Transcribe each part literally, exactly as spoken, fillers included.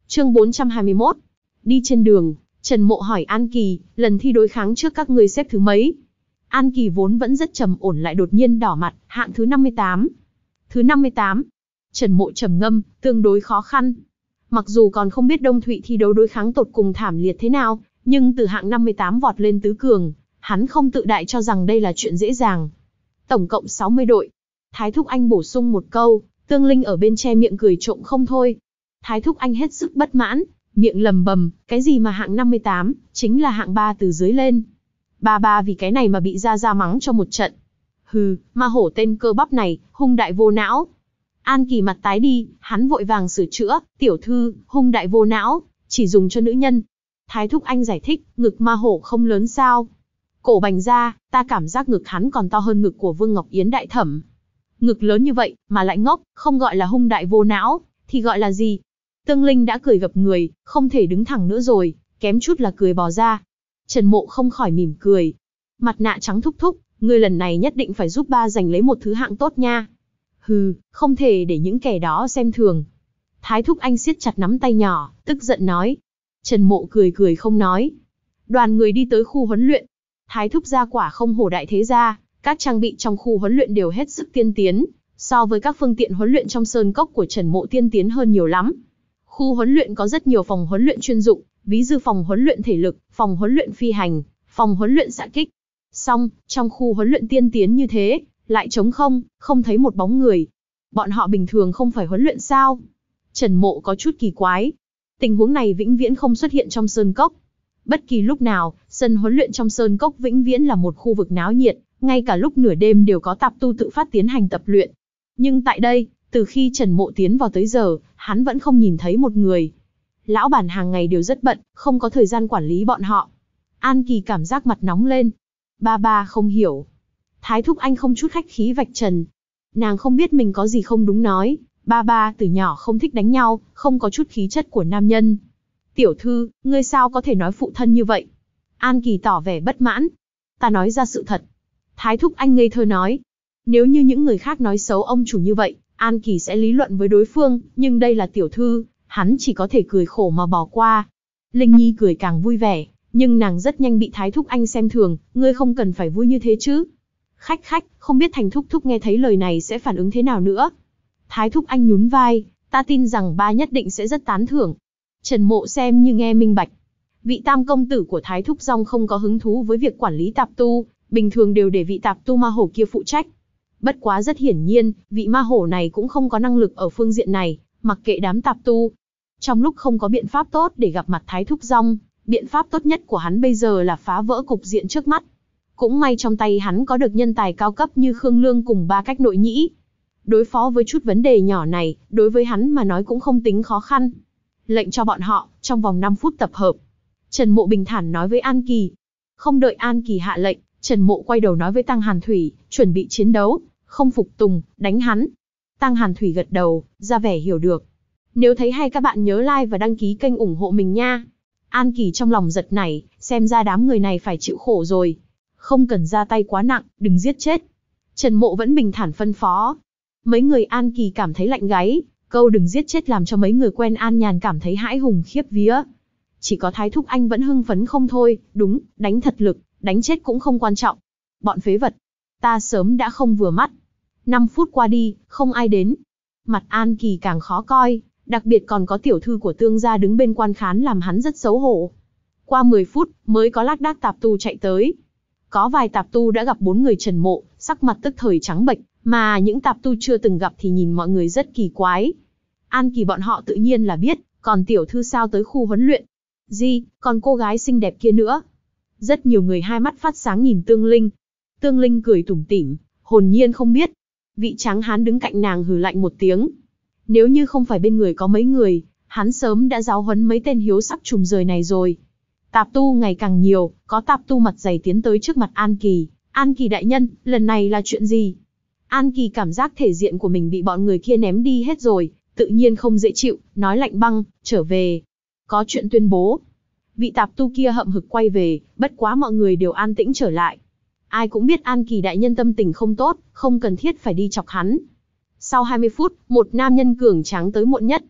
Chương bốn trăm hai mươi mốt. Đi trên đường, Trần Mộ hỏi An Kỳ, lần thi đối kháng trước các ngươi xếp thứ mấy? An Kỳ vốn vẫn rất trầm ổn lại đột nhiên đỏ mặt, hạng thứ năm mươi tám. Thứ năm mươi tám. Trần Mộ trầm ngâm, tương đối khó khăn. Mặc dù còn không biết Đông Thụy thi đấu đối kháng tột cùng thảm liệt thế nào, nhưng từ hạng năm mươi tám vọt lên tứ cường, hắn không tự đại cho rằng đây là chuyện dễ dàng. Tổng cộng sáu mươi đội. Thái Thúc Anh bổ sung một câu, Tương Linh ở bên che miệng cười trộm không thôi. Thái Thúc Anh hết sức bất mãn, miệng lầm bầm, cái gì mà hạng năm mươi tám, chính là hạng ba từ dưới lên. Ba ba vì cái này mà bị ra ra mắng cho một trận. Hừ, ma hổ tên cơ bắp này, hung đại vô não. An Kỳ mặt tái đi, hắn vội vàng sửa chữa, tiểu thư, hung đại vô não, chỉ dùng cho nữ nhân. Thái Thúc Anh giải thích, ngực ma hổ không lớn sao. Cổ bành ra, ta cảm giác ngực hắn còn to hơn ngực của Vương Ngọc Yến đại thẩm. Ngực lớn như vậy, mà lại ngốc, không gọi là hung đại vô não, thì gọi là gì? Tương Linh đã cười gập người, không thể đứng thẳng nữa rồi, kém chút là cười bò ra. Trần Mộ không khỏi mỉm cười. Mặt nạ trắng thúc thúc, ngươi lần này nhất định phải giúp ba giành lấy một thứ hạng tốt nha. Hừ, không thể để những kẻ đó xem thường. Thái Thúc Anh siết chặt nắm tay nhỏ, tức giận nói. Trần Mộ cười cười không nói. Đoàn người đi tới khu huấn luyện. Thái Thúc gia quả không hổ đại thế gia, các trang bị trong khu huấn luyện đều hết sức tiên tiến, so với các phương tiện huấn luyện trong sơn cốc của Trần Mộ tiên tiến hơn nhiều lắm. Khu huấn luyện có rất nhiều phòng huấn luyện chuyên dụng, ví như phòng huấn luyện thể lực, phòng huấn luyện phi hành, phòng huấn luyện xạ kích. Song, trong khu huấn luyện tiên tiến như thế, lại trống không, không thấy một bóng người. Bọn họ bình thường không phải huấn luyện sao? Trần Mộ có chút kỳ quái. Tình huống này vĩnh viễn không xuất hiện trong sơn cốc. Bất kỳ lúc nào, sân huấn luyện trong sơn cốc vĩnh viễn là một khu vực náo nhiệt, ngay cả lúc nửa đêm đều có tạp tu tự phát tiến hành tập luyện. Nhưng tại đây, từ khi Trần Mộ tiến vào tới giờ, hắn vẫn không nhìn thấy một người. Lão bản hàng ngày đều rất bận, không có thời gian quản lý bọn họ. An Kỳ cảm giác mặt nóng lên. Ba ba không hiểu. Thái Thúc Anh không chút khách khí vạch trần. Nàng không biết mình có gì không đúng nói. Ba ba từ nhỏ không thích đánh nhau, không có chút khí chất của nam nhân. Tiểu thư, ngươi sao có thể nói phụ thân như vậy? An Kỳ tỏ vẻ bất mãn. Ta nói ra sự thật. Thái Thúc Anh ngây thơ nói. Nếu như những người khác nói xấu ông chủ như vậy, An Kỳ sẽ lý luận với đối phương, nhưng đây là tiểu thư, hắn chỉ có thể cười khổ mà bỏ qua. Linh Nhi cười càng vui vẻ, nhưng nàng rất nhanh bị Thái Thúc Anh xem thường, ngươi không cần phải vui như thế chứ. Khách khách, không biết Thành Thúc Thúc nghe thấy lời này sẽ phản ứng thế nào nữa. Thái Thúc Anh nhún vai, ta tin rằng ba nhất định sẽ rất tán thưởng. Trần Mộ xem như nghe minh bạch. Vị tam công tử của Thái Thúc Dòng không có hứng thú với việc quản lý tạp tu, bình thường đều để vị tạp tu ma hổ kia phụ trách. Bất quá rất hiển nhiên, vị ma hổ này cũng không có năng lực ở phương diện này, mặc kệ đám tạp tu. Trong lúc không có biện pháp tốt để gặp mặt Thái Thúc Dòng, biện pháp tốt nhất của hắn bây giờ là phá vỡ cục diện trước mắt. Cũng may trong tay hắn có được nhân tài cao cấp như Khương Lương cùng ba cách nội nhĩ. Đối phó với chút vấn đề nhỏ này, đối với hắn mà nói cũng không tính khó khăn. Lệnh cho bọn họ, trong vòng năm phút tập hợp. Trần Mộ bình thản nói với An Kỳ. Không đợi An Kỳ hạ lệnh, Trần Mộ quay đầu nói với Tăng Hàn Thủy, chuẩn bị chiến đấu, không phục tùng, đánh hắn. Tăng Hàn Thủy gật đầu, ra vẻ hiểu được. Nếu thấy hay các bạn nhớ like và đăng ký kênh ủng hộ mình nha. An Kỳ trong lòng giật nảy, xem ra đám người này phải chịu khổ rồi. Không cần ra tay quá nặng, đừng giết chết. Trần Mộ vẫn bình thản phân phó. Mấy người An Kỳ cảm thấy lạnh gáy, câu đừng giết chết làm cho mấy người quen An Nhàn cảm thấy hãi hùng khiếp vía. Chỉ có Thái Thúc Anh vẫn hưng phấn không thôi, đúng, đánh thật lực, đánh chết cũng không quan trọng. Bọn phế vật, ta sớm đã không vừa mắt. Năm phút qua đi, không ai đến. Mặt An Kỳ càng khó coi, đặc biệt còn có tiểu thư của Tương gia đứng bên quan khán làm hắn rất xấu hổ. Qua mười phút, mới có lác đác tạp tu chạy tới. Có vài tạp tu đã gặp bốn người Trần Mộ, sắc mặt tức thời trắng bệch, mà những tạp tu chưa từng gặp thì nhìn mọi người rất kỳ quái. An Kỳ bọn họ tự nhiên là biết, còn tiểu thư sao tới khu huấn luyện. Gì, còn cô gái xinh đẹp kia nữa. Rất nhiều người hai mắt phát sáng nhìn Tương Linh. Tương Linh cười tủm tỉm, hồn nhiên không biết. Vị tráng hán đứng cạnh nàng hừ lạnh một tiếng. Nếu như không phải bên người có mấy người, hắn sớm đã giáo huấn mấy tên hiếu sắc trùm rời này rồi. Tạp tu ngày càng nhiều, có tạp tu mặt dày tiến tới trước mặt An Kỳ. An Kỳ đại nhân, lần này là chuyện gì? An Kỳ cảm giác thể diện của mình bị bọn người kia ném đi hết rồi, tự nhiên không dễ chịu, nói lạnh băng, trở về. Có chuyện tuyên bố. Vị tạp tu kia hậm hực quay về, bất quá mọi người đều an tĩnh trở lại. Ai cũng biết An Kỳ đại nhân tâm tình không tốt, không cần thiết phải đi chọc hắn. Sau hai mươi phút, một nam nhân cường tráng tới muộn nhất.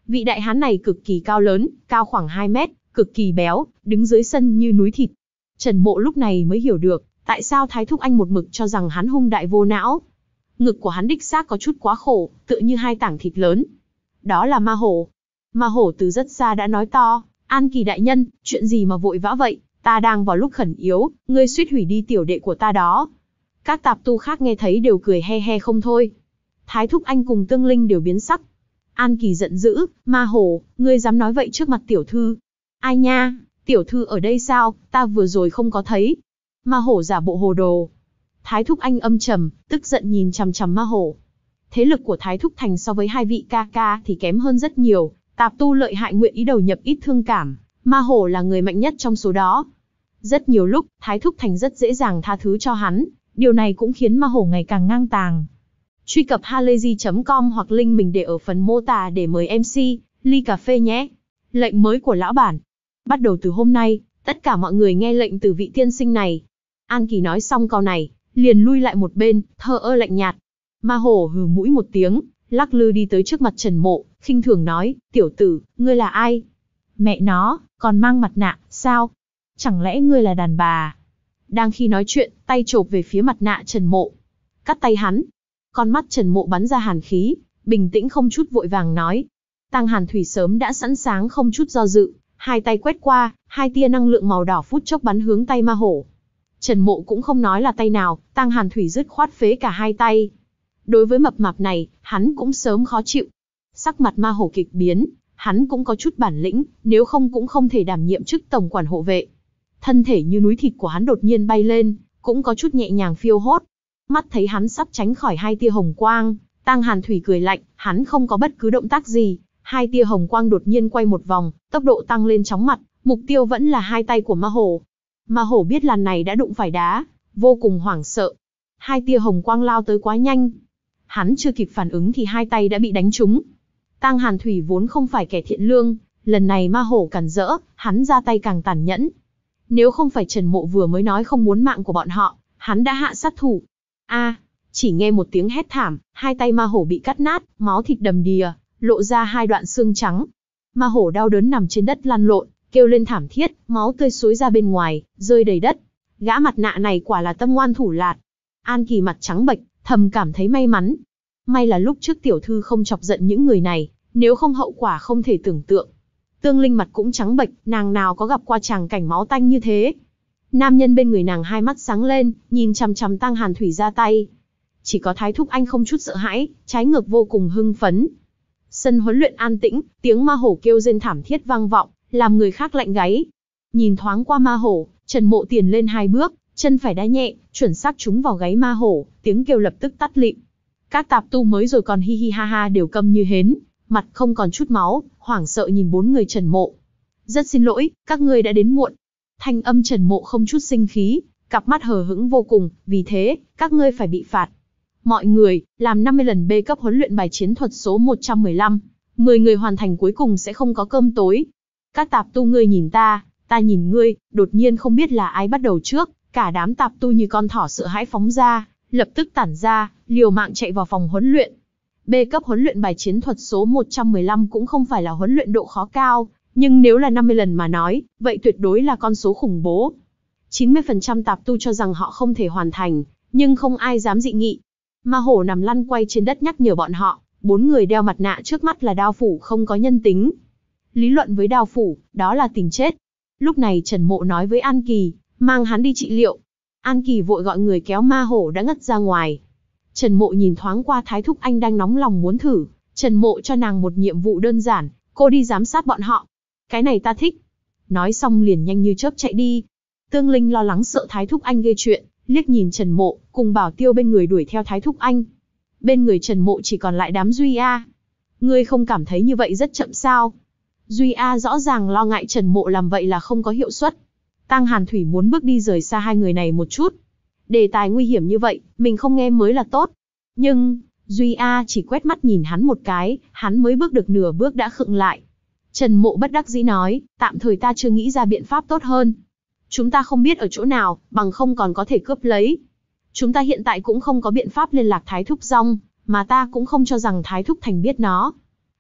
Vị đại hán này cực kỳ cao lớn, cao khoảng hai mét, cực kỳ béo, đứng dưới sân như núi thịt. Trần Mộ lúc này mới hiểu được, tại sao Thái Thúc Anh một mực cho rằng hắn hung đại vô não. Ngực của hắn đích xác có chút quá khổ, tựa như hai tảng thịt lớn. Đó là ma hổ. Ma hổ từ rất xa đã nói to, An Kỳ đại nhân, chuyện gì mà vội vã vậy, ta đang vào lúc khẩn yếu, ngươi suýt hủy đi tiểu đệ của ta đó. Các tạp tu khác nghe thấy đều cười he he không thôi. Thái Thúc Anh cùng Tương Linh đều biến sắc. An Kỳ giận dữ, ma hổ, ngươi dám nói vậy trước mặt tiểu thư. Ai nha, tiểu thư ở đây sao, ta vừa rồi không có thấy. Ma hổ giả bộ hồ đồ. Thái Thúc Anh âm trầm, tức giận nhìn chằm chằm ma hổ. Thế lực của Thái Thúc Thành so với hai vị ca ca thì kém hơn rất nhiều, tạp tu lợi hại nguyện ý đầu nhập ít thương cảm, ma hổ là người mạnh nhất trong số đó. Rất nhiều lúc, Thái Thúc Thành rất dễ dàng tha thứ cho hắn, điều này cũng khiến ma hổ ngày càng ngang tàng. Truy cập halayzi chấm com hoặc link mình để ở phần mô tả để mời em xê, ly cà phê nhé. Lệnh mới của lão bản. Bắt đầu từ hôm nay, tất cả mọi người nghe lệnh từ vị tiên sinh này. An Kỳ nói xong câu này, liền lui lại một bên, thờ ơ lạnh nhạt. Ma hổ hừ mũi một tiếng, lắc lư đi tới trước mặt Trần Mộ, khinh thường nói, tiểu tử, ngươi là ai? Mẹ nó, còn mang mặt nạ, sao? Chẳng lẽ ngươi là đàn bà? Đang khi nói chuyện, tay chộp về phía mặt nạ Trần Mộ. Cắt tay hắn. Con mắt Trần Mộ bắn ra hàn khí, bình tĩnh không chút vội vàng nói. Tăng Hàn Thủy sớm đã sẵn sàng không chút do dự, hai tay quét qua, hai tia năng lượng màu đỏ phút chốc bắn hướng tay ma hổ. Trần Mộ cũng không nói là tay nào, Tăng Hàn Thủy dứt khoát phế cả hai tay. Đối với mập mạp này, hắn cũng sớm khó chịu. Sắc mặt ma hổ kịch biến, hắn cũng có chút bản lĩnh, nếu không cũng không thể đảm nhiệm chức tổng quản hộ vệ. Thân thể như núi thịt của hắn đột nhiên bay lên, cũng có chút nhẹ nhàng phiêu hốt. Mắt thấy hắn sắp tránh khỏi hai tia hồng quang, Tăng Hàn Thủy cười lạnh, hắn không có bất cứ động tác gì, hai tia hồng quang đột nhiên quay một vòng, tốc độ tăng lên chóng mặt, mục tiêu vẫn là hai tay của ma hổ. Ma hổ biết lần này đã đụng phải đá, vô cùng hoảng sợ. Hai tia hồng quang lao tới quá nhanh. Hắn chưa kịp phản ứng thì hai tay đã bị đánh trúng. Tăng Hàn Thủy vốn không phải kẻ thiện lương, lần này ma hổ cản rỡ, hắn ra tay càng tàn nhẫn. Nếu không phải Trần Mộ vừa mới nói không muốn mạng của bọn họ, hắn đã hạ sát thủ. A, chỉ nghe một tiếng hét thảm, hai tay ma hổ bị cắt nát, máu thịt đầm đìa, lộ ra hai đoạn xương trắng. Ma hổ đau đớn nằm trên đất lăn lộn, kêu lên thảm thiết, máu tươi xối ra bên ngoài, rơi đầy đất. Gã mặt nạ này quả là tâm ngoan thủ lạt. An Kỳ mặt trắng bệch, thầm cảm thấy may mắn. May là lúc trước tiểu thư không chọc giận những người này, nếu không hậu quả không thể tưởng tượng. Tương Linh mặt cũng trắng bệch, nàng nào có gặp qua tràng cảnh máu tanh như thế. Nam nhân bên người nàng hai mắt sáng lên, nhìn chằm chằm Tăng Hàn Thủy ra tay. Chỉ có Thái Thúc Anh không chút sợ hãi, trái ngược vô cùng hưng phấn. Sân huấn luyện an tĩnh, tiếng ma hổ kêu rên thảm thiết vang vọng, làm người khác lạnh gáy. Nhìn thoáng qua ma hổ, Trần Mộ tiền lên hai bước, chân phải đá nhẹ, chuẩn xác trúng vào gáy ma hổ, tiếng kêu lập tức tắt lịm. Các tạp tu mới rồi còn hi hi ha ha đều câm như hến, mặt không còn chút máu, hoảng sợ nhìn bốn người Trần Mộ. Rất xin lỗi, các ngươi đã đến muộn. Thanh âm Trần Mộ không chút sinh khí, cặp mắt hờ hững vô cùng, vì thế, các ngươi phải bị phạt. Mọi người, làm năm mươi lần B cấp huấn luyện bài chiến thuật số một trăm mười lăm, mười người hoàn thành cuối cùng sẽ không có cơm tối. Các tạp tu ngươi nhìn ta, ta nhìn ngươi, đột nhiên không biết là ai bắt đầu trước, cả đám tạp tu như con thỏ sợ hãi phóng ra, lập tức tản ra, liều mạng chạy vào phòng huấn luyện. B cấp huấn luyện bài chiến thuật số một trăm mười lăm cũng không phải là huấn luyện độ khó cao, nhưng nếu là năm mươi lần mà nói, vậy tuyệt đối là con số khủng bố. chín mươi phần trăm tạp tu cho rằng họ không thể hoàn thành, nhưng không ai dám dị nghị. Ma hổ nằm lăn quay trên đất nhắc nhở bọn họ, bốn người đeo mặt nạ trước mắt là đao phủ không có nhân tính. Lý luận với đao phủ, đó là tìm chết. Lúc này Trần Mộ nói với An Kỳ, mang hắn đi trị liệu. An Kỳ vội gọi người kéo ma hổ đã ngất ra ngoài. Trần Mộ nhìn thoáng qua Thái Thúc Anh đang nóng lòng muốn thử, Trần Mộ cho nàng một nhiệm vụ đơn giản, cô đi giám sát bọn họ. Cái này ta thích. Nói xong liền nhanh như chớp chạy đi. Tương Linh lo lắng sợ Thái Thúc Anh gây chuyện, liếc nhìn Trần Mộ, cùng Bảo Tiêu bên người đuổi theo Thái Thúc Anh. Bên người Trần Mộ chỉ còn lại đám Duy A. Ngươi không cảm thấy như vậy rất chậm sao? Duy A rõ ràng lo ngại Trần Mộ làm vậy là không có hiệu suất. Tăng Hàn Thủy muốn bước đi rời xa hai người này một chút. Đề tài nguy hiểm như vậy, mình không nghe mới là tốt. Nhưng, Duy A chỉ quét mắt nhìn hắn một cái, hắn mới bước được nửa bước đã khựng lại. Trần Mộ bất đắc dĩ nói, tạm thời ta chưa nghĩ ra biện pháp tốt hơn. Chúng ta không biết ở chỗ nào, bằng không còn có thể cướp lấy. Chúng ta hiện tại cũng không có biện pháp liên lạc Thái Thúc Dong, mà ta cũng không cho rằng Thái Thúc Thành biết nó.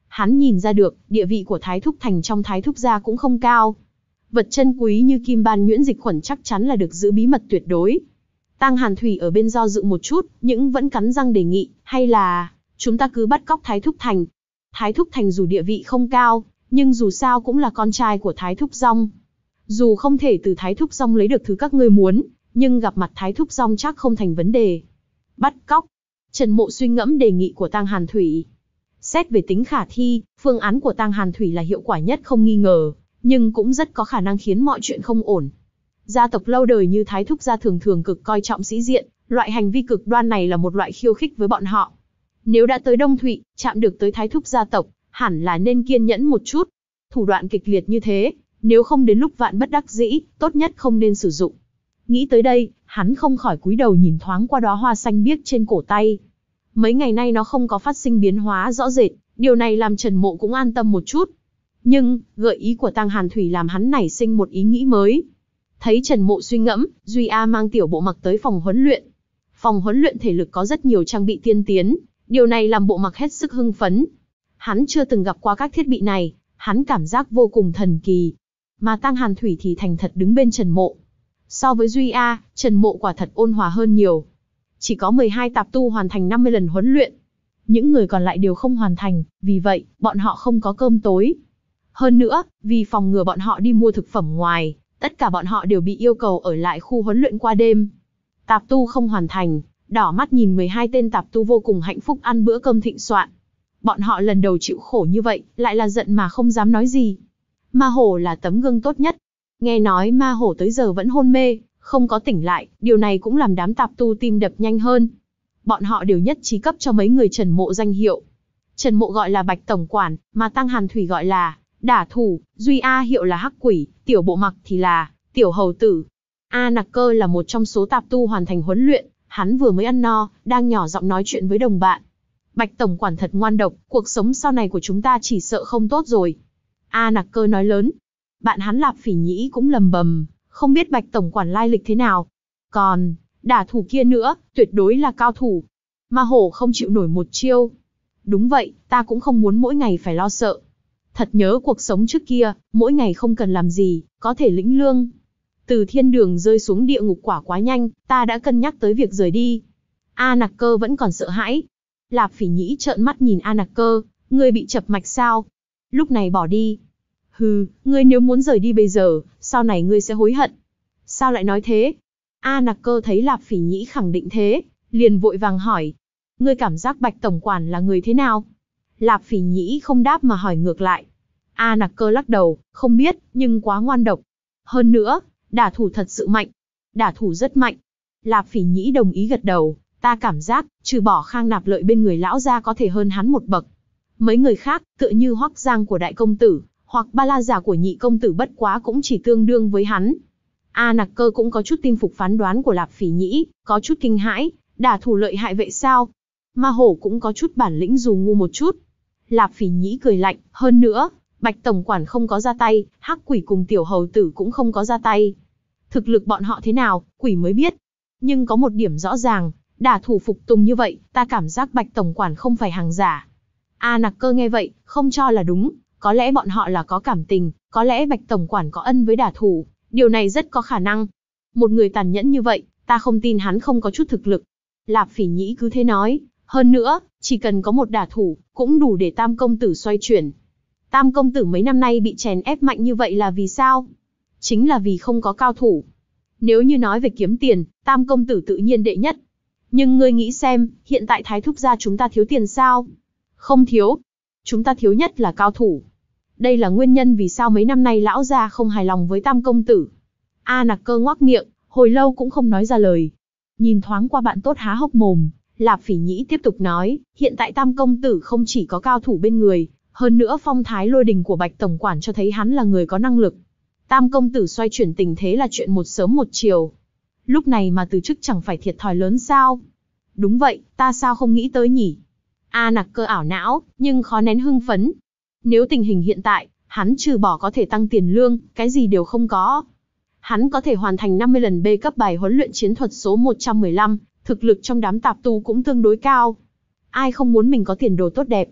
Hắn nhìn ra được, địa vị của Thái Thúc Thành trong Thái Thúc gia cũng không cao. Vật chân quý như kim ban nhuyễn dịch khuẩn chắc chắn là được giữ bí mật tuyệt đối. Tang Hàn Thủy ở bên do dự một chút, nhưng vẫn cắn răng đề nghị, hay là chúng ta cứ bắt cóc Thái Thúc Thành. Thái Thúc Thành dù địa vị không cao, nhưng dù sao cũng là con trai của Thái Thúc Dong. Dù không thể từ Thái Thúc Dong lấy được thứ các ngươi muốn, nhưng gặp mặt Thái Thúc Dong chắc không thành vấn đề. Bắt cóc. Trần Mộ suy ngẫm đề nghị của Tang Hàn Thủy. Xét về tính khả thi, phương án của Tang Hàn Thủy là hiệu quả nhất không nghi ngờ, nhưng cũng rất có khả năng khiến mọi chuyện không ổn. Gia tộc lâu đời như Thái Thúc gia thường thường cực coi trọng sĩ diện, loại hành vi cực đoan này là một loại khiêu khích với bọn họ. Nếu đã tới Đông Thụy, chạm được tới Thái Thúc gia tộc, hẳn là nên kiên nhẫn một chút. Thủ đoạn kịch liệt như thế, nếu không đến lúc vạn bất đắc dĩ, tốt nhất không nên sử dụng. Nghĩ tới đây, hắn không khỏi cúi đầu nhìn thoáng qua đóa hoa xanh biếc trên cổ tay. Mấy ngày nay nó không có phát sinh biến hóa rõ rệt, điều này làm Trần Mộ cũng an tâm một chút. Nhưng, gợi ý của Tang Hàn Thủy làm hắn nảy sinh một ý nghĩ mới. Thấy Trần Mộ suy ngẫm, Duy A mang Tiểu Bộ Mặc tới phòng huấn luyện. Phòng huấn luyện thể lực có rất nhiều trang bị tiên tiến, điều này làm Bộ Mặc hết sức hưng phấn. Hắn chưa từng gặp qua các thiết bị này, hắn cảm giác vô cùng thần kỳ. Mà Tang Hàn Thủy thì thành thật đứng bên Trần Mộ. So với Duy A, Trần Mộ quả thật ôn hòa hơn nhiều. Chỉ có mười hai tạp tu hoàn thành năm mươi lần huấn luyện. Những người còn lại đều không hoàn thành, vì vậy, bọn họ không có cơm tối. Hơn nữa, vì phòng ngừa bọn họ đi mua thực phẩm ngoài, tất cả bọn họ đều bị yêu cầu ở lại khu huấn luyện qua đêm. Tạp tu không hoàn thành, đỏ mắt nhìn mười hai tên tạp tu vô cùng hạnh phúc ăn bữa cơm thịnh soạn. Bọn họ lần đầu chịu khổ như vậy, lại là giận mà không dám nói gì. Ma Hổ là tấm gương tốt nhất. Nghe nói Ma Hổ tới giờ vẫn hôn mê, không có tỉnh lại, điều này cũng làm đám tạp tu tim đập nhanh hơn. Bọn họ đều nhất trí cấp cho mấy người Trần Mộ danh hiệu. Trần Mộ gọi là Bạch Tổng Quản, mà Tang Hàn Thủy gọi là Đả Thủ, Duy A hiệu là Hắc Quỷ, Tiểu Bộ Mặc thì là Tiểu Hầu Tử. A Nặc Cơ là một trong số tạp tu hoàn thành huấn luyện, hắn vừa mới ăn no, đang nhỏ giọng nói chuyện với đồng bạn. Bạch Tổng Quản thật ngoan độc, cuộc sống sau này của chúng ta chỉ sợ không tốt rồi. A Nặc Cơ nói lớn. Bạn hắn Lạp Phỉ Nhĩ cũng lầm bầm, không biết Bạch Tổng Quản lai lịch thế nào. Còn, Đả Thủ kia nữa, tuyệt đối là cao thủ. Ma Hổ không chịu nổi một chiêu. Đúng vậy, ta cũng không muốn mỗi ngày phải lo sợ. Thật nhớ cuộc sống trước kia, mỗi ngày không cần làm gì, có thể lĩnh lương. Từ thiên đường rơi xuống địa ngục quả quá nhanh, ta đã cân nhắc tới việc rời đi. A Nặc Cơ vẫn còn sợ hãi. Lạp Phỉ Nhĩ trợn mắt nhìn A Nặc Cơ, ngươi bị chập mạch sao? Lúc này bỏ đi. Hừ, ngươi nếu muốn rời đi bây giờ, sau này ngươi sẽ hối hận. Sao lại nói thế? A Nặc Cơ thấy Lạp Phỉ Nhĩ khẳng định thế, liền vội vàng hỏi. Ngươi cảm giác Bạch Tổng Quản là người thế nào? Lạp Phỉ Nhĩ không đáp mà hỏi ngược lại. A Nặc Cơ lắc đầu, không biết, nhưng quá ngoan độc. Hơn nữa, Đả Thủ thật sự mạnh. Đả Thủ rất mạnh. Lạp Phỉ Nhĩ đồng ý gật đầu, ta cảm giác, trừ bỏ Khang Nạp Lợi bên người lão gia có thể hơn hắn một bậc. Mấy người khác, tựa như Hoắc Giang của đại công tử, hoặc Ba La Giả của nhị công tử bất quá cũng chỉ tương đương với hắn. A Nặc Cơ cũng có chút tin phục phán đoán của Lạp Phỉ Nhĩ, có chút kinh hãi, Đả Thủ lợi hại vậy sao? Ma Hổ cũng có chút bản lĩnh dù ngu một chút. Lạp Phỉ Nhĩ cười lạnh, hơn nữa, Bạch Tổng Quản không có ra tay, Hắc Quỷ cùng Tiểu Hầu Tử cũng không có ra tay. Thực lực bọn họ thế nào, quỷ mới biết. Nhưng có một điểm rõ ràng, Đả Thủ phục tùng như vậy, ta cảm giác Bạch Tổng Quản không phải hàng giả. A Nặc Cơ nghe vậy, không cho là đúng, có lẽ bọn họ là có cảm tình, có lẽ Bạch Tổng Quản có ân với Đả Thủ, điều này rất có khả năng. Một người tàn nhẫn như vậy, ta không tin hắn không có chút thực lực. Lạp Phỉ Nhĩ cứ thế nói, hơn nữa, chỉ cần có một Đả Thủ, cũng đủ để Tam công tử xoay chuyển. Tam công tử mấy năm nay bị chèn ép mạnh như vậy là vì sao? Chính là vì không có cao thủ. Nếu như nói về kiếm tiền, Tam công tử tự nhiên đệ nhất. Nhưng ngươi nghĩ xem, hiện tại Thái Thúc gia chúng ta thiếu tiền sao? Không thiếu. Chúng ta thiếu nhất là cao thủ. Đây là nguyên nhân vì sao mấy năm nay lão gia không hài lòng với Tam công tử. A Nặc Cơ ngoác miệng, hồi lâu cũng không nói ra lời. Nhìn thoáng qua bạn tốt há hốc mồm, Lạp Phỉ Nhĩ tiếp tục nói, hiện tại Tam công tử không chỉ có cao thủ bên người, hơn nữa phong thái lôi đình của Bạch Tổng Quản cho thấy hắn là người có năng lực. Tam công tử xoay chuyển tình thế là chuyện một sớm một chiều. Lúc này mà từ chức chẳng phải thiệt thòi lớn sao? Đúng vậy, ta sao không nghĩ tới nhỉ? A Nặc Cơ ảo não, nhưng khó nén hưng phấn. Nếu tình hình hiện tại, hắn trừ bỏ có thể tăng tiền lương, cái gì đều không có. Hắn có thể hoàn thành năm mươi lần B cấp bài huấn luyện chiến thuật số một trăm mười lăm, thực lực trong đám tạp tu cũng tương đối cao. Ai không muốn mình có tiền đồ tốt đẹp.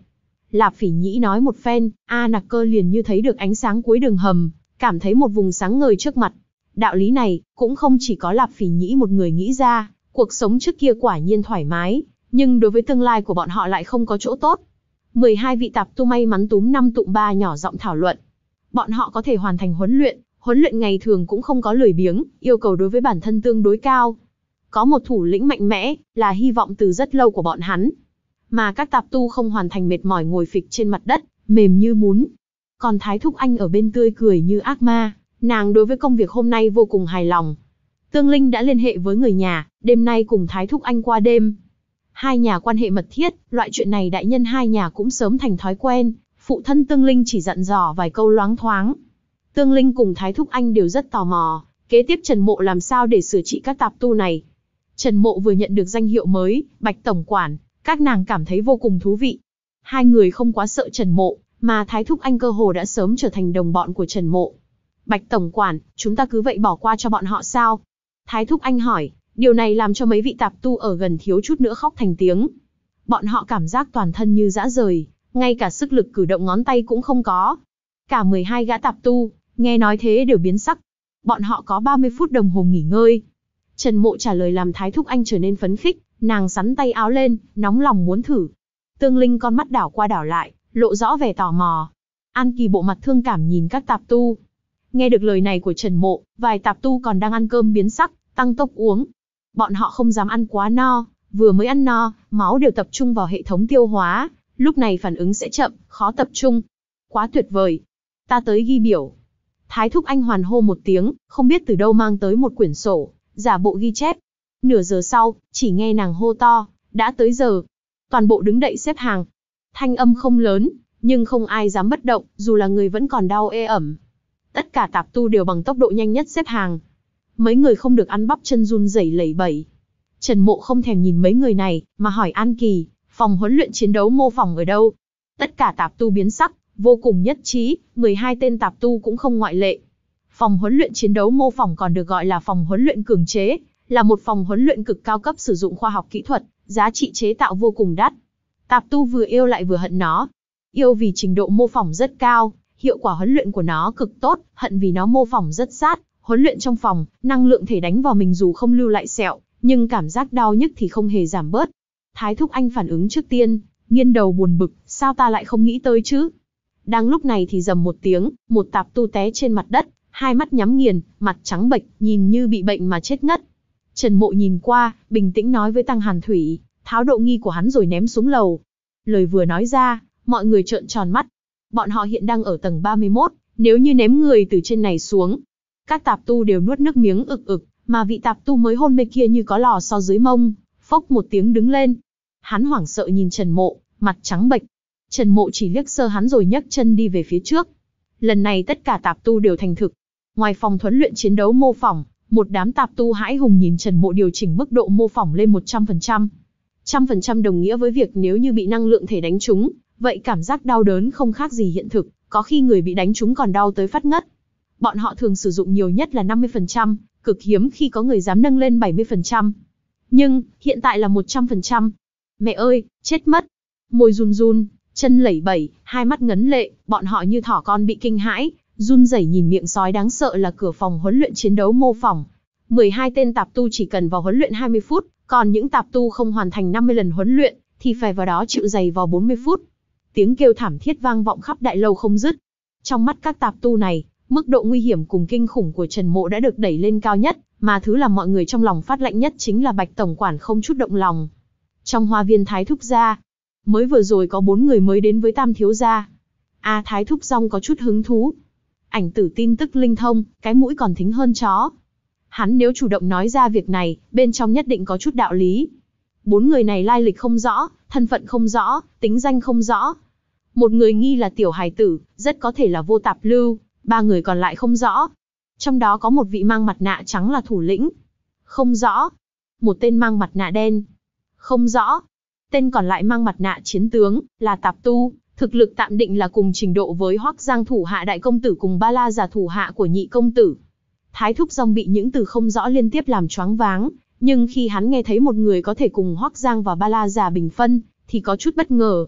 Lạp Phỉ Nhĩ nói một phen, A Nặc Cơ liền như thấy được ánh sáng cuối đường hầm, cảm thấy một vùng sáng ngời trước mặt. Đạo lý này, cũng không chỉ có Lạp Phỉ Nhĩ một người nghĩ ra, cuộc sống trước kia quả nhiên thoải mái, nhưng đối với tương lai của bọn họ lại không có chỗ tốt. mười hai vị tạp tu may mắn túm năm tụm ba nhỏ giọng thảo luận. Bọn họ có thể hoàn thành huấn luyện, huấn luyện ngày thường cũng không có lười biếng, yêu cầu đối với bản thân tương đối cao. Có một thủ lĩnh mạnh mẽ, là hy vọng từ rất lâu của bọn hắn. Mà các tạp tu không hoàn thành mệt mỏi ngồi phịch trên mặt đất, mềm như bún. Còn Thái Thúc Anh ở bên tươi cười như ác ma, nàng đối với công việc hôm nay vô cùng hài lòng. Tương Linh đã liên hệ với người nhà, đêm nay cùng Thái Thúc Anh qua đêm. Hai nhà quan hệ mật thiết, loại chuyện này đại nhân hai nhà cũng sớm thành thói quen, phụ thân Tương Linh chỉ dặn dò vài câu loáng thoáng. Tương Linh cùng Thái Thúc Anh đều rất tò mò, kế tiếp Trần Mộ làm sao để sửa trị các tạp tu này. Trần Mộ vừa nhận được danh hiệu mới, Bạch Tổng Quản, các nàng cảm thấy vô cùng thú vị. Hai người không quá sợ Trần Mộ, mà Thái Thúc Anh cơ hồ đã sớm trở thành đồng bọn của Trần Mộ. Bạch Tổng Quản, chúng ta cứ vậy bỏ qua cho bọn họ sao? Thái Thúc Anh hỏi, điều này làm cho mấy vị tạp tu ở gần thiếu chút nữa khóc thành tiếng. Bọn họ cảm giác toàn thân như dã rời, ngay cả sức lực cử động ngón tay cũng không có. Cả mười hai gã tạp tu, nghe nói thế đều biến sắc. Bọn họ có ba mươi phút đồng hồ nghỉ ngơi. Trần Mộ trả lời làm Thái Thúc Anh trở nên phấn khích, nàng sắn tay áo lên, nóng lòng muốn thử. Tương Linh con mắt đảo qua đảo lại, lộ rõ vẻ tò mò. An Kỳ bộ mặt thương cảm nhìn các tạp tu. Nghe được lời này của Trần Mộ, vài tạp tu còn đang ăn cơm biến sắc, tăng tốc uống. Bọn họ không dám ăn quá no, vừa mới ăn no, máu đều tập trung vào hệ thống tiêu hóa, lúc này phản ứng sẽ chậm, khó tập trung. Quá tuyệt vời. Ta tới ghi biểu. Thái Thúc Anh hoàn hô một tiếng, không biết từ đâu mang tới một quyển sổ, giả bộ ghi chép. Nửa giờ sau, chỉ nghe nàng hô to, đã tới giờ. Toàn bộ đứng đậy xếp hàng. Thanh âm không lớn, nhưng không ai dám bất động, dù là người vẫn còn đau ê ẩm. Tất cả tạp tu đều bằng tốc độ nhanh nhất xếp hàng. Mấy người không được ăn bắp chân run rẩy lẩy bẩy. Trần Mộ không thèm nhìn mấy người này, mà hỏi An Kỳ, phòng huấn luyện chiến đấu mô phỏng ở đâu? Tất cả tạp tu biến sắc, vô cùng nhất trí, mười hai tên tạp tu cũng không ngoại lệ. Phòng huấn luyện chiến đấu mô phỏng còn được gọi là phòng huấn luyện cường chế, là một phòng huấn luyện cực cao cấp sử dụng khoa học kỹ thuật, giá trị chế tạo vô cùng đắt. Tạp tu vừa yêu lại vừa hận nó. Yêu vì trình độ mô phỏng rất cao, hiệu quả huấn luyện của nó cực tốt, hận vì nó mô phỏng rất sát, huấn luyện trong phòng, năng lượng thể đánh vào mình dù không lưu lại sẹo, nhưng cảm giác đau nhức thì không hề giảm bớt. Thái Thúc Anh phản ứng trước tiên, nghiêng đầu buồn bực, sao ta lại không nghĩ tới chứ? Đang lúc này thì rầm một tiếng, một tạp tu té trên mặt đất, hai mắt nhắm nghiền, mặt trắng bệch, nhìn như bị bệnh mà chết ngất. Trần Mộ nhìn qua, bình tĩnh nói với Tăng Hàn Thủy, tháo độ nghi của hắn rồi ném xuống lầu. Lời vừa nói ra, mọi người trợn tròn mắt. Bọn họ hiện đang ở tầng ba mươi mốt, nếu như ném người từ trên này xuống. Các tạp tu đều nuốt nước miếng ực ực, mà vị tạp tu mới hôn mê kia như có lò xo dưới mông, phốc một tiếng đứng lên. Hắn hoảng sợ nhìn Trần Mộ, mặt trắng bệch. Trần Mộ chỉ liếc sơ hắn rồi nhấc chân đi về phía trước. Lần này tất cả tạp tu đều thành thực. Ngoài phòng huấn luyện chiến đấu mô phỏng, một đám tạp tu hãi hùng nhìn Trần Mộ điều chỉnh mức độ mô phỏng lên một trăm phần trăm. một trăm phần trăm đồng nghĩa với việc nếu như bị năng lượng thể đánh trúng, vậy cảm giác đau đớn không khác gì hiện thực, có khi người bị đánh trúng còn đau tới phát ngất. Bọn họ thường sử dụng nhiều nhất là năm mươi phần trăm, cực hiếm khi có người dám nâng lên bảy mươi phần trăm. Nhưng, hiện tại là một trăm phần trăm. Mẹ ơi, chết mất. Môi run run, chân lẩy bẩy, hai mắt ngấn lệ, bọn họ như thỏ con bị kinh hãi, run rẩy nhìn miệng sói đáng sợ là cửa phòng huấn luyện chiến đấu mô phỏng. mười hai tên tạp tu chỉ cần vào huấn luyện hai mươi phút, còn những tạp tu không hoàn thành năm mươi lần huấn luyện, thì phải vào đó chịu giày vào bốn mươi phút. Tiếng kêu thảm thiết vang vọng khắp đại lâu không dứt. Trong mắt các tạp tu này, mức độ nguy hiểm cùng kinh khủng của Trần Mộ đã được đẩy lên cao nhất, mà thứ làm mọi người trong lòng phát lạnh nhất chính là Bạch Tổng Quản không chút động lòng. Trong hoa viên Thái Thúc gia, mới vừa rồi có bốn người mới đến với Tam thiếu gia. A Thái Thúc Dung có chút hứng thú. Ảnh tử tin tức linh thông, cái mũi còn thính hơn chó. Hắn nếu chủ động nói ra việc này, bên trong nhất định có chút đạo lý. Bốn người này lai lịch không rõ, thân phận không rõ, tính danh không rõ. Một người nghi là tiểu hài tử, rất có thể là vô tạp lưu, ba người còn lại không rõ. Trong đó có một vị mang mặt nạ trắng là thủ lĩnh. Không rõ. Một tên mang mặt nạ đen. Không rõ. Tên còn lại mang mặt nạ chiến tướng, là tạp tu, thực lực tạm định là cùng trình độ với Hoắc Giang thủ hạ đại công tử cùng Ba La Già thủ hạ của nhị công tử. Thái Thúc Dung bị những từ không rõ liên tiếp làm choáng váng, nhưng khi hắn nghe thấy một người có thể cùng Hoắc Giang và Ba La Già bình phân, thì có chút bất ngờ.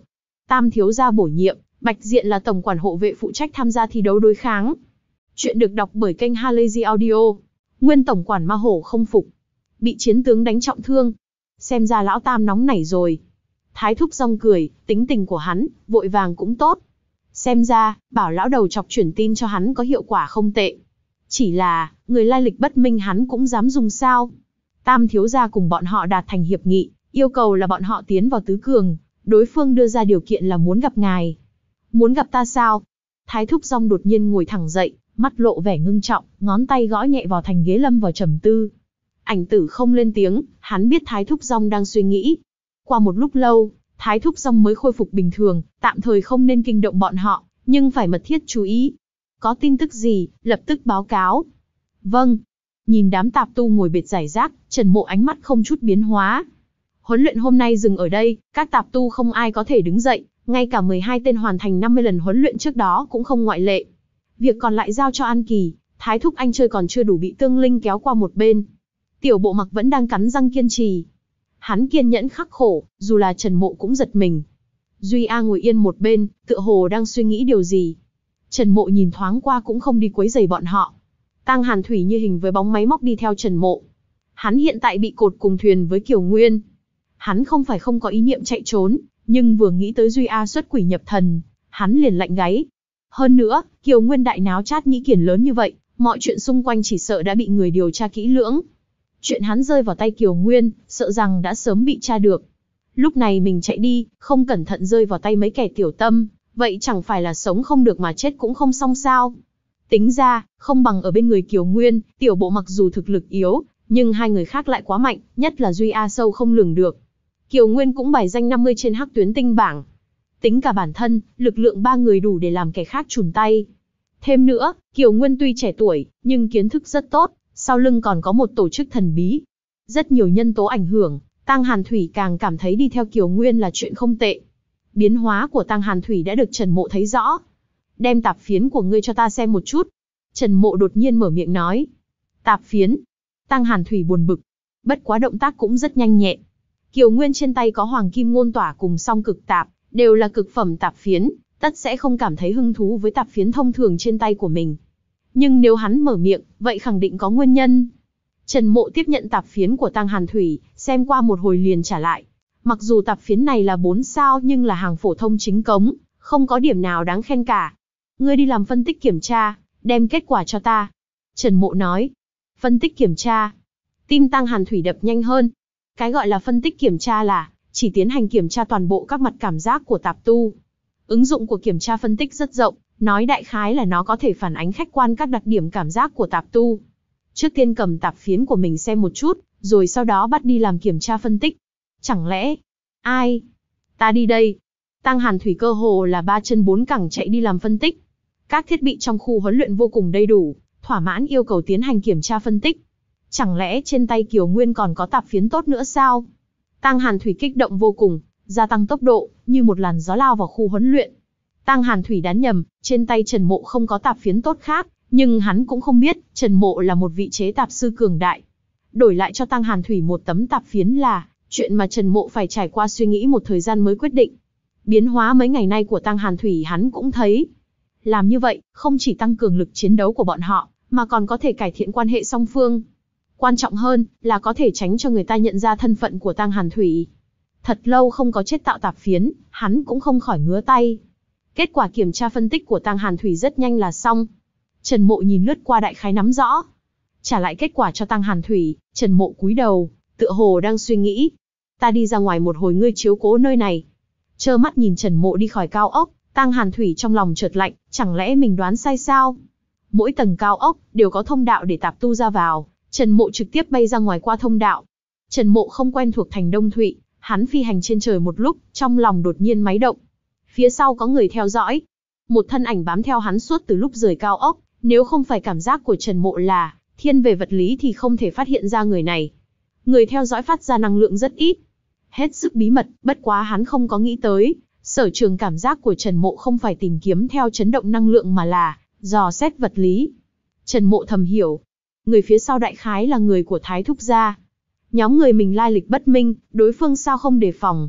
Tam thiếu gia bổ nhiệm, Bạch Diện là tổng quản hộ vệ phụ trách tham gia thi đấu đối kháng. Chuyện được đọc bởi kênh Halazy Audio. Nguyên tổng quản Ma Hổ không phục, bị chiến tướng đánh trọng thương. Xem ra lão Tam nóng nảy rồi. Thái thúc rong cười, tính tình của hắn, vội vàng cũng tốt. Xem ra, bảo lão đầu chọc chuyển tin cho hắn có hiệu quả không tệ. Chỉ là, người lai lịch bất minh hắn cũng dám dùng sao. Tam thiếu gia cùng bọn họ đạt thành hiệp nghị, yêu cầu là bọn họ tiến vào tứ cường. Đối phương đưa ra điều kiện là muốn gặp ngài. Muốn gặp ta sao? Thái thúc rong đột nhiên ngồi thẳng dậy, mắt lộ vẻ ngưng trọng, ngón tay gõ nhẹ vào thành ghế lâm vào trầm tư. Ảnh Tử không lên tiếng, hắn biết Thái thúc rong đang suy nghĩ. Qua một lúc lâu, Thái thúc rong mới khôi phục bình thường, tạm thời không nên kinh động bọn họ, nhưng phải mật thiết chú ý. Có tin tức gì, lập tức báo cáo. Vâng. Nhìn đám tạp tu ngồi bệt rải rác, Trần Mộ ánh mắt không chút biến hóa. Huấn luyện hôm nay dừng ở đây, các tạp tu không ai có thể đứng dậy, ngay cả mười hai tên hoàn thành năm mươi lần huấn luyện trước đó cũng không ngoại lệ. Việc còn lại giao cho An Kỳ, Thái thúc anh chơi còn chưa đủ bị Tương Linh kéo qua một bên. Tiểu Bộ Mặc vẫn đang cắn răng kiên trì. Hắn kiên nhẫn khắc khổ, dù là Trần Mộ cũng giật mình. Duy A ngồi yên một bên, tựa hồ đang suy nghĩ điều gì. Trần Mộ nhìn thoáng qua cũng không đi quấy rầy bọn họ. Tang Hàn Thủy như hình với bóng máy móc đi theo Trần Mộ. Hắn hiện tại bị cột cùng thuyền với Kiều Nguyên. Hắn không phải không có ý niệm chạy trốn, nhưng vừa nghĩ tới Duy A xuất quỷ nhập thần, hắn liền lạnh gáy. Hơn nữa, Kiều Nguyên đại náo Trát Nhĩ Kiền lớn như vậy, mọi chuyện xung quanh chỉ sợ đã bị người điều tra kỹ lưỡng. Chuyện hắn rơi vào tay Kiều Nguyên, sợ rằng đã sớm bị tra được. Lúc này mình chạy đi, không cẩn thận rơi vào tay mấy kẻ tiểu tâm, vậy chẳng phải là sống không được mà chết cũng không xong sao. Tính ra, không bằng ở bên người Kiều Nguyên, Tiểu Bộ Mặc dù thực lực yếu, nhưng hai người khác lại quá mạnh, nhất là Duy A sâu không lường được. Kiều Nguyên cũng bài danh năm mươi trên hắc tuyến tinh bảng. Tính cả bản thân, lực lượng ba người đủ để làm kẻ khác chùn tay. Thêm nữa, Kiều Nguyên tuy trẻ tuổi, nhưng kiến thức rất tốt, sau lưng còn có một tổ chức thần bí. Rất nhiều nhân tố ảnh hưởng, Tang Hàn Thủy càng cảm thấy đi theo Kiều Nguyên là chuyện không tệ. Biến hóa của Tang Hàn Thủy đã được Trần Mộ thấy rõ. Đem tạp phiến của ngươi cho ta xem một chút. Trần Mộ đột nhiên mở miệng nói. Tạp phiến. Tang Hàn Thủy buồn bực. Bất quá động tác cũng rất nhanh nhẹn. Kiều Nguyên trên tay có Hoàng Kim Ngôn Tỏa cùng song cực tạp, đều là cực phẩm tạp phiến, tất sẽ không cảm thấy hứng thú với tạp phiến thông thường trên tay của mình. Nhưng nếu hắn mở miệng, vậy khẳng định có nguyên nhân. Trần Mộ tiếp nhận tạp phiến của Tang Hàn Thủy, xem qua một hồi liền trả lại. Mặc dù tạp phiến này là bốn sao nhưng là hàng phổ thông chính cống, không có điểm nào đáng khen cả. Ngươi đi làm phân tích kiểm tra, đem kết quả cho ta. Trần Mộ nói. Phân tích kiểm tra. Tim Tang Hàn Thủy đập nhanh hơn. Cái gọi là phân tích kiểm tra là, chỉ tiến hành kiểm tra toàn bộ các mặt cảm giác của tạp tu. Ứng dụng của kiểm tra phân tích rất rộng, nói đại khái là nó có thể phản ánh khách quan các đặc điểm cảm giác của tạp tu. Trước tiên cầm tạp phiến của mình xem một chút, rồi sau đó bắt đi làm kiểm tra phân tích. Chẳng lẽ, ai? Ta đi đây. Tang Hàn Thủy cơ hồ là ba chân bốn cẳng chạy đi làm phân tích. Các thiết bị trong khu huấn luyện vô cùng đầy đủ, thỏa mãn yêu cầu tiến hành kiểm tra phân tích. Chẳng lẽ trên tay Kiều Nguyên còn có tạp phiến tốt nữa sao? Tang Hàn Thủy kích động vô cùng, gia tăng tốc độ, như một làn gió lao vào khu huấn luyện. Tang Hàn Thủy đoán nhầm, trên tay Trần Mộ không có tạp phiến tốt khác, nhưng hắn cũng không biết, Trần Mộ là một vị chế tạp sư cường đại. Đổi lại cho Tang Hàn Thủy một tấm tạp phiến là chuyện mà Trần Mộ phải trải qua suy nghĩ một thời gian mới quyết định. Biến hóa mấy ngày nay của Tang Hàn Thủy hắn cũng thấy. Làm như vậy, không chỉ tăng cường lực chiến đấu của bọn họ, mà còn có thể cải thiện quan hệ song phương. Quan trọng hơn, là có thể tránh cho người ta nhận ra thân phận của Tang Hàn Thủy. Thật lâu không có chế tạo tạp phiến, hắn cũng không khỏi ngứa tay. Kết quả kiểm tra phân tích của Tang Hàn Thủy rất nhanh là xong. Trần Mộ nhìn lướt qua đại khái nắm rõ. Trả lại kết quả cho Tang Hàn Thủy, Trần Mộ cúi đầu, tựa hồ đang suy nghĩ. Ta đi ra ngoài một hồi ngươi chiếu cố nơi này. Trơ mắt nhìn Trần Mộ đi khỏi cao ốc, Tang Hàn Thủy trong lòng chợt lạnh, chẳng lẽ mình đoán sai sao? Mỗi tầng cao ốc đều có thông đạo để tạp tu ra vào, Trần Mộ trực tiếp bay ra ngoài qua thông đạo. Trần Mộ không quen thuộc thành Đông Thụy, hắn phi hành trên trời một lúc, trong lòng đột nhiên máy động. Phía sau có người theo dõi. Một thân ảnh bám theo hắn suốt từ lúc rời cao ốc, nếu không phải cảm giác của Trần Mộ là thiên về vật lý thì không thể phát hiện ra người này. Người theo dõi phát ra năng lượng rất ít. Hết sức bí mật, bất quá hắn không có nghĩ tới, sở trường cảm giác của Trần Mộ không phải tìm kiếm theo chấn động năng lượng mà là dò xét vật lý. Trần Mộ thầm hiểu, người phía sau đại khái là người của Thái thúc gia. Nhóm người mình lai lịch bất minh, đối phương sao không đề phòng.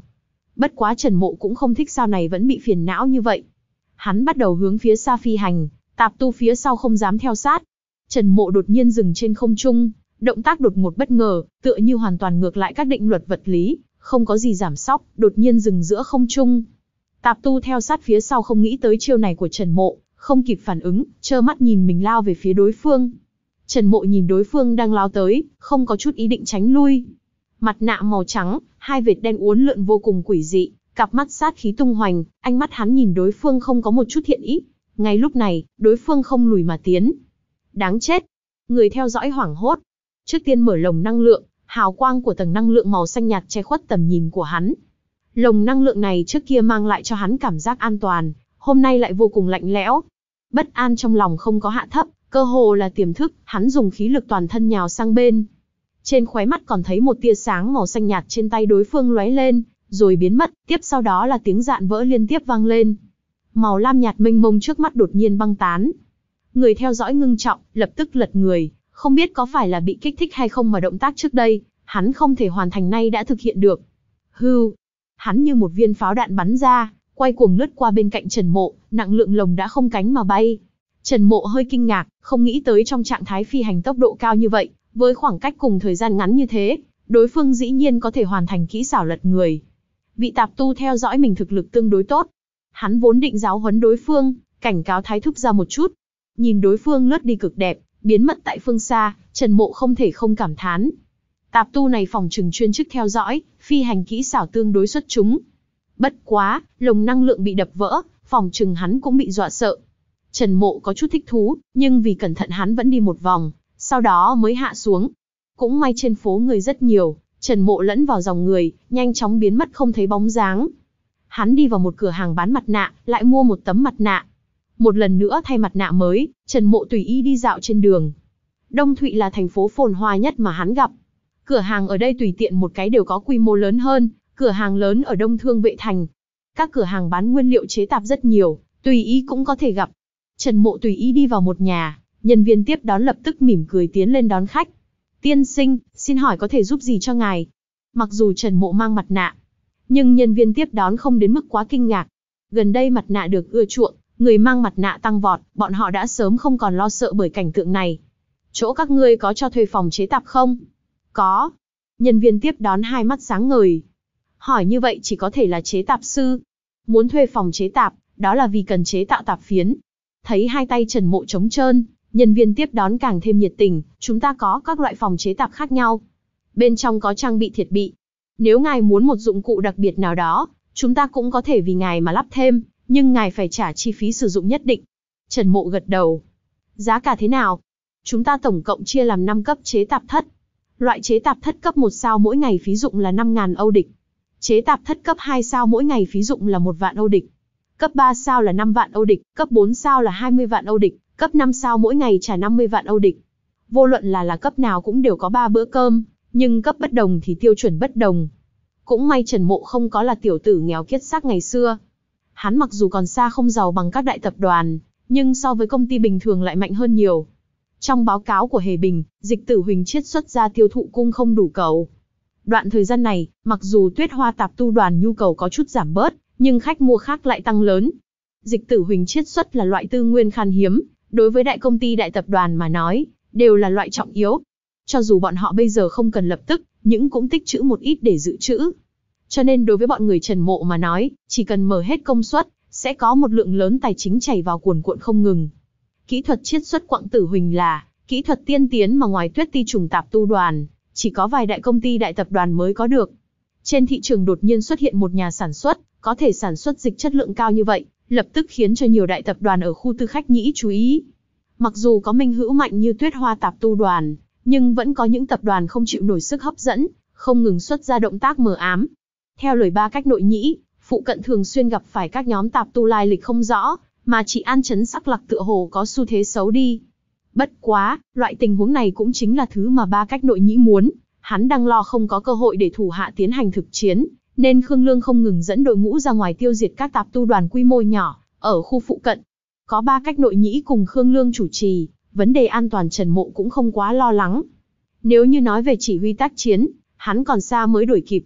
Bất quá Trần Mộ cũng không thích sao này vẫn bị phiền não như vậy. Hắn bắt đầu hướng phía xa phi hành, Tạp Tu phía sau không dám theo sát. Trần Mộ đột nhiên dừng trên không trung, động tác đột ngột bất ngờ, tựa như hoàn toàn ngược lại các định luật vật lý, không có gì giảm sóc, đột nhiên dừng giữa không trung. Tạp Tu theo sát phía sau không nghĩ tới chiêu này của Trần Mộ, không kịp phản ứng, trơ mắt nhìn mình lao về phía đối phương. Trần Mộ nhìn đối phương đang lao tới, không có chút ý định tránh lui. Mặt nạ màu trắng, hai vệt đen uốn lượn vô cùng quỷ dị, cặp mắt sát khí tung hoành, ánh mắt hắn nhìn đối phương không có một chút thiện ý. Ngay lúc này, đối phương không lùi mà tiến. Đáng chết! Người theo dõi hoảng hốt. Trước tiên mở lồng năng lượng, hào quang của tầng năng lượng màu xanh nhạt che khuất tầm nhìn của hắn. Lồng năng lượng này trước kia mang lại cho hắn cảm giác an toàn, hôm nay lại vô cùng lạnh lẽo. Bất an trong lòng không có hạ thấp, cơ hồ là tiềm thức, hắn dùng khí lực toàn thân nhào sang bên. Trên khóe mắt còn thấy một tia sáng màu xanh nhạt trên tay đối phương lóe lên, rồi biến mất, tiếp sau đó là tiếng dạn vỡ liên tiếp vang lên. Màu lam nhạt mênh mông trước mắt đột nhiên băng tán. Người theo dõi ngưng trọng, lập tức lật người, không biết có phải là bị kích thích hay không mà động tác trước đây, hắn không thể hoàn thành nay đã thực hiện được. Hưu, hắn như một viên pháo đạn bắn ra, quay cuồng lướt qua bên cạnh Trần Mộ, nặng lượng lồng đã không cánh mà bay. Trần Mộ hơi kinh ngạc, không nghĩ tới trong trạng thái phi hành tốc độ cao như vậy, với khoảng cách cùng thời gian ngắn như thế, đối phương dĩ nhiên có thể hoàn thành kỹ xảo lật người. Vị Tạp Tu theo dõi mình thực lực tương đối tốt. Hắn vốn định giáo huấn đối phương, cảnh cáo thái thúc ra một chút. Nhìn đối phương lướt đi cực đẹp, biến mất tại phương xa, Trần Mộ không thể không cảm thán. Tạp Tu này phòng trừng chuyên chức theo dõi, phi hành kỹ xảo tương đối xuất chúng. Bất quá, lồng năng lượng bị đập vỡ, phòng trừng hắn cũng bị dọa sợ. Trần Mộ có chút thích thú, nhưng vì cẩn thận hắn vẫn đi một vòng, sau đó mới hạ xuống. Cũng may trên phố người rất nhiều, Trần Mộ lẫn vào dòng người, nhanh chóng biến mất không thấy bóng dáng. Hắn đi vào một cửa hàng bán mặt nạ, lại mua một tấm mặt nạ. Một lần nữa thay mặt nạ mới, Trần Mộ tùy ý đi dạo trên đường. Đông Thụy là thành phố phồn hoa nhất mà hắn gặp. Cửa hàng ở đây tùy tiện một cái đều có quy mô lớn hơn, cửa hàng lớn ở Đông Thương Vệ Thành. Các cửa hàng bán nguyên liệu chế tạp rất nhiều, tùy ý cũng có thể gặp. Trần Mộ tùy ý đi vào một nhà, nhân viên tiếp đón lập tức mỉm cười tiến lên đón khách. Tiên sinh, xin hỏi có thể giúp gì cho ngài? Mặc dù Trần Mộ mang mặt nạ, nhưng nhân viên tiếp đón không đến mức quá kinh ngạc. Gần đây mặt nạ được ưa chuộng, người mang mặt nạ tăng vọt, bọn họ đã sớm không còn lo sợ bởi cảnh tượng này. Chỗ các ngươi có cho thuê phòng chế tạp không? Có. Nhân viên tiếp đón hai mắt sáng ngời. Hỏi như vậy chỉ có thể là chế tạp sư. Muốn thuê phòng chế tạp, đó là vì cần chế tạo tạp phiến. Thấy hai tay Trần Mộ trống trơn, nhân viên tiếp đón càng thêm nhiệt tình, chúng ta có các loại phòng chế tạp khác nhau. Bên trong có trang bị thiết bị. Nếu ngài muốn một dụng cụ đặc biệt nào đó, chúng ta cũng có thể vì ngài mà lắp thêm, nhưng ngài phải trả chi phí sử dụng nhất định. Trần Mộ gật đầu. Giá cả thế nào? Chúng ta tổng cộng chia làm năm cấp chế tạp thất. Loại chế tạp thất cấp một sao mỗi ngày phí dụng là năm nghìn Âu địch. Chế tạp thất cấp hai sao mỗi ngày phí dụng là một vạn Âu địch. Cấp ba sao là năm vạn Âu địch, cấp bốn sao là hai mươi vạn Âu địch, cấp năm sao mỗi ngày trả năm mươi vạn Âu địch. Vô luận là là cấp nào cũng đều có ba bữa cơm, nhưng cấp bất đồng thì tiêu chuẩn bất đồng. Cũng may Trần Mộ không có là tiểu tử nghèo kiết xác ngày xưa. Hắn mặc dù còn xa không giàu bằng các đại tập đoàn, nhưng so với công ty bình thường lại mạnh hơn nhiều. Trong báo cáo của Hề Bình, Dịch Tử Huỳnh chiết xuất ra tiêu thụ cung không đủ cầu. Đoạn thời gian này, mặc dù Tuyết Hoa Tạp Tu đoàn nhu cầu có chút giảm bớt, nhưng khách mua khác lại tăng lớn. Dịch Tử Huỳnh chiết xuất là loại tư nguyên khan hiếm, đối với đại công ty đại tập đoàn mà nói, đều là loại trọng yếu. Cho dù bọn họ bây giờ không cần lập tức, nhưng cũng tích trữ một ít để dự trữ. Cho nên đối với bọn người Trần Mộ mà nói, chỉ cần mở hết công suất, sẽ có một lượng lớn tài chính chảy vào cuồn cuộn không ngừng. Kỹ thuật chiết xuất quặng tử huỳnh là kỹ thuật tiên tiến mà ngoài Tuyết Ti trùng tạp tu đoàn, chỉ có vài đại công ty đại tập đoàn mới có được. Trên thị trường đột nhiên xuất hiện một nhà sản xuất, có thể sản xuất dịch chất lượng cao như vậy, lập tức khiến cho nhiều đại tập đoàn ở khu tư khách nhĩ chú ý. Mặc dù có minh hữu mạnh như Tuyết Hoa Tạp Tu đoàn, nhưng vẫn có những tập đoàn không chịu nổi sức hấp dẫn, không ngừng xuất ra động tác mờ ám. Theo lời ba cách nội nhĩ, phụ cận thường xuyên gặp phải các nhóm tạp tu lai lịch không rõ, mà chỉ an chấn sắc lạc tựa hồ có xu thế xấu đi. Bất quá, loại tình huống này cũng chính là thứ mà ba cách nội nhĩ muốn, hắn đang lo không có cơ hội để thủ hạ tiến hành thực chiến, nên Khương Lương không ngừng dẫn đội ngũ ra ngoài tiêu diệt các tạp tu đoàn quy mô nhỏ, ở khu phụ cận. Có ba cách nội nhĩ cùng Khương Lương chủ trì, vấn đề an toàn Trần Mộ cũng không quá lo lắng. Nếu như nói về chỉ huy tác chiến, hắn còn xa mới đuổi kịp.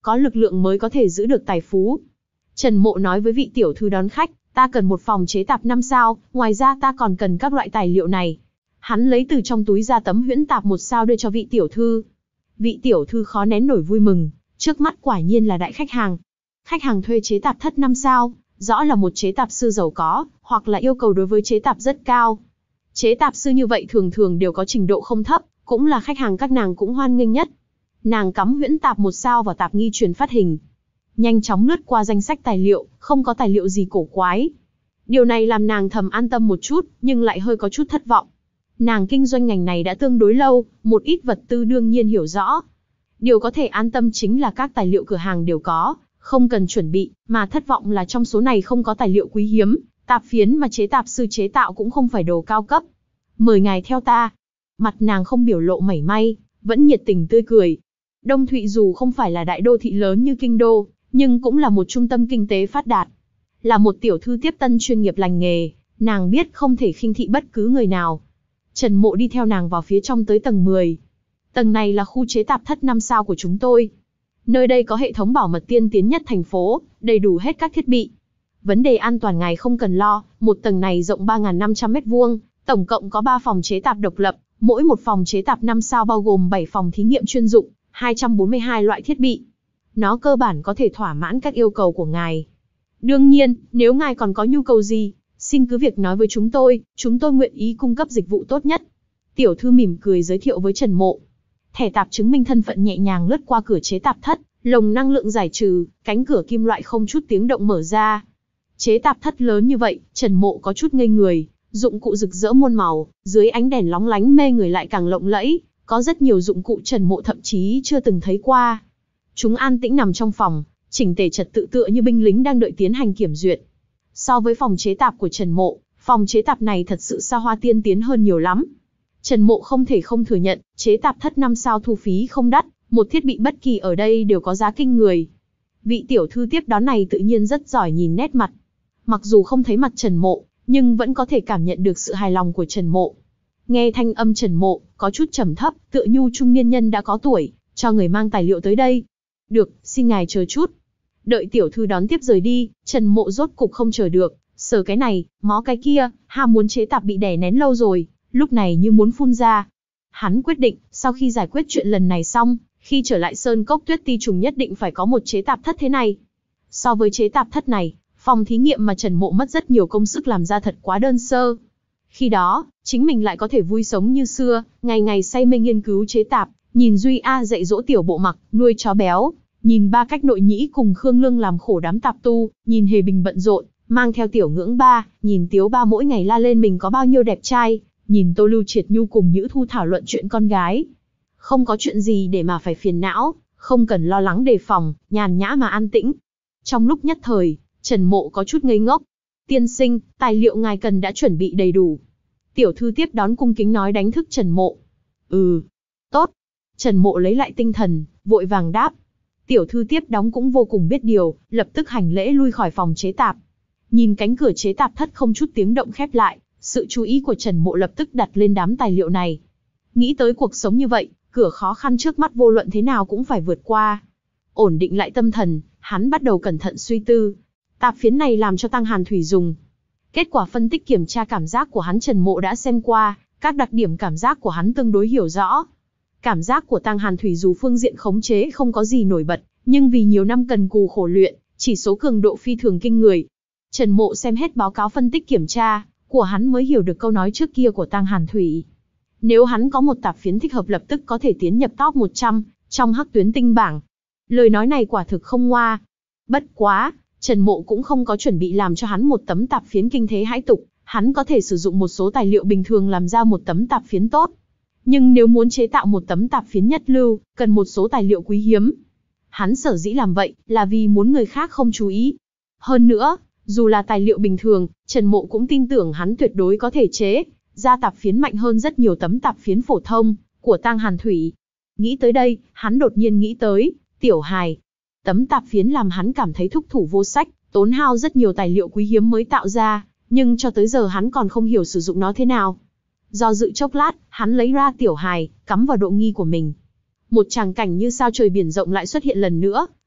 có lực lượng mới có thể giữ được tài phú. Trần Mộ nói với vị tiểu thư đón khách, ta cần một phòng chế tạp năm sao, ngoài ra ta còn cần các loại tài liệu này. Hắn lấy từ trong túi ra tấm huyễn tạp một sao đưa cho vị tiểu thư. Vị tiểu thư khó nén nổi vui mừng, trước mắt quả nhiên là đại khách hàng. Khách hàng thuê chế tạp thất năm sao, rõ là một chế tạp sư giàu có, hoặc là yêu cầu đối với chế tạp rất cao. Chế tạp sư như vậy thường thường đều có trình độ không thấp, cũng là khách hàng các nàng cũng hoan nghênh nhất. Nàng cắm huyễn tạp một sao vào tạp nghi truyền phát hình. Nhanh chóng lướt qua danh sách tài liệu, không có tài liệu gì cổ quái. Điều này làm nàng thầm an tâm một chút, nhưng lại hơi có chút thất vọng. Nàng kinh doanh ngành này đã tương đối lâu, một ít vật tư đương nhiên hiểu rõ. Điều có thể an tâm chính là các tài liệu cửa hàng đều có, không cần chuẩn bị, mà thất vọng là trong số này không có tài liệu quý hiếm, tạp phiến mà chế tạp sư chế tạo cũng không phải đồ cao cấp. Mời ngài theo ta. Mặt nàng không biểu lộ mảy may, vẫn nhiệt tình tươi cười. Đông Thụy dù không phải là đại đô thị lớn như kinh đô, nhưng cũng là một trung tâm kinh tế phát đạt. Là một tiểu thư tiếp tân chuyên nghiệp lành nghề, nàng biết không thể khinh thị bất cứ người nào. Trần Mộ đi theo nàng vào phía trong tới tầng mười. Tầng này là khu chế tạp thất năm sao của chúng tôi. Nơi đây có hệ thống bảo mật tiên tiến nhất thành phố, đầy đủ hết các thiết bị. Vấn đề an toàn ngài không cần lo, một tầng này rộng ba nghìn năm trăm mét vuông, tổng cộng có ba phòng chế tạp độc lập, mỗi một phòng chế tạp năm sao bao gồm bảy phòng thí nghiệm chuyên dụng, hai trăm bốn mươi hai loại thiết bị. Nó cơ bản có thể thỏa mãn các yêu cầu của ngài. Đương nhiên, nếu ngài còn có nhu cầu gì, xin cứ việc nói với chúng tôi, chúng tôi nguyện ý cung cấp dịch vụ tốt nhất. Tiểu thư mỉm cười giới thiệu với Trần Mộ. Thẻ tạp chứng minh thân phận nhẹ nhàng lướt qua cửa chế tạp thất, lồng năng lượng giải trừ, cánh cửa kim loại không chút tiếng động mở ra. Chế tạp thất lớn như vậy, Trần Mộ có chút ngây người, dụng cụ rực rỡ muôn màu, dưới ánh đèn lóng lánh mê người lại càng lộng lẫy, có rất nhiều dụng cụ Trần Mộ thậm chí chưa từng thấy qua. Chúng an tĩnh nằm trong phòng, chỉnh tề trật tự tựa như binh lính đang đợi tiến hành kiểm duyệt. So với phòng chế tạp của Trần Mộ, phòng chế tạp này thật sự xa hoa tiên tiến hơn nhiều lắm. Trần Mộ không thể không thừa nhận, chế tạp thất năm sao thu phí không đắt, một thiết bị bất kỳ ở đây đều có giá kinh người. Vị tiểu thư tiếp đón này tự nhiên rất giỏi nhìn nét mặt. Mặc dù không thấy mặt Trần Mộ, nhưng vẫn có thể cảm nhận được sự hài lòng của Trần Mộ. Nghe thanh âm Trần Mộ, có chút trầm thấp, tựa như trung niên nhân đã có tuổi, cho người mang tài liệu tới đây. Được, xin ngài chờ chút. Đợi tiểu thư đón tiếp rời đi, Trần Mộ rốt cục không chờ được, sờ cái này, mó cái kia, ham muốn chế tạp bị đè nén lâu rồi, lúc này như muốn phun ra. Hắn quyết định, sau khi giải quyết chuyện lần này xong, khi trở lại Sơn Cốc Tuyết Ti Trùng nhất định phải có một chế tạp thất thế này. So với chế tạp thất này, phòng thí nghiệm mà Trần Mộ mất rất nhiều công sức làm ra thật quá đơn sơ. Khi đó, chính mình lại có thể vui sống như xưa, ngày ngày say mê nghiên cứu chế tạp, nhìn Duy A dạy dỗ tiểu bộ mặc, nuôi chó béo, nhìn ba cách nội nhĩ cùng Khương Lương làm khổ đám tạp tu, nhìn Hề Bình bận rộn, mang theo tiểu ngưỡng ba, nhìn Tiếu ba mỗi ngày la lên mình có bao nhiêu đẹp trai, nhìn Tô Lưu Triệt Nhu cùng Nhữ Thu thảo luận chuyện con gái. Không có chuyện gì để mà phải phiền não, không cần lo lắng đề phòng, nhàn nhã mà an tĩnh. Trong lúc nhất thời, Trần Mộ có chút ngây ngốc. Tiên sinh, tài liệu ngài cần đã chuẩn bị đầy đủ. Tiểu thư tiếp đón cung kính nói đánh thức Trần Mộ. Ừ, tốt. Trần Mộ lấy lại tinh thần, vội vàng đáp. Tiểu thư tiếp đón cũng vô cùng biết điều, lập tức hành lễ lui khỏi phòng chế tạp. Nhìn cánh cửa chế tạp thất không chút tiếng động khép lại, sự chú ý của Trần Mộ lập tức đặt lên đám tài liệu này. Nghĩ tới cuộc sống như vậy, cửa khó khăn trước mắt vô luận thế nào cũng phải vượt qua. Ổn định lại tâm thần, hắn bắt đầu cẩn thận suy tư. Tạp phiến này làm cho Tăng Hàn Thủy dùng. Kết quả phân tích kiểm tra cảm giác của hắn Trần Mộ đã xem qua, các đặc điểm cảm giác của hắn tương đối hiểu rõ. Cảm giác của Tăng Hàn Thủy dù phương diện khống chế không có gì nổi bật, nhưng vì nhiều năm cần cù khổ luyện, chỉ số cường độ phi thường kinh người. Trần Mộ xem hết báo cáo phân tích kiểm tra của hắn mới hiểu được câu nói trước kia của Tăng Hàn Thủy. Nếu hắn có một tạp phiến thích hợp lập tức có thể tiến nhập top một trăm trong hắc tuyến tinh bảng. Lời nói này quả thực không ngoa. Bất quá, Trần Mộ cũng không có chuẩn bị làm cho hắn một tấm tạp phiến kinh thế hãi tục, hắn có thể sử dụng một số tài liệu bình thường làm ra một tấm tạp phiến tốt. Nhưng nếu muốn chế tạo một tấm tạp phiến nhất lưu, cần một số tài liệu quý hiếm. Hắn sở dĩ làm vậy, là vì muốn người khác không chú ý. Hơn nữa, dù là tài liệu bình thường, Trần Mộ cũng tin tưởng hắn tuyệt đối có thể chế ra tạp phiến mạnh hơn rất nhiều tấm tạp phiến phổ thông của Tăng Hàn Thủy. Nghĩ tới đây, hắn đột nhiên nghĩ tới Tiểu Hài. Tấm tạp phiến làm hắn cảm thấy thúc thủ vô sách, tốn hao rất nhiều tài liệu quý hiếm mới tạo ra, nhưng cho tới giờ hắn còn không hiểu sử dụng nó thế nào. Do dự chốc lát, hắn lấy ra Tiểu Hài, cắm vào độ nghi của mình. Một tràng cảnh như sao trời biển rộng lại xuất hiện lần nữa,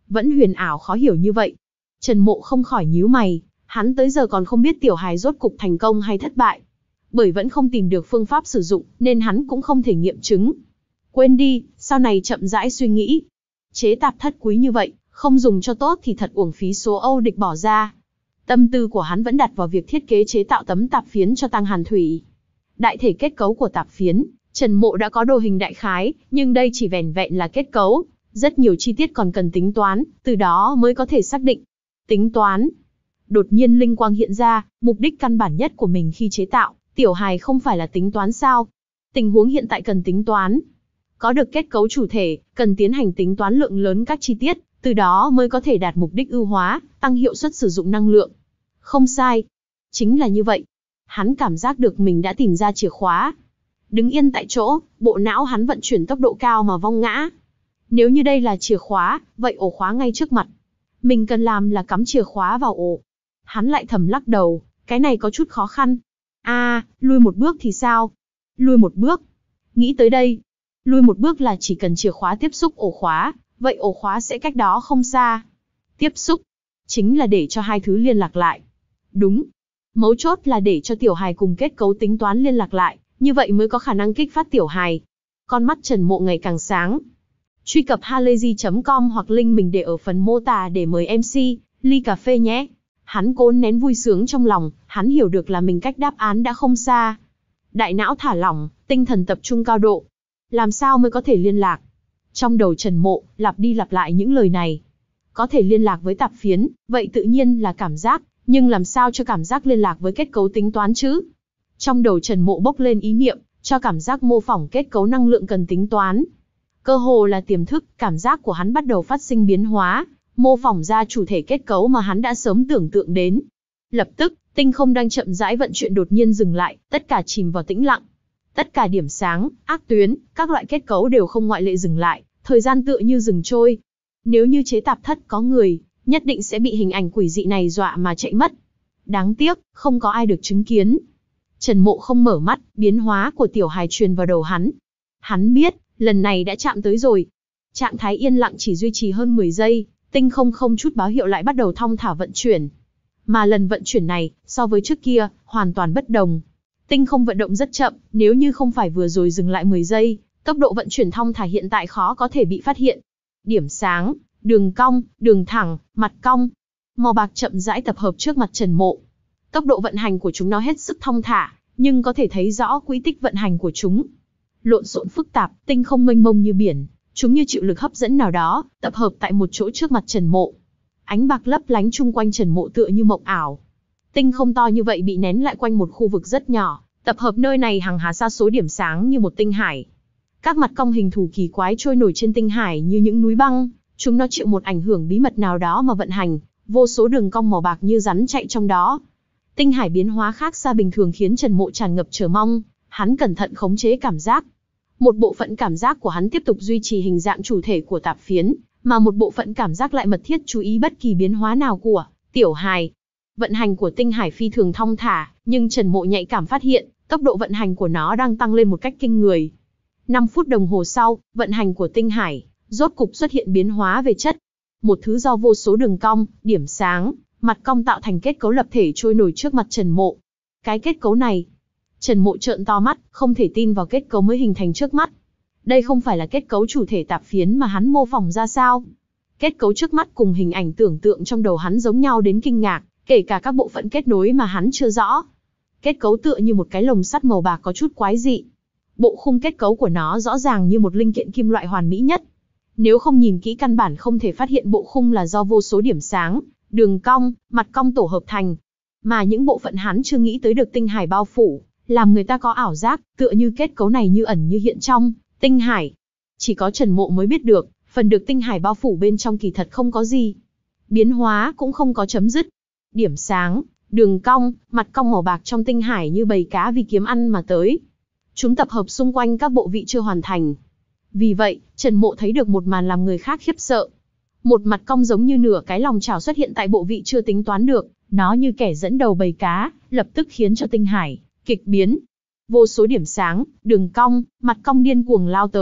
Vẫn huyền ảo khó hiểu như vậy. Trần Mộ không khỏi nhíu mày, hắn tới giờ còn không biết tiểu hài rốt cục thành công hay thất bại. Bởi vẫn không tìm được phương pháp sử dụng, nên hắn cũng không thể nghiệm chứng. Quên đi, sau này chậm rãi suy nghĩ. Chế tạp thất quý như vậy, không dùng cho tốt thì thật uổng phí số Âu địch bỏ ra. Tâm tư của hắn vẫn đặt vào việc thiết kế chế tạo tấm tạp phiến cho Tăng Hàn Thủy. Đại thể kết cấu của tạp phiến, Trần Mộ đã có đồ hình đại khái, nhưng đây chỉ vẻn vẹn là kết cấu. Rất nhiều chi tiết còn cần tính toán, từ đó mới có thể xác định. Tính toán. Đột nhiên linh quang hiện ra, mục đích căn bản nhất của mình khi chế tạo tiểu hài không phải là tính toán sao? Tình huống hiện tại cần tính toán. Có được kết cấu chủ thể, cần tiến hành tính toán lượng lớn các chi tiết, từ đó mới có thể đạt mục đích ưu hóa, tăng hiệu suất sử dụng năng lượng. Không sai. Chính là như vậy. Hắn cảm giác được mình đã tìm ra chìa khóa. Đứng yên tại chỗ, bộ não hắn vận chuyển tốc độ cao mà vong ngã. Nếu như đây là chìa khóa, vậy ổ khóa ngay trước mặt. Mình cần làm là cắm chìa khóa vào ổ. Hắn lại thầm lắc đầu, cái này có chút khó khăn. À, lui một bước thì sao? Lui một bước. Nghĩ tới đây. Lui một bước là chỉ cần chìa khóa tiếp xúc ổ khóa, vậy ổ khóa sẽ cách đó không xa. Tiếp xúc. Chính là để cho hai thứ liên lạc lại. Đúng. Mấu chốt là để cho tiểu hài cùng kết cấu tính toán liên lạc lại, như vậy mới có khả năng kích phát tiểu hài. Con mắt Trần Mộ ngày càng sáng. Truy cập halayzi chấm com hoặc link mình để ở phần mô tả để mời em xê, ly cà phê nhé. Hắn cố nén vui sướng trong lòng, hắn hiểu được là mình cách đáp án đã không xa. Đại não thả lỏng, tinh thần tập trung cao độ. Làm sao mới có thể liên lạc? Trong đầu Trần Mộ, lặp đi lặp lại những lời này. Có thể liên lạc với tạp phiến, vậy tự nhiên là cảm giác, nhưng làm sao cho cảm giác liên lạc với kết cấu tính toán chứ? Trong đầu Trần Mộ bốc lên ý niệm, cho cảm giác mô phỏng kết cấu năng lượng cần tính toán. Cơ hồ là tiềm thức, cảm giác của hắn bắt đầu phát sinh biến hóa, mô phỏng ra chủ thể kết cấu mà hắn đã sớm tưởng tượng đến. Lập tức, tinh không đang chậm rãi vận chuyển đột nhiên dừng lại, tất cả chìm vào tĩnh lặng. Tất cả điểm sáng, ác tuyến, các loại kết cấu đều không ngoại lệ dừng lại, thời gian tựa như dừng trôi. Nếu như chế tạp thất có người, nhất định sẽ bị hình ảnh quỷ dị này dọa mà chạy mất. Đáng tiếc, không có ai được chứng kiến. Trần Mộ không mở mắt, biến hóa của tiểu hài truyền vào đầu hắn. Hắn biết, lần này đã chạm tới rồi. Trạng thái yên lặng chỉ duy trì hơn mười giây, tinh không không chút báo hiệu lại bắt đầu thong thả vận chuyển. Mà lần vận chuyển này, so với trước kia, hoàn toàn bất đồng. Tinh không vận động rất chậm, nếu như không phải vừa rồi dừng lại mười giây, tốc độ vận chuyển thong thả hiện tại khó có thể bị phát hiện. Điểm sáng, đường cong, đường thẳng, mặt cong. Màu bạc chậm rãi tập hợp trước mặt Trần Mộ. Tốc độ vận hành của chúng nó hết sức thong thả, nhưng có thể thấy rõ quỹ tích vận hành của chúng. Lộn xộn phức tạp, tinh không mênh mông như biển, chúng như chịu lực hấp dẫn nào đó, tập hợp tại một chỗ trước mặt Trần Mộ. Ánh bạc lấp lánh chung quanh Trần Mộ tựa như mộng ảo. Tinh không to như vậy bị nén lại quanh một khu vực rất nhỏ, tập hợp nơi này hàng hà sa số điểm sáng như một tinh hải. Các mặt cong hình thù kỳ quái trôi nổi trên tinh hải như những núi băng, chúng nó chịu một ảnh hưởng bí mật nào đó mà vận hành, vô số đường cong màu bạc như rắn chạy trong đó. Tinh hải biến hóa khác xa bình thường khiến Trần Mộ tràn ngập chờ mong, hắn cẩn thận khống chế cảm giác. Một bộ phận cảm giác của hắn tiếp tục duy trì hình dạng chủ thể của tạp phiến, mà một bộ phận cảm giác lại mật thiết chú ý bất kỳ biến hóa nào của tiểu hài. Vận hành của tinh hải phi thường thong thả, nhưng Trần Mộ nhạy cảm phát hiện, tốc độ vận hành của nó đang tăng lên một cách kinh người. năm phút đồng hồ sau, vận hành của tinh hải rốt cục xuất hiện biến hóa về chất. Một thứ do vô số đường cong, điểm sáng, mặt cong tạo thành kết cấu lập thể trôi nổi trước mặt Trần Mộ. Cái kết cấu này, Trần Mộ trợn to mắt, không thể tin vào kết cấu mới hình thành trước mắt. Đây không phải là kết cấu chủ thể tạp phiến mà hắn mô phỏng ra sao? Kết cấu trước mắt cùng hình ảnh tưởng tượng trong đầu hắn giống nhau đến kinh ngạc, kể cả các bộ phận kết nối mà hắn chưa rõ. Kết cấu tựa như một cái lồng sắt màu bạc có chút quái dị. Bộ khung kết cấu của nó rõ ràng như một linh kiện kim loại hoàn mỹ nhất. Nếu không nhìn kỹ căn bản không thể phát hiện bộ khung là do vô số điểm sáng, đường cong, mặt cong tổ hợp thành. Mà những bộ phận hắn chưa nghĩ tới được tinh hải bao phủ, làm người ta có ảo giác, tựa như kết cấu này như ẩn như hiện trong tinh hải. Chỉ có Trần Mộ mới biết được, phần được tinh hải bao phủ bên trong kỳ thật không có gì. Biến hóa cũng không có chấm dứt. Điểm sáng, đường cong, mặt cong màu bạc trong tinh hải như bầy cá vì kiếm ăn mà tới. Chúng tập hợp xung quanh các bộ vị chưa hoàn thành. Vì vậy, Trần Mộ thấy được một màn làm người khác khiếp sợ. Một mặt cong giống như nửa cái lòng chảo xuất hiện tại bộ vị chưa tính toán được, nó như kẻ dẫn đầu bầy cá, lập tức khiến cho tinh hải kịch biến. Vô số điểm sáng, đường cong, mặt cong điên cuồng lao tới,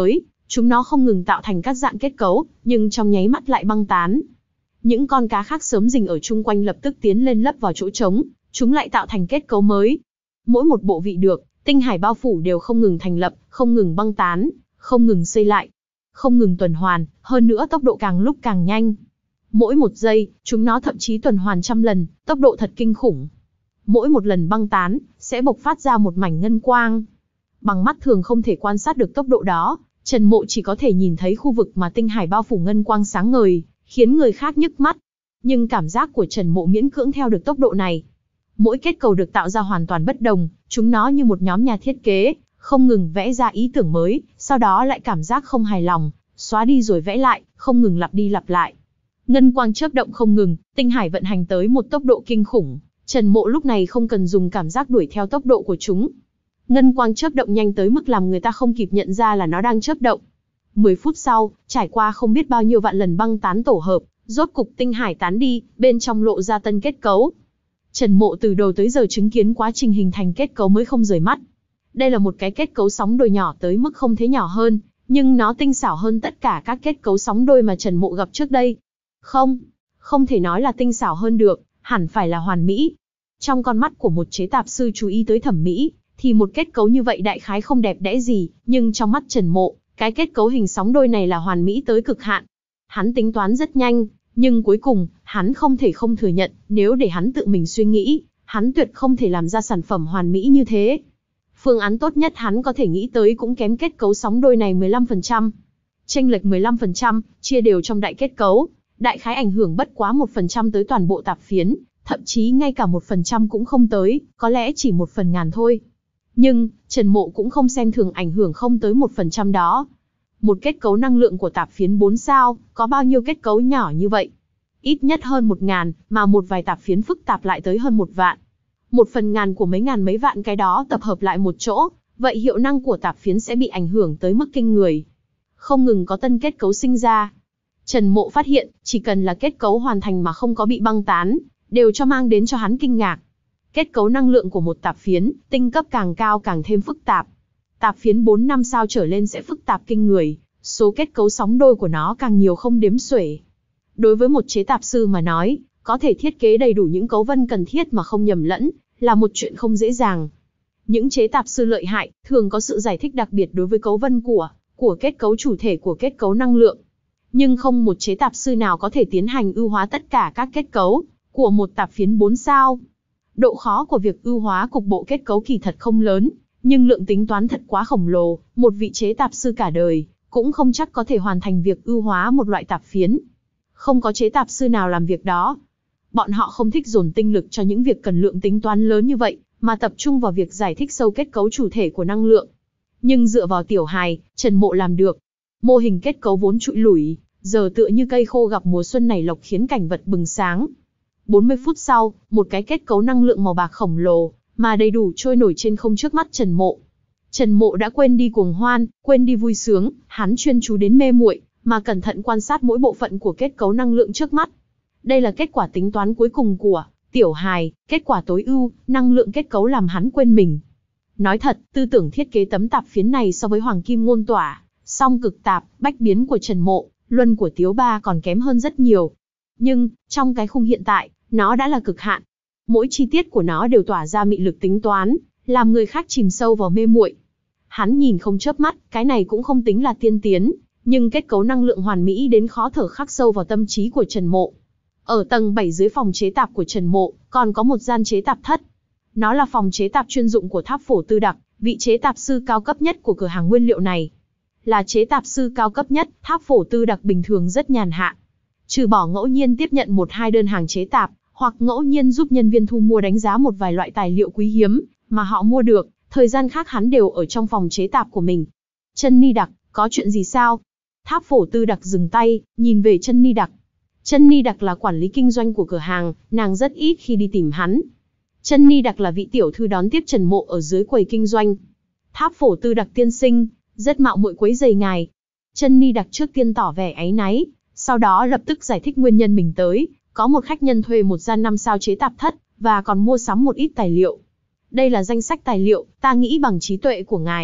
Chúng nó không ngừng tạo thành các dạng kết cấu, nhưng trong nháy mắt lại băng tán. Những con cá khác sớm rình ở chung quanh lập tức tiến lên lấp vào chỗ trống, chúng lại tạo thành kết cấu mới. Mỗi một bộ vị được, tinh hải bao phủ đều không ngừng thành lập, không ngừng băng tán, không ngừng xây lại, không ngừng tuần hoàn, hơn nữa tốc độ càng lúc càng nhanh. Mỗi một giây, chúng nó thậm chí tuần hoàn trăm lần, tốc độ thật kinh khủng. Mỗi một lần băng tán, sẽ bộc phát ra một mảnh ngân quang. Bằng mắt thường không thể quan sát được tốc độ đó, Trần Mộ chỉ có thể nhìn thấy khu vực mà tinh hải bao phủ ngân quang sáng ngời, khiến người khác nhức mắt. Nhưng cảm giác của Trần Mộ miễn cưỡng theo được tốc độ này. Mỗi kết cầu được tạo ra hoàn toàn bất đồng, chúng nó như một nhóm nhà thiết kế, không ngừng vẽ ra ý tưởng mới, sau đó lại cảm giác không hài lòng, xóa đi rồi vẽ lại, không ngừng lặp đi lặp lại. Ngân quang chớp động không ngừng, tinh hải vận hành tới một tốc độ kinh khủng. Trần Mộ lúc này không cần dùng cảm giác đuổi theo tốc độ của chúng. Ngân quang chớp động nhanh tới mức làm người ta không kịp nhận ra là nó đang chớp động. mười phút sau, trải qua không biết bao nhiêu vạn lần băng tán tổ hợp, rốt cục tinh hải tán đi, bên trong lộ ra tân kết cấu. Trần Mộ từ đầu tới giờ chứng kiến quá trình hình thành kết cấu mới không rời mắt. Đây là một cái kết cấu sóng đôi nhỏ tới mức không thể nhỏ hơn, nhưng nó tinh xảo hơn tất cả các kết cấu sóng đôi mà Trần Mộ gặp trước đây. Không, không thể nói là tinh xảo hơn được, hẳn phải là hoàn mỹ. Trong con mắt của một chế tạp sư chú ý tới thẩm mỹ, thì một kết cấu như vậy đại khái không đẹp đẽ gì, nhưng trong mắt Trần Mộ, cái kết cấu hình sóng đôi này là hoàn mỹ tới cực hạn. Hắn tính toán rất nhanh, nhưng cuối cùng, hắn không thể không thừa nhận, nếu để hắn tự mình suy nghĩ, hắn tuyệt không thể làm ra sản phẩm hoàn mỹ như thế. Phương án tốt nhất hắn có thể nghĩ tới cũng kém kết cấu sóng đôi này mười lăm phần trăm. Chênh lệch mười lăm phần trăm, chia đều trong đại kết cấu, đại khái ảnh hưởng bất quá một phần trăm tới toàn bộ tạp phiến, thậm chí ngay cả một phần trăm cũng không tới, có lẽ chỉ một phần ngàn thôi. Nhưng, Trần Mộ cũng không xem thường ảnh hưởng không tới một phần trăm đó. Một kết cấu năng lượng của tạp phiến bốn sao, có bao nhiêu kết cấu nhỏ như vậy? Ít nhất hơn một ngàn, mà một vài tạp phiến phức tạp lại tới hơn một vạn. Một phần ngàn của mấy ngàn mấy vạn cái đó tập hợp lại một chỗ, vậy hiệu năng của tạp phiến sẽ bị ảnh hưởng tới mức kinh người. Không ngừng có tân kết cấu sinh ra. Trần Mộ phát hiện, chỉ cần là kết cấu hoàn thành mà không có bị băng tán, đều cho mang đến cho hắn kinh ngạc. Kết cấu năng lượng của một tạp phiến, tinh cấp càng cao càng thêm phức tạp. Tạp phiến bốn năm sao trở lên sẽ phức tạp kinh người, số kết cấu sóng đôi của nó càng nhiều không đếm xuể. Đối với một chế tạp sư mà nói, có thể thiết kế đầy đủ những cấu vân cần thiết mà không nhầm lẫn, là một chuyện không dễ dàng. Những chế tạp sư lợi hại, thường có sự giải thích đặc biệt đối với cấu vân của, của kết cấu chủ thể của kết cấu năng lượng. Nhưng không một chế tạp sư nào có thể tiến hành ưu hóa tất cả các kết cấu của một tạp phiến bốn sao. Độ khó của việc ưu hóa cục bộ kết cấu kỳ thật không lớn, nhưng lượng tính toán thật quá khổng lồ, một vị chế tạp sư cả đời cũng không chắc có thể hoàn thành việc ưu hóa một loại tạp phiến. Không có chế tạp sư nào làm việc đó. Bọn họ không thích dồn tinh lực cho những việc cần lượng tính toán lớn như vậy, mà tập trung vào việc giải thích sâu kết cấu chủ thể của năng lượng. Nhưng dựa vào tiểu hài, Trần Mộ làm được. Mô hình kết cấu vốn trụi lủi, giờ tựa như cây khô gặp mùa xuân nảy lộc khiến cảnh vật bừng sáng. bốn mươi phút sau, một cái kết cấu năng lượng màu bạc khổng lồ, mà đầy đủ trôi nổi trên không trước mắt Trần Mộ. Trần Mộ đã quên đi cuồng hoan, quên đi vui sướng, hắn chuyên chú đến mê muội, mà cẩn thận quan sát mỗi bộ phận của kết cấu năng lượng trước mắt. Đây là kết quả tính toán cuối cùng của tiểu hài, kết quả tối ưu, năng lượng kết cấu làm hắn quên mình. Nói thật, tư tưởng thiết kế tấm tạp phiến này so với Hoàng Kim Ngôn Tỏa, song cực tạp, bách biến của Trần Mộ, luân của Tiếu Ba còn kém hơn rất nhiều. Nhưng, trong cái khung hiện tại, nó đã là cực hạn. Mỗi chi tiết của nó đều tỏa ra mị lực tính toán, làm người khác chìm sâu vào mê muội. Hắn nhìn không chớp mắt, cái này cũng không tính là tiên tiến, nhưng kết cấu năng lượng hoàn mỹ đến khó thở khắc sâu vào tâm trí của Trần Mộ. Ở tầng bảy dưới phòng chế tạp của Trần Mộ, còn có một gian chế tạp thất. Nó là phòng chế tạp chuyên dụng của Tháp Phổ Tư Đặc, vị chế tạp sư cao cấp nhất của cửa hàng nguyên liệu này. Là chế tạp sư cao cấp nhất, Tháp Phổ Tư Đặc bình thường rất nhàn hạ. Trừ bỏ ngẫu nhiên tiếp nhận một hai đơn hàng chế tạp, hoặc ngẫu nhiên giúp nhân viên thu mua đánh giá một vài loại tài liệu quý hiếm mà họ mua được, thời gian khác hắn đều ở trong phòng chế tạp của mình. Chân Ni Đặc, có chuyện gì sao? Tháp Phổ Tư Đặc dừng tay, nhìn về Chân Ni Đặc. Chân Ni Đặc là quản lý kinh doanh của cửa hàng, nàng rất ít khi đi tìm hắn. Chân Ni Đặc là vị tiểu thư đón tiếp Trần Mộ ở dưới quầy kinh doanh. Tháp Phổ Tư Đặc tiên sinh, rất mạo muội quấy rầy ngài. Chân Ni Đặc trước tiên tỏ vẻ áy náy, sau đó lập tức giải thích nguyên nhân mình tới, có một khách nhân thuê một gian năm sao chế tạp thất, và còn mua sắm một ít tài liệu. Đây là danh sách tài liệu, ta nghĩ bằng trí tuệ của ngài,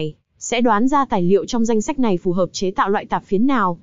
sẽ đoán ra tài liệu trong danh sách này phù hợp chế tạo loại tạp phiến nào.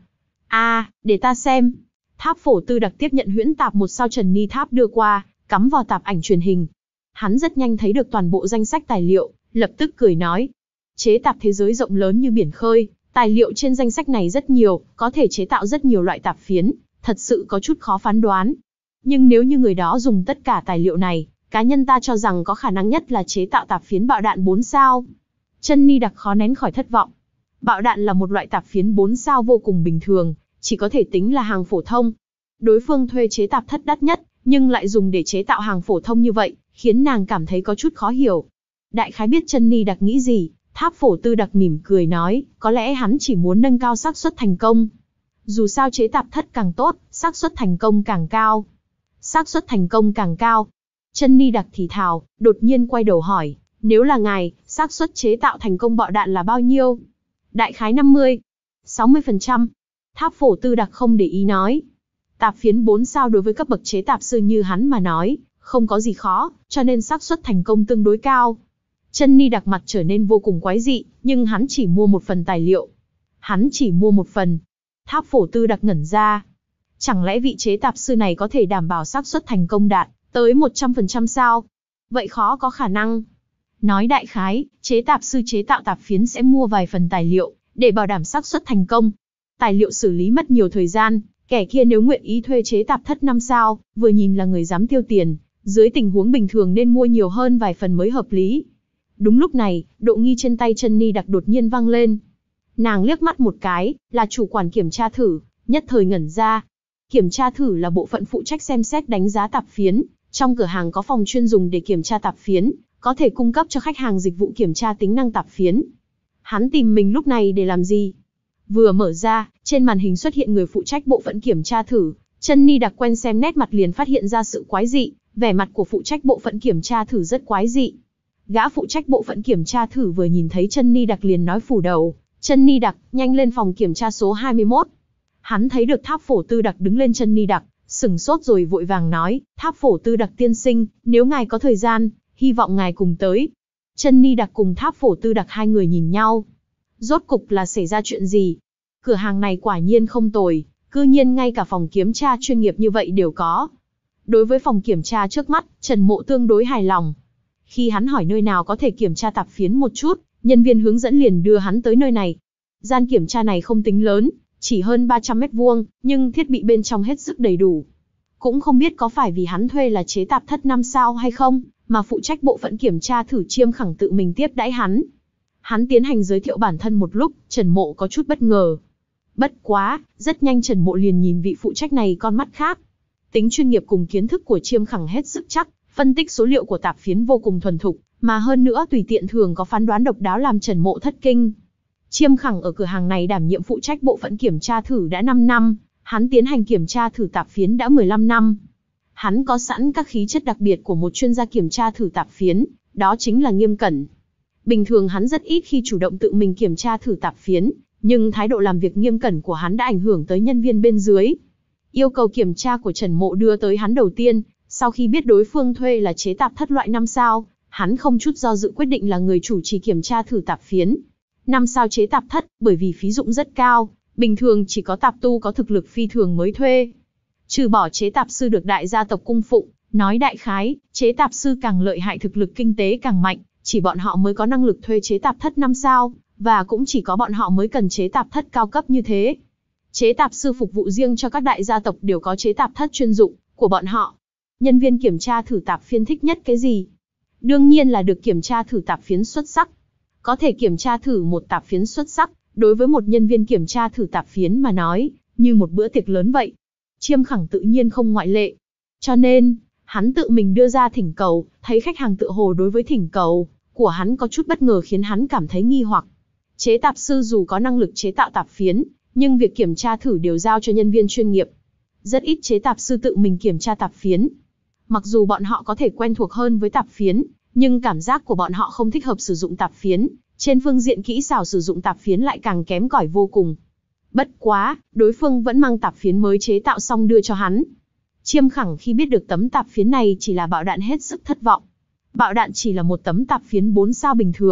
À, để ta xem. Tháp Phổ Tư Đặc tiếp nhận huyễn tạp một sao Trần Ni Tháp đưa qua, cắm vào tạp ảnh truyền hình. Hắn rất nhanh thấy được toàn bộ danh sách tài liệu, lập tức cười nói. Chế tạp thế giới rộng lớn như biển khơi, tài liệu trên danh sách này rất nhiều, có thể chế tạo rất nhiều loại tạp phiến, thật sự có chút khó phán đoán. Nhưng nếu như người đó dùng tất cả tài liệu này, cá nhân ta cho rằng có khả năng nhất là chế tạo tạp phiến bạo đạn bốn sao. Trần Ni Đặc khó nén khỏi thất vọng. Bạo đạn là một loại tạp phiến bốn sao vô cùng bình thường, chỉ có thể tính là hàng phổ thông. Đối phương thuê chế tạp thất đắt nhất, nhưng lại dùng để chế tạo hàng phổ thông như vậy, khiến nàng cảm thấy có chút khó hiểu. Đại khái biết Trần Ni Đặc nghĩ gì, Tháp Phổ Tư Đặc mỉm cười nói, có lẽ hắn chỉ muốn nâng cao xác suất thành công. Dù sao chế tạp thất càng tốt, xác suất thành công càng cao. Xác suất thành công càng cao. Trần Ni Đặc thì thào, đột nhiên quay đầu hỏi, nếu là ngài, xác suất chế tạo thành công bạo đạn là bao nhiêu? Đại khái năm mươi, sáu mươi phần trăm. Tháp Phổ Tư Đặc không để ý nói. Tạp phiến bốn sao đối với cấp bậc chế tạp sư như hắn mà nói, không có gì khó, cho nên xác suất thành công tương đối cao. Trần Ni Đặc mặt trở nên vô cùng quái dị, nhưng hắn chỉ mua một phần tài liệu. Hắn chỉ mua một phần. Tháp Phổ Tư Đặc ngẩn ra. Chẳng lẽ vị chế tạp sư này có thể đảm bảo xác suất thành công đạt tới một trăm phần trăm sao? Vậy khó có khả năng. Nói đại khái, chế tạp sư chế tạo tạp phiến sẽ mua vài phần tài liệu, để bảo đảm xác suất thành công. Tài liệu xử lý mất nhiều thời gian, kẻ kia nếu nguyện ý thuê chế tạp thất năm sao, vừa nhìn là người dám tiêu tiền, dưới tình huống bình thường nên mua nhiều hơn vài phần mới hợp lý. Đúng lúc này, độ nghi trên tay Trần Ni Đặc đột nhiên vang lên. Nàng liếc mắt một cái, là chủ quản kiểm tra thử, nhất thời ngẩn ra. Kiểm tra thử là bộ phận phụ trách xem xét đánh giá tạp phiến, trong cửa hàng có phòng chuyên dùng để kiểm tra tạp phiến, có thể cung cấp cho khách hàng dịch vụ kiểm tra tính năng tạp phiến. Hắn tìm mình lúc này để làm gì? Vừa mở ra, trên màn hình xuất hiện người phụ trách bộ phận kiểm tra thử, Trần Ni Đặc quen xem nét mặt liền phát hiện ra sự quái dị, vẻ mặt của phụ trách bộ phận kiểm tra thử rất quái dị. Gã phụ trách bộ phận kiểm tra thử vừa nhìn thấy Trần Ni Đặc liền nói phủ đầu, Trần Ni Đặc, nhanh lên phòng kiểm tra số hai mươi mốt. Hắn thấy được Tháp Phổ Tư Đặc đứng lên Trần Ni Đặc, sửng sốt rồi vội vàng nói, Tháp Phổ Tư Đặc tiên sinh, nếu ngài có thời gian, hy vọng ngài cùng tới. Trần Ni Đặc cùng Tháp Phổ Tư Đặc hai người nhìn nhau. Rốt cục là xảy ra chuyện gì? Cửa hàng này quả nhiên không tồi, cư nhiên ngay cả phòng kiểm tra chuyên nghiệp như vậy đều có. Đối với phòng kiểm tra trước mắt, Trần Mộ tương đối hài lòng. Khi hắn hỏi nơi nào có thể kiểm tra tạp phiến một chút, nhân viên hướng dẫn liền đưa hắn tới nơi này. Gian kiểm tra này không tính lớn, chỉ hơn ba trăm mét vuông, nhưng thiết bị bên trong hết sức đầy đủ. Cũng không biết có phải vì hắn thuê là chế tạp thất năm sao hay không, mà phụ trách bộ phận kiểm tra thử Chiêm Khẳng tự mình tiếp đãi hắn. Hắn tiến hành giới thiệu bản thân một lúc, Trần Mộ có chút bất ngờ. Bất quá, rất nhanh Trần Mộ liền nhìn vị phụ trách này con mắt khác. Tính chuyên nghiệp cùng kiến thức của Chiêm Khẳng hết sức chắc, phân tích số liệu của tạp phiến vô cùng thuần thục, mà hơn nữa tùy tiện thường có phán đoán độc đáo làm Trần Mộ thất kinh. Chiêm Khẳng ở cửa hàng này đảm nhiệm phụ trách bộ phận kiểm tra thử đã năm năm, hắn tiến hành kiểm tra thử tạp phiến đã mười lăm năm. Hắn có sẵn các khí chất đặc biệt của một chuyên gia kiểm tra thử tạp phiến, đó chính là nghiêm cẩn. Bình thường hắn rất ít khi chủ động tự mình kiểm tra thử tạp phiến, nhưng thái độ làm việc nghiêm cẩn của hắn đã ảnh hưởng tới nhân viên bên dưới. Yêu cầu kiểm tra của Trần Mộ đưa tới hắn đầu tiên, sau khi biết đối phương thuê là chế tạp thất loại năm sao, hắn không chút do dự quyết định là người chủ trì kiểm tra thử tạp phiến. năm sao chế tạp thất, bởi vì phí dụng rất cao, bình thường chỉ có tạp tu có thực lực phi thường mới thuê. Trừ bỏ chế tạp sư được đại gia tộc cung phụng, nói đại khái, chế tạp sư càng lợi hại thực lực kinh tế càng mạnh, chỉ bọn họ mới có năng lực thuê chế tạp thất năm sao, và cũng chỉ có bọn họ mới cần chế tạp thất cao cấp như thế. Chế tạp sư phục vụ riêng cho các đại gia tộc đều có chế tạp thất chuyên dụng của bọn họ. Nhân viên kiểm tra thử tạp phiến thích nhất cái gì? Đương nhiên là được kiểm tra thử tạp phiến xuất sắc. Có thể kiểm tra thử một tạp phiến xuất sắc, đối với một nhân viên kiểm tra thử tạp phiến mà nói, như một bữa tiệc lớn vậy. Chiêm Khẳng tự nhiên không ngoại lệ. Cho nên, hắn tự mình đưa ra thỉnh cầu, thấy khách hàng tự hồ đối với thỉnh cầu của hắn có chút bất ngờ khiến hắn cảm thấy nghi hoặc. Chế tạp sư dù có năng lực chế tạo tạp phiến, nhưng việc kiểm tra thử đều giao cho nhân viên chuyên nghiệp. Rất ít chế tạp sư tự mình kiểm tra tạp phiến. Mặc dù bọn họ có thể quen thuộc hơn với tạp phiến, nhưng cảm giác của bọn họ không thích hợp sử dụng tạp phiến, trên phương diện kỹ xảo sử dụng tạp phiến lại càng kém cỏi vô cùng. Bất quá, đối phương vẫn mang tạp phiến mới chế tạo xong đưa cho hắn. Chiêm Khẳng khi biết được tấm tạp phiến này chỉ là bạo đạn hết sức thất vọng. Bạo đạn chỉ là một tấm tạp phiến bốn sao bình thường,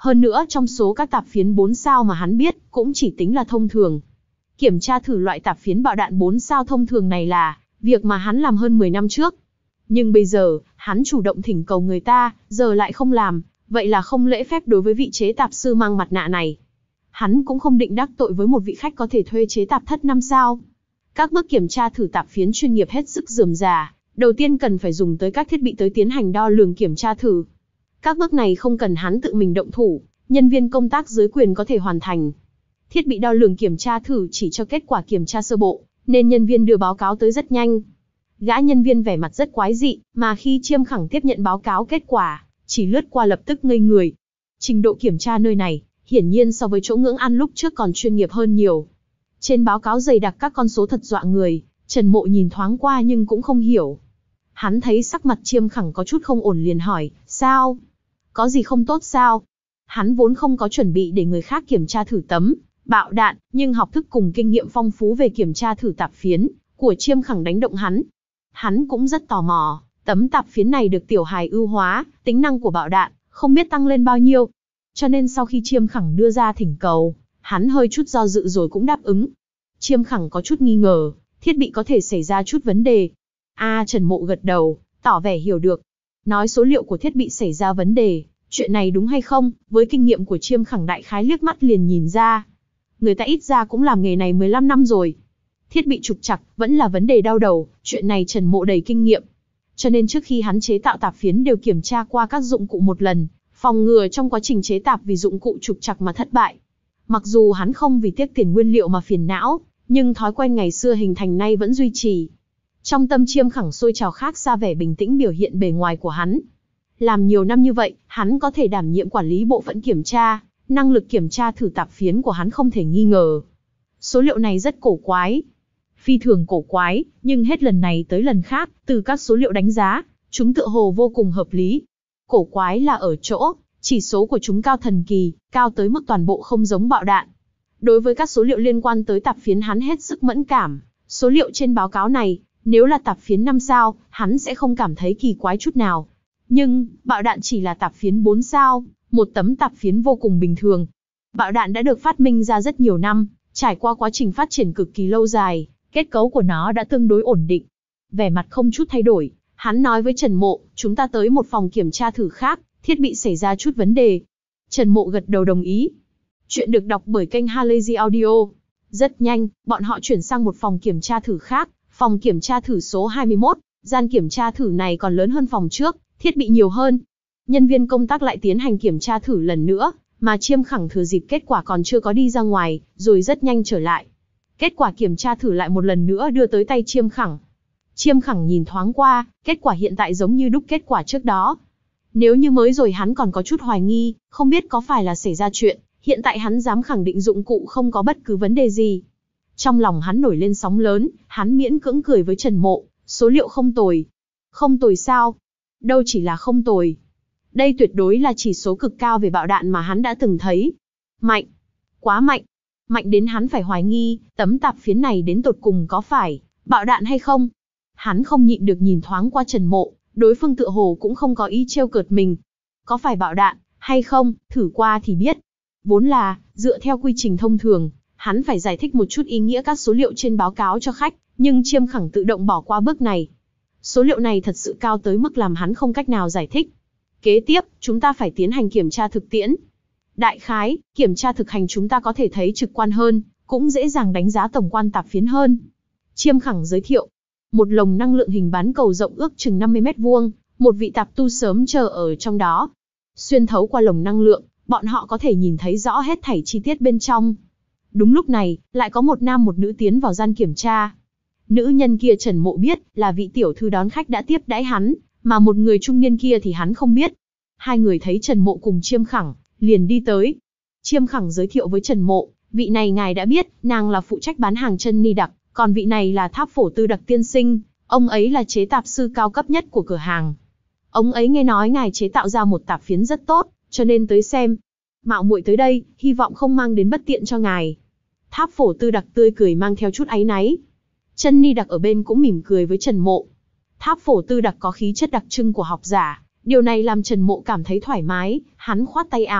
Hơn nữa trong số các tạp phiến bốn sao mà hắn biết, cũng chỉ tính là thông thường. Kiểm tra thử loại tạp phiến bạo đạn bốn sao thông thường này là việc mà hắn làm hơn mười năm trước. Nhưng bây giờ, hắn chủ động thỉnh cầu người ta, giờ lại không làm, vậy là không lễ phép đối với vị chế tạp sư mang mặt nạ này. Hắn cũng không định đắc tội với một vị khách có thể thuê chế tạp thất năm sao. Các bước kiểm tra thử tạp phiến chuyên nghiệp hết sức rườm rà, đầu tiên cần phải dùng tới các thiết bị tới tiến hành đo lường kiểm tra thử. Các bước này không cần hắn tự mình động thủ, nhân viên công tác dưới quyền có thể hoàn thành. Thiết bị đo lường kiểm tra thử chỉ cho kết quả kiểm tra sơ bộ, nên nhân viên đưa báo cáo tới rất nhanh. Gã nhân viên vẻ mặt rất quái dị, mà khi Chiêm Khẳng tiếp nhận báo cáo kết quả, chỉ lướt qua lập tức ngây người. Trình độ kiểm tra nơi này, hiển nhiên so với chỗ ngưỡng ăn lúc trước còn chuyên nghiệp hơn nhiều. Trên báo cáo dày đặc các con số thật dọa người, Trần Mộ nhìn thoáng qua nhưng cũng không hiểu. Hắn thấy sắc mặt Chiêm Khẳng có chút không ổn liền hỏi, sao? Có gì không tốt sao? Hắn vốn không có chuẩn bị để người khác kiểm tra thử tấm bạo đạn, nhưng học thức cùng kinh nghiệm phong phú về kiểm tra thử tạp phiến của Chiêm Khẳng đánh động hắn. Hắn cũng rất tò mò, tấm tạp phiến này được tiểu hài ưu hóa, tính năng của bạo đạn không biết tăng lên bao nhiêu. Cho nên sau khi Chiêm Khẳng đưa ra thỉnh cầu, hắn hơi chút do dự rồi cũng đáp ứng. Chiêm Khẳng có chút nghi ngờ, thiết bị có thể xảy ra chút vấn đề. A à, Trần Mộ gật đầu, tỏ vẻ hiểu được. Nói số liệu của thiết bị xảy ra vấn đề, chuyện này đúng hay không, với kinh nghiệm của Chiêm Khẳng đại khái liếc mắt liền nhìn ra. Người ta ít ra cũng làm nghề này mười lăm năm rồi. Thiết bị trục trặc vẫn là vấn đề đau đầu, chuyện này Trần Mộ đầy kinh nghiệm. Cho nên trước khi hắn chế tạo tạp phiến đều kiểm tra qua các dụng cụ một lần, phòng ngừa trong quá trình chế tạp vì dụng cụ trục trặc mà thất bại. Mặc dù hắn không vì tiếc tiền nguyên liệu mà phiền não, nhưng thói quen ngày xưa hình thành nay vẫn duy trì. Trong tâm Chiêm Khẳng sôi trào khác xa vẻ bình tĩnh biểu hiện bề ngoài của hắn. Làm nhiều năm như vậy, hắn có thể đảm nhiệm quản lý bộ phận kiểm tra, năng lực kiểm tra thử tạp phiến của hắn không thể nghi ngờ. Số liệu này rất cổ quái. Phi thường cổ quái, nhưng hết lần này tới lần khác, từ các số liệu đánh giá, chúng tựa hồ vô cùng hợp lý. Cổ quái là ở chỗ, chỉ số của chúng cao thần kỳ, cao tới mức toàn bộ không giống bạo đạn. Đối với các số liệu liên quan tới tạp phiến hắn hết sức mẫn cảm. Số liệu trên báo cáo này, nếu là tạp phiến năm sao, hắn sẽ không cảm thấy kỳ quái chút nào. Nhưng, bạo đạn chỉ là tạp phiến bốn sao, một tấm tạp phiến vô cùng bình thường. Bạo đạn đã được phát minh ra rất nhiều năm, trải qua quá trình phát triển cực kỳ lâu dài, kết cấu của nó đã tương đối ổn định. Vẻ mặt không chút thay đổi, hắn nói với Trần Mộ, chúng ta tới một phòng kiểm tra thử khác, thiết bị xảy ra chút vấn đề. Trần Mộ gật đầu đồng ý. Chuyện được đọc bởi kênh Halazy Audio. Rất nhanh, bọn họ chuyển sang một phòng kiểm tra thử khác, phòng kiểm tra thử số hai mươi mốt, gian kiểm tra thử này còn lớn hơn phòng trước, thiết bị nhiều hơn. Nhân viên công tác lại tiến hành kiểm tra thử lần nữa, mà Chiêm Khẳng thừa dịp kết quả còn chưa có đi ra ngoài, rồi rất nhanh trở lại. Kết quả kiểm tra thử lại một lần nữa đưa tới tay Chiêm Khẳng. Chiêm Khẳng nhìn thoáng qua, kết quả hiện tại giống như đúc kết quả trước đó. Nếu như mới rồi hắn còn có chút hoài nghi, không biết có phải là xảy ra chuyện, hiện tại hắn dám khẳng định dụng cụ không có bất cứ vấn đề gì. Trong lòng hắn nổi lên sóng lớn, hắn miễn cưỡng cười với Trần Mộ, số liệu không tồi. Không tồi sao? Đâu chỉ là không tồi. Đây tuyệt đối là chỉ số cực cao về bạo đạn mà hắn đã từng thấy. Mạnh. Quá mạnh. Mạnh đến hắn phải hoài nghi, tấm tạp phiến này đến tột cùng có phải bạo đạn hay không? Hắn không nhịn được nhìn thoáng qua Trần Mộ, đối phương tựa hồ cũng không có ý trêu cợt mình. Có phải bạo đạn, hay không, thử qua thì biết. Vốn là, dựa theo quy trình thông thường, hắn phải giải thích một chút ý nghĩa các số liệu trên báo cáo cho khách, nhưng Chiêm Khẳng tự động bỏ qua bước này. Số liệu này thật sự cao tới mức làm hắn không cách nào giải thích. Kế tiếp, chúng ta phải tiến hành kiểm tra thực tiễn. Đại khái, kiểm tra thực hành chúng ta có thể thấy trực quan hơn, cũng dễ dàng đánh giá tổng quan tạp phiến hơn. Chiêm Khẳng giới thiệu, một lồng năng lượng hình bán cầu rộng ước chừng năm mươi mét vuông, một vị tạp tu sớm chờ ở trong đó. Xuyên thấu qua lồng năng lượng, bọn họ có thể nhìn thấy rõ hết thảy chi tiết bên trong. Đúng lúc này, lại có một nam một nữ tiến vào gian kiểm tra. Nữ nhân kia Trần Mộ biết, là vị tiểu thư đón khách đã tiếp đãi hắn, mà một người trung niên kia thì hắn không biết. Hai người thấy Trần Mộ cùng Chiêm Khẳng, liền đi tới. Chiêm Khẳng giới thiệu với Trần Mộ, vị này ngài đã biết, nàng là phụ trách bán hàng chân ni đặc, còn vị này là Tháp Phổ Tư Đặc tiên sinh, ông ấy là chế tạp sư cao cấp nhất của cửa hàng. Ông ấy nghe nói ngài chế tạo ra một tạp phiến rất tốt, cho nên tới xem. Mạo muội tới đây, hy vọng không mang đến bất tiện cho ngài. Tháp Phổ Tư Đặc tươi cười mang theo chút áy náy. Chân ni đặc ở bên cũng mỉm cười với Trần Mộ. Tháp Phổ Tư Đặc có khí chất đặc trưng của học giả, điều này làm Trần Mộ cảm thấy thoải mái, hắn khoát tay áo,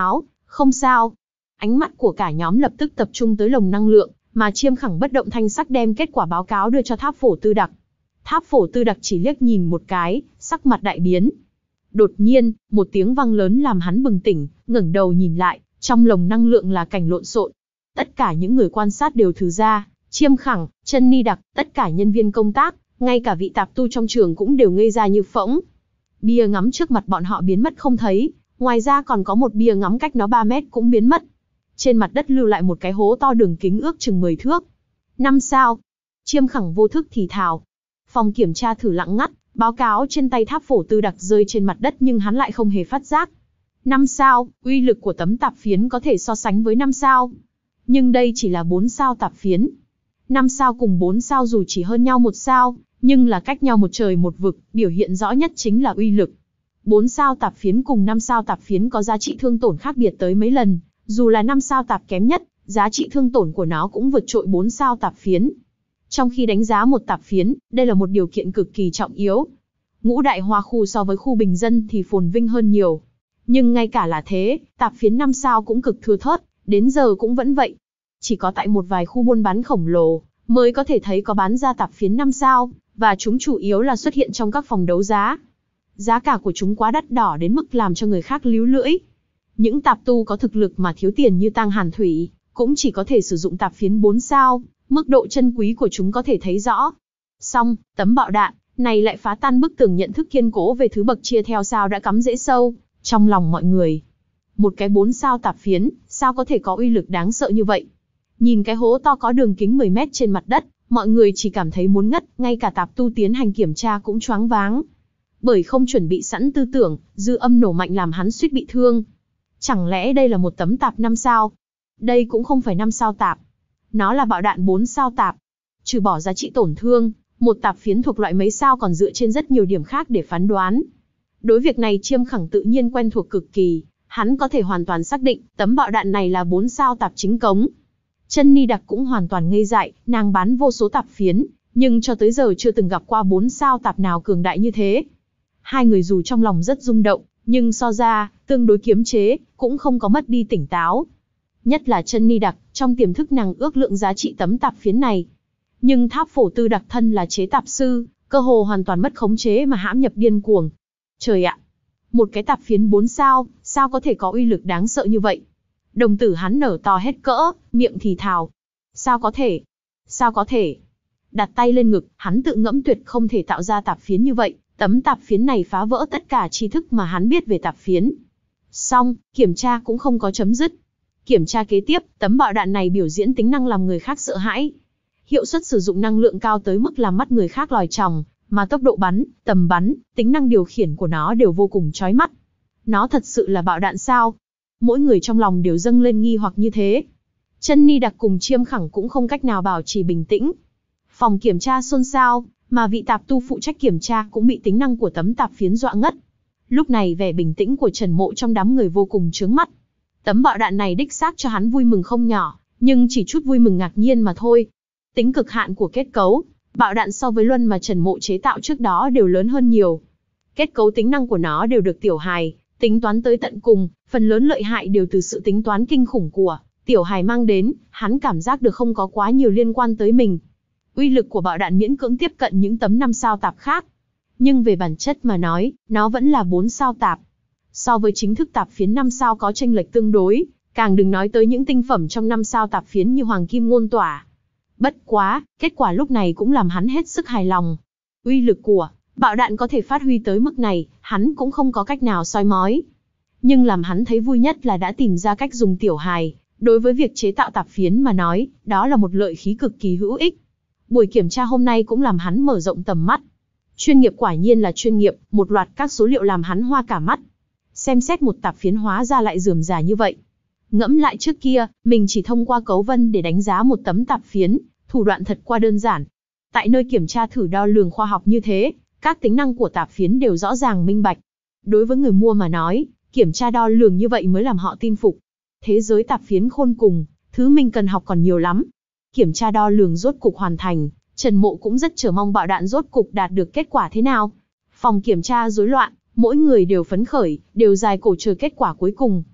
Không sao. Ánh mắt của cả nhóm lập tức tập trung tới lồng năng lượng, mà Chiêm Khẳng bất động thanh sắc đem kết quả báo cáo đưa cho Tháp Phổ Tư Đặc. Tháp Phổ Tư Đặc chỉ liếc nhìn một cái, sắc mặt đại biến. Đột nhiên, một tiếng vang lớn làm hắn bừng tỉnh, ngẩng đầu nhìn lại, trong lồng năng lượng là cảnh lộn xộn. Tất cả những người quan sát đều thừ ra, Chiêm Khẳng, Chân Ni Đặc, tất cả nhân viên công tác, ngay cả vị tạp tu trong trường cũng đều ngây ra như phỗng. Bia ngắm trước mặt bọn họ biến mất không thấy, ngoài ra còn có một bia ngắm cách nó ba mét cũng biến mất. Trên mặt đất lưu lại một cái hố to đường kính ước chừng mười thước. Năm sao. Chiêm Khẳng vô thức thì thào. Phòng kiểm tra thử lặng ngắt, báo cáo trên tay Tháp Phổ Tư Đặc rơi trên mặt đất nhưng hắn lại không hề phát giác. Năm sao, uy lực của tấm tạp phiến có thể so sánh với năm sao. Nhưng đây chỉ là bốn sao tạp phiến. Năm sao cùng bốn sao dù chỉ hơn nhau một sao, nhưng là cách nhau một trời một vực, biểu hiện rõ nhất chính là uy lực. Bốn sao tạp phiến cùng năm sao tạp phiến có giá trị thương tổn khác biệt tới mấy lần, dù là năm sao tạp kém nhất, giá trị thương tổn của nó cũng vượt trội bốn sao tạp phiến. Trong khi đánh giá một tạp phiến, đây là một điều kiện cực kỳ trọng yếu. Ngũ đại hoa khu so với khu bình dân thì phồn vinh hơn nhiều. Nhưng ngay cả là thế, tạp phiến năm sao cũng cực thưa thớt, đến giờ cũng vẫn vậy. Chỉ có tại một vài khu buôn bán khổng lồ, mới có thể thấy có bán ra tạp phiến năm sao, và chúng chủ yếu là xuất hiện trong các phòng đấu giá. Giá cả của chúng quá đắt đỏ đến mức làm cho người khác líu lưỡi. Những tạp tu có thực lực mà thiếu tiền như Tang Hàn Thủy, cũng chỉ có thể sử dụng tạp phiến bốn sao, mức độ chân quý của chúng có thể thấy rõ. Xong, tấm bạo đạn này lại phá tan bức tường nhận thức kiên cố về thứ bậc chia theo sao đã cắm rễ sâu trong lòng mọi người. Một cái bốn sao tạp phiến, sao có thể có uy lực đáng sợ như vậy? Nhìn cái hố to có đường kính mười mét trên mặt đất, mọi người chỉ cảm thấy muốn ngất, ngay cả tạp tu tiến hành kiểm tra cũng choáng váng. Bởi không chuẩn bị sẵn tư tưởng, dư âm nổ mạnh làm hắn suýt bị thương. Chẳng lẽ đây là một tấm tạp năm sao? Đây cũng không phải năm sao tạp. Nó là bạo đạn bốn sao tạp. Trừ bỏ giá trị tổn thương, một tạp phiến thuộc loại mấy sao còn dựa trên rất nhiều điểm khác để phán đoán. Đối việc này Chiêm Khẳng tự nhiên quen thuộc cực kỳ, hắn có thể hoàn toàn xác định tấm bạo đạn này là bốn sao tạp chính cống. Chân Ni Đặc cũng hoàn toàn ngây dại, nàng bán vô số tạp phiến, nhưng cho tới giờ chưa từng gặp qua bốn sao tạp nào cường đại như thế. Hai người dù trong lòng rất rung động, nhưng so ra, tương đối kiềm chế, cũng không có mất đi tỉnh táo. Nhất là Chân Ni Đặc, trong tiềm thức nàng ước lượng giá trị tấm tạp phiến này. Nhưng Tháp Phổ Tư Đặc thân là chế tạp sư, cơ hồ hoàn toàn mất khống chế mà hãm nhập điên cuồng. Trời ạ! Một cái tạp phiến bốn sao, sao có thể có uy lực đáng sợ như vậy? Đồng tử hắn nở to hết cỡ, miệng thì thào. Sao có thể? Sao có thể? Đặt tay lên ngực, hắn tự ngẫm tuyệt không thể tạo ra tạp phiến như vậy. Tấm tạp phiến này phá vỡ tất cả tri thức mà hắn biết về tạp phiến. Xong, kiểm tra cũng không có chấm dứt. Kiểm tra kế tiếp, tấm bạo đạn này biểu diễn tính năng làm người khác sợ hãi. Hiệu suất sử dụng năng lượng cao tới mức làm mắt người khác lòi tròng, mà tốc độ bắn, tầm bắn, tính năng điều khiển của nó đều vô cùng chói mắt. Nó thật sự là bạo đạn sao? Mỗi người trong lòng đều dâng lên nghi hoặc như thế. Chân Ni Đặc cùng Chiêm Khẳng cũng không cách nào bảo trì bình tĩnh. Phòng kiểm tra xôn xao, mà vị tạp tu phụ trách kiểm tra cũng bị tính năng của tấm tạp phiến dọa ngất. Lúc này vẻ bình tĩnh của Trần Mộ trong đám người vô cùng chướng mắt. Tấm bạo đạn này đích xác cho hắn vui mừng không nhỏ, nhưng chỉ chút vui mừng ngạc nhiên mà thôi. Tính cực hạn của kết cấu, bạo đạn so với luân mà Trần Mộ chế tạo trước đó đều lớn hơn nhiều. Kết cấu tính năng của nó đều được Tiểu Hài tính toán tới tận cùng, phần lớn lợi hại đều từ sự tính toán kinh khủng của Tiểu Hài mang đến, hắn cảm giác được không có quá nhiều liên quan tới mình. Uy lực của bạo đạn miễn cưỡng tiếp cận những tấm năm sao tạp khác. Nhưng về bản chất mà nói, nó vẫn là bốn sao tạp. So với chính thức tạp phiến năm sao có chênh lệch tương đối, càng đừng nói tới những tinh phẩm trong năm sao tạp phiến như Hoàng Kim Ngôn Tỏa. Bất quá, kết quả lúc này cũng làm hắn hết sức hài lòng. Uy lực của bạo đạn có thể phát huy tới mức này, hắn cũng không có cách nào soi mói. Nhưng làm hắn thấy vui nhất là đã tìm ra cách dùng Tiểu Hài. Đối với việc chế tạo tạp phiến mà nói, đó là một lợi khí cực kỳ hữu ích. Buổi kiểm tra hôm nay cũng làm hắn mở rộng tầm mắt. Chuyên nghiệp quả nhiên là chuyên nghiệp, một loạt các số liệu làm hắn hoa cả mắt. Xem xét một tạp phiến hóa ra lại rườm rà như vậy. Ngẫm lại trước kia, mình chỉ thông qua cấu vân để đánh giá một tấm tạp phiến, thủ đoạn thật qua đơn giản. Tại nơi kiểm tra thử đo lường khoa học như thế, các tính năng của tạp phiến đều rõ ràng minh bạch. Đối với người mua mà nói, kiểm tra đo lường như vậy mới làm họ tin phục. Thế giới tạp phiến khôn cùng, thứ mình cần học còn nhiều lắm. Kiểm tra đo lường rốt cục hoàn thành, Trần Mộ cũng rất chờ mong bạo đạn rốt cục đạt được kết quả thế nào. Phòng kiểm tra rối loạn, mỗi người đều phấn khởi, đều dài cổ chờ kết quả cuối cùng.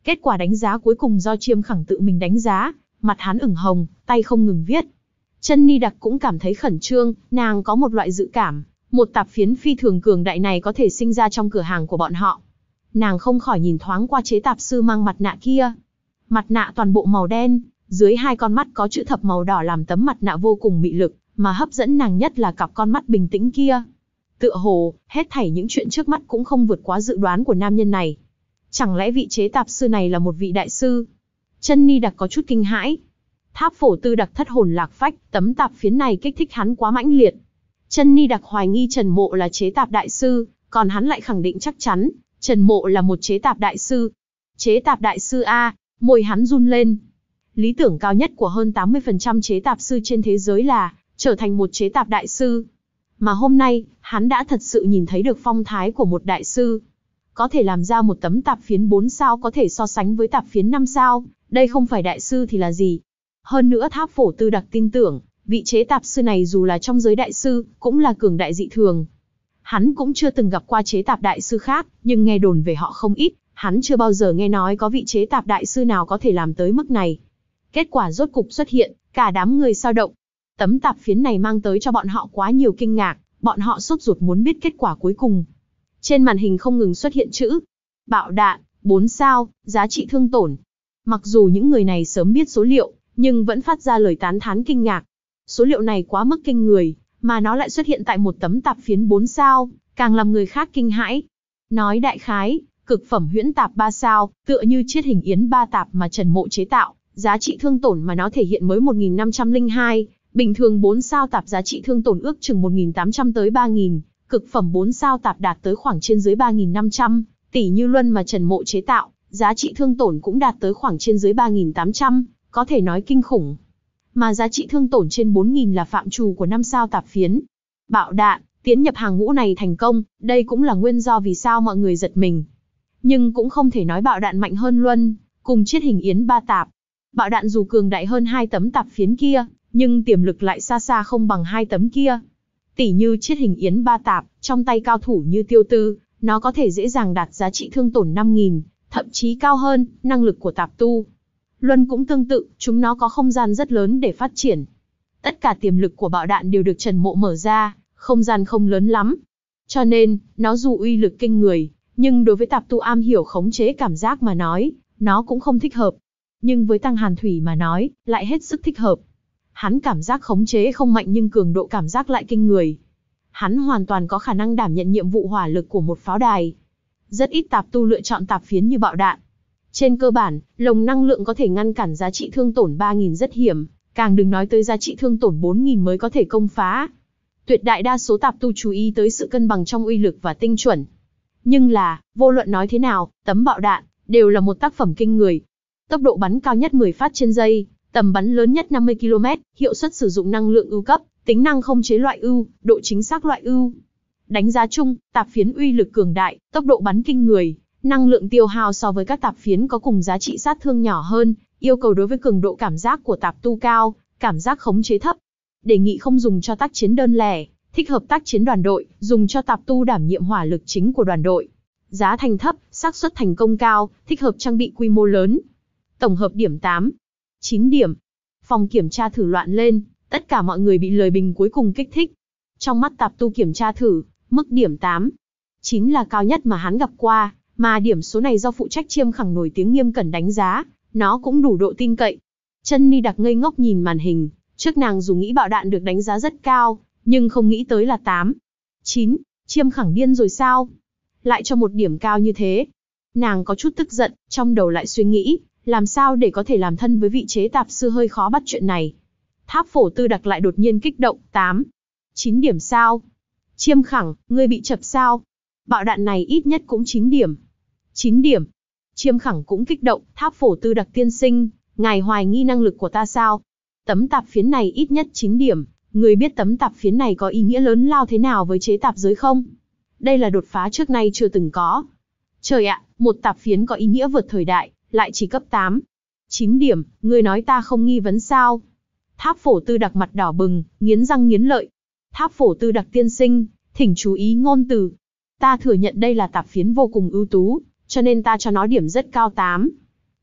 Kết quả đánh giá cuối cùng do Chiêm Khẳng tự mình đánh giá, mặt hắn ửng hồng, tay không ngừng viết. Chân Ni Đặc cũng cảm thấy khẩn trương, nàng có một loại dự cảm, một tạp phiến phi thường cường đại này có thể sinh ra trong cửa hàng của bọn họ. Nàng không khỏi nhìn thoáng qua chế tạp sư mang mặt nạ kia. Mặt nạ toàn bộ màu đen, dưới hai con mắt có chữ thập màu đỏ làm tấm mặt nạ vô cùng mị lực, mà hấp dẫn nàng nhất là cặp con mắt bình tĩnh kia. Tựa hồ, hết thảy những chuyện trước mắt cũng không vượt quá dự đoán của nam nhân này. Chẳng lẽ vị chế tạp sư này là một vị đại sư? Chân Ni Đặc có chút kinh hãi. Tháp Phổ Tư Đặc thất hồn lạc phách, tấm tạp phiến này kích thích hắn quá mãnh liệt. Chân Ni Đặc hoài nghi Trần Mộ là chế tạp đại sư, còn hắn lại khẳng định chắc chắn, Trần Mộ là một chế tạp đại sư. Chế tạp đại sư a, môi hắn run lên. Lý tưởng cao nhất của hơn tám mươi phần trăm chế tạp sư trên thế giới là trở thành một chế tạp đại sư. Mà hôm nay, hắn đã thật sự nhìn thấy được phong thái của một đại sư. Có thể làm ra một tấm tạp phiến bốn sao có thể so sánh với tạp phiến năm sao, đây không phải đại sư thì là gì. Hơn nữa Tháp Phổ Tư Đặc tin tưởng, vị chế tạp sư này dù là trong giới đại sư, cũng là cường đại dị thường. Hắn cũng chưa từng gặp qua chế tạp đại sư khác, nhưng nghe đồn về họ không ít, hắn chưa bao giờ nghe nói có vị chế tạp đại sư nào có thể làm tới mức này. Kết quả rốt cục xuất hiện, cả đám người sao động. Tấm tạp phiến này mang tới cho bọn họ quá nhiều kinh ngạc, bọn họ sốt ruột muốn biết kết quả cuối cùng. Trên màn hình không ngừng xuất hiện chữ bạo đạn, bốn sao, giá trị thương tổn. Mặc dù những người này sớm biết số liệu, nhưng vẫn phát ra lời tán thán kinh ngạc. Số liệu này quá mức kinh người, mà nó lại xuất hiện tại một tấm tạp phiến bốn sao, càng làm người khác kinh hãi. Nói đại khái, cực phẩm huyễn tạp ba sao, tựa như chiết hình yến ba tạp mà Trần Mộ chế tạo, giá trị thương tổn mà nó thể hiện mới một nghìn năm trăm lẻ hai, bình thường bốn sao tạp giá trị thương tổn ước chừng một nghìn tám trăm tới ba nghìn, cực phẩm bốn sao tạp đạt tới khoảng trên dưới ba nghìn năm trăm, tỷ như luân mà Trần Mộ chế tạo, giá trị thương tổn cũng đạt tới khoảng trên dưới ba nghìn tám trăm, có thể nói kinh khủng. Mà giá trị thương tổn trên bốn nghìn là phạm trù của năm sao tạp phiến. Bạo đạn, tiến nhập hàng ngũ này thành công, đây cũng là nguyên do vì sao mọi người giật mình. Nhưng cũng không thể nói bạo đạn mạnh hơn luân, cùng chiết hình yến ba tạp. Bạo đạn dù cường đại hơn hai tấm tạp phiến kia, nhưng tiềm lực lại xa xa không bằng hai tấm kia. Tỷ như chiết hình yến ba tạp, trong tay cao thủ như Tiêu Tư, nó có thể dễ dàng đạt giá trị thương tổn năm nghìn, thậm chí cao hơn, năng lực của tạp tu. Luân cũng tương tự, chúng nó có không gian rất lớn để phát triển. Tất cả tiềm lực của bạo đạn đều được Trần Mộ mở ra, không gian không lớn lắm. Cho nên, nó dù uy lực kinh người, nhưng đối với tạp tu am hiểu khống chế cảm giác mà nói, nó cũng không thích hợp. Nhưng với Tăng Hàn Thủy mà nói, lại hết sức thích hợp. Hắn cảm giác khống chế không mạnh nhưng cường độ cảm giác lại kinh người. Hắn hoàn toàn có khả năng đảm nhận nhiệm vụ hỏa lực của một pháo đài. Rất ít tạp tu lựa chọn tạp phiến như bạo đạn. Trên cơ bản, lồng năng lượng có thể ngăn cản giá trị thương tổn ba nghìn rất hiểm, càng đừng nói tới giá trị thương tổn bốn nghìn mới có thể công phá. Tuyệt đại đa số tạp tu chú ý tới sự cân bằng trong uy lực và tinh chuẩn. Nhưng là, vô luận nói thế nào, tấm bạo đạn, đều là một tác phẩm kinh người. Tốc độ bắn cao nhất mười phát trên giây, tầm bắn lớn nhất năm mươi ki lô mét, hiệu suất sử dụng năng lượng ưu cấp, tính năng không chế loại ưu, độ chính xác loại ưu. Đánh giá chung, tạp phiến uy lực cường đại, tốc độ bắn kinh người, năng lượng tiêu hao so với các tạp phiến có cùng giá trị sát thương nhỏ hơn, yêu cầu đối với cường độ cảm giác của tạp tu cao, cảm giác khống chế thấp. Đề nghị không dùng cho tác chiến đơn lẻ, thích hợp tác chiến đoàn đội, dùng cho tạp tu đảm nhiệm hỏa lực chính của đoàn đội. Giá thành thấp, xác suất thành công cao, thích hợp trang bị quy mô lớn. Tổng hợp điểm tám, chín điểm. Phòng kiểm tra thử loạn lên, tất cả mọi người bị lời bình cuối cùng kích thích. Trong mắt tạp tu kiểm tra thử, mức điểm tám, chín là cao nhất mà hắn gặp qua, mà điểm số này do phụ trách Chiêm Khẳng nổi tiếng Nghiêm Cẩn đánh giá, nó cũng đủ độ tin cậy. Chân Ni Đặc ngây ngốc nhìn màn hình, trước nàng dù nghĩ bạo đạn được đánh giá rất cao, nhưng không nghĩ tới là tám, chín, Chiêm Khẳng điên rồi sao? Lại cho một điểm cao như thế. Nàng có chút tức giận, trong đầu lại suy nghĩ, làm sao để có thể làm thân với vị chế tạp sư hơi khó bắt chuyện này. Tháp Phổ Tư Đặc lại đột nhiên kích động, tám, chín điểm sao? Chiêm Khẳng, ngươi bị chập sao? Bạo đạn này ít nhất cũng chín điểm. chín điểm. Chiêm Khẳng cũng kích động, Tháp Phổ Tư Đặc tiên sinh, ngài hoài nghi năng lực của ta sao? Tấm tạp phiến này ít nhất chín điểm, người biết tấm tạp phiến này có ý nghĩa lớn lao thế nào với chế tạp giới không? Đây là đột phá trước nay chưa từng có. Trời ạ, một tạp phiến có ý nghĩa vượt thời đại, lại chỉ cấp tám, chín điểm, người nói ta không nghi vấn sao? Tháp Phổ Tư Đặc mặt đỏ bừng, nghiến răng nghiến lợi. Tháp Phổ Tư Đặc tiên sinh, thỉnh chú ý ngôn từ. Ta thừa nhận đây là tạp phiến vô cùng ưu tú, cho nên ta cho nó điểm rất cao tám,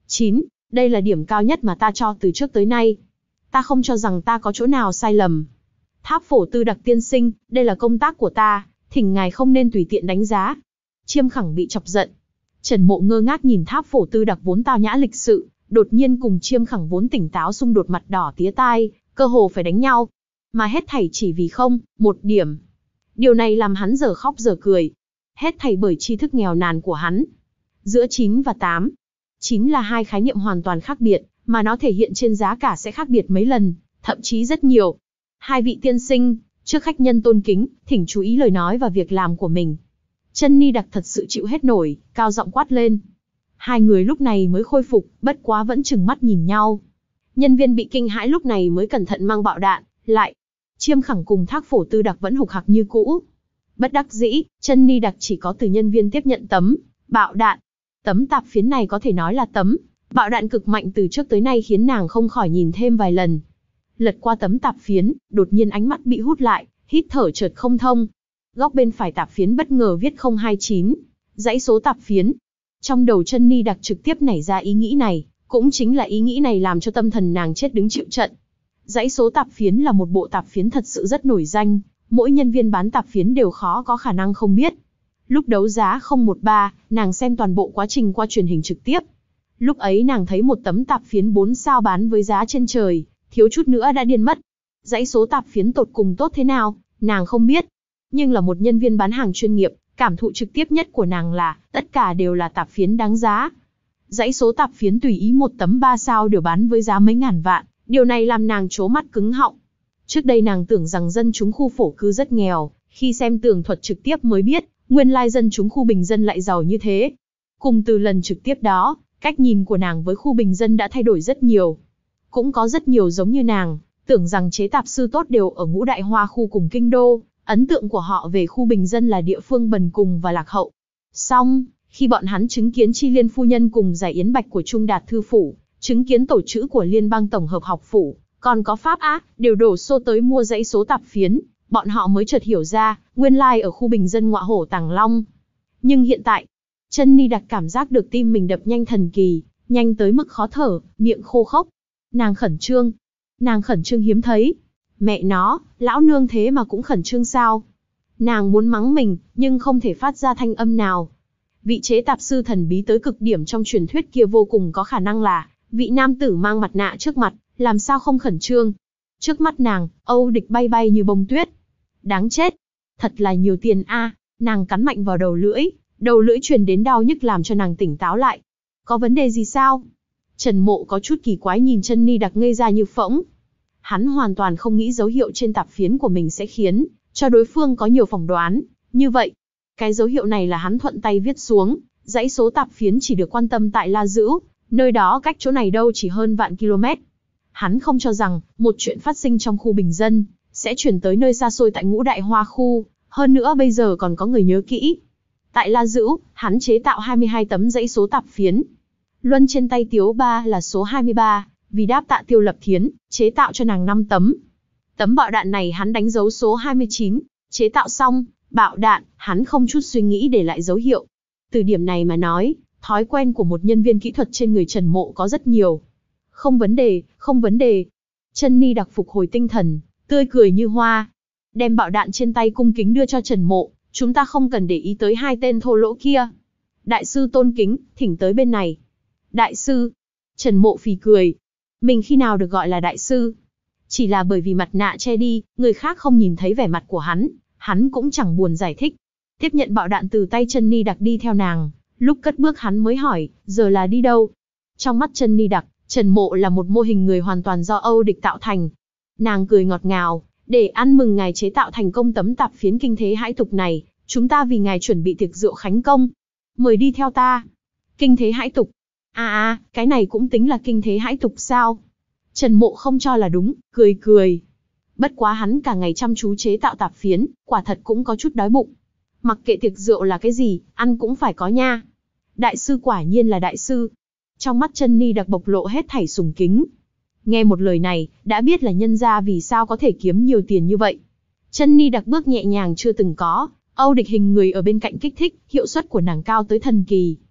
chín. Đây là điểm cao nhất mà ta cho từ trước tới nay. Ta không cho rằng ta có chỗ nào sai lầm. Tháp Phổ Tư Đặc tiên sinh, đây là công tác của ta, thỉnh ngài không nên tùy tiện đánh giá. Chiêm Khẳng bị chọc giận. Trần Mộ ngơ ngác nhìn Tháp Phổ Tư Đặc vốn tao nhã lịch sự, đột nhiên cùng Chiêm Khẳng vốn tỉnh táo xung đột mặt đỏ tía tai, cơ hồ phải đánh nhau. Mà hết thảy chỉ vì không, một điểm. Điều này làm hắn giờ khóc giờ cười. Hết thảy bởi tri thức nghèo nàn của hắn. Giữa chín và tám. chín là hai khái niệm hoàn toàn khác biệt, mà nó thể hiện trên giá cả sẽ khác biệt mấy lần, thậm chí rất nhiều. Hai vị tiên sinh, trước khách nhân tôn kính, thỉnh chú ý lời nói và việc làm của mình. Chân Ni Đặc thật sự chịu hết nổi, cao giọng quát lên. Hai người lúc này mới khôi phục, bất quá vẫn trừng mắt nhìn nhau. Nhân viên bị kinh hãi lúc này mới cẩn thận mang bạo đạn, lại. Chiêm Khẳng cùng Thác Phổ Tư Đặc vẫn hục hặc như cũ. Bất đắc dĩ, Chân Ni Đặc chỉ có từ nhân viên tiếp nhận tấm bạo đạn. Tấm tạp phiến này có thể nói là tấm bạo đạn cực mạnh từ trước tới nay khiến nàng không khỏi nhìn thêm vài lần. Lật qua tấm tạp phiến, đột nhiên ánh mắt bị hút lại, hít thở chợt không thông. Góc bên phải tạp phiến bất ngờ viết không hai chín, dãy số tạp phiến. Trong đầu Chân Ni Đặc trực tiếp nảy ra ý nghĩ này, cũng chính là ý nghĩ này làm cho tâm thần nàng chết đứng chịu trận. Dãy số tạp phiến là một bộ tạp phiến thật sự rất nổi danh, mỗi nhân viên bán tạp phiến đều khó có khả năng không biết. Lúc đấu giá không một ba, nàng xem toàn bộ quá trình qua truyền hình trực tiếp. Lúc ấy nàng thấy một tấm tạp phiến bốn sao bán với giá trên trời, thiếu chút nữa đã điên mất. Dãy số tạp phiến tột cùng tốt thế nào, nàng không biết. Nhưng là một nhân viên bán hàng chuyên nghiệp, cảm thụ trực tiếp nhất của nàng là, tất cả đều là tạp phiến đáng giá. Dãy số tạp phiến tùy ý một tấm ba sao đều bán với giá mấy ngàn vạn, điều này làm nàng trố mắt cứng họng. Trước đây nàng tưởng rằng dân chúng khu phổ cư rất nghèo, khi xem tường thuật trực tiếp mới biết, nguyên lai dân chúng khu bình dân lại giàu như thế. Cùng từ lần trực tiếp đó, cách nhìn của nàng với khu bình dân đã thay đổi rất nhiều. Cũng có rất nhiều giống như nàng, tưởng rằng chế tạp sư tốt đều ở ngũ đại hoa khu cùng kinh đô, ấn tượng của họ về khu bình dân là địa phương bần cùng và lạc hậu. Song, khi bọn hắn chứng kiến Chi Liên phu nhân cùng giải yến bạch của Trung Đạt thư phủ, chứng kiến tổ chữ của Liên bang tổng hợp học phủ, còn có Pháp Á, đều đổ xô tới mua dãy số tạp phiến, bọn họ mới chợt hiểu ra, nguyên lai ở khu bình dân ngọa hổ Tàng Long. Nhưng hiện tại, Chân Ni Đặc cảm giác được tim mình đập nhanh thần kỳ, nhanh tới mức khó thở, miệng khô khốc. Nàng khẩn trương. Nàng khẩn trương hiếm thấy. Mẹ nó, lão nương thế mà cũng khẩn trương sao? Nàng muốn mắng mình, nhưng không thể phát ra thanh âm nào. Vị chế tạp sư thần bí tới cực điểm trong truyền thuyết kia vô cùng có khả năng là vị nam tử mang mặt nạ trước mặt, làm sao không khẩn trương. Trước mắt nàng, Âu Địch bay bay như bông tuyết. Đáng chết. Thật là nhiều tiền a. Nàng cắn mạnh vào đầu lưỡi, đầu lưỡi truyền đến đau nhức làm cho nàng tỉnh táo lại. Có vấn đề gì sao? Trần Mộ có chút kỳ quái nhìn Chân Ni Đặc ngây ra như phỗng. Hắn hoàn toàn không nghĩ dấu hiệu trên tạp phiến của mình sẽ khiến cho đối phương có nhiều phỏng đoán như vậy. Cái dấu hiệu này là hắn thuận tay viết xuống, dãy số tạp phiến chỉ được quan tâm tại La Dữ, nơi đó cách chỗ này đâu chỉ hơn vạn km. Hắn không cho rằng một chuyện phát sinh trong khu bình dân sẽ chuyển tới nơi xa xôi tại ngũ đại hoa khu, hơn nữa bây giờ còn có người nhớ kỹ. Tại La Dữ, hắn chế tạo hai mươi hai tấm dãy số tạp phiến. Luân trên tay Tiếu Ba là số hai mươi ba, vì đáp tạ Tiêu Lập Thiến, chế tạo cho nàng năm tấm. Tấm bạo đạn này hắn đánh dấu số hai mươi chín, chế tạo xong, bạo đạn, hắn không chút suy nghĩ để lại dấu hiệu. Từ điểm này mà nói, thói quen của một nhân viên kỹ thuật trên người Trần Mộ có rất nhiều. Không vấn đề, không vấn đề. Chân Ni Đặc phục hồi tinh thần, tươi cười như hoa. Đem bạo đạn trên tay cung kính đưa cho Trần Mộ, chúng ta không cần để ý tới hai tên thô lỗ kia. Đại sư tôn kính, thỉnh tới bên này. Đại sư. Trần Mộ phì cười. Mình khi nào được gọi là đại sư? Chỉ là bởi vì mặt nạ che đi, người khác không nhìn thấy vẻ mặt của hắn, hắn cũng chẳng buồn giải thích. Tiếp nhận bạo đạn từ tay Chân Ni Đặc đi theo nàng, lúc cất bước hắn mới hỏi, giờ là đi đâu? Trong mắt Chân Ni Đặc, Trần Mộ là một mô hình người hoàn toàn do Âu Địch tạo thành. Nàng cười ngọt ngào, để ăn mừng ngài chế tạo thành công tấm tạp phiến kinh thế hãi tục này, chúng ta vì ngài chuẩn bị tiệc rượu khánh công. Mời đi theo ta. Kinh thế hãi tục. À à, cái này cũng tính là kinh thế hãi tục sao? Trần Mộ không cho là đúng, cười cười. Bất quá hắn cả ngày chăm chú chế tạo tạp phiến, quả thật cũng có chút đói bụng. Mặc kệ tiệc rượu là cái gì, ăn cũng phải có nha. Đại sư quả nhiên là đại sư. Trong mắt Chân Ni Đặc bộc lộ hết thảy sùng kính. Nghe một lời này, đã biết là nhân gia vì sao có thể kiếm nhiều tiền như vậy. Chân Ni Đặc bước nhẹ nhàng chưa từng có, Âu Địch hình người ở bên cạnh kích thích, hiệu suất của nàng cao tới thần kỳ.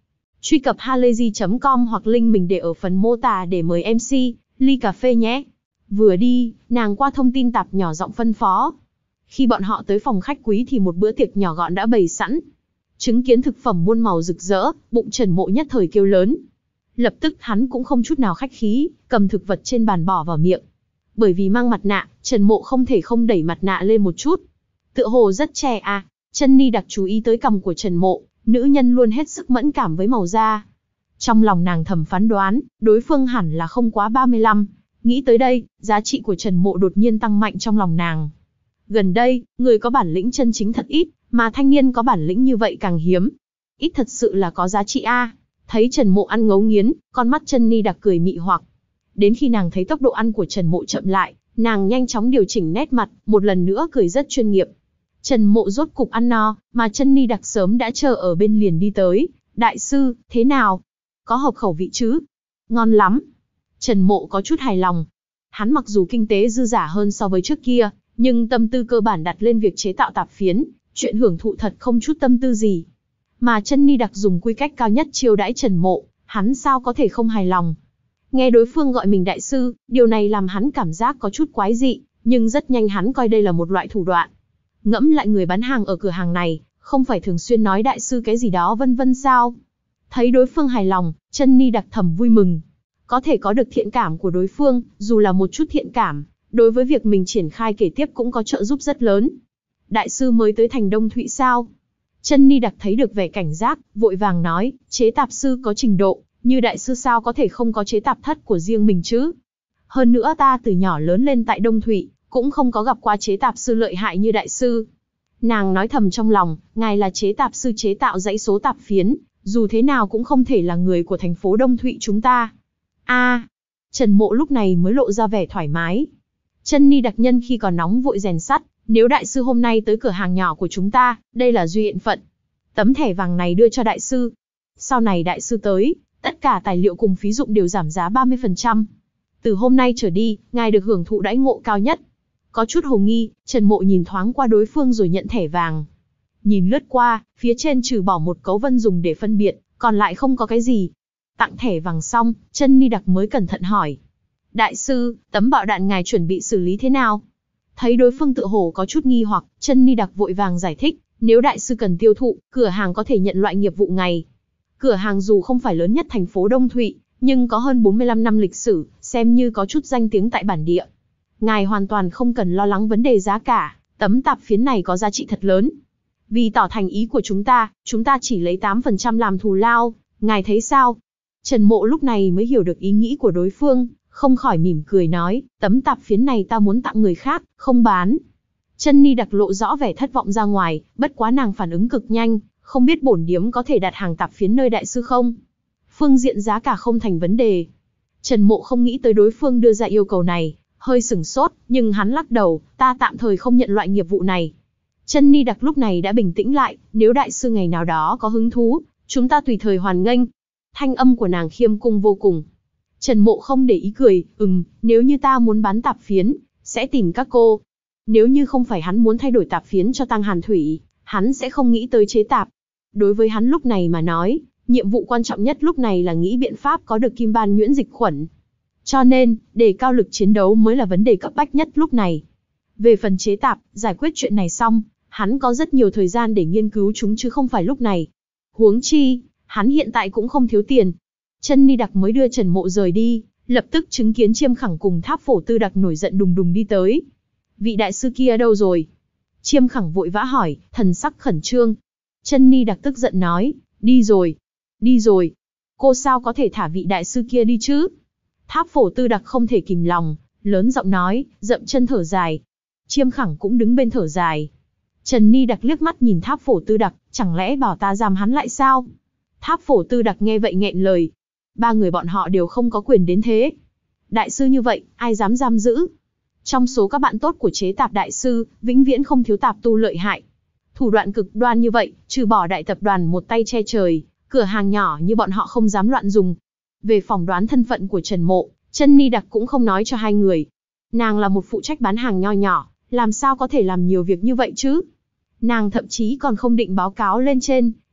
Truy cập halayzi chấm com hoặc link mình để ở phần mô tả để mời em xê, ly cà phê nhé. Vừa đi, nàng qua thông tin tạp nhỏ giọng phân phó. Khi bọn họ tới phòng khách quý thì một bữa tiệc nhỏ gọn đã bày sẵn. Chứng kiến thực phẩm muôn màu rực rỡ, bụng Trần Mộ nhất thời kêu lớn. Lập tức hắn cũng không chút nào khách khí, cầm thực vật trên bàn bỏ vào miệng. Bởi vì mang mặt nạ, Trần Mộ không thể không đẩy mặt nạ lên một chút. Tựa hồ rất trẻ à, Chân Ni đặc chú ý tới cằm của Trần Mộ, nữ nhân luôn hết sức mẫn cảm với màu da. Trong lòng nàng thầm phán đoán, đối phương hẳn là không quá ba mươi lăm. Nghĩ tới đây, giá trị của Trần Mộ đột nhiên tăng mạnh trong lòng nàng. Gần đây, người có bản lĩnh chân chính thật ít, mà thanh niên có bản lĩnh như vậy càng hiếm. Ít thật sự là có giá trị a. Thấy Trần Mộ ăn ngấu nghiến, con mắt Chân Ni đặc cười mị hoặc. Đến khi nàng thấy tốc độ ăn của Trần Mộ chậm lại, nàng nhanh chóng điều chỉnh nét mặt, một lần nữa cười rất chuyên nghiệp. Trần Mộ rốt cục ăn no, mà Chân Ni đặc sớm đã chờ ở bên liền đi tới. Đại sư, thế nào? Có hợp khẩu vị chứ? Ngon lắm. Trần Mộ có chút hài lòng. Hắn mặc dù kinh tế dư giả hơn so với trước kia, nhưng tâm tư cơ bản đặt lên việc chế tạo tạp phiến, chuyện hưởng thụ thật không chút tâm tư gì. Mà Chân Ni đặc dùng quy cách cao nhất chiêu đãi Trần Mộ, hắn sao có thể không hài lòng. Nghe đối phương gọi mình đại sư, điều này làm hắn cảm giác có chút quái dị, nhưng rất nhanh hắn coi đây là một loại thủ đoạn. Ngẫm lại người bán hàng ở cửa hàng này, không phải thường xuyên nói đại sư cái gì đó vân vân sao? Thấy đối phương hài lòng, Chân Ni đặc thầm vui mừng. Có thể có được thiện cảm của đối phương, dù là một chút thiện cảm, đối với việc mình triển khai kể tiếp cũng có trợ giúp rất lớn. Đại sư mới tới thành Đông Thụy sao? Chân Ni đặc thấy được vẻ cảnh giác, vội vàng nói, chế tạp sư có trình độ, như đại sư sao có thể không có chế tạp thất của riêng mình chứ? Hơn nữa ta từ nhỏ lớn lên tại Đông Thụy, cũng không có gặp qua chế tạp sư lợi hại như đại sư. Nàng nói thầm trong lòng, ngài là chế tạp sư chế tạo dãy số tạp phiến, dù thế nào cũng không thể là người của thành phố Đông Thụy chúng ta. A, à, Trần Mộ lúc này mới lộ ra vẻ thoải mái. Chân Ni đặc nhân khi còn nóng vội rèn sắt, nếu đại sư hôm nay tới cửa hàng nhỏ của chúng ta, đây là duyên phận. Tấm thẻ vàng này đưa cho đại sư. Sau này đại sư tới, tất cả tài liệu cùng phí dụng đều giảm giá ba mươi phần trăm. Từ hôm nay trở đi, ngài được hưởng thụ đãi ngộ cao nhất. Có chút hồ nghi, Trần Mộ nhìn thoáng qua đối phương rồi nhận thẻ vàng. Nhìn lướt qua, phía trên trừ bỏ một cấu vân dùng để phân biệt, còn lại không có cái gì. Tặng thẻ vàng xong, Chân Ni đặc mới cẩn thận hỏi. Đại sư, tấm bạo đạn ngài chuẩn bị xử lý thế nào? Thấy đối phương tự hồ có chút nghi hoặc, Chân Ni đặc vội vàng giải thích, nếu đại sư cần tiêu thụ, cửa hàng có thể nhận loại nghiệp vụ này. Cửa hàng dù không phải lớn nhất thành phố Đông Thụy, nhưng có hơn bốn mươi lăm năm lịch sử, xem như có chút danh tiếng tại bản địa. Ngài hoàn toàn không cần lo lắng vấn đề giá cả, tấm tạp phiến này có giá trị thật lớn. Vì tỏ thành ý của chúng ta, chúng ta chỉ lấy tám phần trăm làm thù lao, ngài thấy sao? Trần Mộ lúc này mới hiểu được ý nghĩ của đối phương, không khỏi mỉm cười nói, tấm tạp phiến này ta muốn tặng người khác, không bán. Chân Ni đặc lộ rõ vẻ thất vọng ra ngoài, bất quá nàng phản ứng cực nhanh, không biết bổn điếm có thể đặt hàng tạp phiến nơi đại sư không? Phương diện giá cả không thành vấn đề. Trần Mộ không nghĩ tới đối phương đưa ra yêu cầu này, hơi sửng sốt, nhưng hắn lắc đầu, ta tạm thời không nhận loại nghiệp vụ này. Chân Ni đặc lúc này đã bình tĩnh lại, nếu đại sư ngày nào đó có hứng thú, chúng ta tùy thời hoàn nghênh. Thanh âm của nàng khiêm cung vô cùng. Trần Mộ không để ý cười, ừm, nếu như ta muốn bán tạp phiến, sẽ tìm các cô. Nếu như không phải hắn muốn thay đổi tạp phiến cho Tăng Hàn Thủy, hắn sẽ không nghĩ tới chế tạp. Đối với hắn lúc này mà nói, nhiệm vụ quan trọng nhất lúc này là nghĩ biện pháp có được kim ban nhuyễn dịch khuẩn. Cho nên, đề cao lực chiến đấu mới là vấn đề cấp bách nhất lúc này. Về phần chế tạp, giải quyết chuyện này xong, hắn có rất nhiều thời gian để nghiên cứu chúng chứ không phải lúc này. Huống chi, hắn hiện tại cũng không thiếu tiền. Chân Ni đặc mới đưa Trần Mộ rời đi, lập tức chứng kiến Chiêm Khẳng cùng Tháp Phổ Tư đặc nổi giận đùng đùng đi tới. Vị đại sư kia đâu rồi? Chiêm Khẳng vội vã hỏi, thần sắc khẩn trương. Chân Ni đặc tức giận nói, đi rồi, đi rồi. Cô sao có thể thả vị đại sư kia đi chứ? Tháp Phổ Tư đặc không thể kìm lòng, lớn giọng nói, dậm chân thở dài. Chiêm Khẳng cũng đứng bên thở dài. Trần Ni đặc liếc mắt nhìn Tháp Phổ Tư đặc, chẳng lẽ bảo ta giam hắn lại sao? Tháp Phổ Tư đặc nghe vậy nghẹn lời. Ba người bọn họ đều không có quyền đến thế. Đại sư như vậy, ai dám giam giữ? Trong số các bạn tốt của chế tạp đại sư, vĩnh viễn không thiếu tạp tu lợi hại. Thủ đoạn cực đoan như vậy, trừ bỏ đại tập đoàn một tay che trời, cửa hàng nhỏ như bọn họ không dám loạn dùng. Về phỏng đoán thân phận của Trần Mộ, Chân Ni đặc cũng không nói cho hai người. Nàng là một phụ trách bán hàng nho nhỏ, làm sao có thể làm nhiều việc như vậy chứ? Nàng thậm chí còn không định báo cáo lên trên,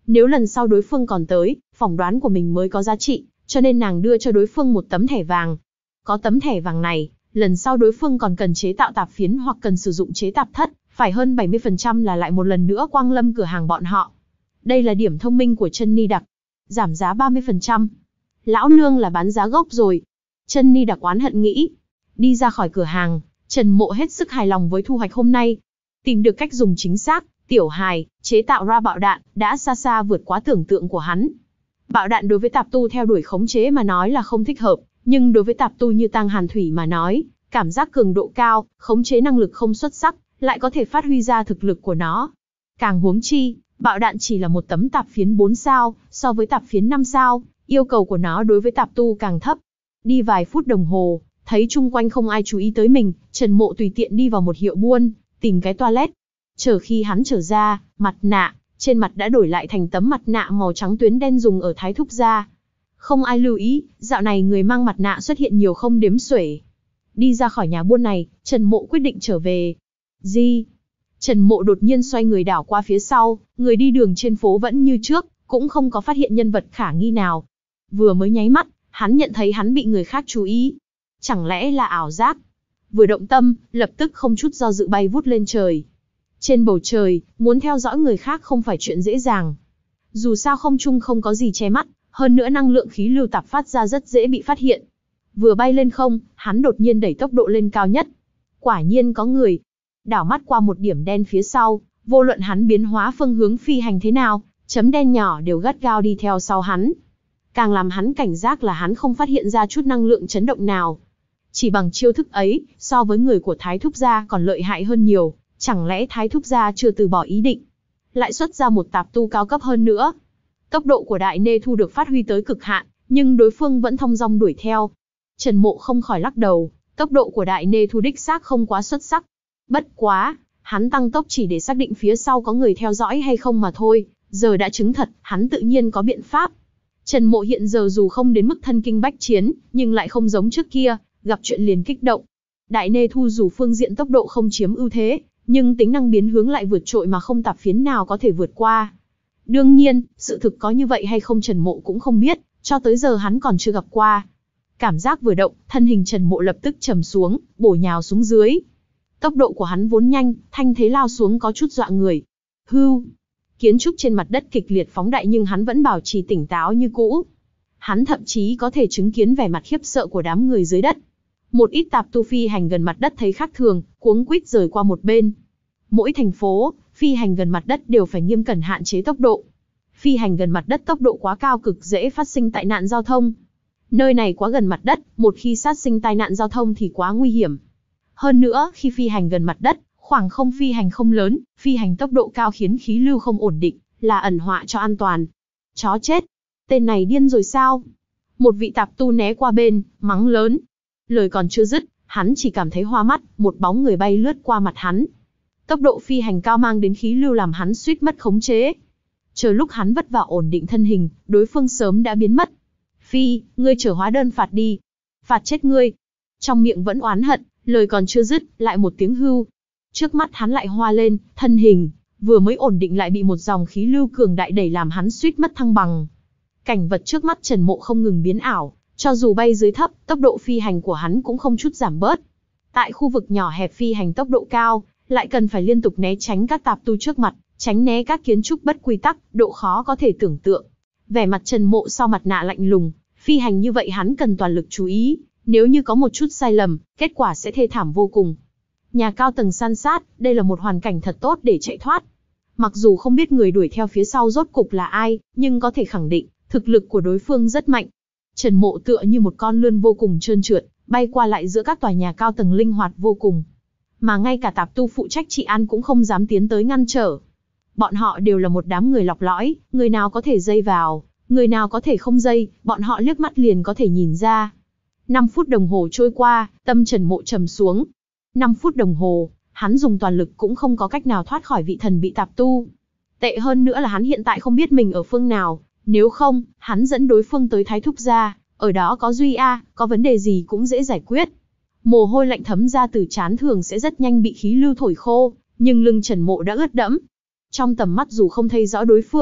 Nếu lần sau đối phương còn tới, phỏng đoán của mình mới có giá trị, cho nên nàng đưa cho đối phương một tấm thẻ vàng. Có tấm thẻ vàng này, lần sau đối phương còn cần chế tạo tạp phiến hoặc cần sử dụng chế tạp thất, phải hơn bảy mươi phần trăm là lại một lần nữa quang lâm cửa hàng bọn họ. Đây là điểm thông minh của Chân Ni Đặc. Giảm giá ba mươi phần trăm. Lão nương là bán giá gốc rồi. Chân Ni Đặc oán hận nghĩ. Đi ra khỏi cửa hàng, Trần Mộ hết sức hài lòng với thu hoạch hôm nay. Tìm được cách dùng chính xác, tiểu hài, chế tạo ra bạo đạn, đã xa xa vượt quá tưởng tượng của hắn. Bạo đạn đối với tạp tu theo đuổi khống chế mà nói là không thích hợp, nhưng đối với tạp tu như Tăng Hàn Thủy mà nói, cảm giác cường độ cao, khống chế năng lực không xuất sắc, lại có thể phát huy ra thực lực của nó. Càng huống chi, bạo đạn chỉ là một tấm tạp phiến bốn sao, so với tạp phiến năm sao, yêu cầu của nó đối với tạp tu càng thấp. Đi vài phút đồng hồ, thấy chung quanh không ai chú ý tới mình, Trần Mộ tùy tiện đi vào một hiệu buôn, tìm cái toilet. Chờ khi hắn trở ra, mặt nạ, trên mặt đã đổi lại thành tấm mặt nạ màu trắng tuyến đen dùng ở Thái Thúc gia. Không ai lưu ý, dạo này người mang mặt nạ xuất hiện nhiều không đếm xuể. Đi ra khỏi nhà buôn này, Trần Mộ quyết định trở về. Gì? Trần Mộ đột nhiên xoay người đảo qua phía sau, người đi đường trên phố vẫn như trước, cũng không có phát hiện nhân vật khả nghi nào. Vừa mới nháy mắt, hắn nhận thấy hắn bị người khác chú ý. Chẳng lẽ là ảo giác? Vừa động tâm, lập tức không chút do dự bay vút lên trời. Trên bầu trời, muốn theo dõi người khác không phải chuyện dễ dàng. Dù sao không trung không có gì che mắt, hơn nữa năng lượng khí lưu tạp phát ra rất dễ bị phát hiện. Vừa bay lên không, hắn đột nhiên đẩy tốc độ lên cao nhất. Quả nhiên có người. Đảo mắt qua một điểm đen phía sau, vô luận hắn biến hóa phương hướng phi hành thế nào, chấm đen nhỏ đều gắt gao đi theo sau hắn. Càng làm hắn cảnh giác là hắn không phát hiện ra chút năng lượng chấn động nào. Chỉ bằng chiêu thức ấy, so với người của Thái Thúc gia còn lợi hại hơn nhiều, chẳng lẽ Thái Thúc gia chưa từ bỏ ý định, lại xuất ra một tạp tu cao cấp hơn nữa. Tốc độ của Đại Nê Thu được phát huy tới cực hạn, nhưng đối phương vẫn thong dong đuổi theo. Trần Mộ không khỏi lắc đầu, tốc độ của Đại Nê Thu đích xác không quá xuất sắc. Bất quá, hắn tăng tốc chỉ để xác định phía sau có người theo dõi hay không mà thôi, giờ đã chứng thật, hắn tự nhiên có biện pháp. Trần Mộ hiện giờ dù không đến mức thân kinh bách chiến, nhưng lại không giống trước kia, gặp chuyện liền kích động. Đại Nê Thu dù phương diện tốc độ không chiếm ưu thế, nhưng tính năng biến hướng lại vượt trội mà không tạp phiến nào có thể vượt qua. Đương nhiên, sự thực có như vậy hay không Trần Mộ cũng không biết, cho tới giờ hắn còn chưa gặp qua. Cảm giác vừa động, thân hình Trần Mộ lập tức trầm xuống, bổ nhào xuống dưới. Tốc độ của hắn vốn nhanh, thanh thế lao xuống có chút dọa người. Hưu! Kiến trúc trên mặt đất kịch liệt phóng đại nhưng hắn vẫn bảo trì tỉnh táo như cũ. Hắn thậm chí có thể chứng kiến vẻ mặt khiếp sợ của đám người dưới đất. Một ít tạp tu phi hành gần mặt đất thấy khác thường, cuống quýt rời qua một bên. Mỗi thành phố, phi hành gần mặt đất đều phải nghiêm cẩn hạn chế tốc độ. Phi hành gần mặt đất tốc độ quá cao cực dễ phát sinh tai nạn giao thông. Nơi này quá gần mặt đất, một khi phát sinh tai nạn giao thông thì quá nguy hiểm. Hơn nữa, khi phi hành gần mặt đất, khoảng không phi hành không lớn, phi hành tốc độ cao khiến khí lưu không ổn định, là ẩn họa cho an toàn. Chó chết! Tên này điên rồi sao? Một vị tạp tu né qua bên, mắng lớn. Lời còn chưa dứt, hắn chỉ cảm thấy hoa mắt, một bóng người bay lướt qua mặt hắn. Tốc độ phi hành cao mang đến khí lưu làm hắn suýt mất khống chế. Chờ lúc hắn vất vả ổn định thân hình, đối phương sớm đã biến mất. Phi, ngươi chở hóa đơn phạt đi. Phạt chết ngươi. Trong miệng vẫn oán hận, lời còn chưa dứt, lại một tiếng hưu. Trước mắt hắn lại hoa lên, thân hình, vừa mới ổn định lại bị một dòng khí lưu cường đại đẩy làm hắn suýt mất thăng bằng. Cảnh vật trước mắt Trần Mộ không ngừng biến ảo, cho dù bay dưới thấp, tốc độ phi hành của hắn cũng không chút giảm bớt. Tại khu vực nhỏ hẹp phi hành tốc độ cao, lại cần phải liên tục né tránh các tạp tu trước mặt, tránh né các kiến trúc bất quy tắc, độ khó có thể tưởng tượng. Vẻ mặt Trần Mộ sau mặt nạ lạnh lùng, phi hành như vậy hắn cần toàn lực chú ý, nếu như có một chút sai lầm, kết quả sẽ thê thảm vô cùng. Nhà cao tầng san sát, đây là một hoàn cảnh thật tốt để chạy thoát. Mặc dù không biết người đuổi theo phía sau rốt cục là ai, nhưng có thể khẳng định, thực lực của đối phương rất mạnh. Trần Mộ tựa như một con lươn vô cùng trơn trượt, bay qua lại giữa các tòa nhà cao tầng linh hoạt vô cùng. Mà ngay cả tạp tu phụ trách trị an cũng không dám tiến tới ngăn trở. Bọn họ đều là một đám người lọc lõi, người nào có thể dây vào, người nào có thể không dây, bọn họ liếc mắt liền có thể nhìn ra. Năm phút đồng hồ trôi qua, tâm Trần Mộ trầm xuống. Năm phút đồng hồ, hắn dùng toàn lực cũng không có cách nào thoát khỏi vị thần bị tạp tu. Tệ hơn nữa là hắn hiện tại không biết mình ở phương nào, nếu không, hắn dẫn đối phương tới Thái Thúc gia, ở đó có Duy A, có vấn đề gì cũng dễ giải quyết. Mồ hôi lạnh thấm ra từ trán thường sẽ rất nhanh bị khí lưu thổi khô, nhưng lưng Trần Mộ đã ướt đẫm. Trong tầm mắt dù không thấy rõ đối phương,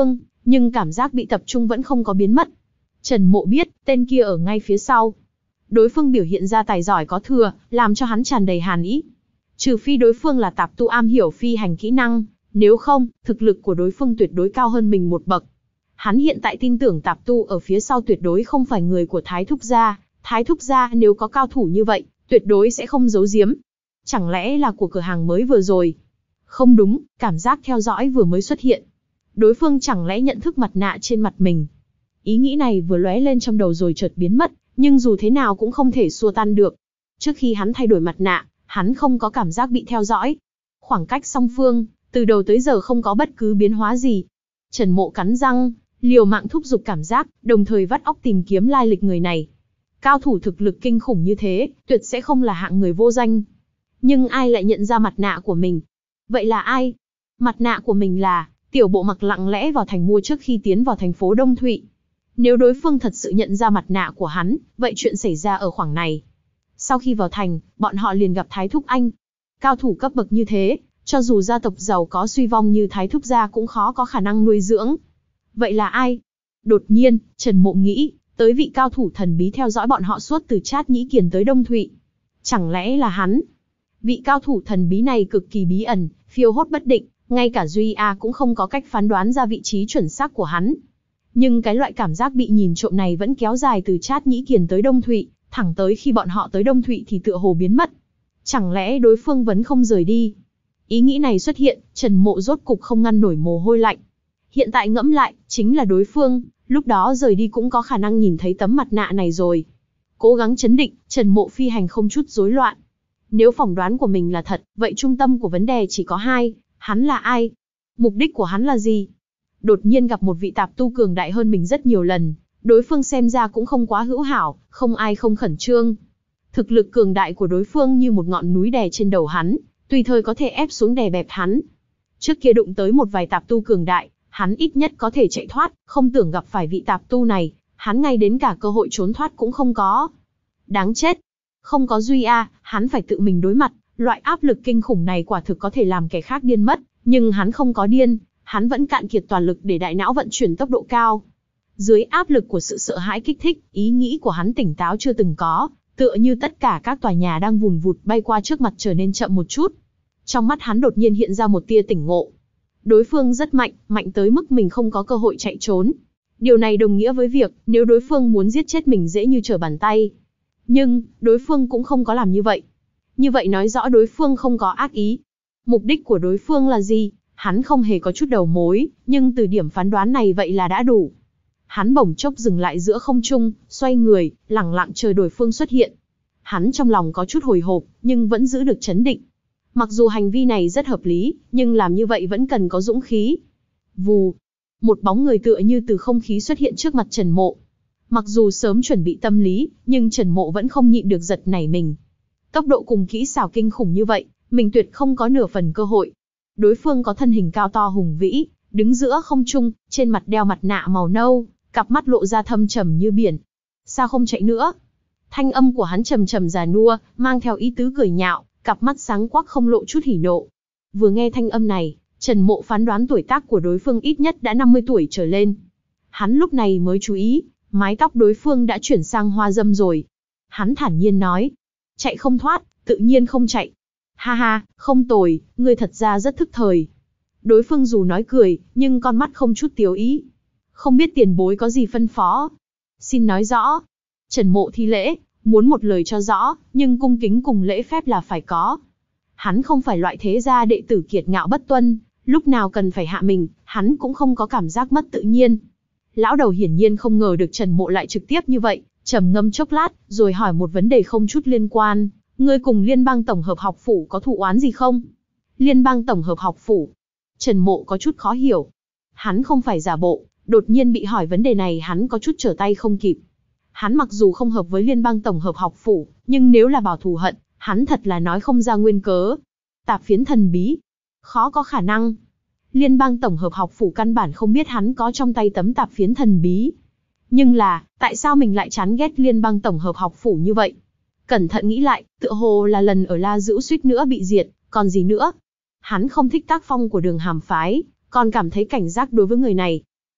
nhưng cảm giác bị tập trung vẫn không có biến mất. Trần Mộ biết, tên kia ở ngay phía sau. Đối phương biểu hiện ra tài giỏi có thừa, làm cho hắn tràn đầy hàn ý. Trừ phi đối phương là tạp tu am hiểu phi hành kỹ năng, nếu không, thực lực của đối phương tuyệt đối cao hơn mình một bậc. Hắn hiện tại tin tưởng tạp tu ở phía sau tuyệt đối không phải người của Thái Thúc gia. Thái Thúc gia nếu có cao thủ như vậy, tuyệt đối sẽ không giấu giếm. Chẳng lẽ là của cửa hàng mới vừa rồi? Không đúng, cảm giác theo dõi vừa mới xuất hiện. Đối phương chẳng lẽ nhận thức mặt nạ trên mặt mình? Ý nghĩ này vừa lóe lên trong đầu rồi chợt biến mất, nhưng dù thế nào cũng không thể xua tan được. Trước khi hắn thay đổi mặt nạ, hắn không có cảm giác bị theo dõi. Khoảng cách song phương, từ đầu tới giờ không có bất cứ biến hóa gì. Trần Mộ cắn răng, liều mạng thúc giục cảm giác, đồng thời vắt óc tìm kiếm lai lịch người này. Cao thủ thực lực kinh khủng như thế, tuyệt sẽ không là hạng người vô danh. Nhưng ai lại nhận ra mặt nạ của mình? Vậy là ai? Mặt nạ của mình là Tiểu Bộ mặc lặng lẽ vào thành mua trước khi tiến vào thành phố Đông Thụy. Nếu đối phương thật sự nhận ra mặt nạ của hắn, vậy chuyện xảy ra ở khoảng này. Sau khi vào thành, bọn họ liền gặp Thái Thúc Anh. Cao thủ cấp bậc như thế, cho dù gia tộc giàu có suy vong như Thái Thúc gia cũng khó có khả năng nuôi dưỡng. Vậy là ai? Đột nhiên, Trần Mộ nghĩ tới vị cao thủ thần bí theo dõi bọn họ suốt từ Trát Nhĩ Kiền tới Đông Thụy. Chẳng lẽ là hắn? Vị cao thủ thần bí này cực kỳ bí ẩn, phiêu hốt bất định, ngay cả Duy A cũng không có cách phán đoán ra vị trí chuẩn xác của hắn. Nhưng cái loại cảm giác bị nhìn trộm này vẫn kéo dài từ Trát Nhĩ Kiền tới Đông Thụy, thẳng tới khi bọn họ tới Đông Thụy thì tựa hồ biến mất. Chẳng lẽ đối phương vẫn không rời đi? Ý nghĩ này xuất hiện, Trần Mộ rốt cục không ngăn nổi mồ hôi lạnh. Hiện tại ngẫm lại, chính là đối phương, lúc đó rời đi cũng có khả năng nhìn thấy tấm mặt nạ này rồi. Cố gắng chấn định, Trần Mộ phi hành không chút rối loạn. Nếu phỏng đoán của mình là thật, vậy trung tâm của vấn đề chỉ có hai, hắn là ai? Mục đích của hắn là gì? Đột nhiên gặp một vị tạp tu cường đại hơn mình rất nhiều lần, đối phương xem ra cũng không quá hữu hảo, không ai không khẩn trương. Thực lực cường đại của đối phương như một ngọn núi đè trên đầu hắn, tùy thời có thể ép xuống đè bẹp hắn. Trước kia đụng tới một vài tạp tu cường đại, hắn ít nhất có thể chạy thoát, không tưởng gặp phải vị tạp tu này, hắn ngay đến cả cơ hội trốn thoát cũng không có. Đáng chết! Không có Duy A, hắn phải tự mình đối mặt, loại áp lực kinh khủng này quả thực có thể làm kẻ khác điên mất, nhưng hắn không có điên, hắn vẫn cạn kiệt toàn lực để đại não vận chuyển tốc độ cao. Dưới áp lực của sự sợ hãi kích thích, ý nghĩ của hắn tỉnh táo chưa từng có, tựa như tất cả các tòa nhà đang vùn vụt bay qua trước mặt trở nên chậm một chút. Trong mắt hắn đột nhiên hiện ra một tia tỉnh ngộ. Đối phương rất mạnh, mạnh tới mức mình không có cơ hội chạy trốn. Điều này đồng nghĩa với việc, nếu đối phương muốn giết chết mình dễ như trở bàn tay. Nhưng, đối phương cũng không có làm như vậy. Như vậy nói rõ đối phương không có ác ý. Mục đích của đối phương là gì? Hắn không hề có chút đầu mối, nhưng từ điểm phán đoán này vậy là đã đủ. Hắn bỗng chốc dừng lại giữa không trung, xoay người, lẳng lặng chờ đối phương xuất hiện. Hắn trong lòng có chút hồi hộp, nhưng vẫn giữ được trấn định. Mặc dù hành vi này rất hợp lý, nhưng làm như vậy vẫn cần có dũng khí. Vù, một bóng người tựa như từ không khí xuất hiện trước mặt Trần Mộ. Mặc dù sớm chuẩn bị tâm lý, nhưng Trần Mộ vẫn không nhịn được giật nảy mình. Tốc độ cùng kỹ xảo kinh khủng như vậy, mình tuyệt không có nửa phần cơ hội. Đối phương có thân hình cao to hùng vĩ, đứng giữa không trung, trên mặt đeo mặt nạ màu nâu, cặp mắt lộ ra thâm trầm như biển. Sao không chạy nữa? Thanh âm của hắn trầm trầm già nua, mang theo ý tứ cười nhạo, cặp mắt sáng quắc không lộ chút hỉ nộ. Vừa nghe thanh âm này, Trần Mộ phán đoán tuổi tác của đối phương ít nhất đã năm mươi tuổi trở lên. Hắn lúc này mới chú ý, mái tóc đối phương đã chuyển sang hoa dâm rồi. Hắn thản nhiên nói, chạy không thoát, tự nhiên không chạy. Ha ha, không tồi, ngươi thật ra rất thức thời. Đối phương dù nói cười, nhưng con mắt không chút tiếu ý. Không biết tiền bối có gì phân phó? Xin nói rõ. Trần Mộ thi lễ, muốn một lời cho rõ, nhưng cung kính cùng lễ phép là phải có. Hắn không phải loại thế gia đệ tử kiệt ngạo bất tuân, lúc nào cần phải hạ mình, hắn cũng không có cảm giác mất tự nhiên. Lão đầu hiển nhiên không ngờ được Trần Mộ lại trực tiếp như vậy, trầm ngâm chốc lát, rồi hỏi một vấn đề không chút liên quan. Ngươi cùng Liên bang Tổng hợp học phủ có thù oán gì không? Liên bang Tổng hợp học phủ. Trần Mộ có chút khó hiểu. Hắn không phải giả bộ, đột nhiên bị hỏi vấn đề này hắn có chút trở tay không kịp. Hắn mặc dù không hợp với Liên bang Tổng hợp học phủ, nhưng nếu là bảo thù hận, hắn thật là nói không ra nguyên cớ. Tạp phiến thần bí. Khó có khả năng. Liên bang Tổng hợp học phủ căn bản không biết hắn có trong tay tấm tạp phiến thần bí. Nhưng là, tại sao mình lại chán ghét Liên bang Tổng hợp học phủ như vậy? Cẩn thận nghĩ lại, tựa hồ là lần ở La Dữu suýt nữa bị diệt, còn gì nữa? Hắn không thích tác phong của Đường Hàm phái, còn cảm thấy cảnh giác đối với người này.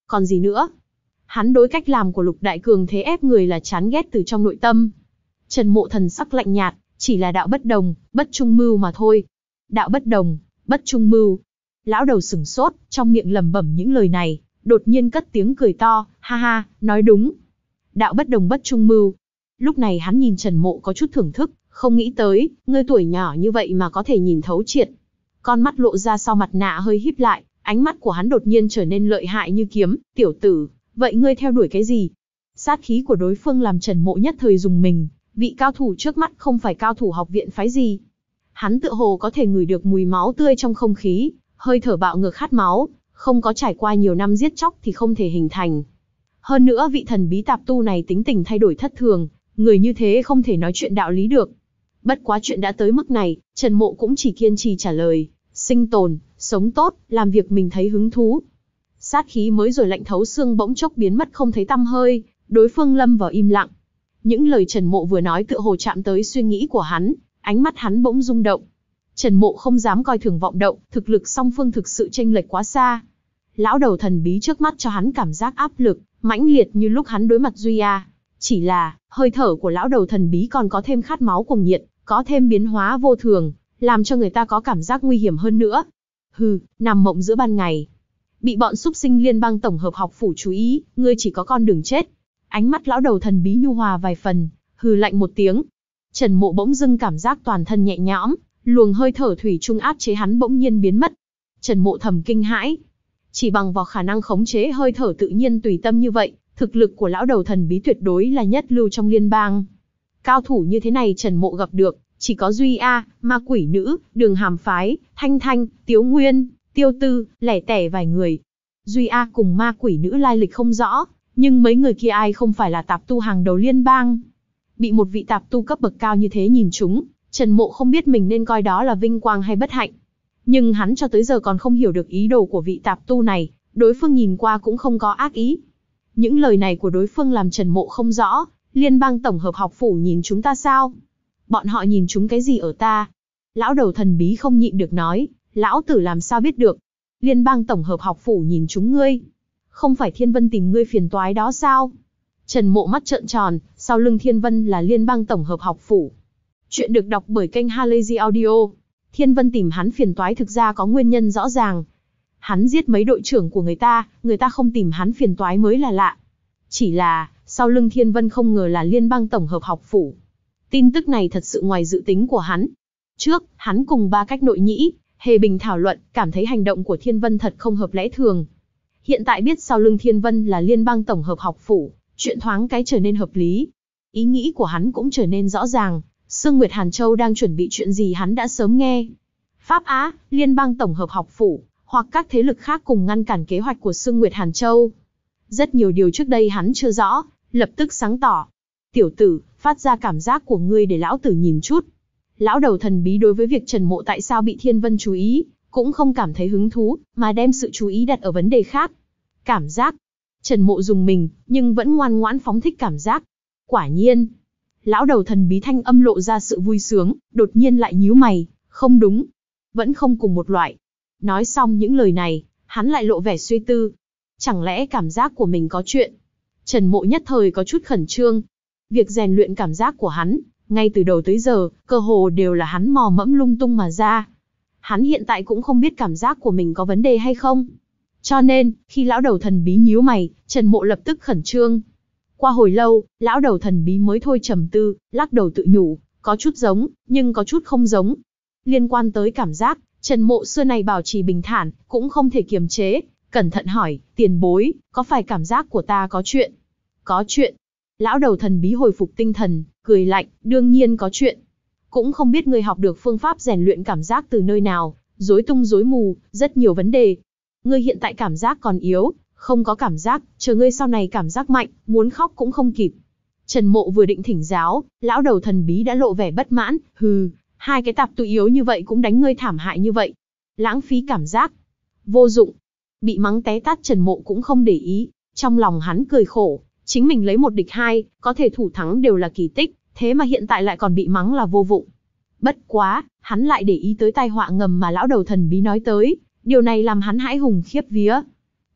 Còn gì nữa? Hắn đối cách làm của Lục Đại Cường thế ép người là chán ghét từ trong nội tâm. Trần Mộ thần sắc lạnh nhạt, chỉ là đạo bất đồng, bất trung mưu mà thôi. Đạo bất đồng, bất trung mưu. Lão đầu sửng sốt, trong miệng lẩm bẩm những lời này, đột nhiên cất tiếng cười to, ha ha, nói đúng. Đạo bất đồng bất trung mưu. Lúc này hắn nhìn Trần Mộ có chút thưởng thức, không nghĩ tới, ngươi tuổi nhỏ như vậy mà có thể nhìn thấu triệt. Con mắt lộ ra sau mặt nạ hơi híp lại, ánh mắt của hắn đột nhiên trở nên lợi hại như kiếm, tiểu tử, vậy ngươi theo đuổi cái gì? Sát khí của đối phương làm Trần Mộ nhất thời rùng mình, vị cao thủ trước mắt không phải cao thủ học viện phái gì. Hắn tựa hồ có thể ngửi được mùi máu tươi trong không khí, hơi thở bạo ngược khát máu, không có trải qua nhiều năm giết chóc thì không thể hình thành. Hơn nữa vị thần bí tạp tu này tính tình thay đổi thất thường, người như thế không thể nói chuyện đạo lý được. Bất quá chuyện đã tới mức này, Trần Mộ cũng chỉ kiên trì trả lời, sinh tồn, sống tốt, làm việc mình thấy hứng thú. Sát khí mới rồi lạnh thấu xương bỗng chốc biến mất không thấy tăm hơi, đối phương lâm vào im lặng. Những lời Trần Mộ vừa nói tựa hồ chạm tới suy nghĩ của hắn, ánh mắt hắn bỗng rung động. Trần Mộ không dám coi thường vọng động, thực lực song phương thực sự chênh lệch quá xa. Lão đầu thần bí trước mắt cho hắn cảm giác áp lực, mãnh liệt như lúc hắn đối mặt Duy A. Chỉ là, hơi thở của lão đầu thần bí còn có thêm khát máu cuồng nhiệt, có thêm biến hóa vô thường, làm cho người ta có cảm giác nguy hiểm hơn nữa. Hừ, nằm mộng giữa ban ngày. Bị bọn súc sinh liên bang tổng hợp học phủ chú ý, ngươi chỉ có con đường chết. Ánh mắt lão đầu thần bí nhu hòa vài phần, hừ lạnh một tiếng. Trần Mộ bỗng dưng cảm giác toàn thân nhẹ nhõm, luồng hơi thở thủy chung áp chế hắn bỗng nhiên biến mất. Trần Mộ thầm kinh hãi. Chỉ bằng vào khả năng khống chế hơi thở tự nhiên tùy tâm như vậy, thực lực của lão đầu thần bí tuyệt đối là nhất lưu trong liên bang. Cao thủ như thế này Trần Mộ gặp được, chỉ có Duy A, Ma Quỷ Nữ, Đường Hàm Phái, Thanh Thanh, Tiếu Nguyên, Tiêu Tư, lẻ tẻ vài người. Duy A cùng Ma Quỷ Nữ lai lịch không rõ, nhưng mấy người kia ai không phải là tạp tu hàng đầu liên bang. Bị một vị tạp tu cấp bậc cao như thế nhìn trúng, Trần Mộ không biết mình nên coi đó là vinh quang hay bất hạnh. Nhưng hắn cho tới giờ còn không hiểu được ý đồ của vị tạp tu này, đối phương nhìn qua cũng không có ác ý. Những lời này của đối phương làm Trần Mộ không rõ, liên bang tổng hợp học phủ nhìn chúng ta sao? Bọn họ nhìn chúng cái gì ở ta? Lão đầu thần bí không nhịn được nói, lão tử làm sao biết được? Liên bang tổng hợp học phủ nhìn chúng ngươi. Không phải Thiên Vân tìm ngươi phiền toái đó sao? Trần Mộ mắt trợn tròn, sau lưng Thiên Vân là liên bang tổng hợp học phủ. Chuyện được đọc bởi kênh Halazy Audio. Thiên Vân tìm hắn phiền toái thực ra có nguyên nhân rõ ràng. Hắn giết mấy đội trưởng của người ta, người ta không tìm hắn phiền toái mới là lạ. Chỉ là, sau lưng Thiên Vân không ngờ là liên bang tổng hợp học phủ. Tin tức này thật sự ngoài dự tính của hắn. Trước, hắn cùng ba cách nội nhĩ, Hề Bình thảo luận, cảm thấy hành động của Thiên Vân thật không hợp lẽ thường. Hiện tại biết sau lưng Thiên Vân là liên bang tổng hợp học phủ, chuyện thoáng cái trở nên hợp lý. Ý nghĩ của hắn cũng trở nên rõ ràng, Sương Nguyệt Hàn Châu đang chuẩn bị chuyện gì hắn đã sớm nghe. Pháp Á, liên bang tổng hợp học phủ, hoặc các thế lực khác cùng ngăn cản kế hoạch của Sương Nguyệt Hàn Châu. Rất nhiều điều trước đây hắn chưa rõ, lập tức sáng tỏ. Tiểu tử, phát ra cảm giác của ngươi để lão tử nhìn chút. Lão đầu thần bí đối với việc Trần Mộ tại sao bị Thiên Vân chú ý, cũng không cảm thấy hứng thú, mà đem sự chú ý đặt ở vấn đề khác. Cảm giác. Trần Mộ dùng mình, nhưng vẫn ngoan ngoãn phóng thích cảm giác. Quả nhiên. Lão đầu thần bí thanh âm lộ ra sự vui sướng, đột nhiên lại nhíu mày, không đúng. Vẫn không cùng một loại. Nói xong những lời này, hắn lại lộ vẻ suy tư. Chẳng lẽ cảm giác của mình có chuyện? Trần Mộ nhất thời có chút khẩn trương. Việc rèn luyện cảm giác của hắn, ngay từ đầu tới giờ, cơ hồ đều là hắn mò mẫm lung tung mà ra. Hắn hiện tại cũng không biết cảm giác của mình có vấn đề hay không. Cho nên, khi lão đầu thần bí nhíu mày, Trần Mộ lập tức khẩn trương. Qua hồi lâu, lão đầu thần bí mới thôi trầm tư, lắc đầu tự nhủ, có chút giống, nhưng có chút không giống. Liên quan tới cảm giác, Trần Mộ xưa này bảo trì bình thản, cũng không thể kiềm chế, cẩn thận hỏi, tiền bối, có phải cảm giác của ta có chuyện? Có chuyện. Lão đầu thần bí hồi phục tinh thần, cười lạnh, đương nhiên có chuyện. Cũng không biết ngươi học được phương pháp rèn luyện cảm giác từ nơi nào, rối tung rối mù, rất nhiều vấn đề. Ngươi hiện tại cảm giác còn yếu, không có cảm giác, chờ ngươi sau này cảm giác mạnh, muốn khóc cũng không kịp. Trần Mộ vừa định thỉnh giáo, lão đầu thần bí đã lộ vẻ bất mãn, hừ, hai cái tạp tu yếu như vậy cũng đánh ngươi thảm hại như vậy. Lãng phí cảm giác. Vô dụng. Bị mắng té tát Trần Mộ cũng không để ý, trong lòng hắn cười khổ, chính mình lấy một địch hai, có thể thủ thắng đều là kỳ tích, thế mà hiện tại lại còn bị mắng là vô dụng. Bất quá, hắn lại để ý tới tai họa ngầm mà lão đầu thần bí nói tới, điều này làm hắn hãi hùng khiếp vía.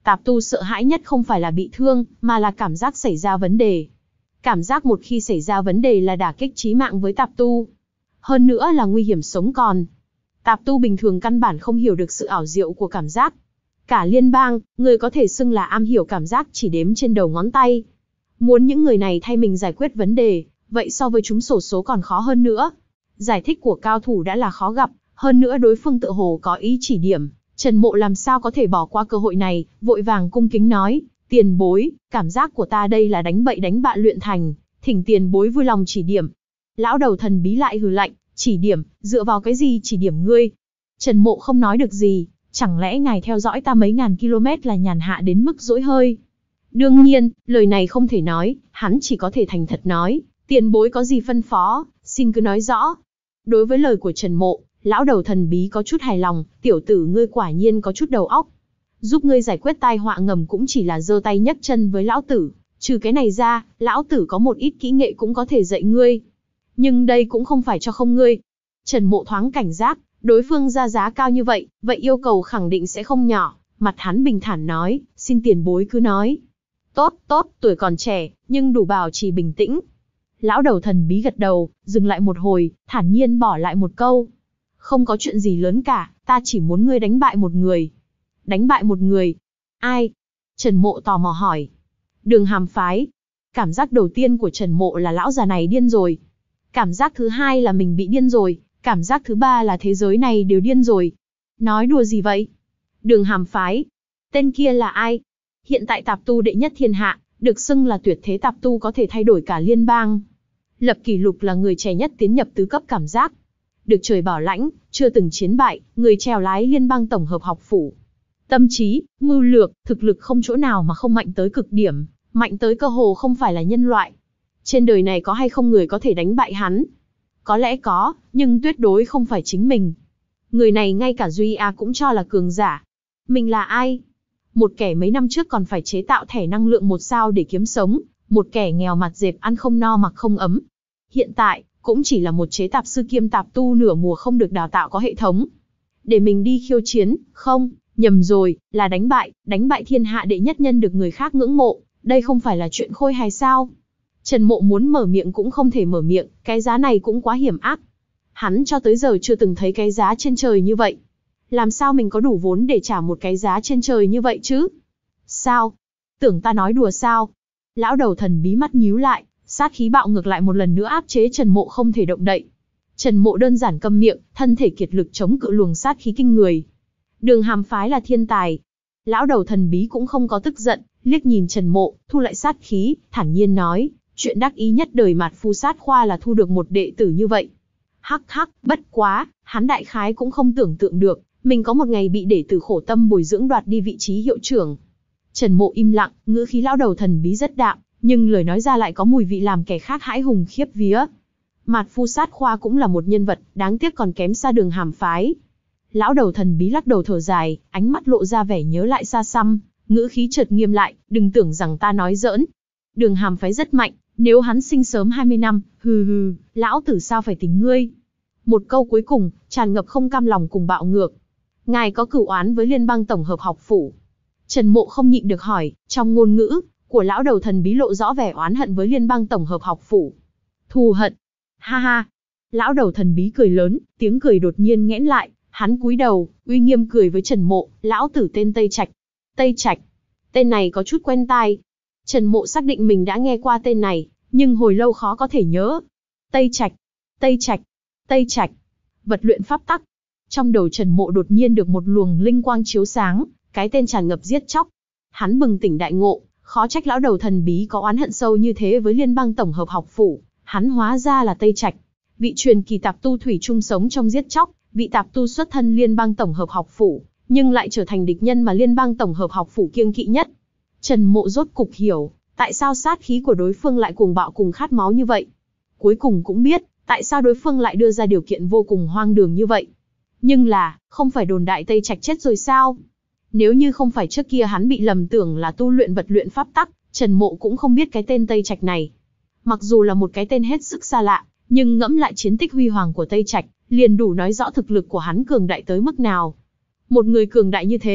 Tạp tu sợ hãi nhất không phải là bị thương, mà là cảm giác xảy ra vấn đề. Cảm giác một khi xảy ra vấn đề là đả kích chí mạng với tạp tu. Hơn nữa là nguy hiểm sống còn. Tạp tu bình thường căn bản không hiểu được sự ảo diệu của cảm giác. Cả liên bang, người có thể xưng là am hiểu cảm giác chỉ đếm trên đầu ngón tay. Muốn những người này thay mình giải quyết vấn đề, vậy so với chúng xổ số còn khó hơn nữa. Giải thích của cao thủ đã là khó gặp, hơn nữa đối phương tựa hồ có ý chỉ điểm. Trần Mộ làm sao có thể bỏ qua cơ hội này, vội vàng cung kính nói, tiền bối, cảm giác của ta đây là đánh bậy đánh bạ luyện thành, thỉnh tiền bối vui lòng chỉ điểm. Lão đầu thần bí lại hừ lạnh, chỉ điểm, dựa vào cái gì chỉ điểm ngươi? Trần Mộ không nói được gì, chẳng lẽ ngài theo dõi ta mấy ngàn km là nhàn hạ đến mức dỗi hơi? Đương nhiên, lời này không thể nói, hắn chỉ có thể thành thật nói, tiền bối có gì phân phó, xin cứ nói rõ. Đối với lời của Trần Mộ, lão đầu thần bí có chút hài lòng, tiểu tử ngươi quả nhiên có chút đầu óc. Giúp ngươi giải quyết tai họa ngầm cũng chỉ là giơ tay nhấc chân với lão tử, trừ cái này ra, lão tử có một ít kỹ nghệ cũng có thể dạy ngươi. Nhưng đây cũng không phải cho không ngươi. Trần Mộ thoáng cảnh giác, đối phương ra giá cao như vậy, vậy yêu cầu khẳng định sẽ không nhỏ. Mặt hắn bình thản nói, xin tiền bối cứ nói. Tốt, tốt, tuổi còn trẻ, nhưng đủ bảo trì bình tĩnh. Lão đầu thần bí gật đầu, dừng lại một hồi, thản nhiên bỏ lại một câu. Không có chuyện gì lớn cả, ta chỉ muốn ngươi đánh bại một người. Đánh bại một người? Ai? Trần Mộ tò mò hỏi. Đường Hàm phái. Cảm giác đầu tiên của Trần Mộ là lão già này điên rồi. Cảm giác thứ hai là mình bị điên rồi. Cảm giác thứ ba là thế giới này đều điên rồi. Nói đùa gì vậy? Đường Hàm phái. Tên kia là ai? Hiện tại tạp tu đệ nhất thiên hạ, được xưng là tuyệt thế tạp tu có thể thay đổi cả liên bang. Lập kỷ lục là người trẻ nhất tiến nhập tứ cấp cảm giác. Được trời bảo lãnh, chưa từng chiến bại, người chèo lái liên bang tổng hợp học phủ. Tâm trí, mưu lược, thực lực không chỗ nào mà không mạnh tới cực điểm, mạnh tới cơ hồ không phải là nhân loại. Trên đời này có hay không người có thể đánh bại hắn? Có lẽ có, nhưng tuyệt đối không phải chính mình. Người này ngay cả Duy A cũng cho là cường giả. Mình là ai? Một kẻ mấy năm trước còn phải chế tạo thẻ năng lượng một sao để kiếm sống, một kẻ nghèo mặt dẹp ăn không no mặc không ấm. Hiện tại, cũng chỉ là một chế tạp sư kiêm tạp tu nửa mùa không được đào tạo có hệ thống. Để mình đi khiêu chiến, không, nhầm rồi, là đánh bại, đánh bại thiên hạ đệ nhất nhân được người khác ngưỡng mộ, đây không phải là chuyện khôi hài sao? Trần Mộ muốn mở miệng cũng không thể mở miệng, cái giá này cũng quá hiểm ác. Hắn cho tới giờ chưa từng thấy cái giá trên trời như vậy. Làm sao mình có đủ vốn để trả một cái giá trên trời như vậy chứ? Sao? Tưởng ta nói đùa sao? Lão đầu thần bí mắt nhíu lại, sát khí bạo ngược lại một lần nữa áp chế Trần Mộ không thể động đậy. Trần Mộ đơn giản câm miệng, thân thể kiệt lực chống cự luồng sát khí kinh người. Đường Hàm phái là thiên tài. Lão đầu thần bí cũng không có tức giận, liếc nhìn Trần Mộ, thu lại sát khí, thản nhiên nói, chuyện đắc ý nhất đời Mạt Phu Sát Khoa là thu được một đệ tử như vậy. Hắc hắc, bất quá, hắn đại khái cũng không tưởng tượng được, mình có một ngày bị đệ tử khổ tâm bồi dưỡng đoạt đi vị trí hiệu trưởng. Trần Mộ im lặng, ngữ khí lão đầu thần bí rất đạm, nhưng lời nói ra lại có mùi vị làm kẻ khác hãi hùng khiếp vía. Mạt Phu Sát Khoa cũng là một nhân vật, đáng tiếc còn kém xa Đường Hàm phái. Lão đầu thần bí lắc đầu thở dài, ánh mắt lộ ra vẻ nhớ lại xa xăm, ngữ khí chợt nghiêm lại, đừng tưởng rằng ta nói giỡn. Đường Hàm phái rất mạnh, nếu hắn sinh sớm hai mươi năm, hừ hừ, lão tử sao phải tính ngươi. Một câu cuối cùng, tràn ngập không cam lòng cùng bạo ngược. Ngài có cửu oán với liên bang tổng hợp học phủ? Trần Mộ không nhịn được hỏi, trong ngôn ngữ của lão đầu thần bí lộ rõ vẻ oán hận với liên bang tổng hợp học phủ. Thù hận? Ha ha. Lão đầu thần bí cười lớn, tiếng cười đột nhiên nghẽn lại, hắn cúi đầu, uy nghiêm cười với Trần Mộ, lão tử tên Tây Trạch. Tây Trạch? Tên này có chút quen tai. Trần Mộ xác định mình đã nghe qua tên này, nhưng hồi lâu khó có thể nhớ. Tây Trạch, Tây Trạch, Tây Trạch. Vật luyện pháp tắc. Trong đầu Trần Mộ đột nhiên được một luồng linh quang chiếu sáng, cái tên tràn ngập giết chóc. Hắn bừng tỉnh đại ngộ, khó trách lão đầu thần bí có oán hận sâu như thế với liên bang tổng hợp học phủ, hắn hóa ra là Tây Trạch. Vị truyền kỳ tạp tu thủy chung sống trong giết chóc, vị tạp tu xuất thân liên bang tổng hợp học phủ, nhưng lại trở thành địch nhân mà liên bang tổng hợp học phủ kiêng kỵ nhất. Trần Mộ rốt cục hiểu, tại sao sát khí của đối phương lại cuồng bạo cùng khát máu như vậy. Cuối cùng cũng biết, tại sao đối phương lại đưa ra điều kiện vô cùng hoang đường như vậy. Nhưng là, không phải đồn đại Tây Trạch chết rồi sao? Nếu như không phải trước kia hắn bị lầm tưởng là tu luyện vật luyện pháp tắc, Trần Mộ cũng không biết cái tên Tây Trạch này. Mặc dù là một cái tên hết sức xa lạ, nhưng ngẫm lại chiến tích huy hoàng của Tây Trạch, liền đủ nói rõ thực lực của hắn cường đại tới mức nào. Một người cường đại như thế,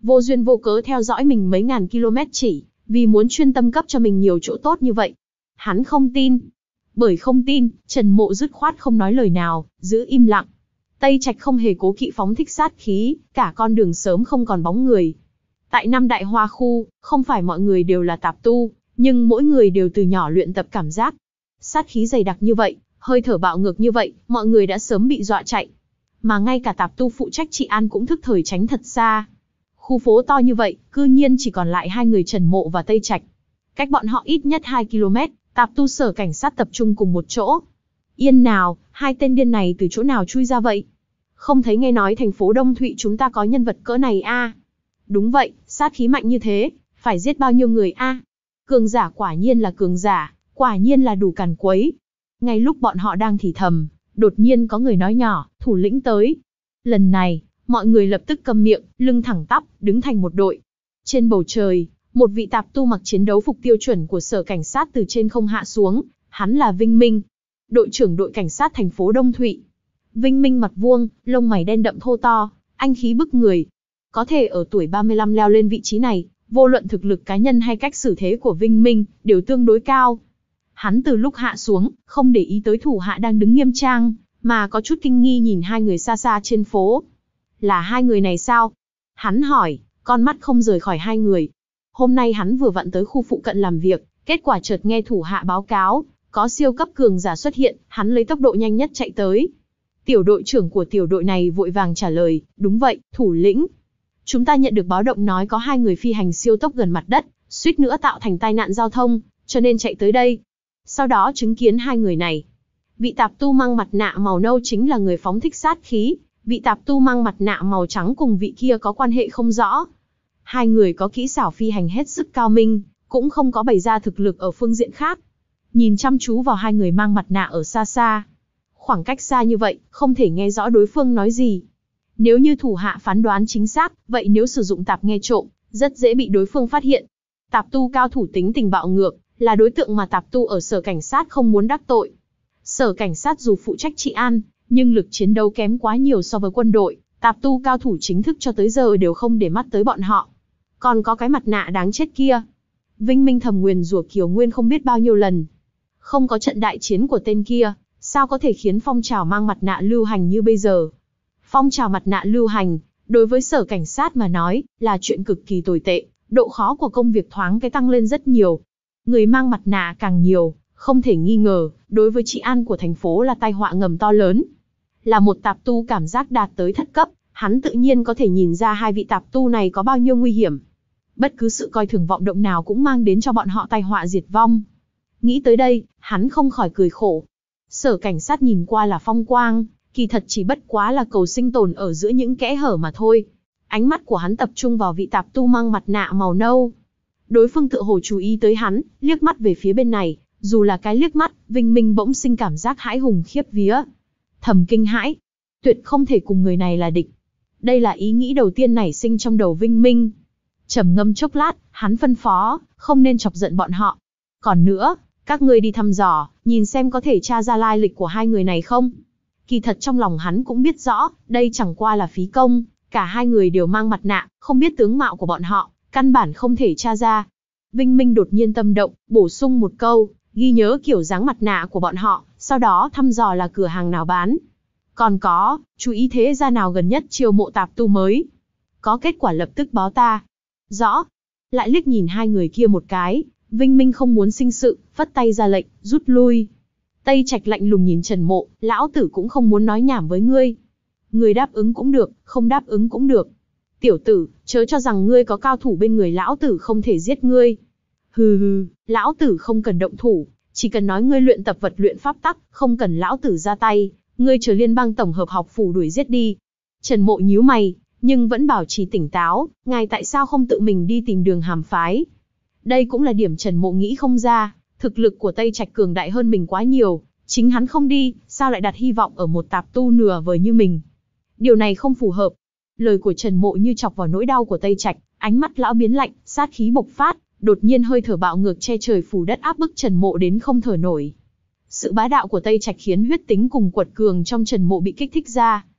vô duyên vô cớ theo dõi mình mấy ngàn km chỉ vì muốn chuyên tâm cấp cho mình nhiều chỗ tốt như vậy. Hắn không tin. Bởi không tin, Trần Mộ dứt khoát không nói lời nào, giữ im lặng. Tây Trạch không hề cố kỵ phóng thích sát khí, cả con đường sớm không còn bóng người. Tại năm đại hoa khu, không phải mọi người đều là tạp tu, nhưng mỗi người đều từ nhỏ luyện tập cảm giác. Sát khí dày đặc như vậy, hơi thở bạo ngược như vậy, mọi người đã sớm bị dọa chạy. Mà ngay cả tạp tu phụ trách trị an cũng thức thời tránh thật xa. Khu phố to như vậy, cư nhiên chỉ còn lại hai người Trần Mộ và Tây Trạch. Cách bọn họ ít nhất hai ki lô mét, tạp tu sở cảnh sát tập trung cùng một chỗ. Yên nào, hai tên điên này từ chỗ nào chui ra vậy? Không thấy nghe nói thành phố Đông Thụy chúng ta có nhân vật cỡ này a? À? Đúng vậy, sát khí mạnh như thế, phải giết bao nhiêu người a? À? Cường giả quả nhiên là cường giả, quả nhiên là đủ càn quấy. Ngay lúc bọn họ đang thì thầm, đột nhiên có người nói nhỏ, thủ lĩnh tới. Lần này, mọi người lập tức câm miệng, lưng thẳng tắp, đứng thành một đội. Trên bầu trời, một vị tạp tu mặc chiến đấu phục tiêu chuẩn của sở cảnh sát từ trên không hạ xuống, hắn là Vinh Minh, đội trưởng đội cảnh sát thành phố Đông Thụy. Vinh Minh mặt vuông, lông mày đen đậm thô to, anh khí bức người. Có thể ở tuổi ba mươi lăm leo lên vị trí này, vô luận thực lực cá nhân hay cách xử thế của Vinh Minh, đều tương đối cao. Hắn từ lúc hạ xuống, không để ý tới thủ hạ đang đứng nghiêm trang, mà có chút kinh nghi nhìn hai người xa xa trên phố. Là hai người này sao? Hắn hỏi, con mắt không rời khỏi hai người. Hôm nay hắn vừa vặn tới khu phụ cận làm việc, kết quả chợt nghe thủ hạ báo cáo, có siêu cấp cường giả xuất hiện, hắn lấy tốc độ nhanh nhất chạy tới. Tiểu đội trưởng của tiểu đội này vội vàng trả lời, đúng vậy, thủ lĩnh. Chúng ta nhận được báo động nói có hai người phi hành siêu tốc gần mặt đất, suýt nữa tạo thành tai nạn giao thông, cho nên chạy tới đây. Sau đó chứng kiến hai người này. Vị tạp tu mang mặt nạ màu nâu chính là người phóng thích sát khí, vị tạp tu mang mặt nạ màu trắng cùng vị kia có quan hệ không rõ. Hai người có kỹ xảo phi hành hết sức cao minh, cũng không có bày ra thực lực ở phương diện khác. Nhìn chăm chú vào hai người mang mặt nạ ở xa xa. Khoảng cách xa như vậy, không thể nghe rõ đối phương nói gì. Nếu như thủ hạ phán đoán chính xác, vậy nếu sử dụng tạp nghe trộm, rất dễ bị đối phương phát hiện. Tạp tu cao thủ tính tình bạo ngược, là đối tượng mà tạp tu ở sở cảnh sát không muốn đắc tội. Sở cảnh sát dù phụ trách trị an, nhưng lực chiến đấu kém quá nhiều so với quân đội, tạp tu cao thủ chính thức cho tới giờ đều không để mắt tới bọn họ. Còn có cái mặt nạ đáng chết kia. Vinh Minh thầm nguyền rủa Kiều Nguyên không biết bao nhiêu lần. Không có trận đại chiến của tên kia, sao có thể khiến phong trào mang mặt nạ lưu hành như bây giờ? Phong trào mặt nạ lưu hành, đối với sở cảnh sát mà nói, là chuyện cực kỳ tồi tệ, độ khó của công việc thoáng cái tăng lên rất nhiều. Người mang mặt nạ càng nhiều, không thể nghi ngờ, đối với trị an của thành phố là tai họa ngầm to lớn. Là một tạp tu cảm giác đạt tới thất cấp, hắn tự nhiên có thể nhìn ra hai vị tạp tu này có bao nhiêu nguy hiểm. Bất cứ sự coi thường vọng động nào cũng mang đến cho bọn họ tai họa diệt vong. Nghĩ tới đây, hắn không khỏi cười khổ. Sở cảnh sát nhìn qua là phong quang, kỳ thật chỉ bất quá là cầu sinh tồn ở giữa những kẽ hở mà thôi. Ánh mắt của hắn tập trung vào vị tạp tu mang mặt nạ màu nâu. Đối phương tựa hồ chú ý tới hắn, liếc mắt về phía bên này, dù là cái liếc mắt, Vinh Minh bỗng sinh cảm giác hãi hùng khiếp vía. Thầm kinh hãi, tuyệt không thể cùng người này là địch. Đây là ý nghĩ đầu tiên nảy sinh trong đầu Vinh Minh. Trầm ngâm chốc lát, hắn phân phó, không nên chọc giận bọn họ. Còn nữa, các ngươi đi thăm dò, nhìn xem có thể tra ra lai lịch của hai người này không. Kỳ thật trong lòng hắn cũng biết rõ, đây chẳng qua là phí công, cả hai người đều mang mặt nạ, không biết tướng mạo của bọn họ, căn bản không thể tra ra. Vinh Minh đột nhiên tâm động, bổ sung một câu, ghi nhớ kiểu dáng mặt nạ của bọn họ, sau đó thăm dò là cửa hàng nào bán. Còn có, chú ý thế gia nào gần nhất chiêu mộ tạp tu mới. Có kết quả lập tức báo ta. Rõ. Lại liếc nhìn hai người kia một cái, Vinh Minh không muốn sinh sự, vất tay ra lệnh, rút lui. Tây Trạch lạnh lùng nhìn Trần Mộ, lão tử cũng không muốn nói nhảm với ngươi. Ngươi đáp ứng cũng được, không đáp ứng cũng được. Tiểu tử, chớ cho rằng ngươi có cao thủ bên người lão tử không thể giết ngươi. Hừ hừ, lão tử không cần động thủ, chỉ cần nói ngươi luyện tập vật luyện pháp tắc, không cần lão tử ra tay, ngươi chờ liên bang tổng hợp học phủ đuổi giết đi. Trần Mộ nhíu mày, nhưng vẫn bảo trì tỉnh táo, ngài tại sao không tự mình đi tìm Đường Hàm phái? Đây cũng là điểm Trần Mộ nghĩ không ra, thực lực của Tây Trạch cường đại hơn mình quá nhiều, chính hắn không đi, sao lại đặt hy vọng ở một tạp tu nửa vời như mình? Điều này không phù hợp. Lời của Trần Mộ như chọc vào nỗi đau của Tây Trạch, ánh mắt lão biến lạnh, sát khí bộc phát, đột nhiên hơi thở bạo ngược che trời phủ đất áp bức Trần Mộ đến không thở nổi. Sự bá đạo của Tây Trạch khiến huyết tính cùng quật cường trong Trần Mộ bị kích thích ra.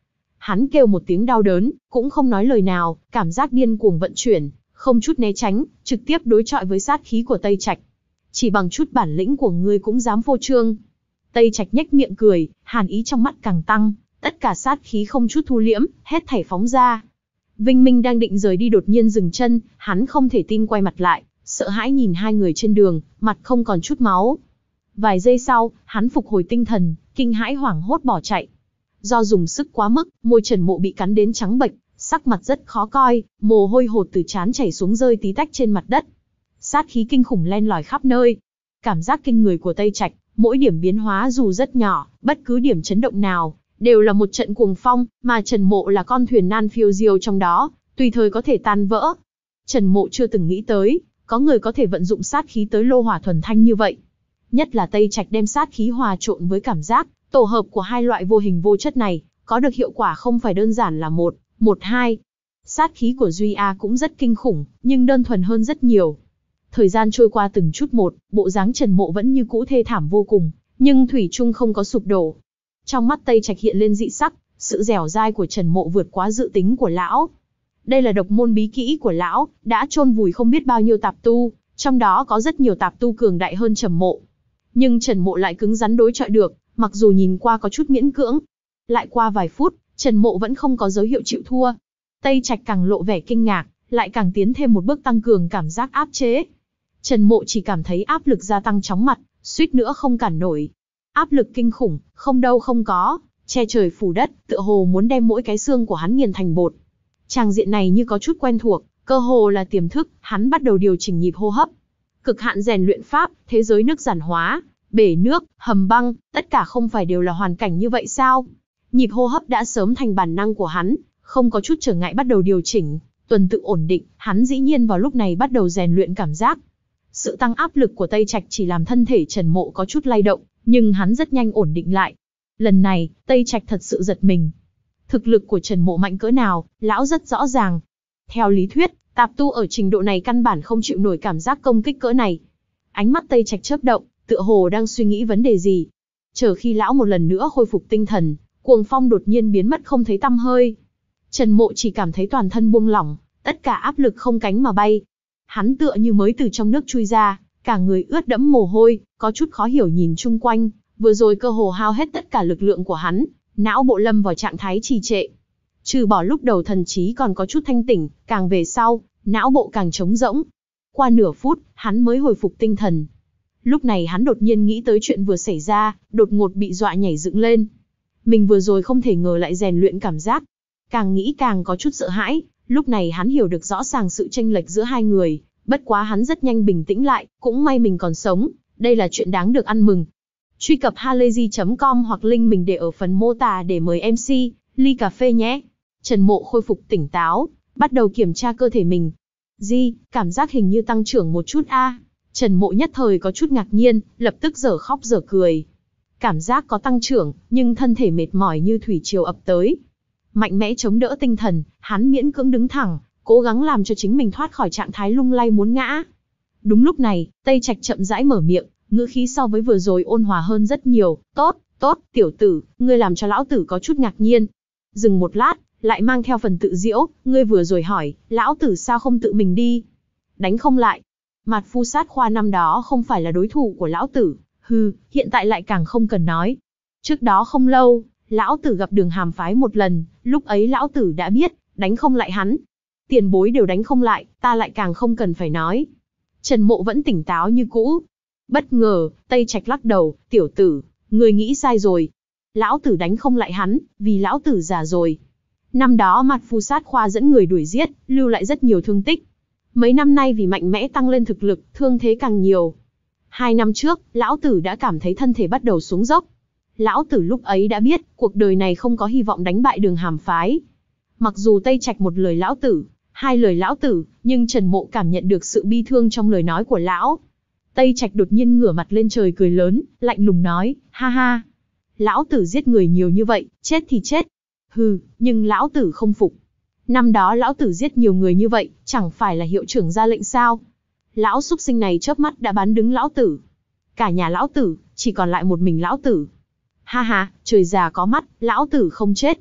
Hắn kêu một tiếng đau đớn, cũng không nói lời nào, cảm giác điên cuồng vận chuyển, không chút né tránh, trực tiếp đối chọi với sát khí của Tây Trạch. Chỉ bằng chút bản lĩnh của ngươi cũng dám phô trương. Tây Trạch nhếch miệng cười, hàn ý trong mắt càng tăng, tất cả sát khí không chút thu liễm, hết thảy phóng ra. Vinh Minh đang định rời đi đột nhiên dừng chân, hắn không thể tin quay mặt lại, sợ hãi nhìn hai người trên đường, mặt không còn chút máu. Vài giây sau, hắn phục hồi tinh thần, kinh hãi hoảng hốt bỏ chạy. Do dùng sức quá mức, môi Trần Mộ bị cắn đến trắng bệch, sắc mặt rất khó coi, mồ hôi hột từ trán chảy xuống rơi tí tách trên mặt đất. Sát khí kinh khủng len lỏi khắp nơi. Cảm giác kinh người của Tây Trạch, mỗi điểm biến hóa dù rất nhỏ, bất cứ điểm chấn động nào, đều là một trận cuồng phong, mà Trần Mộ là con thuyền nan phiêu diêu trong đó, tùy thời có thể tan vỡ. Trần Mộ chưa từng nghĩ tới, có người có thể vận dụng sát khí tới lô hỏa thuần thanh như vậy. Nhất là Tây Trạch đem sát khí hòa trộn với cảm giác, tổ hợp của hai loại vô hình vô chất này, có được hiệu quả không phải đơn giản là một, một hai. Sát khí của Duy A cũng rất kinh khủng, nhưng đơn thuần hơn rất nhiều. Thời gian trôi qua từng chút một, bộ dáng Trần Mộ vẫn như cũ thê thảm vô cùng, nhưng thủy chung không có sụp đổ. Trong mắt Tây Trạch hiện lên dị sắc, sự dẻo dai của Trần Mộ vượt quá dự tính của lão. Đây là độc môn bí kỹ của lão, đã chôn vùi không biết bao nhiêu tạp tu, trong đó có rất nhiều tạp tu cường đại hơn Trần Mộ. Nhưng Trần Mộ lại cứng rắn đối chọi được, mặc dù nhìn qua có chút miễn cưỡng. Lại qua vài phút, Trần Mộ vẫn không có dấu hiệu chịu thua. Tây Trạch càng lộ vẻ kinh ngạc, lại càng tiến thêm một bước tăng cường cảm giác áp chế. Trần Mộ chỉ cảm thấy áp lực gia tăng chóng mặt, suýt nữa không cản nổi. Áp lực kinh khủng, không đâu không có, che trời phủ đất, tựa hồ muốn đem mỗi cái xương của hắn nghiền thành bột. Tràng diện này như có chút quen thuộc, cơ hồ là tiềm thức, hắn bắt đầu điều chỉnh nhịp hô hấp. Cực hạn rèn luyện pháp, thế giới nước giản hóa, bể nước, hầm băng, tất cả không phải đều là hoàn cảnh như vậy sao? Nhịp hô hấp đã sớm thành bản năng của hắn, không có chút trở ngại bắt đầu điều chỉnh, tuần tự ổn định, hắn dĩ nhiên vào lúc này bắt đầu rèn luyện cảm giác. Sự tăng áp lực của Tây Trạch chỉ làm thân thể Trần Mộ có chút lay động, nhưng hắn rất nhanh ổn định lại. Lần này, Tây Trạch thật sự giật mình. Thực lực của Trần Mộ mạnh cỡ nào, lão rất rõ ràng. Theo lý thuyết, tạp tu ở trình độ này căn bản không chịu nổi cảm giác công kích cỡ này. Ánh mắt Tây Trạch chớp động, tựa hồ đang suy nghĩ vấn đề gì. Chờ khi lão một lần nữa khôi phục tinh thần, cuồng phong đột nhiên biến mất không thấy tăm hơi. Trần Mộ chỉ cảm thấy toàn thân buông lỏng, tất cả áp lực không cánh mà bay. Hắn tựa như mới từ trong nước chui ra, cả người ướt đẫm mồ hôi, có chút khó hiểu nhìn chung quanh, vừa rồi cơ hồ hao hết tất cả lực lượng của hắn, não bộ lâm vào trạng thái trì trệ. Trừ bỏ lúc đầu thần trí còn có chút thanh tỉnh, càng về sau, não bộ càng trống rỗng. Qua nửa phút, hắn mới hồi phục tinh thần. Lúc này hắn đột nhiên nghĩ tới chuyện vừa xảy ra, đột ngột bị dọa nhảy dựng lên. Mình vừa rồi không thể ngờ lại rèn luyện cảm giác. Càng nghĩ càng có chút sợ hãi, lúc này hắn hiểu được rõ ràng sự chênh lệch giữa hai người, bất quá hắn rất nhanh bình tĩnh lại, cũng may mình còn sống, đây là chuyện đáng được ăn mừng. Truy cập halayzi chấm com hoặc link mình để ở phần mô tả để mời em xê, ly cà phê nhé. Trần Mộ khôi phục tỉnh táo, bắt đầu kiểm tra cơ thể mình. Di, cảm giác hình như tăng trưởng một chút a. Trần Mộ nhất thời có chút ngạc nhiên, lập tức dở khóc dở cười. Cảm giác có tăng trưởng, nhưng thân thể mệt mỏi như thủy triều ập tới. Mạnh mẽ chống đỡ tinh thần, hắn miễn cưỡng đứng thẳng, cố gắng làm cho chính mình thoát khỏi trạng thái lung lay muốn ngã. Đúng lúc này, Tây Trạch chậm rãi mở miệng, ngữ khí so với vừa rồi ôn hòa hơn rất nhiều. Tốt, tốt, tiểu tử, ngươi làm cho lão tử có chút ngạc nhiên. Dừng một lát, lại mang theo phần tự giễu, ngươi vừa rồi hỏi, lão tử sao không tự mình đi? Đánh không lại. Mạt Phu Sát Khoa năm đó không phải là đối thủ của lão tử, hừ, hiện tại lại càng không cần nói. Trước đó không lâu, lão tử gặp Đường Hàm phái một lần, lúc ấy lão tử đã biết, đánh không lại hắn. Tiền bối đều đánh không lại, ta lại càng không cần phải nói. Trần Mộ vẫn tỉnh táo như cũ. Bất ngờ, Tây Trạch lắc đầu, tiểu tử, ngươi nghĩ sai rồi. Lão tử đánh không lại hắn, vì lão tử già rồi. Năm đó Mạt Phu Sát Khoa dẫn người đuổi giết, lưu lại rất nhiều thương tích. Mấy năm nay vì mạnh mẽ tăng lên thực lực, thương thế càng nhiều. Hai năm trước, lão tử đã cảm thấy thân thể bắt đầu xuống dốc. Lão tử lúc ấy đã biết, cuộc đời này không có hy vọng đánh bại Đường Hàm phái. Mặc dù Tây Trạch một lời lão tử, hai lời lão tử, nhưng Trần Mộ cảm nhận được sự bi thương trong lời nói của lão. Tây Trạch đột nhiên ngửa mặt lên trời cười lớn, lạnh lùng nói, ha ha. Lão tử giết người nhiều như vậy, chết thì chết. Hừ, nhưng lão tử không phục. Năm đó lão tử giết nhiều người như vậy, chẳng phải là hiệu trưởng ra lệnh sao? Lão súc sinh này chớp mắt đã bán đứng lão tử. Cả nhà lão tử, chỉ còn lại một mình lão tử. Ha ha, trời già có mắt, lão tử không chết.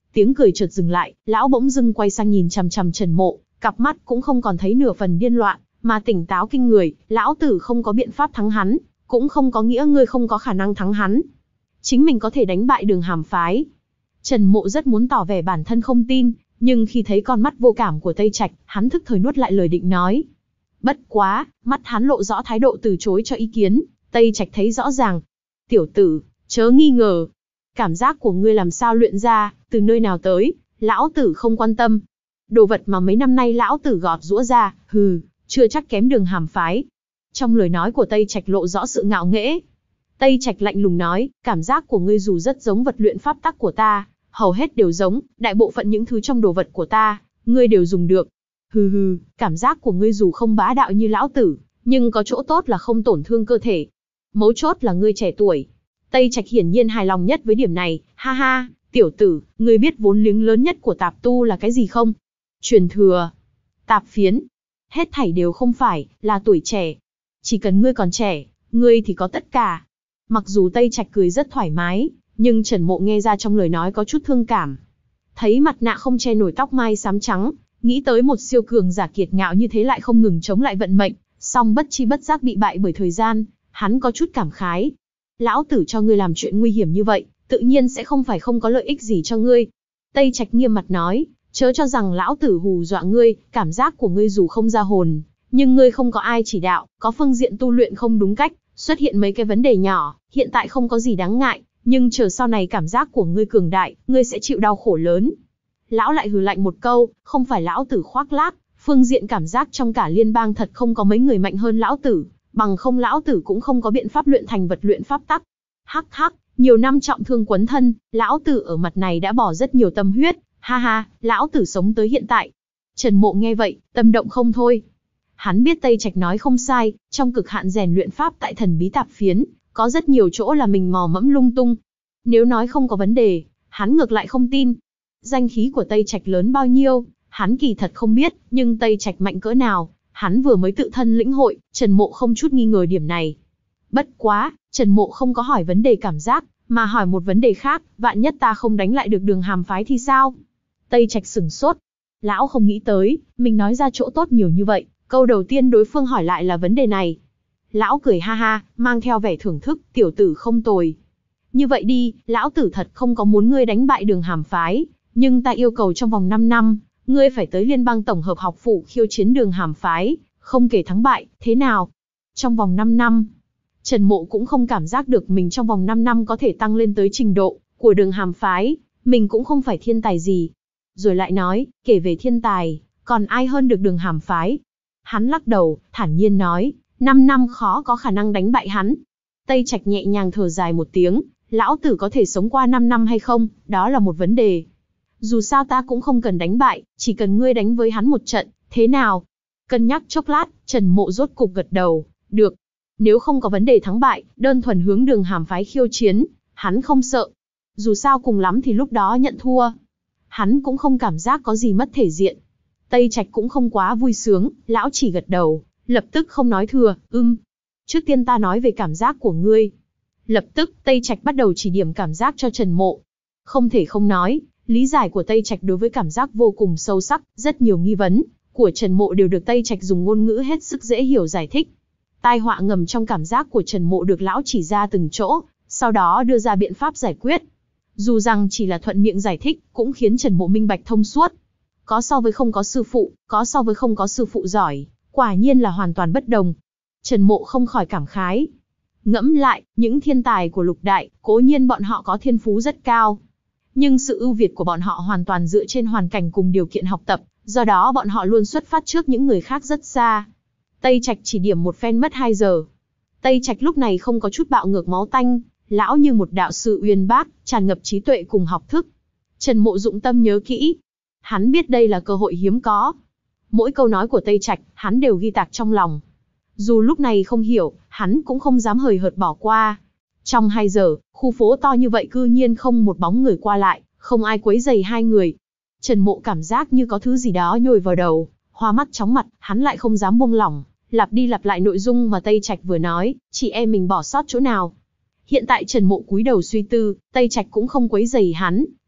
Tiếng cười chợt dừng lại, lão bỗng dưng quay sang nhìn chằm chằm Trần Mộ, cặp mắt cũng không còn thấy nửa phần điên loạn, mà tỉnh táo kinh người. Lão tử không có biện pháp thắng hắn, cũng không có nghĩa ngươi không có khả năng thắng hắn. Chính mình có thể đánh bại Đường Hàm phái. Trần Mộ rất muốn tỏ vẻ bản thân không tin, nhưng khi thấy con mắt vô cảm của Tây Trạch, hắn thức thời nuốt lại lời định nói. Bất quá, mắt hắn lộ rõ thái độ từ chối cho ý kiến. Tây Trạch thấy rõ ràng. Tiểu tử, chớ nghi ngờ. Cảm giác của ngươi làm sao luyện ra, từ nơi nào tới, lão tử không quan tâm. Đồ vật mà mấy năm nay lão tử gọt giũa ra, hừ, chưa chắc kém Đường Hàm phái. Trong lời nói của Tây Trạch lộ rõ sự ngạo nghễ. Tây Trạch lạnh lùng nói, cảm giác của ngươi dù rất giống vật luyện pháp tắc của ta, hầu hết đều giống, đại bộ phận những thứ trong đồ vật của ta, ngươi đều dùng được. Hừ hừ, cảm giác của ngươi dù không bá đạo như lão tử, nhưng có chỗ tốt là không tổn thương cơ thể. Mấu chốt là ngươi trẻ tuổi. Tây Trạch hiển nhiên hài lòng nhất với điểm này, ha ha, tiểu tử, ngươi biết vốn liếng lớn nhất của tạp tu là cái gì không? Truyền thừa, tạp phiến, hết thảy đều không phải, là tuổi trẻ. Chỉ cần ngươi còn trẻ, ngươi thì có tất cả. Mặc dù Tây Trạch cười rất thoải mái, nhưng Trần Mộ nghe ra trong lời nói có chút thương cảm. Thấy mặt nạ không che nổi tóc mai xám trắng, nghĩ tới một siêu cường giả kiệt ngạo như thế lại không ngừng chống lại vận mệnh, song bất chi bất giác bị bại bởi thời gian, hắn có chút cảm khái. Lão tử cho ngươi làm chuyện nguy hiểm như vậy, tự nhiên sẽ không phải không có lợi ích gì cho ngươi. Tây Trạch nghiêm mặt nói, chớ cho rằng lão tử hù dọa ngươi, cảm giác của ngươi dù không ra hồn, nhưng ngươi không có ai chỉ đạo, có phương diện tu luyện không đúng cách, xuất hiện mấy cái vấn đề nhỏ, hiện tại không có gì đáng ngại, nhưng chờ sau này cảm giác của ngươi cường đại, ngươi sẽ chịu đau khổ lớn. Lão lại hừ lạnh một câu, không phải lão tử khoác lác, phương diện cảm giác trong cả liên bang thật không có mấy người mạnh hơn lão tử, bằng không lão tử cũng không có biện pháp luyện thành vật luyện pháp tắc. Hắc hắc, nhiều năm trọng thương quấn thân, lão tử ở mặt này đã bỏ rất nhiều tâm huyết, ha ha, lão tử sống tới hiện tại. Trần Mộ nghe vậy, tâm động không thôi. Hắn biết Tây Trạch nói không sai, trong cực hạn rèn luyện pháp tại thần bí tạp phiến, có rất nhiều chỗ là mình mò mẫm lung tung. Nếu nói không có vấn đề, hắn ngược lại không tin. Danh khí của Tây Trạch lớn bao nhiêu, hắn kỳ thật không biết, nhưng Tây Trạch mạnh cỡ nào, hắn vừa mới tự thân lĩnh hội, Trần Mộ không chút nghi ngờ điểm này. Bất quá, Trần Mộ không có hỏi vấn đề cảm giác, mà hỏi một vấn đề khác, vạn nhất ta không đánh lại được Đường Hàm phái thì sao? Tây Trạch sửng sốt. Lão không nghĩ tới, mình nói ra chỗ tốt nhiều như vậy, câu đầu tiên đối phương hỏi lại là vấn đề này. Lão cười ha ha, mang theo vẻ thưởng thức, tiểu tử không tồi. Như vậy đi, lão tử thật không có muốn ngươi đánh bại Đường Hàm phái, nhưng ta yêu cầu trong vòng năm năm, ngươi phải tới Liên bang tổng hợp học phủ khiêu chiến Đường Hàm phái, không kể thắng bại, thế nào? Trong vòng năm năm, Trần Mộ cũng không cảm giác được mình trong vòng năm năm có thể tăng lên tới trình độ của Đường Hàm phái, mình cũng không phải thiên tài gì. Rồi lại nói, kể về thiên tài, còn ai hơn được Đường Hàm phái? Hắn lắc đầu, thản nhiên nói, năm năm khó có khả năng đánh bại hắn. Tây Trạch nhẹ nhàng thở dài một tiếng, lão tử có thể sống qua năm năm hay không, đó là một vấn đề. Dù sao ta cũng không cần đánh bại, chỉ cần ngươi đánh với hắn một trận, thế nào? Cân nhắc chốc lát, Trần Mộ rốt cục gật đầu, được. Nếu không có vấn đề thắng bại, đơn thuần hướng Đường Hàm phái khiêu chiến, hắn không sợ. Dù sao cùng lắm thì lúc đó nhận thua. Hắn cũng không cảm giác có gì mất thể diện. Tây Trạch cũng không quá vui sướng, lão chỉ gật đầu, lập tức không nói thừa, ưm. Trước tiên ta nói về cảm giác của ngươi. Lập tức, Tây Trạch bắt đầu chỉ điểm cảm giác cho Trần Mộ. Không thể không nói, lý giải của Tây Trạch đối với cảm giác vô cùng sâu sắc, rất nhiều nghi vấn của Trần Mộ đều được Tây Trạch dùng ngôn ngữ hết sức dễ hiểu giải thích. Tai họa ngầm trong cảm giác của Trần Mộ được lão chỉ ra từng chỗ, sau đó đưa ra biện pháp giải quyết. Dù rằng chỉ là thuận miệng giải thích, cũng khiến Trần Mộ minh bạch thông suốt. Có so với không có sư phụ, có so với không có sư phụ giỏi, quả nhiên là hoàn toàn bất đồng. Trần Mộ không khỏi cảm khái. Ngẫm lại, những thiên tài của lục đại, cố nhiên bọn họ có thiên phú rất cao. Nhưng sự ưu việt của bọn họ hoàn toàn dựa trên hoàn cảnh cùng điều kiện học tập, do đó bọn họ luôn xuất phát trước những người khác rất xa. Tây Trạch chỉ điểm một phen mất hai giờ. Tây Trạch lúc này không có chút bạo ngược máu tanh, lão như một đạo sư uyên bác, tràn ngập trí tuệ cùng học thức. Trần Mộ dụng tâm nhớ kỹ. Hắn biết đây là cơ hội hiếm có. Mỗi câu nói của Tây Trạch, hắn đều ghi tạc trong lòng. Dù lúc này không hiểu, hắn cũng không dám hời hợt bỏ qua. Trong hai giờ, khu phố to như vậy cư nhiên không một bóng người qua lại, không ai quấy rầy hai người. Trần Mộ cảm giác như có thứ gì đó nhồi vào đầu, hoa mắt chóng mặt, hắn lại không dám buông lỏng, lặp đi lặp lại nội dung mà Tây Trạch vừa nói, chị em mình bỏ sót chỗ nào. Hiện tại Trần Mộ cúi đầu suy tư, Tây Trạch cũng không quấy rầy hắn,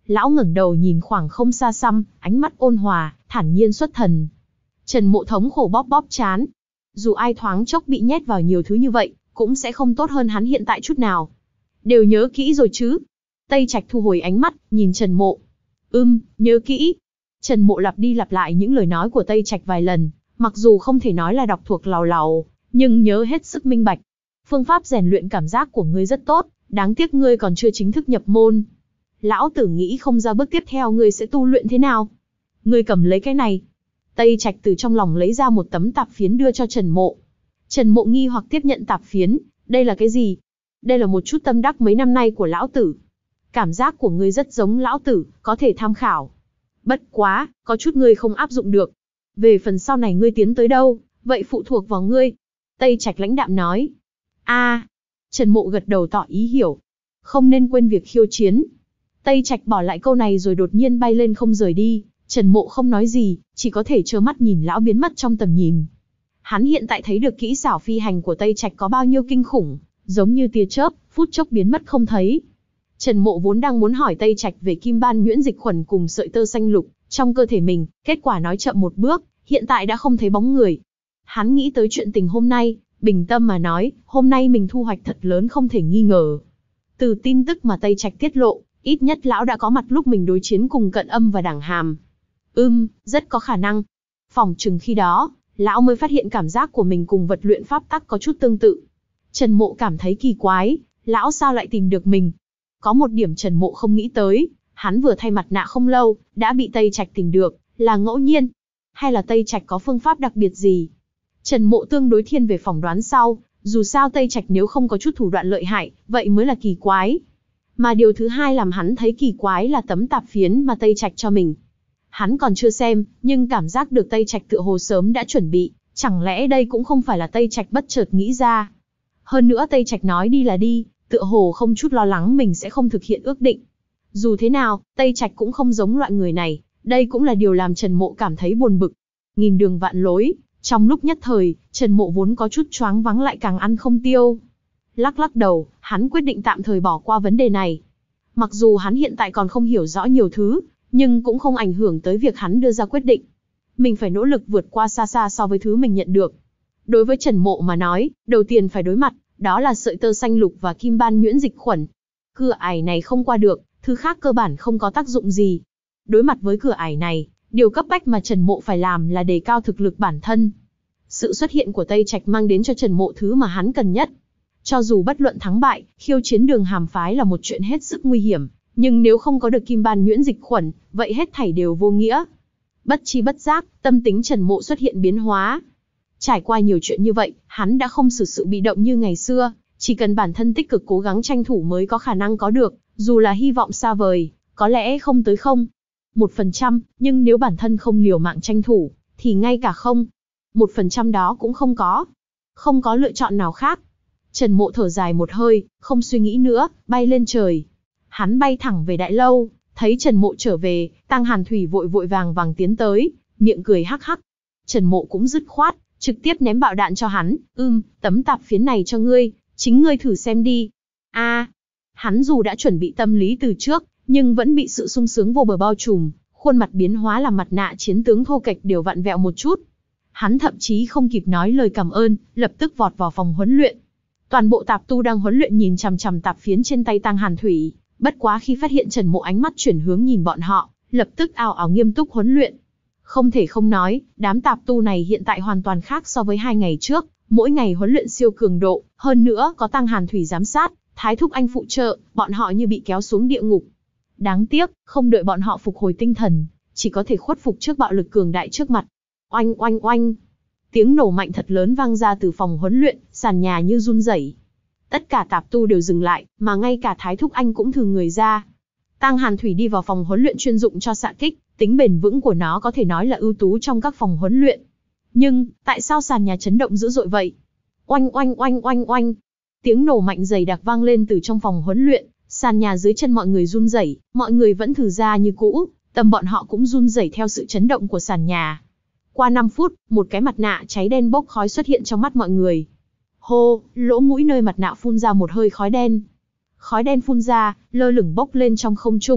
Lão ngẩng đầu nhìn khoảng không xa xăm, ánh mắt ôn hòa, thản nhiên xuất thần. Trần Mộ thống khổ bóp bóp trán. Dù ai thoáng chốc bị nhét vào nhiều thứ như vậy, cũng sẽ không tốt hơn hắn hiện tại chút nào. Đều nhớ kỹ rồi chứ? Tây Trạch thu hồi ánh mắt, nhìn Trần Mộ. Ừm, nhớ kỹ. Trần Mộ lặp đi lặp lại những lời nói của Tây Trạch vài lần, mặc dù không thể nói là đọc thuộc lào lào, nhưng nhớ hết sức minh bạch. Phương pháp rèn luyện cảm giác của ngươi rất tốt, đáng tiếc ngươi còn chưa chính thức nhập môn. Lão tử nghĩ không ra bước tiếp theo ngươi sẽ tu luyện thế nào. Ngươi cầm lấy cái này. Tây Trạch từ trong lòng lấy ra một tấm tạp phiến đưa cho Trần Mộ. Trần Mộ nghi hoặc tiếp nhận tạp phiến, đây là cái gì? Đây là một chút tâm đắc mấy năm nay của lão tử. Cảm giác của ngươi rất giống lão tử, có thể tham khảo. Bất quá, có chút ngươi không áp dụng được. Về phần sau này ngươi tiến tới đâu, vậy phụ thuộc vào ngươi. Tây Trạch lãnh đạm nói. A, à, Trần Mộ gật đầu tỏ ý hiểu. Không nên quên việc khiêu chiến. Tây Trạch bỏ lại câu này rồi đột nhiên bay lên không rời đi. Trần Mộ không nói gì, chỉ có thể trơ mắt nhìn lão biến mất trong tầm nhìn. Hắn hiện tại thấy được kỹ xảo phi hành của Tây Trạch có bao nhiêu kinh khủng, giống như tia chớp, phút chốc biến mất không thấy. Trần Mộ vốn đang muốn hỏi Tây Trạch về kim ban nhuyễn dịch khuẩn cùng sợi tơ xanh lục trong cơ thể mình, kết quả nói chậm một bước, hiện tại đã không thấy bóng người. Hắn nghĩ tới chuyện tình hôm nay, bình tâm mà nói, hôm nay mình thu hoạch thật lớn không thể nghi ngờ. Từ tin tức mà Tây Trạch tiết lộ, ít nhất lão đã có mặt lúc mình đối chiến cùng Cận Âm và Đảng Hàm. Ừm, rất có khả năng. Phỏng chừng khi đó, lão mới phát hiện cảm giác của mình cùng vật luyện pháp tắc có chút tương tự. Trần Mộ cảm thấy kỳ quái, lão sao lại tìm được mình? Có một điểm Trần Mộ không nghĩ tới, hắn vừa thay mặt nạ không lâu, đã bị Tây Trạch tìm được, là ngẫu nhiên. Hay là Tây Trạch có phương pháp đặc biệt gì? Trần Mộ tương đối thiên về phỏng đoán sau, dù sao Tây Trạch nếu không có chút thủ đoạn lợi hại, vậy mới là kỳ quái. Mà điều thứ hai làm hắn thấy kỳ quái là tấm tạp phiến mà Tây Trạch cho mình. Hắn còn chưa xem, nhưng cảm giác được Tây Trạch tựa hồ sớm đã chuẩn bị, chẳng lẽ đây cũng không phải là Tây Trạch bất chợt nghĩ ra. Hơn nữa Tây Trạch nói đi là đi, tựa hồ không chút lo lắng mình sẽ không thực hiện ước định. Dù thế nào, Tây Trạch cũng không giống loại người này, đây cũng là điều làm Trần Mộ cảm thấy buồn bực. Nghìn đường vạn lối, trong lúc nhất thời, Trần Mộ vốn có chút choáng váng lại càng ăn không tiêu. Lắc lắc đầu, hắn quyết định tạm thời bỏ qua vấn đề này. Mặc dù hắn hiện tại còn không hiểu rõ nhiều thứ, nhưng cũng không ảnh hưởng tới việc hắn đưa ra quyết định. Mình phải nỗ lực vượt qua xa xa so với thứ mình nhận được. Đối với Trần Mộ mà nói, đầu tiên phải đối mặt, đó là sợi tơ xanh lục và kim ban nhuyễn dịch khuẩn. Cửa ải này không qua được, thứ khác cơ bản không có tác dụng gì. Đối mặt với cửa ải này, điều cấp bách mà Trần Mộ phải làm là đề cao thực lực bản thân. Sự xuất hiện của Tây Trạch mang đến cho Trần Mộ thứ mà hắn cần nhất. Cho dù bất luận thắng bại, khiêu chiến Đường Hàm phái là một chuyện hết sức nguy hiểm, nhưng nếu không có được kim ban nhuyễn dịch khuẩn, vậy hết thảy đều vô nghĩa. Bất chi bất giác, tâm tính Trần Mộ xuất hiện biến hóa. Trải qua nhiều chuyện như vậy, hắn đã không xử sự bị động như ngày xưa, chỉ cần bản thân tích cực cố gắng tranh thủ mới có khả năng có được, dù là hy vọng xa vời, có lẽ không tới không. Một phần trăm, nhưng nếu bản thân không liều mạng tranh thủ, thì ngay cả không. Một phần trăm đó cũng không có. Không có lựa chọn nào khác. Trần Mộ thở dài một hơi, không suy nghĩ nữa, bay lên trời. Hắn bay thẳng về Đại Lâu, thấy Trần Mộ trở về, Tăng Hàn Thủy vội vội vàng vàng tiến tới, miệng cười hắc hắc. Trần Mộ cũng dứt khoát, trực tiếp ném bạo đạn cho hắn, ưm, tấm tạp phiến này cho ngươi, chính ngươi thử xem đi. A, à, hắn dù đã chuẩn bị tâm lý từ trước, nhưng vẫn bị sự sung sướng vô bờ bao trùm, khuôn mặt biến hóa làm mặt nạ chiến tướng thô kệch đều vặn vẹo một chút. Hắn thậm chí không kịp nói lời cảm ơn, lập tức vọt vào phòng huấn luyện. Toàn bộ tạp tu đang huấn luyện nhìn chằm chằm tạp phiến trên tay Tăng Hàn Thủy, bất quá khi phát hiện Trần Mộ ánh mắt chuyển hướng nhìn bọn họ, lập tức ào ào nghiêm túc huấn luyện. Không thể không nói, đám tạp tu này hiện tại hoàn toàn khác so với hai ngày trước, mỗi ngày huấn luyện siêu cường độ, hơn nữa có Tăng Hàn Thủy giám sát, Thái Thúc Anh phụ trợ, bọn họ như bị kéo xuống địa ngục. Đáng tiếc, không đợi bọn họ phục hồi tinh thần, chỉ có thể khuất phục trước bạo lực cường đại trước mặt. Oanh oanh oanh. Tiếng nổ mạnh thật lớn vang ra từ phòng huấn luyện, sàn nhà như run rẩy. Tất cả tạp tu đều dừng lại, mà ngay cả Thái Thúc Anh cũng thừ người ra. Tăng Hàn Thủy đi vào phòng huấn luyện chuyên dụng cho xạ kích, tính bền vững của nó có thể nói là ưu tú trong các phòng huấn luyện. Nhưng, tại sao sàn nhà chấn động dữ dội vậy? Oanh oanh oanh oanh oanh. Tiếng nổ mạnh dày đặc vang lên từ trong phòng huấn luyện, sàn nhà dưới chân mọi người run rẩy, mọi người vẫn thừ ra như cũ, tâm bọn họ cũng run rẩy theo sự chấn động của sàn nhà. Qua năm phút, một cái mặt nạ cháy đen bốc khói xuất hiện trong mắt mọi người. Hô, lỗ mũi nơi mặt nạ phun ra một hơi khói đen. Khói đen phun ra, lơ lửng bốc lên trong không trung,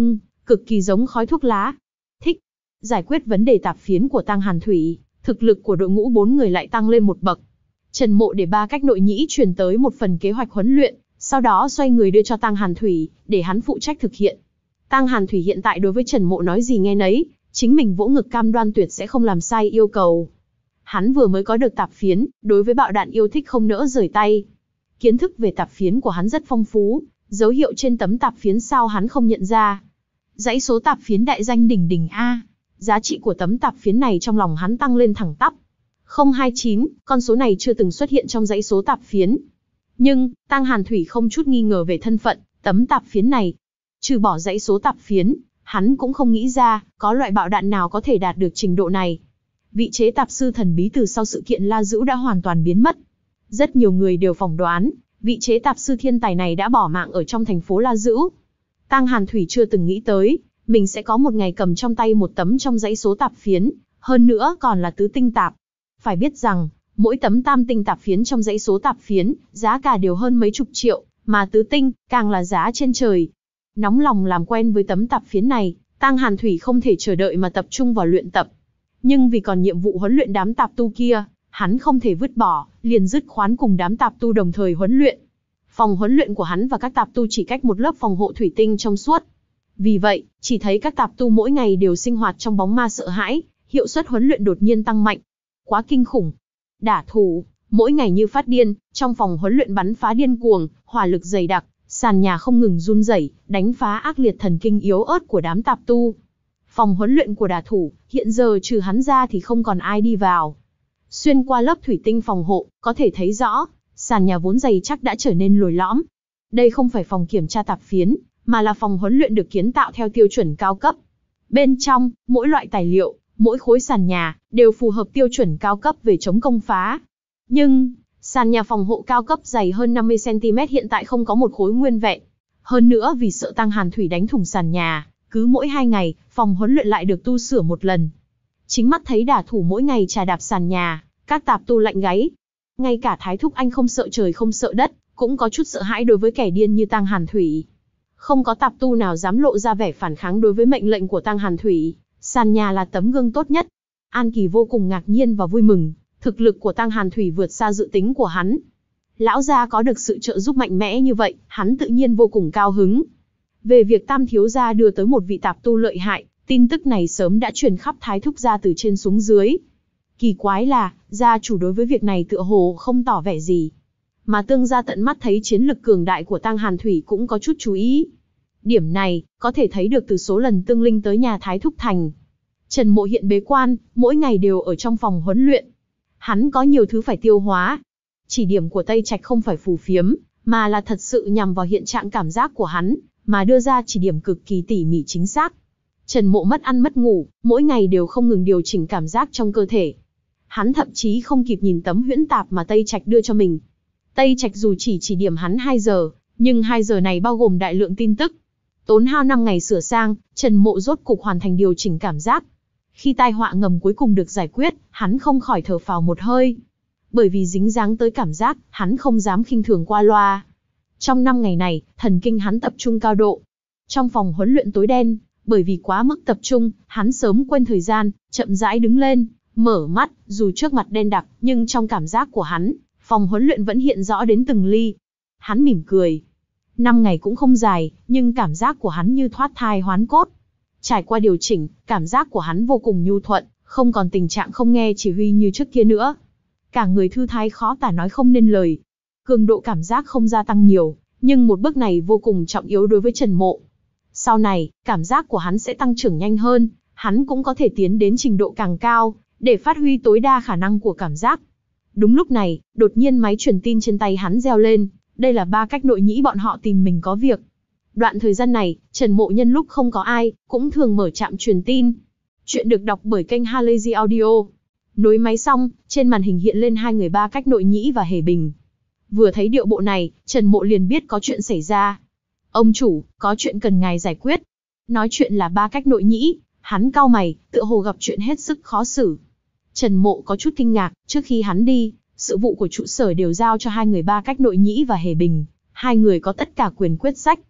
cực kỳ giống khói thuốc lá. Thích. Giải quyết vấn đề tạp phiến của Tăng Hàn Thủy, thực lực của đội ngũ bốn người lại tăng lên một bậc. Trần Mộ để ba cách nội nhĩ truyền tới một phần kế hoạch huấn luyện, sau đó xoay người đưa cho Tăng Hàn Thủy, để hắn phụ trách thực hiện. Tăng Hàn Thủy hiện tại đối với Trần Mộ nói gì nghe nấy, chính mình vỗ ngực cam đoan tuyệt sẽ không làm sai yêu cầu. Hắn vừa mới có được tạp phiến, đối với bạo đạn yêu thích không nỡ rời tay. Kiến thức về tạp phiến của hắn rất phong phú, dấu hiệu trên tấm tạp phiến sao hắn không nhận ra. Dãy số tạp phiến đại danh đỉnh đỉnh A. Giá trị của tấm tạp phiến này trong lòng hắn tăng lên thẳng tắp. không hai chín, con số này chưa từng xuất hiện trong dãy số tạp phiến. Nhưng, Tăng Hàn Thủy không chút nghi ngờ về thân phận, tấm tạp phiến này. Trừ bỏ dãy số tạp phiến, hắn cũng không nghĩ ra, có loại bạo đạn nào có thể đạt được trình độ này. Vị chế tạp sư thần bí từ sau sự kiện La Dữu đã hoàn toàn biến mất. Rất nhiều người đều phỏng đoán, vị chế tạp sư thiên tài này đã bỏ mạng ở trong thành phố La Dữu. Tăng Hàn Thủy chưa từng nghĩ tới, mình sẽ có một ngày cầm trong tay một tấm trong dãy số tạp phiến, hơn nữa còn là tứ tinh tạp. Phải biết rằng, mỗi tấm tam tinh tạp phiến trong dãy số tạp phiến, giá cả đều hơn mấy chục triệu, mà tứ tinh, càng là giá trên trời. Nóng lòng làm quen với tấm tạp phiến này, Tăng Hàn Thủy không thể chờ đợi mà tập trung vào luyện tập. Nhưng vì còn nhiệm vụ huấn luyện đám tạp tu kia, hắn không thể vứt bỏ, liền dứt khoán cùng đám tạp tu đồng thời huấn luyện. Phòng huấn luyện của hắn và các tạp tu chỉ cách một lớp phòng hộ thủy tinh trong suốt. Vì vậy, chỉ thấy các tạp tu mỗi ngày đều sinh hoạt trong bóng ma sợ hãi, hiệu suất huấn luyện đột nhiên tăng mạnh. Quá kinh khủng. Đả thủ, mỗi ngày như phát điên, trong phòng huấn luyện bắn phá điên cuồng, hỏa lực dày đặc, sàn nhà không ngừng run rẩy, đánh phá ác liệt thần kinh yếu ớt của đám tạp tu. Phòng huấn luyện của đả thủ, hiện giờ trừ hắn ra thì không còn ai đi vào. Xuyên qua lớp thủy tinh phòng hộ, có thể thấy rõ, sàn nhà vốn dày chắc đã trở nên lồi lõm. Đây không phải phòng kiểm tra tạp phiến, mà là phòng huấn luyện được kiến tạo theo tiêu chuẩn cao cấp. Bên trong, mỗi loại tài liệu, mỗi khối sàn nhà, đều phù hợp tiêu chuẩn cao cấp về chống công phá. Nhưng, sàn nhà phòng hộ cao cấp dày hơn năm mươi xăng ti mét hiện tại không có một khối nguyên vẹn. Hơn nữa vì sợ Tăng Hàn Thủy đánh thủng sàn nhà, cứ mỗi hai ngày, phòng huấn luyện lại được tu sửa một lần. Chính mắt thấy đả thủ mỗi ngày chà đạp sàn nhà, các tạp tu lạnh gáy. Ngay cả Thái Thúc Anh không sợ trời không sợ đất, cũng có chút sợ hãi đối với kẻ điên như Tăng Hàn Thủy. Không có tạp tu nào dám lộ ra vẻ phản kháng đối với mệnh lệnh của Tăng Hàn Thủy, sàn nhà là tấm gương tốt nhất. An Kỳ vô cùng ngạc nhiên và vui mừng, thực lực của Tăng Hàn Thủy vượt xa dự tính của hắn. Lão gia có được sự trợ giúp mạnh mẽ như vậy, hắn tự nhiên vô cùng cao hứng. Về việc Tam thiếu gia đưa tới một vị tạp tu lợi hại, tin tức này sớm đã truyền khắp Thái Thúc gia từ trên xuống dưới. Kỳ quái là, gia chủ đối với việc này tựa hồ không tỏ vẻ gì. Mà Tương gia tận mắt thấy chiến lực cường đại của Tăng Hàn Thủy cũng có chút chú ý. Điểm này, có thể thấy được từ số lần Tương Linh tới nhà Thái Thúc Thành. Trần Mộ hiện bế quan, mỗi ngày đều ở trong phòng huấn luyện. Hắn có nhiều thứ phải tiêu hóa. Chỉ điểm của Tây Trạch không phải phù phiếm, mà là thật sự nhằm vào hiện trạng cảm giác của hắn, mà đưa ra chỉ điểm cực kỳ tỉ mỉ chính xác. Trần Mộ mất ăn mất ngủ, mỗi ngày đều không ngừng điều chỉnh cảm giác trong cơ thể. Hắn thậm chí không kịp nhìn tấm huyễn tạp mà Tây Trạch đưa cho mình. Tây Trạch dù chỉ chỉ điểm hắn hai giờ, nhưng hai giờ này bao gồm đại lượng tin tức. Tốn hao năm ngày sửa sang, Trần Mộ rốt cục hoàn thành điều chỉnh cảm giác. Khi tai họa ngầm cuối cùng được giải quyết, hắn không khỏi thở phào một hơi. Bởi vì dính dáng tới cảm giác, hắn không dám khinh thường qua loa. Trong năm ngày này, thần kinh hắn tập trung cao độ. Trong phòng huấn luyện tối đen, bởi vì quá mức tập trung, hắn sớm quên thời gian, chậm rãi đứng lên, mở mắt, dù trước mặt đen đặc, nhưng trong cảm giác của hắn, phòng huấn luyện vẫn hiện rõ đến từng ly. Hắn mỉm cười. Năm ngày cũng không dài, nhưng cảm giác của hắn như thoát thai hoán cốt. Trải qua điều chỉnh, cảm giác của hắn vô cùng nhu thuận, không còn tình trạng không nghe chỉ huy như trước kia nữa. Cả người thư thái khó tả nói không nên lời. Cường độ cảm giác không gia tăng nhiều, nhưng một bước này vô cùng trọng yếu đối với Trần Mộ. Sau này, cảm giác của hắn sẽ tăng trưởng nhanh hơn, hắn cũng có thể tiến đến trình độ càng cao, để phát huy tối đa khả năng của cảm giác. Đúng lúc này, đột nhiên máy truyền tin trên tay hắn reo lên, đây là ba cách nội nhĩ bọn họ tìm mình có việc. Đoạn thời gian này, Trần Mộ nhân lúc không có ai, cũng thường mở trạm truyền tin. Chuyện được đọc bởi kênh Halazy Audio. Nối máy xong, trên màn hình hiện lên hai người ba cách nội nhĩ và Hề Bình. Vừa thấy điệu bộ này, Trần Mộ liền biết có chuyện xảy ra. Ông chủ, có chuyện cần ngài giải quyết. Nói chuyện là ba cách nội nhĩ, hắn cau mày, tựa hồ gặp chuyện hết sức khó xử. Trần Mộ có chút kinh ngạc, trước khi hắn đi, sự vụ của trụ sở đều giao cho hai người ba cách nội nhĩ và Hề Bình. Hai người có tất cả quyền quyết sách.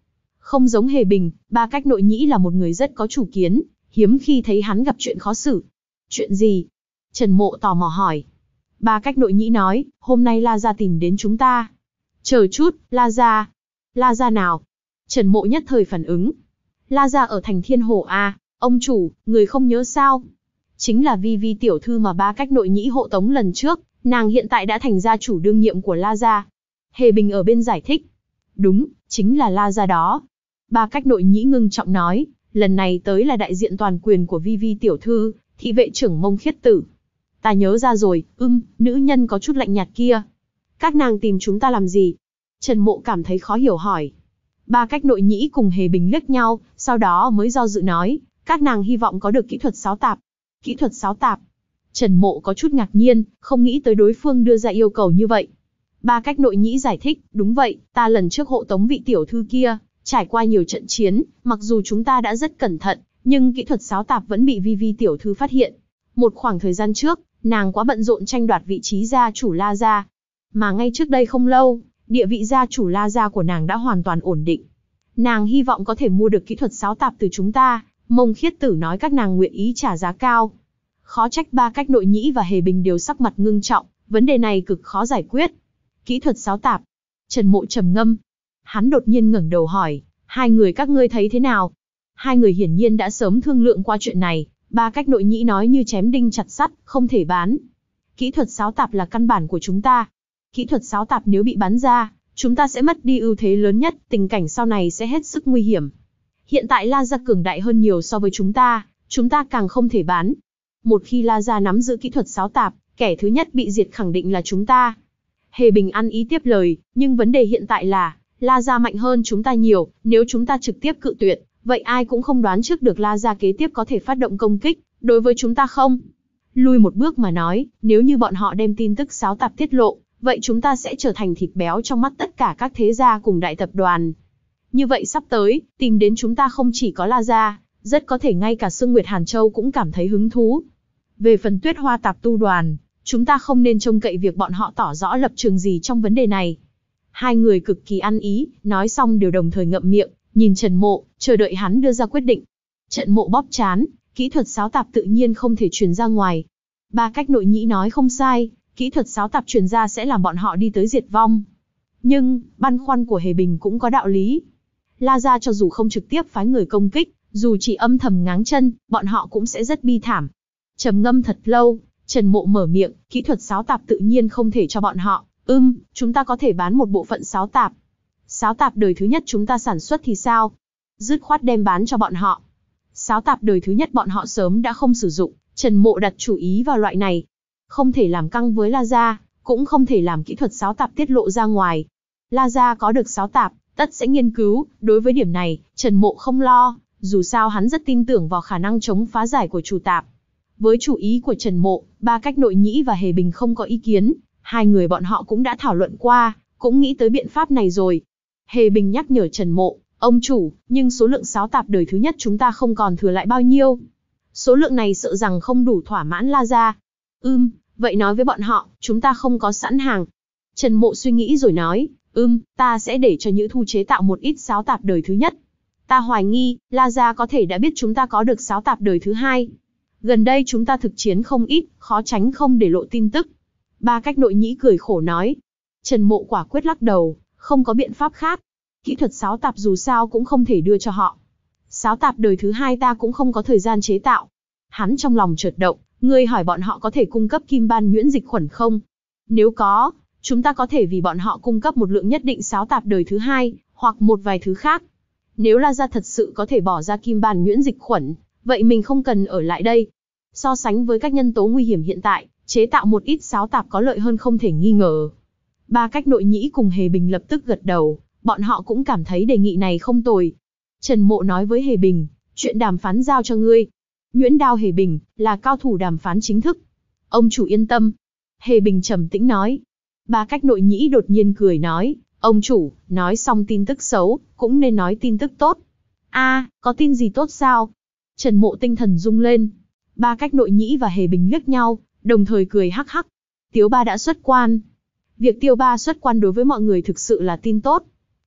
Không giống Hề Bình, Ba Cách Nội Nhĩ là một người rất có chủ kiến, hiếm khi thấy hắn gặp chuyện khó xử. Chuyện gì? Trần Mộ tò mò hỏi. Ba Cách Nội Nhĩ nói, hôm nay La Gia tìm đến chúng ta. Chờ chút, La Gia. La Gia nào? Trần Mộ nhất thời phản ứng. La Gia ở thành Thiên Hồ à, ông chủ, người không nhớ sao? Chính là Vi Vi tiểu thư mà Ba Cách Nội Nhĩ hộ tống lần trước, nàng hiện tại đã thành gia chủ đương nhiệm của La Gia. Hề Bình ở bên giải thích. Đúng, chính là La Gia đó. Ba Cách Nội Nhĩ ngưng trọng nói, lần này tới là đại diện toàn quyền của Vi Vi tiểu thư, thị vệ trưởng Mông Khiết Tử. Ta nhớ ra rồi, ưm, nữ nhân có chút lạnh nhạt kia. Các nàng tìm chúng ta làm gì? Trần Mộ cảm thấy khó hiểu hỏi. Ba Cách Nội Nhĩ cùng Hề Bình liếc nhau, sau đó mới do dự nói, các nàng hy vọng có được kỹ thuật sáo tạp. Kỹ thuật sáo tạp? Trần Mộ có chút ngạc nhiên, không nghĩ tới đối phương đưa ra yêu cầu như vậy. Ba Cách Nội Nhĩ giải thích, đúng vậy, ta lần trước hộ tống vị tiểu thư kia, trải qua nhiều trận chiến, mặc dù chúng ta đã rất cẩn thận, nhưng kỹ thuật sáo tạp vẫn bị Vi Vi tiểu thư phát hiện. Một khoảng thời gian trước, nàng quá bận rộn tranh đoạt vị trí gia chủ La Gia. Mà ngay trước đây không lâu, địa vị gia chủ La Gia của nàng đã hoàn toàn ổn định. Nàng hy vọng có thể mua được kỹ thuật sáo tạp từ chúng ta, Mông Khiết Tử nói các nàng nguyện ý trả giá cao. Khó trách Ba Cách Nội Nhĩ và Hề Bình đều sắc mặt ngưng trọng, vấn đề này cực khó giải quyết. Kỹ thuật sáo tạp. Trần Mộ trầm ngâm. Hắn đột nhiên ngẩng đầu hỏi, hai người các ngươi thấy thế nào? Hai người hiển nhiên đã sớm thương lượng qua chuyện này, Ba Cách Nội Nhĩ nói như chém đinh chặt sắt, không thể bán. Kỹ thuật sáo tạp là căn bản của chúng ta. Kỹ thuật sáo tạp nếu bị bán ra, chúng ta sẽ mất đi ưu thế lớn nhất, tình cảnh sau này sẽ hết sức nguy hiểm. Hiện tại La Gia cường đại hơn nhiều so với chúng ta, chúng ta càng không thể bán. Một khi La Gia nắm giữ kỹ thuật sáo tạp, kẻ thứ nhất bị diệt khẳng định là chúng ta. Hề Bình ăn ý tiếp lời, nhưng vấn đề hiện tại là, La Gia mạnh hơn chúng ta nhiều, nếu chúng ta trực tiếp cự tuyệt, vậy ai cũng không đoán trước được La Gia kế tiếp có thể phát động công kích, đối với chúng ta không? Lùi một bước mà nói, nếu như bọn họ đem tin tức sáo tạp tiết lộ, vậy chúng ta sẽ trở thành thịt béo trong mắt tất cả các thế gia cùng đại tập đoàn. Như vậy sắp tới, tìm đến chúng ta không chỉ có La Gia, rất có thể ngay cả Sương Nguyệt Hàn Châu cũng cảm thấy hứng thú. Về phần Tuyết Hoa Tạp Tu đoàn, chúng ta không nên trông cậy việc bọn họ tỏ rõ lập trường gì trong vấn đề này. Hai người cực kỳ ăn ý, nói xong đều đồng thời ngậm miệng, nhìn Trần Mộ, chờ đợi hắn đưa ra quyết định. Trần Mộ bóp trán, kỹ thuật sáo tạp tự nhiên không thể truyền ra ngoài. Ba Cách Nội Nhĩ nói không sai, kỹ thuật sáo tạp truyền ra sẽ làm bọn họ đi tới diệt vong. Nhưng, băn khoăn của Hề Bình cũng có đạo lý. La Gia cho dù không trực tiếp phái người công kích, dù chỉ âm thầm ngáng chân, bọn họ cũng sẽ rất bi thảm. Trầm ngâm thật lâu, Trần Mộ mở miệng, kỹ thuật sáo tạp tự nhiên không thể cho bọn họ. Ừm, chúng ta có thể bán một bộ phận sáo tạp. Sáo tạp đời thứ nhất chúng ta sản xuất thì sao? Dứt khoát đem bán cho bọn họ. Sáo tạp đời thứ nhất bọn họ sớm đã không sử dụng, Trần Mộ đặt chủ ý vào loại này. Không thể làm căng với La Gia, cũng không thể làm kỹ thuật sáo tạp tiết lộ ra ngoài. La Gia có được sáo tạp, tất sẽ nghiên cứu, đối với điểm này, Trần Mộ không lo, dù sao hắn rất tin tưởng vào khả năng chống phá giải của chủ tạp. Với chủ ý của Trần Mộ, Ba Cách Nội Nhĩ và Hề Bình không có ý kiến, hai người bọn họ cũng đã thảo luận qua, cũng nghĩ tới biện pháp này rồi. Hề Bình nhắc nhở Trần Mộ, ông chủ, nhưng số lượng sáo tạp đời thứ nhất chúng ta không còn thừa lại bao nhiêu. Số lượng này sợ rằng không đủ thỏa mãn La Gia. Ừm, vậy nói với bọn họ, chúng ta không có sẵn hàng. Trần Mộ suy nghĩ rồi nói, ừm, ta sẽ để cho Nhữ Thu chế tạo một ít sáo tạp đời thứ nhất. Ta hoài nghi, La Gia có thể đã biết chúng ta có được sáo tạp đời thứ hai. Gần đây chúng ta thực chiến không ít, khó tránh không để lộ tin tức. Ba Cách Nội Nhĩ cười khổ nói. Trần Mộ quả quyết lắc đầu, không có biện pháp khác. Kỹ thuật sáo tạp dù sao cũng không thể đưa cho họ. Sáo tạp đời thứ hai ta cũng không có thời gian chế tạo. Hắn trong lòng chợt động, ngươi hỏi bọn họ có thể cung cấp kim ban nhuyễn dịch khuẩn không? Nếu có, chúng ta có thể vì bọn họ cung cấp một lượng nhất định sáo tạp đời thứ hai, hoặc một vài thứ khác. Nếu La Gia thật sự có thể bỏ ra kim ban nhuyễn dịch khuẩn, vậy mình không cần ở lại đây. So sánh với các nhân tố nguy hiểm hiện tại, chế tạo một ít sáo tạp có lợi hơn không thể nghi ngờ. Ba Cách Nội Nhĩ cùng Hề Bình lập tức gật đầu, bọn họ cũng cảm thấy đề nghị này không tồi. Trần Mộ nói với Hề Bình, chuyện đàm phán giao cho ngươi. Nguyễn Đao Hề Bình, là cao thủ đàm phán chính thức. Ông chủ yên tâm. Hề Bình trầm tĩnh nói. Ba Cách Nội Nhĩ đột nhiên cười nói, ông chủ, nói xong tin tức xấu, cũng nên nói tin tức tốt. A, có tin gì tốt sao? Trần Mộ tinh thần rung lên. Ba Cách Nội Nhĩ và Hề Bình liếc nhau, đồng thời cười hắc hắc. Tiếu Ba đã xuất quan. Việc Tiêu Ba xuất quan đối với mọi người thực sự là tin tốt.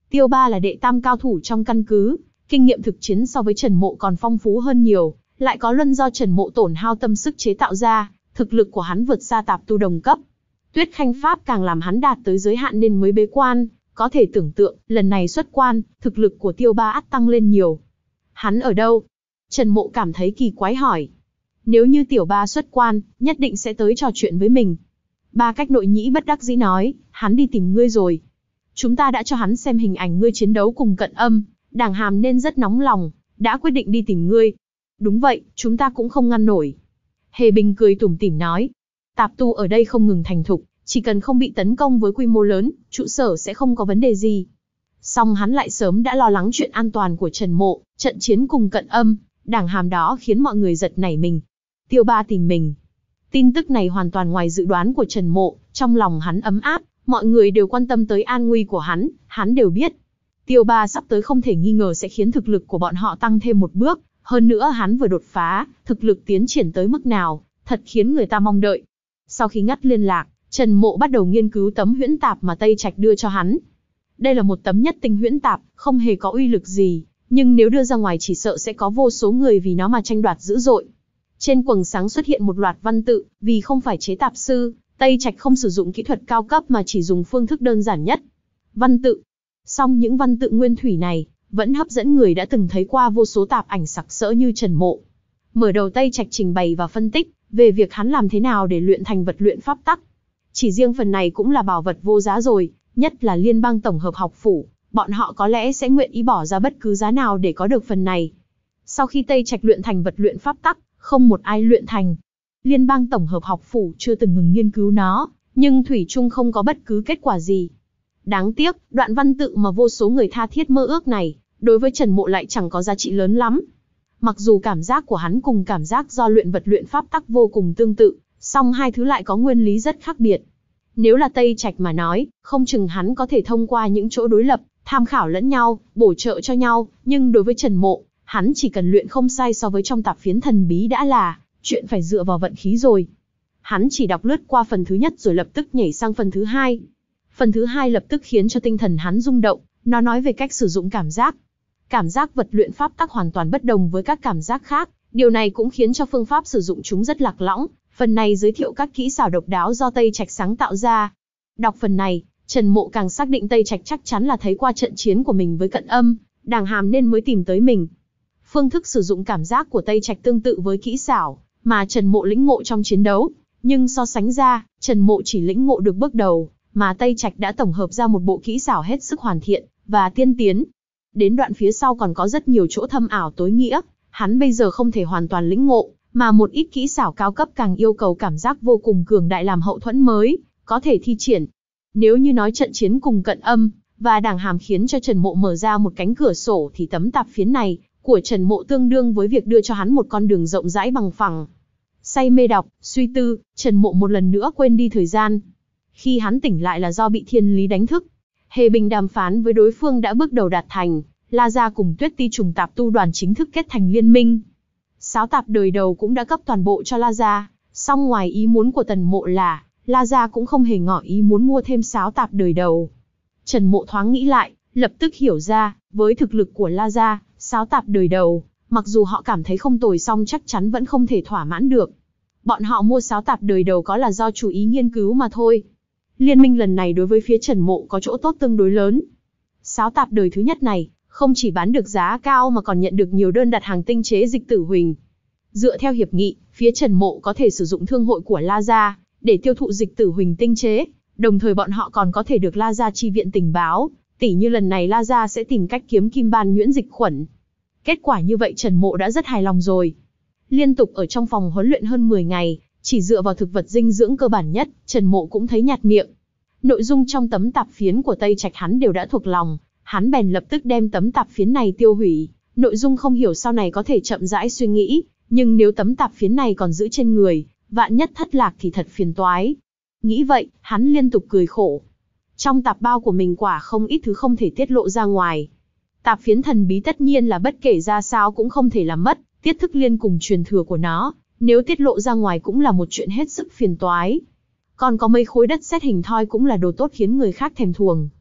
Tiêu Ba là đệ tam cao thủ trong căn cứ, kinh nghiệm thực chiến so với Trần Mộ còn phong phú hơn nhiều, lại có luân do Trần Mộ tổn hao tâm sức chế tạo ra, thực lực của hắn vượt xa tạp tu đồng cấp. Tuyết Khanh Pháp càng làm hắn đạt tới giới hạn nên mới bế quan, có thể tưởng tượng, lần này xuất quan, thực lực của Tiêu Ba ắt tăng lên nhiều. Hắn ở đâu? Trần Mộ cảm thấy kỳ quái hỏi. Nếu như Tiểu Ba xuất quan, nhất định sẽ tới trò chuyện với mình. Ba Cách Nội Nhĩ bất đắc dĩ nói, hắn đi tìm ngươi rồi. Chúng ta đã cho hắn xem hình ảnh ngươi chiến đấu cùng Cận Âm, Đàng Hàm nên rất nóng lòng, đã quyết định đi tìm ngươi. Đúng vậy, chúng ta cũng không ngăn nổi. Hề Bình cười tủm tỉm nói, tạp tu ở đây không ngừng thành thục, chỉ cần không bị tấn công với quy mô lớn, trụ sở sẽ không có vấn đề gì. Song hắn lại sớm đã lo lắng chuyện an toàn của Trần Mộ, trận chiến cùng Cận Âm, Đàng Hàm đó khiến mọi người giật nảy mình. Tiêu Ba tìm mình. Tin tức này hoàn toàn ngoài dự đoán của Trần Mộ, trong lòng hắn ấm áp, mọi người đều quan tâm tới an nguy của hắn, hắn đều biết. Tiêu Ba sắp tới không thể nghi ngờ sẽ khiến thực lực của bọn họ tăng thêm một bước, hơn nữa hắn vừa đột phá, thực lực tiến triển tới mức nào, thật khiến người ta mong đợi. Sau khi ngắt liên lạc, Trần Mộ bắt đầu nghiên cứu tấm huyễn tạp mà Tây Trạch đưa cho hắn. Đây là một tấm nhất tinh huyễn tạp, không hề có uy lực gì, nhưng nếu đưa ra ngoài chỉ sợ sẽ có vô số người vì nó mà tranh đoạt dữ dội. Trên quầng sáng xuất hiện một loạt văn tự, vì không phải chế tạp sư, Tây Trạch không sử dụng kỹ thuật cao cấp mà chỉ dùng phương thức đơn giản nhất. Văn tự. Song những văn tự nguyên thủy này, vẫn hấp dẫn người đã từng thấy qua vô số tạp ảnh sặc sỡ như Trần Mộ. Mở đầu Tây Trạch trình bày và phân tích, về việc hắn làm thế nào để luyện thành vật luyện pháp tắc. Chỉ riêng phần này cũng là bảo vật vô giá rồi, nhất là Liên bang tổng hợp học phủ, bọn họ có lẽ sẽ nguyện ý bỏ ra bất cứ giá nào để có được phần này. Sau khi Tây Trạch luyện thành vật luyện pháp tắc, không một ai luyện thành. Liên bang tổng hợp học phủ chưa từng ngừng nghiên cứu nó, nhưng thủy chung không có bất cứ kết quả gì. Đáng tiếc, đoạn văn tự mà vô số người tha thiết mơ ước này, đối với Trần Mộ lại chẳng có giá trị lớn lắm. Mặc dù cảm giác của hắn cùng cảm giác do luyện vật luyện pháp tắc vô cùng tương tự, song hai thứ lại có nguyên lý rất khác biệt. Nếu là Tây Trạch mà nói, không chừng hắn có thể thông qua những chỗ đối lập, tham khảo lẫn nhau, bổ trợ cho nhau, nhưng đối với Trần Mộ, hắn chỉ cần luyện không sai so với trong tạp phiến thần bí đã là chuyện phải dựa vào vận khí rồi. Hắn chỉ đọc lướt qua phần thứ nhất rồi lập tức nhảy sang phần thứ hai. Phần thứ hai lập tức khiến cho tinh thần hắn rung động, nó nói về cách sử dụng cảm giác. Cảm giác vật luyện pháp tắc hoàn toàn bất đồng với các cảm giác khác, điều này cũng khiến cho phương pháp sử dụng chúng rất lạc lõng. Phần này giới thiệu các kỹ xảo độc đáo do Tây Trạch sáng tạo ra. Đọc phần này, Trần Mộ càng xác định Tây Trạch chắc chắn là thấy qua trận chiến của mình với Cận Âm, Đàng Hàm nên mới tìm tới mình. Phương thức sử dụng cảm giác của Tây Trạch tương tự với kỹ xảo mà Trần Mộ lĩnh ngộ trong chiến đấu, nhưng so sánh ra, Trần Mộ chỉ lĩnh ngộ được bước đầu, mà Tây Trạch đã tổng hợp ra một bộ kỹ xảo hết sức hoàn thiện và tiên tiến. Đến đoạn phía sau còn có rất nhiều chỗ thâm ảo tối nghĩa, hắn bây giờ không thể hoàn toàn lĩnh ngộ, mà một ít kỹ xảo cao cấp càng yêu cầu cảm giác vô cùng cường đại làm hậu thuẫn mới có thể thi triển. Nếu như nói trận chiến cùng Cận Âm và Đàng Hàm khiến cho Trần Mộ mở ra một cánh cửa sổ thì tấm tạp phiến này của Trần Mộ tương đương với việc đưa cho hắn một con đường rộng rãi bằng phẳng. Say mê đọc, suy tư, Trần Mộ một lần nữa quên đi thời gian. Khi hắn tỉnh lại là do bị thiên lý đánh thức. Hề Bình đàm phán với đối phương đã bước đầu đạt thành, La Gia cùng Tuyết Ti trùng tạp tu đoàn chính thức kết thành liên minh. Sáo tạp đời đầu cũng đã cấp toàn bộ cho La Gia, song ngoài ý muốn của Tần Mộ là, La Gia cũng không hề ngỏ ý muốn mua thêm sáo tạp đời đầu. Trần Mộ thoáng nghĩ lại, lập tức hiểu ra, với thực lực của La Gia, sáo tạp đời đầu, mặc dù họ cảm thấy không tồi song chắc chắn vẫn không thể thỏa mãn được. Bọn họ mua sáo tạp đời đầu có là do chủ ý nghiên cứu mà thôi. Liên minh lần này đối với phía Trần Mộ có chỗ tốt tương đối lớn. Sáo tạp đời thứ nhất này, không chỉ bán được giá cao mà còn nhận được nhiều đơn đặt hàng tinh chế dịch tử huỳnh. Dựa theo hiệp nghị, phía Trần Mộ có thể sử dụng thương hội của La Gia để tiêu thụ dịch tử huỳnh tinh chế, đồng thời bọn họ còn có thể được La Gia chi viện tình báo, tỉ như lần này La Gia sẽ tìm cách kiếm kim ban nhuyễn dịch khuẩn. Kết quả như vậy Trần Mộ đã rất hài lòng rồi. Liên tục ở trong phòng huấn luyện hơn mười ngày, chỉ dựa vào thực vật dinh dưỡng cơ bản nhất, Trần Mộ cũng thấy nhạt miệng. Nội dung trong tấm tạp phiến của Tây Trạch hắn đều đã thuộc lòng, hắn bèn lập tức đem tấm tạp phiến này tiêu hủy. Nội dung không hiểu sau này có thể chậm rãi suy nghĩ, nhưng nếu tấm tạp phiến này còn giữ trên người, vạn nhất thất lạc thì thật phiền toái. Nghĩ vậy, hắn liên tục cười khổ. Trong tạp bao của mình quả không ít thứ không thể tiết lộ ra ngoài. Tạp phiến thần bí tất nhiên là bất kể ra sao cũng không thể làm mất, tiết thức liên cùng truyền thừa của nó, nếu tiết lộ ra ngoài cũng là một chuyện hết sức phiền toái. Còn có mấy khối đất sét hình thoi cũng là đồ tốt khiến người khác thèm thuồng.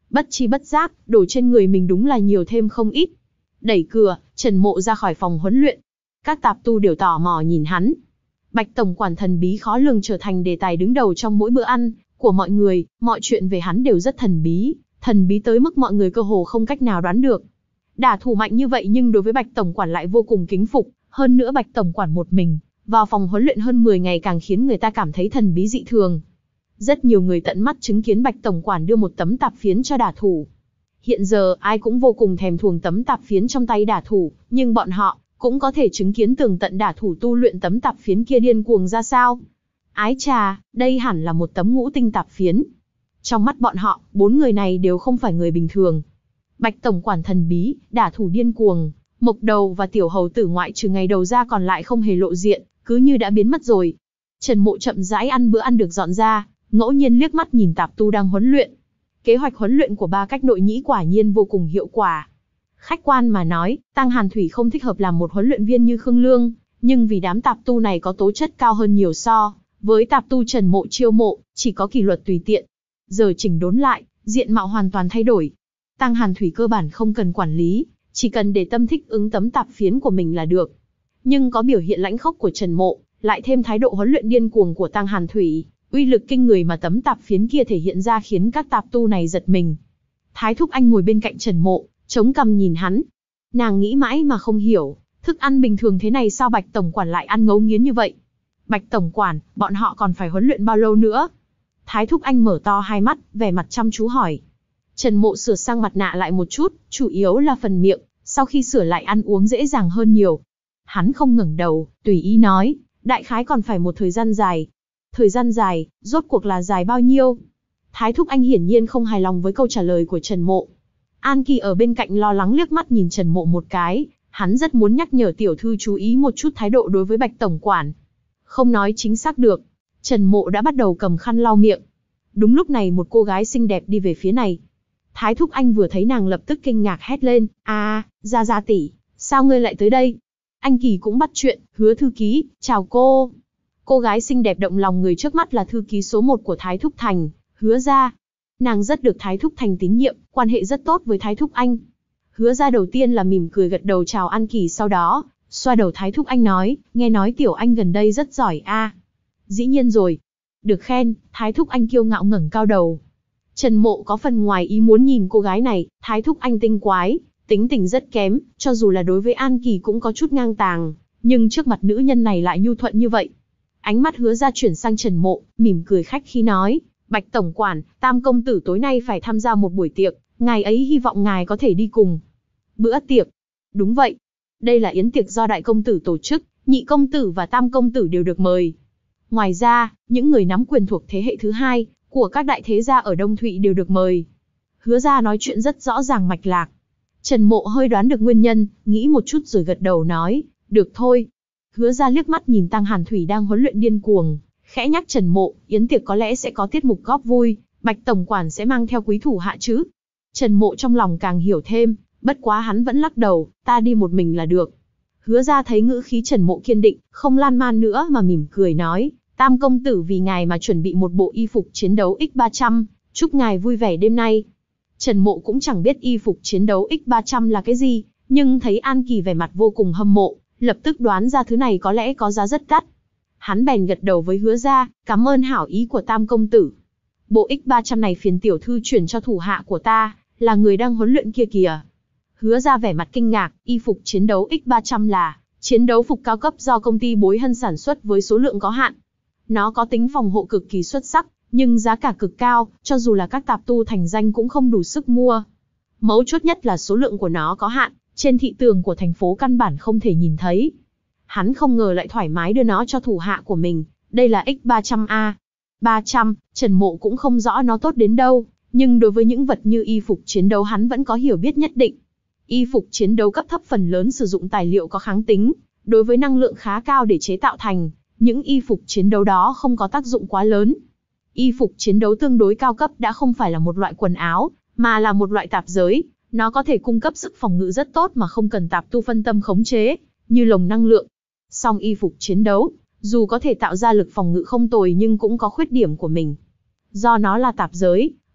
Bất chi bất giác, đồ trên người mình đúng là nhiều thêm không ít. Đẩy cửa, Trần Mộ ra khỏi phòng huấn luyện. Các tạp tu đều tò mò nhìn hắn. Bạch tổng quản thần bí khó lường trở thành đề tài đứng đầu trong mỗi bữa ăn của mọi người, mọi chuyện về hắn đều rất thần bí, thần bí tới mức mọi người cơ hồ không cách nào đoán được. Đả thủ mạnh như vậy nhưng đối với Bạch tổng quản lại vô cùng kính phục, hơn nữa Bạch tổng quản một mình vào phòng huấn luyện hơn mười ngày càng khiến người ta cảm thấy thần bí dị thường. Rất nhiều người tận mắt chứng kiến Bạch tổng quản đưa một tấm tạp phiến cho đả thủ. Hiện giờ ai cũng vô cùng thèm thuồng tấm tạp phiến trong tay đả thủ, nhưng bọn họ cũng có thể chứng kiến tường tận đả thủ tu luyện tấm tạp phiến kia điên cuồng ra sao. Ái chà, đây hẳn là một tấm ngũ tinh tạp phiến. Trong mắt bọn họ, bốn người này đều không phải người bình thường. Bạch tổng quản thần bí, đả thủ điên cuồng, Mộc Đầu và Tiểu Hầu Tử ngoại trừ ngày đầu ra còn lại không hề lộ diện, cứ như đã biến mất rồi. Trần Mộ chậm rãi ăn bữa ăn được dọn ra, ngẫu nhiên liếc mắt nhìn tạp tu đang huấn luyện. Kế hoạch huấn luyện của ba cách nội nhĩ quả nhiên vô cùng hiệu quả. Khách quan mà nói, Tăng Hàn Thủy không thích hợp làm một huấn luyện viên như Khương Lương, nhưng vì đám tạp tu này có tố chất cao hơn nhiều so với tạp tu Trần Mộ chiêu mộ, chỉ có kỷ luật tùy tiện. Giờ chỉnh đốn lại, diện mạo hoàn toàn thay đổi. Tăng Hàn Thủy cơ bản không cần quản lý, chỉ cần để tâm thích ứng tấm tạp phiến của mình là được. Nhưng có biểu hiện lãnh khốc của Trần Mộ, lại thêm thái độ huấn luyện điên cuồng của Tăng Hàn Thủy, uy lực kinh người mà tấm tạp phiến kia thể hiện ra khiến các tạp tu này giật mình. Thái Thúc Anh ngồi bên cạnh Trần Mộ, chống cằm nhìn hắn. Nàng nghĩ mãi mà không hiểu, thức ăn bình thường thế này sao Bạch tổng quản lại ăn ngấu nghiến như vậy? Bạch tổng quản, bọn họ còn phải huấn luyện bao lâu nữa? Thái Thúc Anh mở to hai mắt, vẻ mặt chăm chú hỏi. Trần Mộ sửa sang mặt nạ lại một chút, chủ yếu là phần miệng, sau khi sửa lại ăn uống dễ dàng hơn nhiều. Hắn không ngẩng đầu, tùy ý nói, đại khái còn phải một thời gian dài. Thời gian dài, rốt cuộc là dài bao nhiêu? Thái Thúc Anh hiển nhiên không hài lòng với câu trả lời của Trần Mộ. An Kỳ ở bên cạnh lo lắng liếc mắt nhìn Trần Mộ một cái, hắn rất muốn nhắc nhở tiểu thư chú ý một chút thái độ đối với Bạch tổng quản. Không nói chính xác được, Trần Mộ đã bắt đầu cầm khăn lau miệng. Đúng lúc này một cô gái xinh đẹp đi về phía này. Thái Thúc Anh vừa thấy nàng lập tức kinh ngạc hét lên, "A, Gia Gia tỷ, sao ngươi lại tới đây?" Anh Kỳ cũng bắt chuyện, "Hứa thư ký, chào cô." Cô gái xinh đẹp động lòng người trước mắt là thư ký số một của Thái Thúc Thành, Hứa Gia. Nàng rất được Thái Thúc Thành tín nhiệm, quan hệ rất tốt với Thái Thúc Anh. Hứa Gia đầu tiên là mỉm cười gật đầu chào An Kỳ, sau đó xoa đầu Thái Thúc Anh nói, "Nghe nói Tiểu Anh gần đây rất giỏi a." À? Dĩ nhiên rồi. Được khen, Thái Thúc Anh kiêu ngạo ngẩng cao đầu. Trần Mộ có phần ngoài ý muốn nhìn cô gái này, Thái Thúc Anh tinh quái, tính tình rất kém, cho dù là đối với An Kỳ cũng có chút ngang tàng, nhưng trước mặt nữ nhân này lại nhu thuận như vậy. Ánh mắt Hứa Gia chuyển sang Trần Mộ, mỉm cười khách khí nói, "Bạch tổng quản, Tam công tử tối nay phải tham gia một buổi tiệc, ngài ấy hy vọng ngài có thể đi cùng." Bữa tiệc? Đúng vậy. Đây là yến tiệc do đại công tử tổ chức, nhị công tử và tam công tử đều được mời. Ngoài ra, những người nắm quyền thuộc thế hệ thứ hai của các đại thế gia ở Đông Thụy đều được mời. Hứa Gia nói chuyện rất rõ ràng mạch lạc. Trần Mộ hơi đoán được nguyên nhân, nghĩ một chút rồi gật đầu nói, "Được thôi." Hứa Gia liếc mắt nhìn Tăng Hàn Thủy đang huấn luyện điên cuồng, khẽ nhắc Trần Mộ, "Yến tiệc có lẽ sẽ có tiết mục góp vui, Bạch tổng quản sẽ mang theo quý thủ hạ chứ?" Trần Mộ trong lòng càng hiểu thêm, bất quá hắn vẫn lắc đầu, "Ta đi một mình là được." Hứa Gia thấy ngữ khí Trần Mộ kiên định, không lan man nữa mà mỉm cười nói, "Tam công tử vì ngài mà chuẩn bị một bộ y phục chiến đấu X ba trăm, chúc ngài vui vẻ đêm nay." Trần Mộ cũng chẳng biết y phục chiến đấu X ba trăm là cái gì, nhưng thấy An Kỳ vẻ mặt vô cùng hâm mộ, lập tức đoán ra thứ này có lẽ có giá rất đắt. Hắn bèn gật đầu với Hứa Gia, "Cảm ơn hảo ý của Tam công tử. Bộ X ba trăm này phiền tiểu thư chuyển cho thủ hạ của ta, là người đang huấn luyện kia kìa." Hứa Gia vẻ mặt kinh ngạc, y phục chiến đấu X ba trăm là chiến đấu phục cao cấp do công ty Bối Hân sản xuất với số lượng có hạn. Nó có tính phòng hộ cực kỳ xuất sắc, nhưng giá cả cực cao, cho dù là các tạp tu thành danh cũng không đủ sức mua. Mấu chốt nhất là số lượng của nó có hạn, trên thị tường của thành phố căn bản không thể nhìn thấy. Hắn không ngờ lại thoải mái đưa nó cho thủ hạ của mình, đây là X ba trăm A. ba trăm, Trần Mộ cũng không rõ nó tốt đến đâu, nhưng đối với những vật như y phục chiến đấu hắn vẫn có hiểu biết nhất định. Y phục chiến đấu cấp thấp phần lớn sử dụng tài liệu có kháng tính, đối với năng lượng khá cao để chế tạo thành, những y phục chiến đấu đó không có tác dụng quá lớn. Y phục chiến đấu tương đối cao cấp đã không phải là một loại quần áo, mà là một loại tạp giới, nó có thể cung cấp sức phòng ngự rất tốt mà không cần tạp tu phân tâm khống chế, như lồng năng lượng. Song y phục chiến đấu, dù có thể tạo ra lực phòng ngự không tồi nhưng cũng có khuyết điểm của mình. Do nó là tạp giới,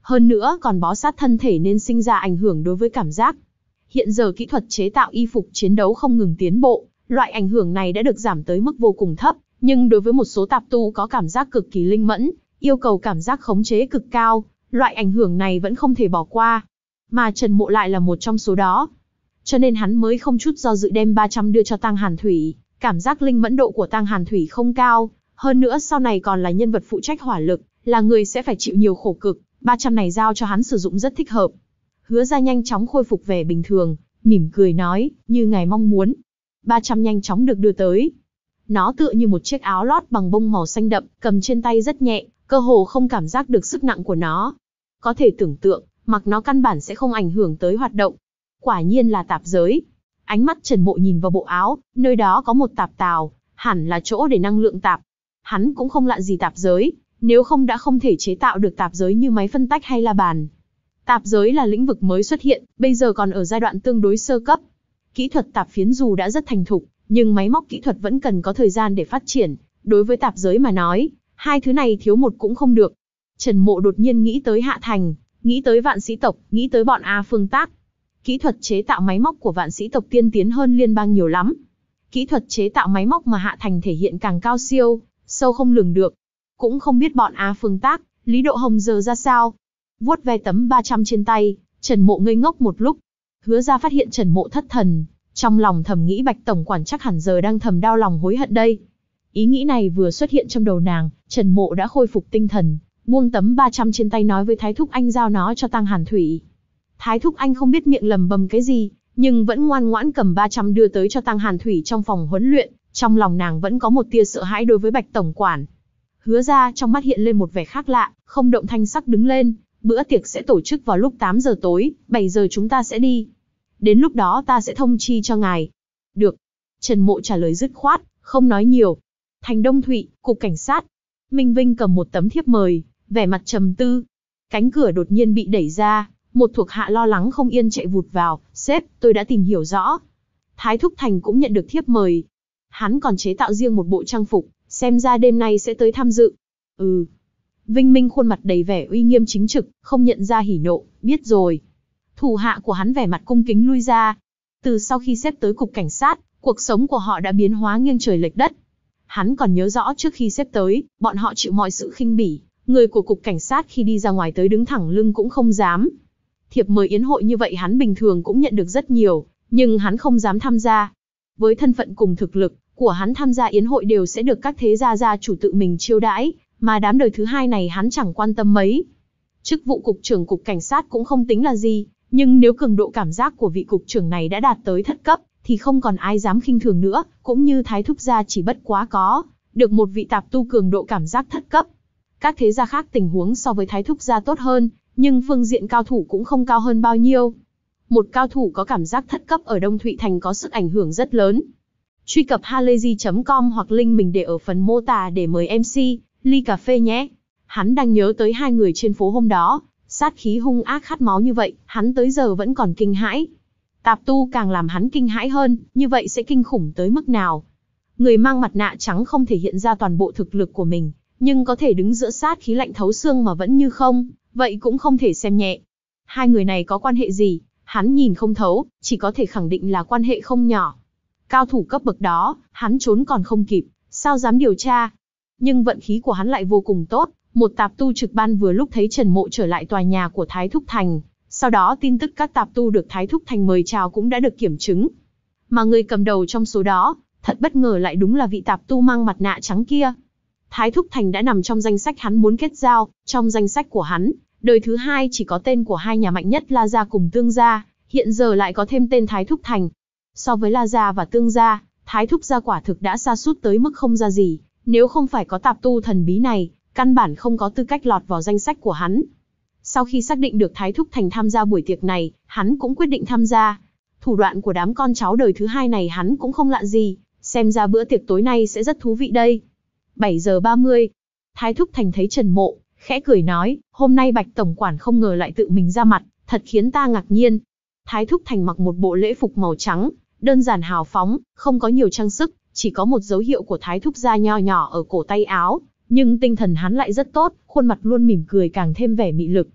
hơn nữa còn bó sát thân thể nên sinh ra ảnh hưởng đối với cảm giác. Hiện giờ kỹ thuật chế tạo y phục chiến đấu không ngừng tiến bộ, loại ảnh hưởng này đã được giảm tới mức vô cùng thấp, nhưng đối với một số tạp tu có cảm giác cực kỳ linh mẫn, yêu cầu cảm giác khống chế cực cao, loại ảnh hưởng này vẫn không thể bỏ qua. Mà Trần Mộ lại là một trong số đó. Cho nên hắn mới không chút do dự đem ba trăm đưa cho Tang Hàn Thủy, cảm giác linh mẫn độ của Tang Hàn Thủy không cao, hơn nữa sau này còn là nhân vật phụ trách hỏa lực, là người sẽ phải chịu nhiều khổ cực, ba trăm này giao cho hắn sử dụng rất thích hợp. Hứa Ra nhanh chóng khôi phục vẻ bình thường, mỉm cười nói, như ngài mong muốn. ba trăm nhanh chóng được đưa tới. Nó tựa như một chiếc áo lót bằng bông màu xanh đậm, cầm trên tay rất nhẹ, cơ hồ không cảm giác được sức nặng của nó. Có thể tưởng tượng, mặc nó căn bản sẽ không ảnh hưởng tới hoạt động. Quả nhiên là tạp giới. Ánh mắt Trần Mộ nhìn vào bộ áo, nơi đó có một tạp tào, hẳn là chỗ để năng lượng tạp. Hắn cũng không lạ gì tạp giới, nếu không đã không thể chế tạo được tạp giới như máy phân tách hay la bàn. Tạp giới là lĩnh vực mới xuất hiện, bây giờ còn ở giai đoạn tương đối sơ cấp. Kỹ thuật tạp phiến dù đã rất thành thục, nhưng máy móc kỹ thuật vẫn cần có thời gian để phát triển. Đối với tạp giới mà nói, hai thứ này thiếu một cũng không được. Trần Mộ đột nhiên nghĩ tới Hạ Thành, nghĩ tới Vạn Sĩ tộc, nghĩ tới bọn A Phương Tác. Kỹ thuật chế tạo máy móc của Vạn Sĩ tộc tiên tiến hơn Liên bang nhiều lắm. Kỹ thuật chế tạo máy móc mà Hạ Thành thể hiện càng cao siêu, sâu không lường được. Cũng không biết bọn A Phương Tác, Lý Độ Hồng giờ ra sao. Vuốt ve tấm ba trăm trên tay, Trần Mộ ngây ngốc một lúc. Hứa Ra phát hiện Trần Mộ thất thần, trong lòng thầm nghĩ Bạch tổng quản chắc hẳn giờ đang thầm đau lòng hối hận đây. Ý nghĩ này vừa xuất hiện trong đầu nàng, Trần Mộ đã khôi phục tinh thần, buông tấm ba trăm trên tay nói với Thái Thúc Anh giao nó cho Tang Hàn Thủy. Thái Thúc Anh không biết miệng lầm bầm cái gì, nhưng vẫn ngoan ngoãn cầm ba trăm đưa tới cho Tang Hàn Thủy trong phòng huấn luyện, trong lòng nàng vẫn có một tia sợ hãi đối với Bạch tổng quản. Hứa Ra trong mắt hiện lên một vẻ khác lạ, không động thanh sắc đứng lên, bữa tiệc sẽ tổ chức vào lúc tám giờ tối, bảy giờ chúng ta sẽ đi. Đến lúc đó ta sẽ thông chi cho ngài. Được. Trần Mộ trả lời dứt khoát, không nói nhiều. Thành Đông Thụy, cục cảnh sát. Minh Vinh cầm một tấm thiếp mời, vẻ mặt trầm tư. Cánh cửa đột nhiên bị đẩy ra, một thuộc hạ lo lắng không yên chạy vụt vào, sếp, tôi đã tìm hiểu rõ. Thái Thúc Thành cũng nhận được thiếp mời. Hắn còn chế tạo riêng một bộ trang phục, xem ra đêm nay sẽ tới tham dự. Ừ. Vinh Minh khuôn mặt đầy vẻ uy nghiêm chính trực, không nhận ra hỉ nộ, biết rồi. Thủ hạ của hắn vẻ mặt cung kính lui ra. Từ sau khi xếp tới cục cảnh sát, cuộc sống của họ đã biến hóa nghiêng trời lệch đất. Hắn còn nhớ rõ trước khi xếp tới, bọn họ chịu mọi sự khinh bỉ, người của cục cảnh sát khi đi ra ngoài tới đứng thẳng lưng cũng không dám. Thiệp mời yến hội như vậy hắn bình thường cũng nhận được rất nhiều, nhưng hắn không dám tham gia. Với thân phận cùng thực lực của hắn, tham gia yến hội đều sẽ được các thế gia gia chủ tự mình chiêu đãi, mà đám đời thứ hai này hắn chẳng quan tâm mấy. Chức vụ cục trưởng cục cảnh sát cũng không tính là gì, nhưng nếu cường độ cảm giác của vị cục trưởng này đã đạt tới thất cấp, thì không còn ai dám khinh thường nữa, cũng như Thái Thúc gia chỉ bất quá có được một vị tạp tu cường độ cảm giác thất cấp. Các thế gia khác tình huống so với Thái Thúc gia tốt hơn, nhưng phương diện cao thủ cũng không cao hơn bao nhiêu. Một cao thủ có cảm giác thất cấp ở Đông Thụy Thành có sức ảnh hưởng rất lớn. Truy cập halayzi chấm com hoặc link mình để ở phần mô tả để mời em xê, ly cà phê nhé. Hắn đang nhớ tới hai người trên phố hôm đó, sát khí hung ác khát máu như vậy, hắn tới giờ vẫn còn kinh hãi. Tạp tu càng làm hắn kinh hãi hơn, như vậy sẽ kinh khủng tới mức nào. Người mang mặt nạ trắng không thể hiện ra toàn bộ thực lực của mình, nhưng có thể đứng giữa sát khí lạnh thấu xương mà vẫn như không, vậy cũng không thể xem nhẹ. Hai người này có quan hệ gì, hắn nhìn không thấu, chỉ có thể khẳng định là quan hệ không nhỏ. Cao thủ cấp bậc đó, hắn trốn còn không kịp, sao dám điều tra. Nhưng vận khí của hắn lại vô cùng tốt, một tạp tu trực ban vừa lúc thấy Trần Mộ trở lại tòa nhà của Thái Thúc Thành, sau đó tin tức các tạp tu được Thái Thúc Thành mời chào cũng đã được kiểm chứng. Mà người cầm đầu trong số đó, thật bất ngờ lại đúng là vị tạp tu mang mặt nạ trắng kia. Thái Thúc Thành đã nằm trong danh sách hắn muốn kết giao, trong danh sách của hắn, đời thứ hai chỉ có tên của hai nhà mạnh nhất La Gia cùng Tương Gia, hiện giờ lại có thêm tên Thái Thúc Thành. So với La Gia và Tương Gia, Thái Thúc Gia quả thực đã sa sút tới mức không ra gì, nếu không phải có tạp tu thần bí này, căn bản không có tư cách lọt vào danh sách của hắn. Sau khi xác định được Thái Thúc Thành tham gia buổi tiệc này, hắn cũng quyết định tham gia. Thủ đoạn của đám con cháu đời thứ hai này hắn cũng không lạ gì, xem ra bữa tiệc tối nay sẽ rất thú vị đây. bảy giờ ba mươi, Thái Thúc Thành thấy Trần Mộ, khẽ cười nói, hôm nay Bạch tổng quản không ngờ lại tự mình ra mặt, thật khiến ta ngạc nhiên. Thái Thúc Thành mặc một bộ lễ phục màu trắng, đơn giản hào phóng, không có nhiều trang sức, chỉ có một dấu hiệu của Thái Thúc gia nho nhỏ ở cổ tay áo, nhưng tinh thần hắn lại rất tốt, khuôn mặt luôn mỉm cười càng thêm vẻ mị lực.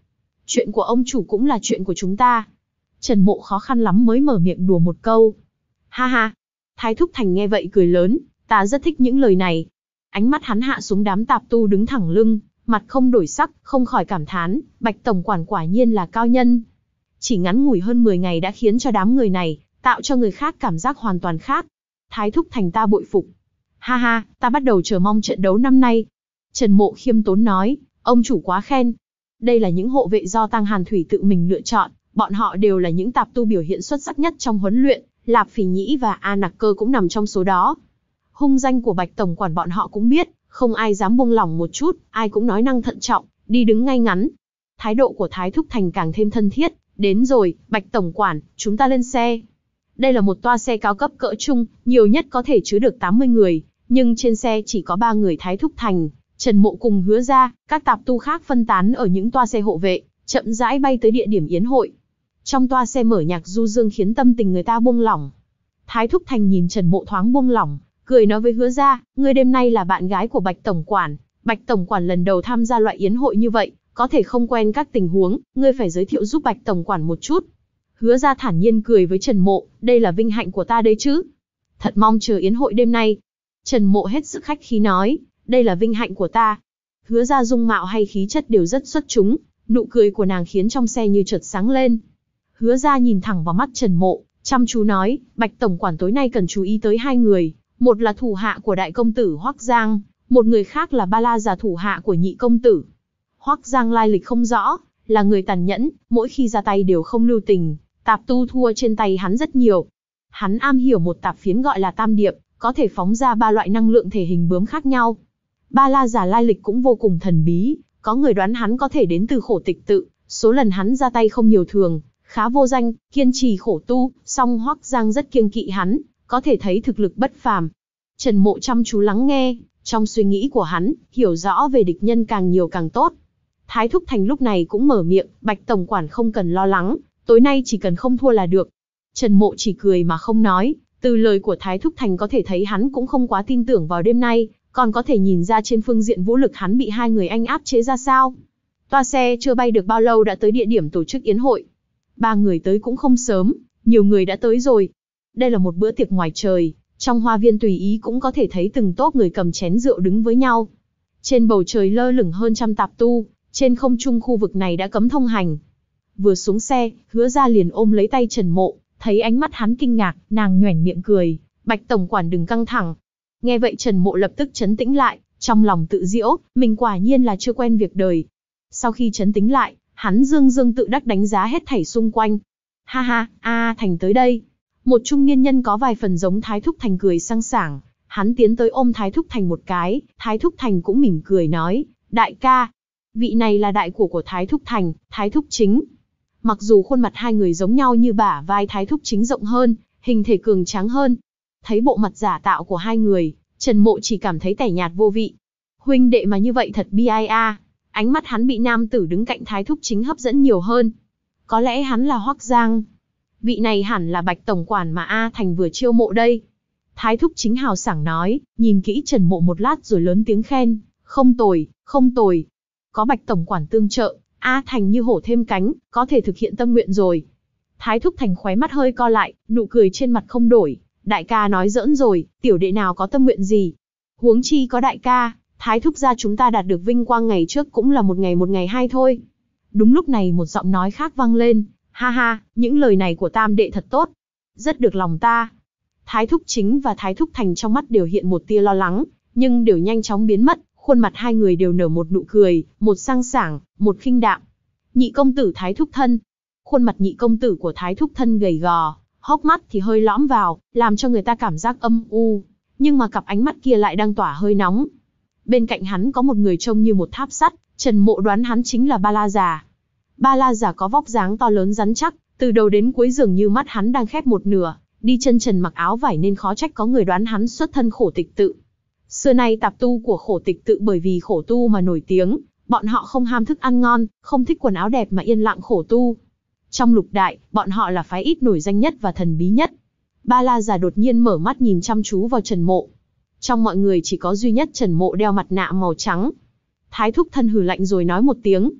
chuyện của ông chủ cũng là chuyện của chúng ta. Trần Mộ khó khăn lắm mới mở miệng đùa một câu. Ha ha. Thái Thúc Thành nghe vậy cười lớn, ta rất thích những lời này. Ánh mắt hắn hạ xuống đám tạp tu đứng thẳng lưng, mặt không đổi sắc, không khỏi cảm thán, Bạch tổng quản quả nhiên là cao nhân. Chỉ ngắn ngủi hơn mười ngày đã khiến cho đám người này, tạo cho người khác cảm giác hoàn toàn khác. Thái Thúc Thành ta bội phục. Ha ha, ta bắt đầu chờ mong trận đấu năm nay. Trần Mộ khiêm tốn nói, ông chủ quá khen. Đây là những hộ vệ do Tăng Hàn Thủy tự mình lựa chọn, bọn họ đều là những tạp tu biểu hiện xuất sắc nhất trong huấn luyện, Lạp Phỉ Nhĩ và A Nặc Cơ cũng nằm trong số đó. Hung danh của Bạch tổng quản bọn họ cũng biết, không ai dám buông lỏng một chút, ai cũng nói năng thận trọng, đi đứng ngay ngắn. Thái độ của Thái Thúc Thành càng thêm thân thiết, đến rồi, Bạch tổng quản, chúng ta lên xe. Đây là một toa xe cao cấp cỡ trung, nhiều nhất có thể chứa được tám mươi người, nhưng trên xe chỉ có ba người Thái Thúc Thành, Trần Mộ cùng Hứa Ra, các tạp tu khác phân tán ở những toa xe hộ vệ, chậm rãi bay tới địa điểm yến hội. Trong toa xe mở nhạc du dương khiến tâm tình người ta buông lỏng. Thái Thúc Thành nhìn Trần Mộ thoáng buông lỏng, cười nói với Hứa Ra, ngươi đêm nay là bạn gái của Bạch tổng quản, Bạch tổng quản lần đầu tham gia loại yến hội như vậy, có thể không quen các tình huống, ngươi phải giới thiệu giúp Bạch tổng quản một chút. Hứa Ra thản nhiên cười với Trần Mộ, đây là vinh hạnh của ta đấy chứ. Thật mong chờ yến hội đêm nay. Trần Mộ hết sức khách khí nói, đây là vinh hạnh của ta. Hứa Ra dung mạo hay khí chất đều rất xuất chúng, nụ cười của nàng khiến trong xe như chợt sáng lên. Hứa Ra nhìn thẳng vào mắt Trần Mộ, chăm chú nói, Bạch tổng quản tối nay cần chú ý tới hai người, một là thủ hạ của đại công tử Hoắc Giang, một người khác là Ba La Già thủ hạ của nhị công tử. Hoắc Giang lai lịch không rõ, là người tàn nhẫn, mỗi khi ra tay đều không lưu tình, tạp tu thua trên tay hắn rất nhiều. Hắn am hiểu một tạp phiến gọi là Tam Điệp, có thể phóng ra ba loại năng lượng thể hình bướm khác nhau. Ba La Già lai lịch cũng vô cùng thần bí, có người đoán hắn có thể đến từ Khổ Tịch tự, số lần hắn ra tay không nhiều thường, khá vô danh, kiên trì khổ tu, song Hoắc Giang rất kiêng kỵ hắn, có thể thấy thực lực bất phàm. Trần Mộ chăm chú lắng nghe, trong suy nghĩ của hắn, hiểu rõ về địch nhân càng nhiều càng tốt. Thái Thúc Thành lúc này cũng mở miệng, Bạch tổng quản không cần lo lắng, tối nay chỉ cần không thua là được. Trần Mộ chỉ cười mà không nói, từ lời của Thái Thúc Thành có thể thấy hắn cũng không quá tin tưởng vào đêm nay, còn có thể nhìn ra trên phương diện vũ lực hắn bị hai người anh áp chế ra sao. Toa xe chưa bay được bao lâu đã tới địa điểm tổ chức yến hội. Ba người tới cũng không sớm, nhiều người đã tới rồi. Đây là một bữa tiệc ngoài trời, trong hoa viên tùy ý cũng có thể thấy từng tốp người cầm chén rượu đứng với nhau. Trên bầu trời lơ lửng hơn trăm tạp tu, trên không trung khu vực này đã cấm thông hành. Vừa xuống xe, Hứa Ra liền ôm lấy tay Trần Mộ, thấy ánh mắt hắn kinh ngạc, nàng nhoẻn miệng cười, Bạch tổng quản đừng căng thẳng. Nghe vậy Trần Mộ lập tức trấn tĩnh lại, trong lòng tự giễu, mình quả nhiên là chưa quen việc đời. Sau khi trấn tĩnh lại, hắn dương dương tự đắc đánh giá hết thảy xung quanh. Ha ha, A Thành tới đây. Một trung niên nhân có vài phần giống Thái Thúc Thành cười sang sảng, hắn tiến tới ôm Thái Thúc Thành một cái, Thái Thúc Thành cũng mỉm cười nói, đại ca. Vị này là đại của của Thái Thúc Thành, Thái Thúc Chính. Mặc dù khuôn mặt hai người giống nhau như bả vai Thái Thúc Chính rộng hơn, hình thể cường tráng hơn. Thấy bộ mặt giả tạo của hai người, Trần Mộ chỉ cảm thấy tẻ nhạt vô vị. Huynh đệ mà như vậy thật bi ai a. Ánh mắt hắn bị nam tử đứng cạnh Thái Thúc Chính hấp dẫn nhiều hơn. Có lẽ hắn là Hoắc Giang. Vị này hẳn là Bạch tổng quản mà A Thành vừa chiêu mộ đây. Thái Thúc Chính hào sảng nói, nhìn kỹ Trần Mộ một lát rồi lớn tiếng khen, không tồi, không tồi. Có Bạch tổng quản tương trợ, A Thành như hổ thêm cánh, có thể thực hiện tâm nguyện rồi. Thái Thúc Thành khóe mắt hơi co lại, nụ cười trên mặt không đổi. Đại ca nói giỡn rồi, tiểu đệ nào có tâm nguyện gì. Huống chi có đại ca, Thái Thúc gia chúng ta đạt được vinh quang ngày trước cũng là một ngày một ngày hai thôi. Đúng lúc này một giọng nói khác vang lên, ha ha, những lời này của tam đệ thật tốt. Rất được lòng ta. Thái Thúc Chính và Thái Thúc Thành trong mắt đều hiện một tia lo lắng, nhưng đều nhanh chóng biến mất, khuôn mặt hai người đều nở một nụ cười, một sang sảng, một khinh đạm. Nhị công tử Thái Thúc Thân. Khuôn mặt nhị công tử của Thái Thúc Thân gầy gò, hốc mắt thì hơi lõm vào, làm cho người ta cảm giác âm u, nhưng mà cặp ánh mắt kia lại đang tỏa hơi nóng. Bên cạnh hắn có một người trông như một tháp sắt, Trần Mộ đoán hắn chính là Ba La Già. Ba La Già có vóc dáng to lớn rắn chắc, từ đầu đến cuối dường như mắt hắn đang khép một nửa, đi chân trần mặc áo vải nên khó trách có người đoán hắn xuất thân Khổ Tịch tự. Xưa nay tạp tu của Khổ Tịch tự bởi vì khổ tu mà nổi tiếng, bọn họ không ham thức ăn ngon, không thích quần áo đẹp mà yên lặng khổ tu. Trong lục đại, bọn họ là phái ít nổi danh nhất và thần bí nhất. Ba La Già đột nhiên mở mắt nhìn chăm chú vào Trần Mộ. Trong mọi người chỉ có duy nhất Trần Mộ đeo mặt nạ màu trắng. Thái Thúc Thân hừ lạnh rồi nói một tiếng.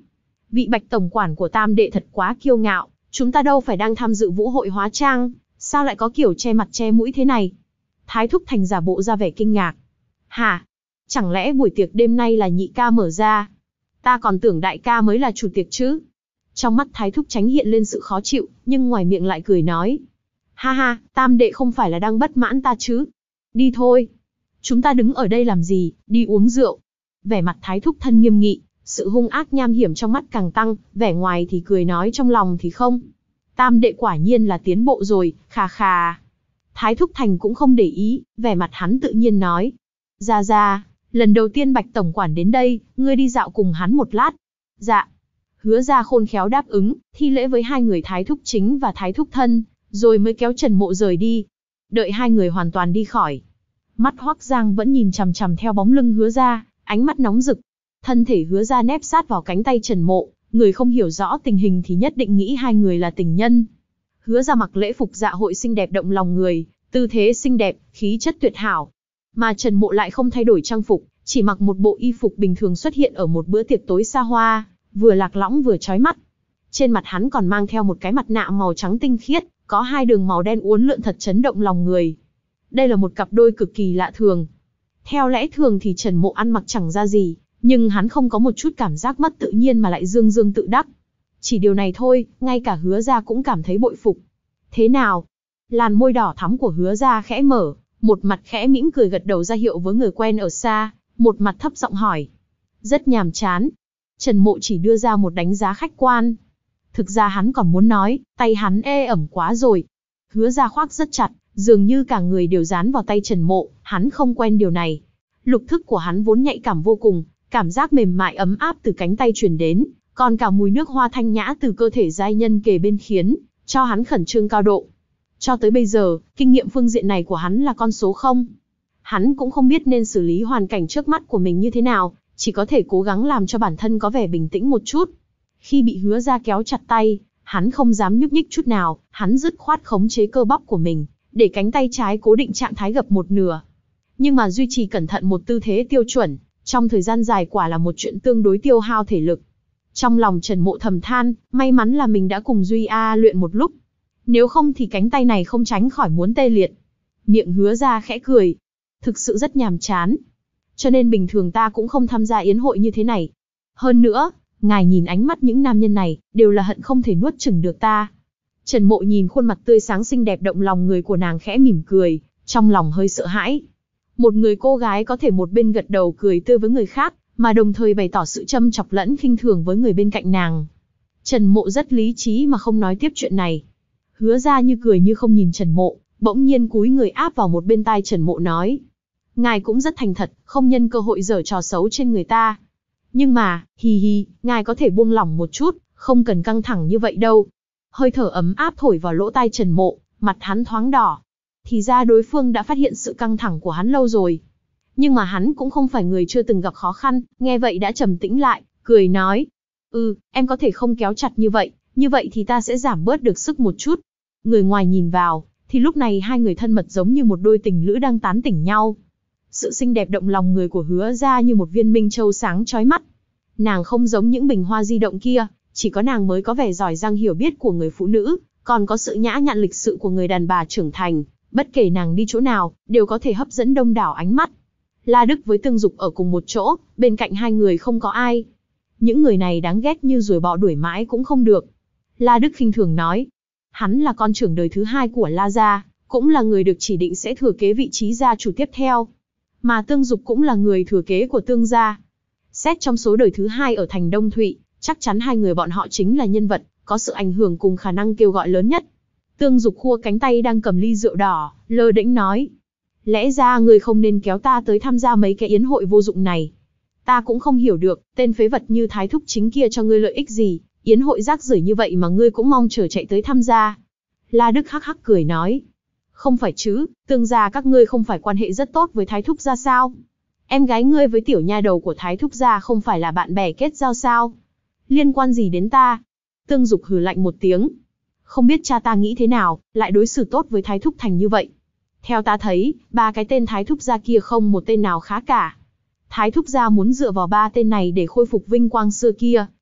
vị Bạch tổng quản của Tam đệ thật quá kiêu ngạo, chúng ta đâu phải đang tham dự vũ hội hóa trang, sao lại có kiểu che mặt che mũi thế này? Thái Thúc Thành giả bộ ra vẻ kinh ngạc. Hả? Chẳng lẽ buổi tiệc đêm nay là nhị ca mở ra? Ta còn tưởng đại ca mới là chủ tiệc chứ. Trong mắt Thái Thúc Tránh hiện lên sự khó chịu, nhưng ngoài miệng lại cười nói. Ha ha, Tam đệ không phải là đang bất mãn ta chứ? Đi thôi. Chúng ta đứng ở đây làm gì, đi uống rượu. Vẻ mặt Thái Thúc thân nghiêm nghị, sự hung ác nham hiểm trong mắt càng tăng, vẻ ngoài thì cười nói trong lòng thì không. Tam đệ quả nhiên là tiến bộ rồi, khà khà. Thái Thúc Thành cũng không để ý, vẻ mặt hắn tự nhiên nói. Ra ra, lần đầu tiên Bạch tổng quản đến đây, ngươi đi dạo cùng hắn một lát. Dạ. Hứa ra khôn khéo đáp ứng, thi lễ với hai người Thái Thúc Chính và Thái Thúc Thân, rồi mới kéo Trần Mộ rời đi. Đợi hai người hoàn toàn đi khỏi. Mắt Hoắc Giang vẫn nhìn chằm chằm theo bóng lưng Hứa ra, ánh mắt nóng rực. Thân thể Hứa ra nép sát vào cánh tay Trần Mộ, người không hiểu rõ tình hình thì nhất định nghĩ hai người là tình nhân. Hứa ra mặc lễ phục dạ hội xinh đẹp động lòng người, tư thế xinh đẹp, khí chất tuyệt hảo. Mà Trần Mộ lại không thay đổi trang phục, chỉ mặc một bộ y phục bình thường xuất hiện ở một bữa tiệc tối xa hoa, vừa lạc lõng vừa chói mắt. Trên mặt hắn còn mang theo một cái mặt nạ màu trắng tinh khiết, có hai đường màu đen uốn lượn thật chấn động lòng người. Đây là một cặp đôi cực kỳ lạ thường. Theo lẽ thường thì Trần Mộ ăn mặc chẳng ra gì, nhưng hắn không có một chút cảm giác mất tự nhiên mà lại dương dương tự đắc. Chỉ điều này thôi, ngay cả Hứa ra cũng cảm thấy bội phục. Thế nào? Làn môi đỏ thắm của Hứa ra khẽ mở, một mặt khẽ mỉm cười gật đầu ra hiệu với người quen ở xa, một mặt thấp giọng hỏi. Rất nhàm chán. Trần Mộ chỉ đưa ra một đánh giá khách quan. Thực ra hắn còn muốn nói, tay hắn ê ẩm quá rồi. Hứa ra khoác rất chặt, dường như cả người đều dán vào tay Trần Mộ, hắn không quen điều này. Lục thức của hắn vốn nhạy cảm vô cùng, cảm giác mềm mại ấm áp từ cánh tay truyền đến, còn cả mùi nước hoa thanh nhã từ cơ thể giai nhân kề bên khiến cho hắn khẩn trương cao độ. Cho tới bây giờ, kinh nghiệm phương diện này của hắn là con số không. Hắn cũng không biết nên xử lý hoàn cảnh trước mắt của mình như thế nào, chỉ có thể cố gắng làm cho bản thân có vẻ bình tĩnh một chút. Khi bị Hứa ra kéo chặt tay, hắn không dám nhúc nhích chút nào, hắn dứt khoát khống chế cơ bắp của mình, để cánh tay trái cố định trạng thái gập một nửa. Nhưng mà duy trì cẩn thận một tư thế tiêu chuẩn, trong thời gian dài quả là một chuyện tương đối tiêu hao thể lực. Trong lòng Trần Mộ thầm than, may mắn là mình đã cùng Duy A luyện một lúc. Nếu không thì cánh tay này không tránh khỏi muốn tê liệt. Miệng Hứa ra khẽ cười. Thực sự rất nhàm chán. Cho nên bình thường ta cũng không tham gia yến hội như thế này. Hơn nữa, ngài nhìn ánh mắt những nam nhân này, đều là hận không thể nuốt chửng được ta. Trần Mộ nhìn khuôn mặt tươi sáng xinh đẹp động lòng người của nàng khẽ mỉm cười, trong lòng hơi sợ hãi. Một người cô gái có thể một bên gật đầu cười tươi với người khác, mà đồng thời bày tỏ sự châm chọc lẫn khinh thường với người bên cạnh nàng. Trần Mộ rất lý trí mà không nói tiếp chuyện này. Hứa ra như cười như không nhìn Trần Mộ, bỗng nhiên cúi người áp vào một bên tai Trần Mộ nói. Ngài cũng rất thành thật, không nhân cơ hội giở trò xấu trên người ta. Nhưng mà, hi hi, ngài có thể buông lỏng một chút, không cần căng thẳng như vậy đâu. Hơi thở ấm áp thổi vào lỗ tai Trần Mộ, mặt hắn thoáng đỏ. Thì ra đối phương đã phát hiện sự căng thẳng của hắn lâu rồi. Nhưng mà hắn cũng không phải người chưa từng gặp khó khăn, nghe vậy đã trầm tĩnh lại, cười nói. Ừ, em có thể không kéo chặt như vậy, như vậy thì ta sẽ giảm bớt được sức một chút. Người ngoài nhìn vào, thì lúc này hai người thân mật giống như một đôi tình lữ đang tán tỉnh nhau. Sự xinh đẹp động lòng người của Hứa ra như một viên minh châu sáng chói mắt. Nàng không giống những bình hoa di động kia, chỉ có nàng mới có vẻ giỏi giang hiểu biết của người phụ nữ, còn có sự nhã nhặn lịch sự của người đàn bà trưởng thành, bất kể nàng đi chỗ nào, đều có thể hấp dẫn đông đảo ánh mắt. La Đức với Tương Dục ở cùng một chỗ, bên cạnh hai người không có ai. Những người này đáng ghét như ruồi bọ đuổi mãi cũng không được. La Đức khinh thường nói, hắn là con trưởng đời thứ hai của La gia, cũng là người được chỉ định sẽ thừa kế vị trí gia chủ tiếp theo. Mà Tương Dục cũng là người thừa kế của Tương gia. Xét trong số đời thứ hai ở thành Đông Thụy, chắc chắn hai người bọn họ chính là nhân vật có sự ảnh hưởng cùng khả năng kêu gọi lớn nhất. Tương Dục khua cánh tay đang cầm ly rượu đỏ, lơ đễnh nói. Lẽ ra người không nên kéo ta tới tham gia mấy cái yến hội vô dụng này. Ta cũng không hiểu được, tên phế vật như Thái Thúc Chính kia cho ngươi lợi ích gì, yến hội rác rưởi như vậy mà ngươi cũng mong chờ chạy tới tham gia. La Đức hắc hắc cười nói. Không phải chứ, Tương gia các ngươi không phải quan hệ rất tốt với Thái Thúc gia sao? Em gái ngươi với tiểu nha đầu của Thái Thúc gia không phải là bạn bè kết giao sao? Liên quan gì đến ta? Tương Dục hừ lạnh một tiếng. Không biết cha ta nghĩ thế nào, lại đối xử tốt với Thái Thúc Thành như vậy. Theo ta thấy, ba cái tên Thái Thúc gia kia không một tên nào khá cả. Thái Thúc gia muốn dựa vào ba tên này để khôi phục vinh quang xưa kia,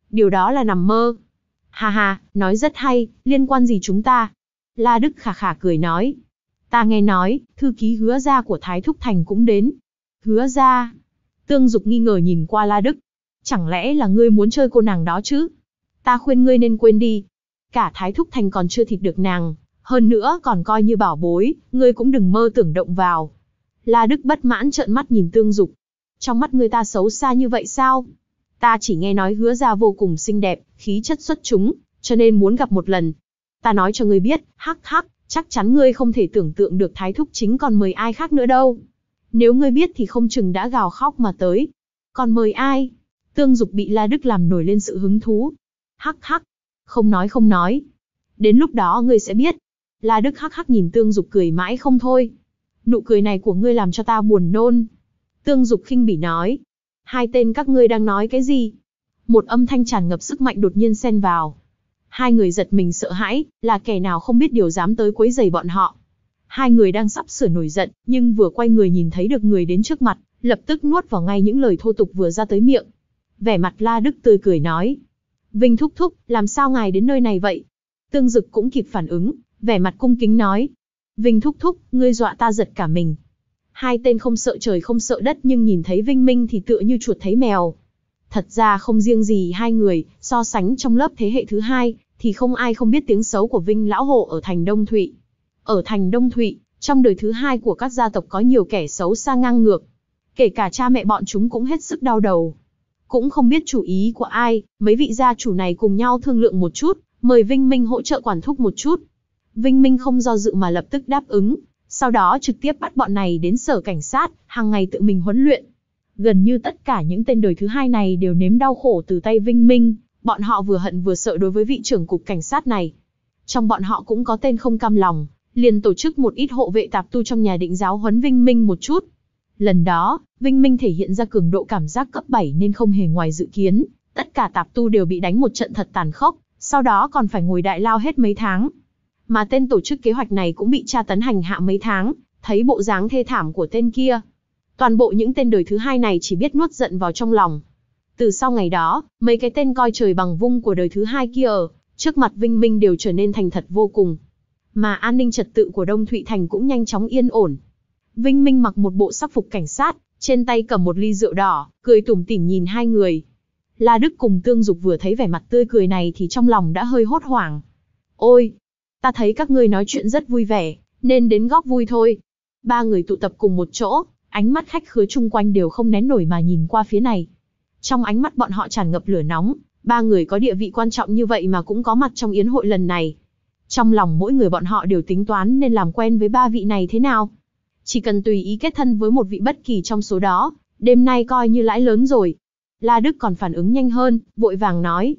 Điều đó là nằm mơ. Ha ha, nói rất hay, liên quan gì chúng ta? La Đức khà khà cười nói. Ta nghe nói, thư ký Hứa gia của Thái Thúc Thành cũng đến. Hứa gia? Tương Dục nghi ngờ nhìn qua La Đức. Chẳng lẽ là ngươi muốn chơi cô nàng đó chứ? Ta khuyên ngươi nên quên đi. Cả Thái Thúc Thành còn chưa thịt được nàng, hơn nữa còn coi như bảo bối, ngươi cũng đừng mơ tưởng động vào. La Đức bất mãn trợn mắt nhìn Tương Dục. Trong mắt ngươi ta xấu xa như vậy sao? Ta chỉ nghe nói Hứa gia vô cùng xinh đẹp, khí chất xuất chúng, cho nên muốn gặp một lần. Ta nói cho ngươi biết, hắc hắc, chắc chắn ngươi không thể tưởng tượng được Thái Thúc chính còn mời ai khác nữa đâu. Nếu ngươi biết thì không chừng đã gào khóc mà tới. Còn mời ai? Tương Dục bị La Đức làm nổi lên sự hứng thú. Hắc hắc, không nói không nói. Đến lúc đó ngươi sẽ biết. La Đức hắc hắc nhìn Tương Dục cười mãi không thôi. Nụ cười này của ngươi làm cho ta buồn nôn. Tương Dục khinh bỉ nói. Hai tên các ngươi đang nói cái gì? Một âm thanh tràn ngập sức mạnh đột nhiên xen vào. Hai người giật mình sợ hãi, là kẻ nào không biết điều dám tới quấy rầy bọn họ. Hai người đang sắp sửa nổi giận, nhưng vừa quay người nhìn thấy được người đến trước mặt, lập tức nuốt vào ngay những lời thô tục vừa ra tới miệng. Vẻ mặt La Đức tươi cười nói. Vinh thúc thúc, làm sao ngài đến nơi này vậy? Tương Dực cũng kịp phản ứng, vẻ mặt cung kính nói. Vinh thúc thúc, ngươi dọa ta giật cả mình. Hai tên không sợ trời không sợ đất nhưng nhìn thấy Vinh Minh thì tựa như chuột thấy mèo. Thật ra không riêng gì hai người, so sánh trong lớp thế hệ thứ hai, thì không ai không biết tiếng xấu của Vinh Lão Hồ ở thành Đông Thụy. Ở thành Đông Thụy, trong đời thứ hai của các gia tộc có nhiều kẻ xấu xa ngang ngược. Kể cả cha mẹ bọn chúng cũng hết sức đau đầu. Cũng không biết chủ ý của ai, mấy vị gia chủ này cùng nhau thương lượng một chút, mời Vinh Minh hỗ trợ quản thúc một chút. Vinh Minh không do dự mà lập tức đáp ứng, sau đó trực tiếp bắt bọn này đến sở cảnh sát, hàng ngày tự mình huấn luyện. Gần như tất cả những tên đời thứ hai này đều nếm đau khổ từ tay Vinh Minh, bọn họ vừa hận vừa sợ đối với vị trưởng cục cảnh sát này. Trong bọn họ cũng có tên không cam lòng, liền tổ chức một ít hộ vệ tạp tu trong nhà định giáo huấn Vinh Minh một chút. Lần đó, Vinh Minh thể hiện ra cường độ cảm giác cấp bảy nên không hề ngoài dự kiến, tất cả tạp tu đều bị đánh một trận thật tàn khốc, sau đó còn phải ngồi đại lao hết mấy tháng. Mà tên tổ chức kế hoạch này cũng bị tra tấn hành hạ mấy tháng, thấy bộ dáng thê thảm của tên kia. Toàn bộ những tên đời thứ hai này chỉ biết nuốt giận vào trong lòng. Từ sau ngày đó, mấy cái tên coi trời bằng vung của đời thứ hai kia ở trước mặt Vinh Minh đều trở nên thành thật vô cùng. Mà an ninh trật tự của Đông Thụy Thành cũng nhanh chóng yên ổn. Vinh Minh mặc một bộ sắc phục cảnh sát, trên tay cầm một ly rượu đỏ, cười tủm tỉm nhìn hai người. La Đức cùng Tương Dục vừa thấy vẻ mặt tươi cười này thì trong lòng đã hơi hốt hoảng. Ôi, ta thấy các ngươi nói chuyện rất vui vẻ, nên đến góp vui thôi. Ba người tụ tập cùng một chỗ, ánh mắt khách khứa chung quanh đều không nén nổi mà nhìn qua phía này. Trong ánh mắt bọn họ tràn ngập lửa nóng, ba người có địa vị quan trọng như vậy mà cũng có mặt trong yến hội lần này. Trong lòng mỗi người bọn họ đều tính toán nên làm quen với ba vị này thế nào. Chỉ cần tùy ý kết thân với một vị bất kỳ trong số đó, đêm nay coi như lãi lớn rồi. La Đức còn phản ứng nhanh hơn, vội vàng nói.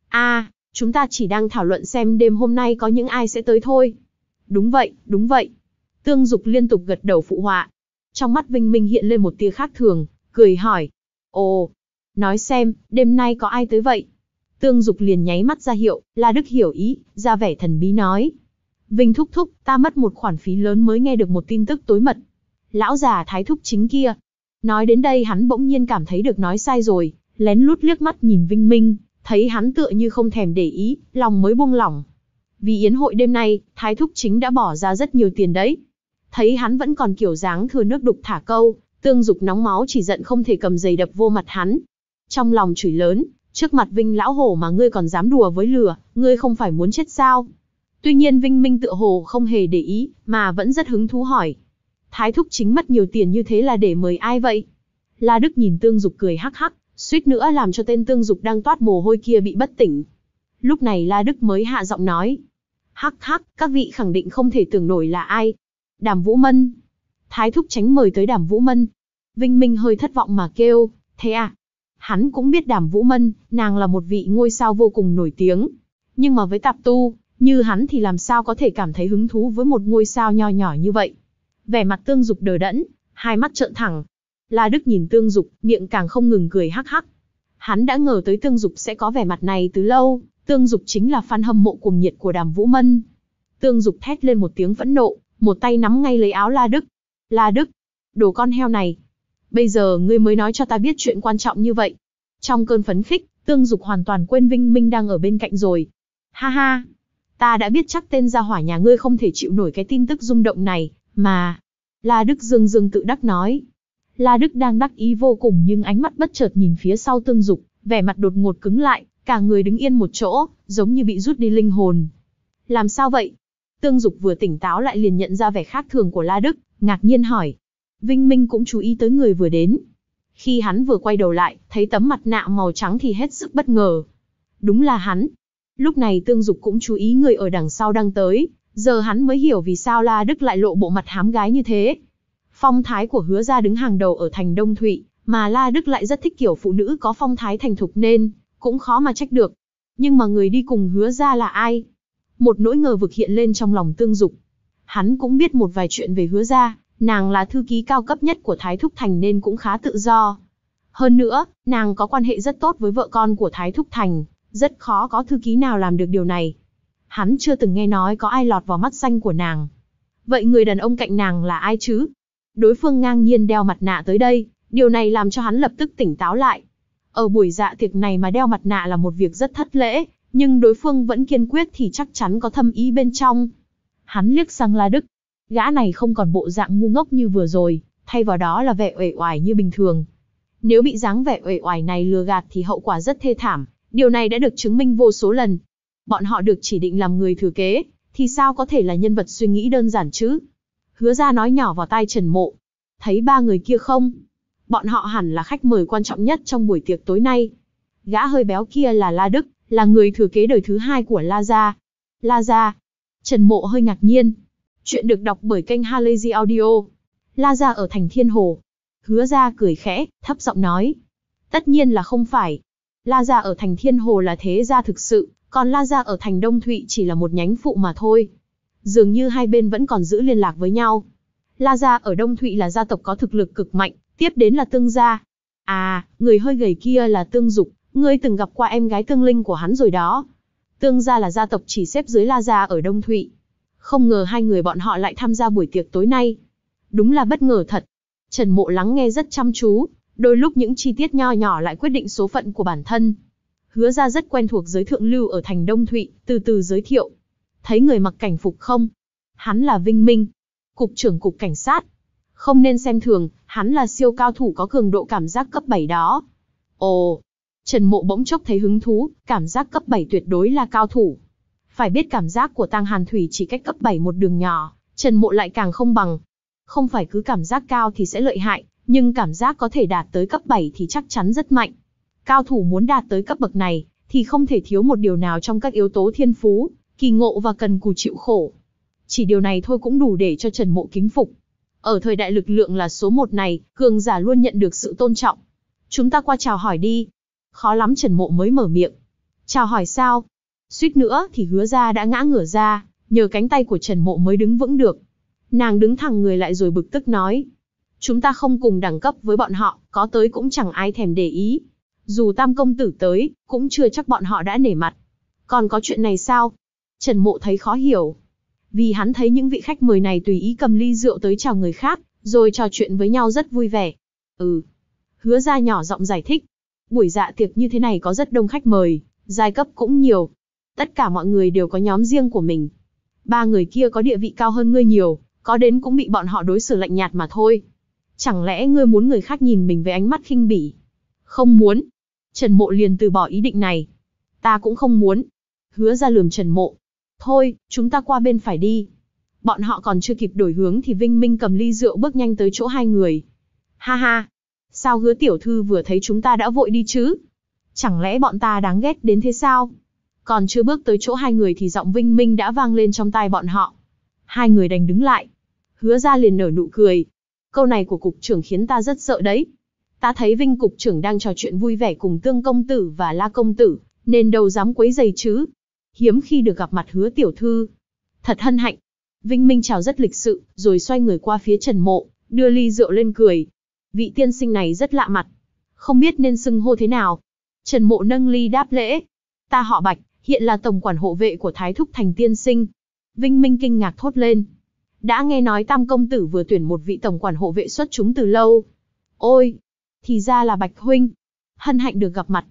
À, chúng ta chỉ đang thảo luận xem đêm hôm nay có những ai sẽ tới thôi. Đúng vậy, đúng vậy. Tương Dục liên tục gật đầu phụ họa. Trong mắt Vinh Minh hiện lên một tia khác thường, cười hỏi. Ồ, nói xem, đêm nay có ai tới vậy? Tương Dục liền nháy mắt ra hiệu, La Đức hiểu ý, ra vẻ thần bí nói. Vinh thúc thúc, ta mất một khoản phí lớn mới nghe được một tin tức tối mật. Lão già Thái thúc chính kia. Nói đến đây hắn bỗng nhiên cảm thấy được nói sai rồi, lén lút liếc mắt nhìn Vinh Minh, thấy hắn tựa như không thèm để ý, lòng mới buông lỏng. Vì yến hội đêm nay, Thái thúc chính đã bỏ ra rất nhiều tiền đấy. Thấy hắn vẫn còn kiểu dáng thừa nước đục thả câu, Tương Dục nóng máu chỉ giận không thể cầm giày đập vô mặt hắn. Trong lòng chửi lớn, trước mặt Vinh lão hổ mà ngươi còn dám đùa với lửa, ngươi không phải muốn chết sao? Tuy nhiên Vinh Minh tựa hồ không hề để ý, mà vẫn rất hứng thú hỏi. Thái thúc chính mất nhiều tiền như thế là để mời ai vậy? La Đức nhìn Tương Dục cười hắc hắc, suýt nữa làm cho tên Tương Dục đang toát mồ hôi kia bị bất tỉnh. Lúc này La Đức mới hạ giọng nói. Hắc hắc, các vị khẳng định không thể tưởng nổi là ai. Đàm Vũ Mân. Thái thúc tránh mời tới Đàm Vũ Mân. Vinh Minh hơi thất vọng mà kêu, thế à? Hắn cũng biết Đàm Vũ Mân, nàng là một vị ngôi sao vô cùng nổi tiếng. Nhưng mà với tạp tu, như hắn thì làm sao có thể cảm thấy hứng thú với một ngôi sao nho nhỏ như vậy. Vẻ mặt Tương Dục đờ đẫn, hai mắt trợn thẳng. La Đức nhìn Tương Dục, miệng càng không ngừng cười hắc hắc. Hắn đã ngờ tới Tương Dục sẽ có vẻ mặt này từ lâu, Tương Dục chính là fan hâm mộ cuồng nhiệt của Đàm Vũ Mân. Tương Dục thét lên một tiếng phẫn nộ, một tay nắm ngay lấy áo La Đức. La Đức, đồ con heo này. Bây giờ ngươi mới nói cho ta biết chuyện quan trọng như vậy. Trong cơn phấn khích, Tương Dục hoàn toàn quên Vinh Minh đang ở bên cạnh rồi. Ha ha, ta đã biết chắc tên gia hỏa nhà ngươi không thể chịu nổi cái tin tức rung động này, mà. La Đức dương dương tự đắc nói. La Đức đang đắc ý vô cùng nhưng ánh mắt bất chợt nhìn phía sau Tương Dục, vẻ mặt đột ngột cứng lại, cả người đứng yên một chỗ, giống như bị rút đi linh hồn. Làm sao vậy? Tương Dục vừa tỉnh táo lại liền nhận ra vẻ khác thường của La Đức, ngạc nhiên hỏi. Vinh Minh cũng chú ý tới người vừa đến. Khi hắn vừa quay đầu lại, thấy tấm mặt nạ màu trắng thì hết sức bất ngờ. Đúng là hắn. Lúc này Tương Dục cũng chú ý người ở đằng sau đang tới, giờ hắn mới hiểu vì sao La Đức lại lộ bộ mặt hám gái như thế. Phong thái của Hứa gia đứng hàng đầu ở thành Đông Thụy, mà La Đức lại rất thích kiểu phụ nữ có phong thái thành thục nên cũng khó mà trách được. Nhưng mà người đi cùng Hứa gia là ai? Một nỗi ngờ vực hiện lên trong lòng Tương Dục. Hắn cũng biết một vài chuyện về Hứa gia, nàng là thư ký cao cấp nhất của Thái Thúc Thành nên cũng khá tự do. Hơn nữa, nàng có quan hệ rất tốt với vợ con của Thái Thúc Thành, rất khó có thư ký nào làm được điều này. Hắn chưa từng nghe nói có ai lọt vào mắt xanh của nàng. Vậy người đàn ông cạnh nàng là ai chứ? Đối phương ngang nhiên đeo mặt nạ tới đây, điều này làm cho hắn lập tức tỉnh táo lại. Ở buổi dạ tiệc này mà đeo mặt nạ là một việc rất thất lễ, nhưng đối phương vẫn kiên quyết thì chắc chắn có thâm ý bên trong. Hắn liếc sang La Đức. Gã này không còn bộ dạng ngu ngốc như vừa rồi, thay vào đó là vẻ uể oải như bình thường. Nếu bị dáng vẻ uể oải này lừa gạt thì hậu quả rất thê thảm, điều này đã được chứng minh vô số lần. Bọn họ được chỉ định làm người thừa kế, thì sao có thể là nhân vật suy nghĩ đơn giản chứ? Hứa ra nói nhỏ vào tai Trần Mộ. Thấy ba người kia không? Bọn họ hẳn là khách mời quan trọng nhất trong buổi tiệc tối nay. Gã hơi béo kia là La Đức, là người thừa kế đời thứ hai của La gia. La gia? Trần Mộ hơi ngạc nhiên. Chuyện được đọc bởi kênh Halazy Audio. La gia ở thành Thiên Hồ. Hứa ra cười khẽ, thấp giọng nói. Tất nhiên là không phải. La gia ở thành Thiên Hồ là thế gia thực sự, còn La gia ở thành Đông Thụy chỉ là một nhánh phụ mà thôi. Dường như hai bên vẫn còn giữ liên lạc với nhau. La gia ở Đông Thụy là gia tộc có thực lực cực mạnh, tiếp đến là Tương gia. À, người hơi gầy kia là Tương Dục, ngươi từng gặp qua em gái Tương Linh của hắn rồi đó. Tương gia là gia tộc chỉ xếp dưới La gia ở Đông Thụy. Không ngờ hai người bọn họ lại tham gia buổi tiệc tối nay. Đúng là bất ngờ thật. Trần Mộ lắng nghe rất chăm chú, đôi lúc những chi tiết nho nhỏ lại quyết định số phận của bản thân. Hứa ra rất quen thuộc giới thượng lưu ở thành Đông Thụy, từ từ giới thiệu. Thấy người mặc cảnh phục không? Hắn là Vinh Minh, cục trưởng cục cảnh sát. Không nên xem thường, hắn là siêu cao thủ có cường độ cảm giác cấp bảy đó. Ồ, Trần Mộ bỗng chốc thấy hứng thú, cảm giác cấp bảy tuyệt đối là cao thủ. Phải biết cảm giác của Tang Hàn Thủy chỉ cách cấp bảy một đường nhỏ, Trần Mộ lại càng không bằng. Không phải cứ cảm giác cao thì sẽ lợi hại, nhưng cảm giác có thể đạt tới cấp bảy thì chắc chắn rất mạnh. Cao thủ muốn đạt tới cấp bậc này, thì không thể thiếu một điều nào trong các yếu tố thiên phú, kỳ ngộ và cần cù chịu khổ. Chỉ điều này thôi cũng đủ để cho Trần Mộ kính phục. Ở thời đại lực lượng là số một này, cường giả luôn nhận được sự tôn trọng. Chúng ta qua chào hỏi đi. Khó lắm Trần Mộ mới mở miệng. Chào hỏi sao? Suýt nữa thì Hứa ra đã ngã ngửa ra, nhờ cánh tay của Trần Mộ mới đứng vững được. Nàng đứng thẳng người lại rồi bực tức nói. Chúng ta không cùng đẳng cấp với bọn họ, có tới cũng chẳng ai thèm để ý. Dù Tam công tử tới, cũng chưa chắc bọn họ đã nể mặt. Còn có chuyện này sao? Trần Mộ thấy khó hiểu. Vì hắn thấy những vị khách mời này tùy ý cầm ly rượu tới chào người khác, rồi trò chuyện với nhau rất vui vẻ. Ừ. Hứa ra nhỏ giọng giải thích. Buổi dạ tiệc như thế này có rất đông khách mời, giai cấp cũng nhiều. Tất cả mọi người đều có nhóm riêng của mình. Ba người kia có địa vị cao hơn ngươi nhiều, có đến cũng bị bọn họ đối xử lạnh nhạt mà thôi. Chẳng lẽ ngươi muốn người khác nhìn mình với ánh mắt khinh bỉ? Không muốn. Trần Mộ liền từ bỏ ý định này. Ta cũng không muốn. Hứa ra lườm Trần Mộ. Thôi, chúng ta qua bên phải đi. Bọn họ còn chưa kịp đổi hướng thì Vinh Minh cầm ly rượu bước nhanh tới chỗ hai người. Ha ha. Sao Hứa tiểu thư vừa thấy chúng ta đã vội đi chứ? Chẳng lẽ bọn ta đáng ghét đến thế sao? Còn chưa bước tới chỗ hai người thì giọng Vinh Minh đã vang lên trong tai bọn họ. Hai người đành đứng lại. Hứa ra liền nở nụ cười. Câu này của cục trưởng khiến ta rất sợ đấy. Ta thấy Vinh cục trưởng đang trò chuyện vui vẻ cùng Tương công tử và La công tử, nên đâu dám quấy rầy chứ. Hiếm khi được gặp mặt Hứa tiểu thư. Thật hân hạnh. Vinh Minh chào rất lịch sự, rồi xoay người qua phía Trần Mộ, đưa ly rượu lên cười. Vị tiên sinh này rất lạ mặt. Không biết nên xưng hô thế nào. Trần Mộ nâng ly đáp lễ. Ta họ Bạch, hiện là tổng quản hộ vệ của Thái Thúc Thành tiên sinh. Vinh Minh kinh ngạc thốt lên. Đã nghe nói Tam công tử vừa tuyển một vị tổng quản hộ vệ xuất chúng từ lâu. Ôi, thì ra là Bạch huynh. Hân hạnh được gặp mặt.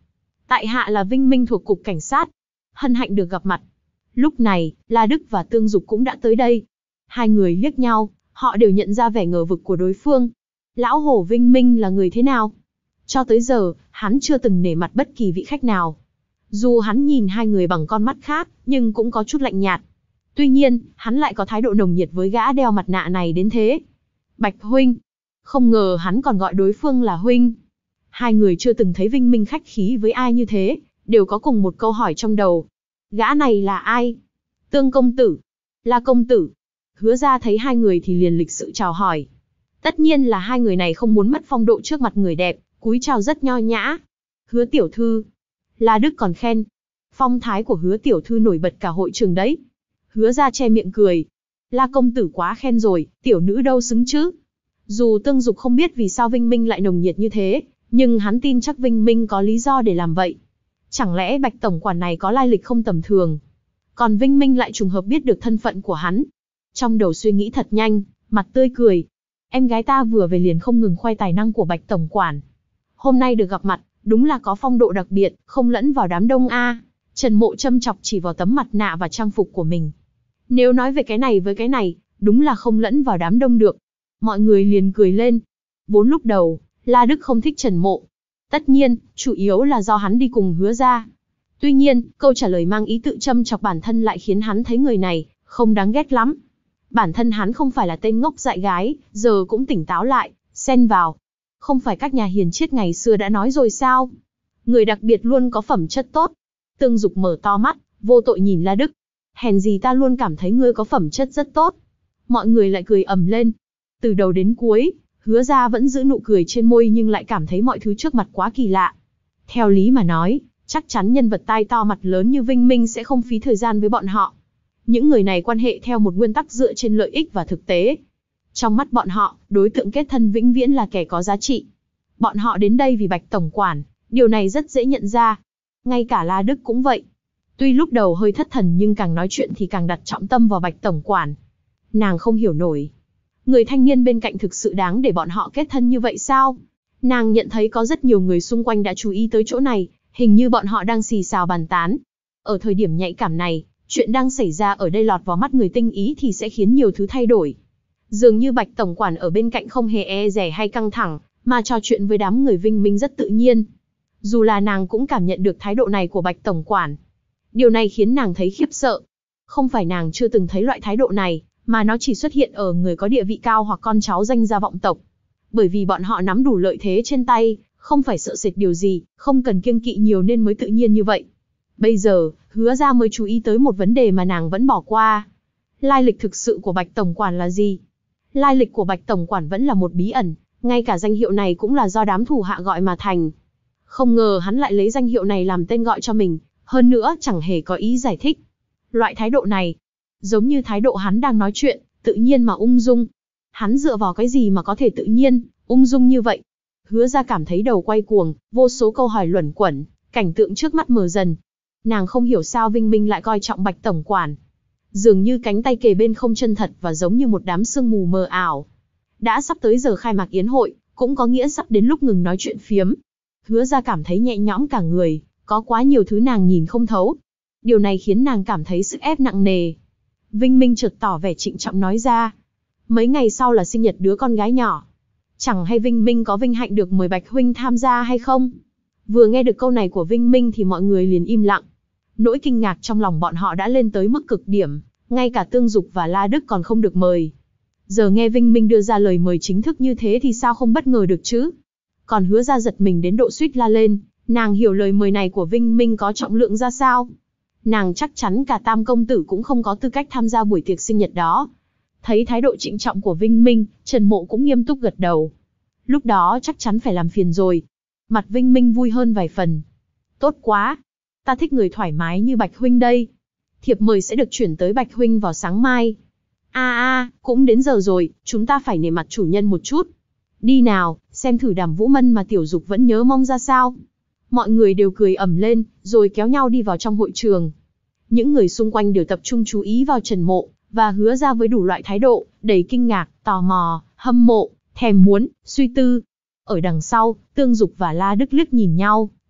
Tại hạ là Vinh Minh thuộc cục cảnh sát. Hân hạnh được gặp mặt. Lúc này, La Đức và Tương Dục cũng đã tới đây. Hai người liếc nhau, họ đều nhận ra vẻ ngờ vực của đối phương. Lão Hổ Vinh Minh là người thế nào? Cho tới giờ, hắn chưa từng nể mặt bất kỳ vị khách nào. Dù hắn nhìn hai người bằng con mắt khác, nhưng cũng có chút lạnh nhạt. Tuy nhiên, hắn lại có thái độ nồng nhiệt với gã đeo mặt nạ này đến thế. Bạch huynh. Không ngờ hắn còn gọi đối phương là huynh. Hai người chưa từng thấy Vinh Minh khách khí với ai như thế, đều có cùng một câu hỏi trong đầu. Gã này là ai? Tương công tử. La công tử. Hứa Ra thấy hai người thì liền lịch sự chào hỏi. Tất nhiên là hai người này không muốn mất phong độ trước mặt người đẹp, cúi chào rất nho nhã. Hứa tiểu thư. La Đức còn khen. Phong thái của Hứa tiểu thư nổi bật cả hội trường đấy. Hứa Ra che miệng cười. La công tử quá khen rồi, tiểu nữ đâu xứng chứ. Dù Tương Dục không biết vì sao Vinh Minh lại nồng nhiệt như thế, nhưng hắn tin chắc Vinh Minh có lý do để làm vậy. Chẳng lẽ Bạch tổng quản này có lai lịch không tầm thường? Còn Vinh Minh lại trùng hợp biết được thân phận của hắn. Trong đầu suy nghĩ thật nhanh, mặt tươi cười. Em gái ta vừa về liền không ngừng khoe tài năng của Bạch tổng quản. Hôm nay được gặp mặt, đúng là có phong độ đặc biệt, không lẫn vào đám đông a. Trần Mộ châm chọc chỉ vào tấm mặt nạ và trang phục của mình. Nếu nói về cái này với cái này, đúng là không lẫn vào đám đông được. Mọi người liền cười lên. Vốn lúc đầu, La Đức không thích Trần Mộ. Tất nhiên, chủ yếu là do hắn đi cùng Hứa Ra. Tuy nhiên, câu trả lời mang ý tự châm chọc bản thân lại khiến hắn thấy người này không đáng ghét lắm. Bản thân hắn không phải là tên ngốc dại gái, giờ cũng tỉnh táo lại, xen vào. Không phải các nhà hiền triết ngày xưa đã nói rồi sao? Người đặc biệt luôn có phẩm chất tốt. Tương Dục mở to mắt, vô tội nhìn La Đức. Hèn gì ta luôn cảm thấy ngươi có phẩm chất rất tốt. Mọi người lại cười ầm lên. Từ đầu đến cuối, Hứa Ra vẫn giữ nụ cười trên môi nhưng lại cảm thấy mọi thứ trước mặt quá kỳ lạ. Theo lý mà nói, chắc chắn nhân vật tai to mặt lớn như Vinh Minh sẽ không phí thời gian với bọn họ. Những người này quan hệ theo một nguyên tắc dựa trên lợi ích và thực tế. Trong mắt bọn họ, đối tượng kết thân vĩnh viễn là kẻ có giá trị. Bọn họ đến đây vì Bạch tổng quản, điều này rất dễ nhận ra. Ngay cả La Đức cũng vậy. Tuy lúc đầu hơi thất thần nhưng càng nói chuyện thì càng đặt trọng tâm vào Bạch tổng quản. Nàng không hiểu nổi. Người thanh niên bên cạnh thực sự đáng để bọn họ kết thân như vậy sao? Nàng nhận thấy có rất nhiều người xung quanh đã chú ý tới chỗ này, hình như bọn họ đang xì xào bàn tán. Ở thời điểm nhạy cảm này, chuyện đang xảy ra ở đây lọt vào mắt người tinh ý thì sẽ khiến nhiều thứ thay đổi. Dường như Bạch tổng quản ở bên cạnh không hề e dè hay căng thẳng, mà trò chuyện với đám người Vinh Minh rất tự nhiên. Dù là nàng cũng cảm nhận được thái độ này của Bạch tổng quản. Điều này khiến nàng thấy khiếp sợ. Không phải nàng chưa từng thấy loại thái độ này, mà nó chỉ xuất hiện ở người có địa vị cao hoặc con cháu danh gia vọng tộc. Bởi vì bọn họ nắm đủ lợi thế trên tay, không phải sợ sệt điều gì, không cần kiêng kỵ nhiều nên mới tự nhiên như vậy. Bây giờ, Hứa Ra mới chú ý tới một vấn đề mà nàng vẫn bỏ qua. Lai lịch thực sự của Bạch tổng quản là gì? Lai lịch của Bạch tổng quản vẫn là một bí ẩn, ngay cả danh hiệu này cũng là do đám thủ hạ gọi mà thành. Không ngờ hắn lại lấy danh hiệu này làm tên gọi cho mình, hơn nữa chẳng hề có ý giải thích. Loại thái độ này, giống như thái độ hắn đang nói chuyện, tự nhiên mà ung dung. Hắn dựa vào cái gì mà có thể tự nhiên, ung dung như vậy? Hứa Ra cảm thấy đầu quay cuồng, vô số câu hỏi luẩn quẩn, cảnh tượng trước mắt mờ dần. Nàng không hiểu sao Vinh Minh lại coi trọng Bạch tổng quản. Dường như cánh tay kề bên không chân thật và giống như một đám sương mù mờ ảo. Đã sắp tới giờ khai mạc yến hội, cũng có nghĩa sắp đến lúc ngừng nói chuyện phiếm. Hứa Ra cảm thấy nhẹ nhõm cả người, có quá nhiều thứ nàng nhìn không thấu. Điều này khiến nàng cảm thấy sức ép nặng nề. Vinh Minh chợt tỏ vẻ trịnh trọng nói ra. Mấy ngày sau là sinh nhật đứa con gái nhỏ. Chẳng hay Vinh Minh có vinh hạnh được mời Bạch huynh tham gia hay không? Vừa nghe được câu này của Vinh Minh thì mọi người liền im lặng. Nỗi kinh ngạc trong lòng bọn họ đã lên tới mức cực điểm, ngay cả Tương Dục và La Đức còn không được mời. Giờ nghe Vinh Minh đưa ra lời mời chính thức như thế thì sao không bất ngờ được chứ? Còn Hứa Ra giật mình đến độ suýt la lên, nàng hiểu lời mời này của Vinh Minh có trọng lượng ra sao. Nàng chắc chắn cả Tam công tử cũng không có tư cách tham gia buổi tiệc sinh nhật đó. Thấy thái độ trịnh trọng của Vinh Minh, Trần Mộ cũng nghiêm túc gật đầu. Lúc đó chắc chắn phải làm phiền rồi. Mặt Vinh Minh vui hơn vài phần. Tốt quá, ta thích người thoải mái như Bạch huynh đây. Thiệp mời sẽ được chuyển tới Bạch huynh vào sáng mai. A a, cũng đến giờ rồi, chúng ta phải nể mặt chủ nhân một chút. Đi nào, xem thử Đàm Vũ Mân mà Tiểu Dục vẫn nhớ mong ra sao. Mọi người đều cười ầm lên, rồi kéo nhau đi vào trong hội trường. Những người xung quanh đều tập trung chú ý vào Trần Mộ, và Hứa Ra với đủ loại thái độ, đầy kinh ngạc, tò mò, hâm mộ, thèm muốn, suy tư. Ở đằng sau, Tương Dục và La Đức liếc nhìn nhau,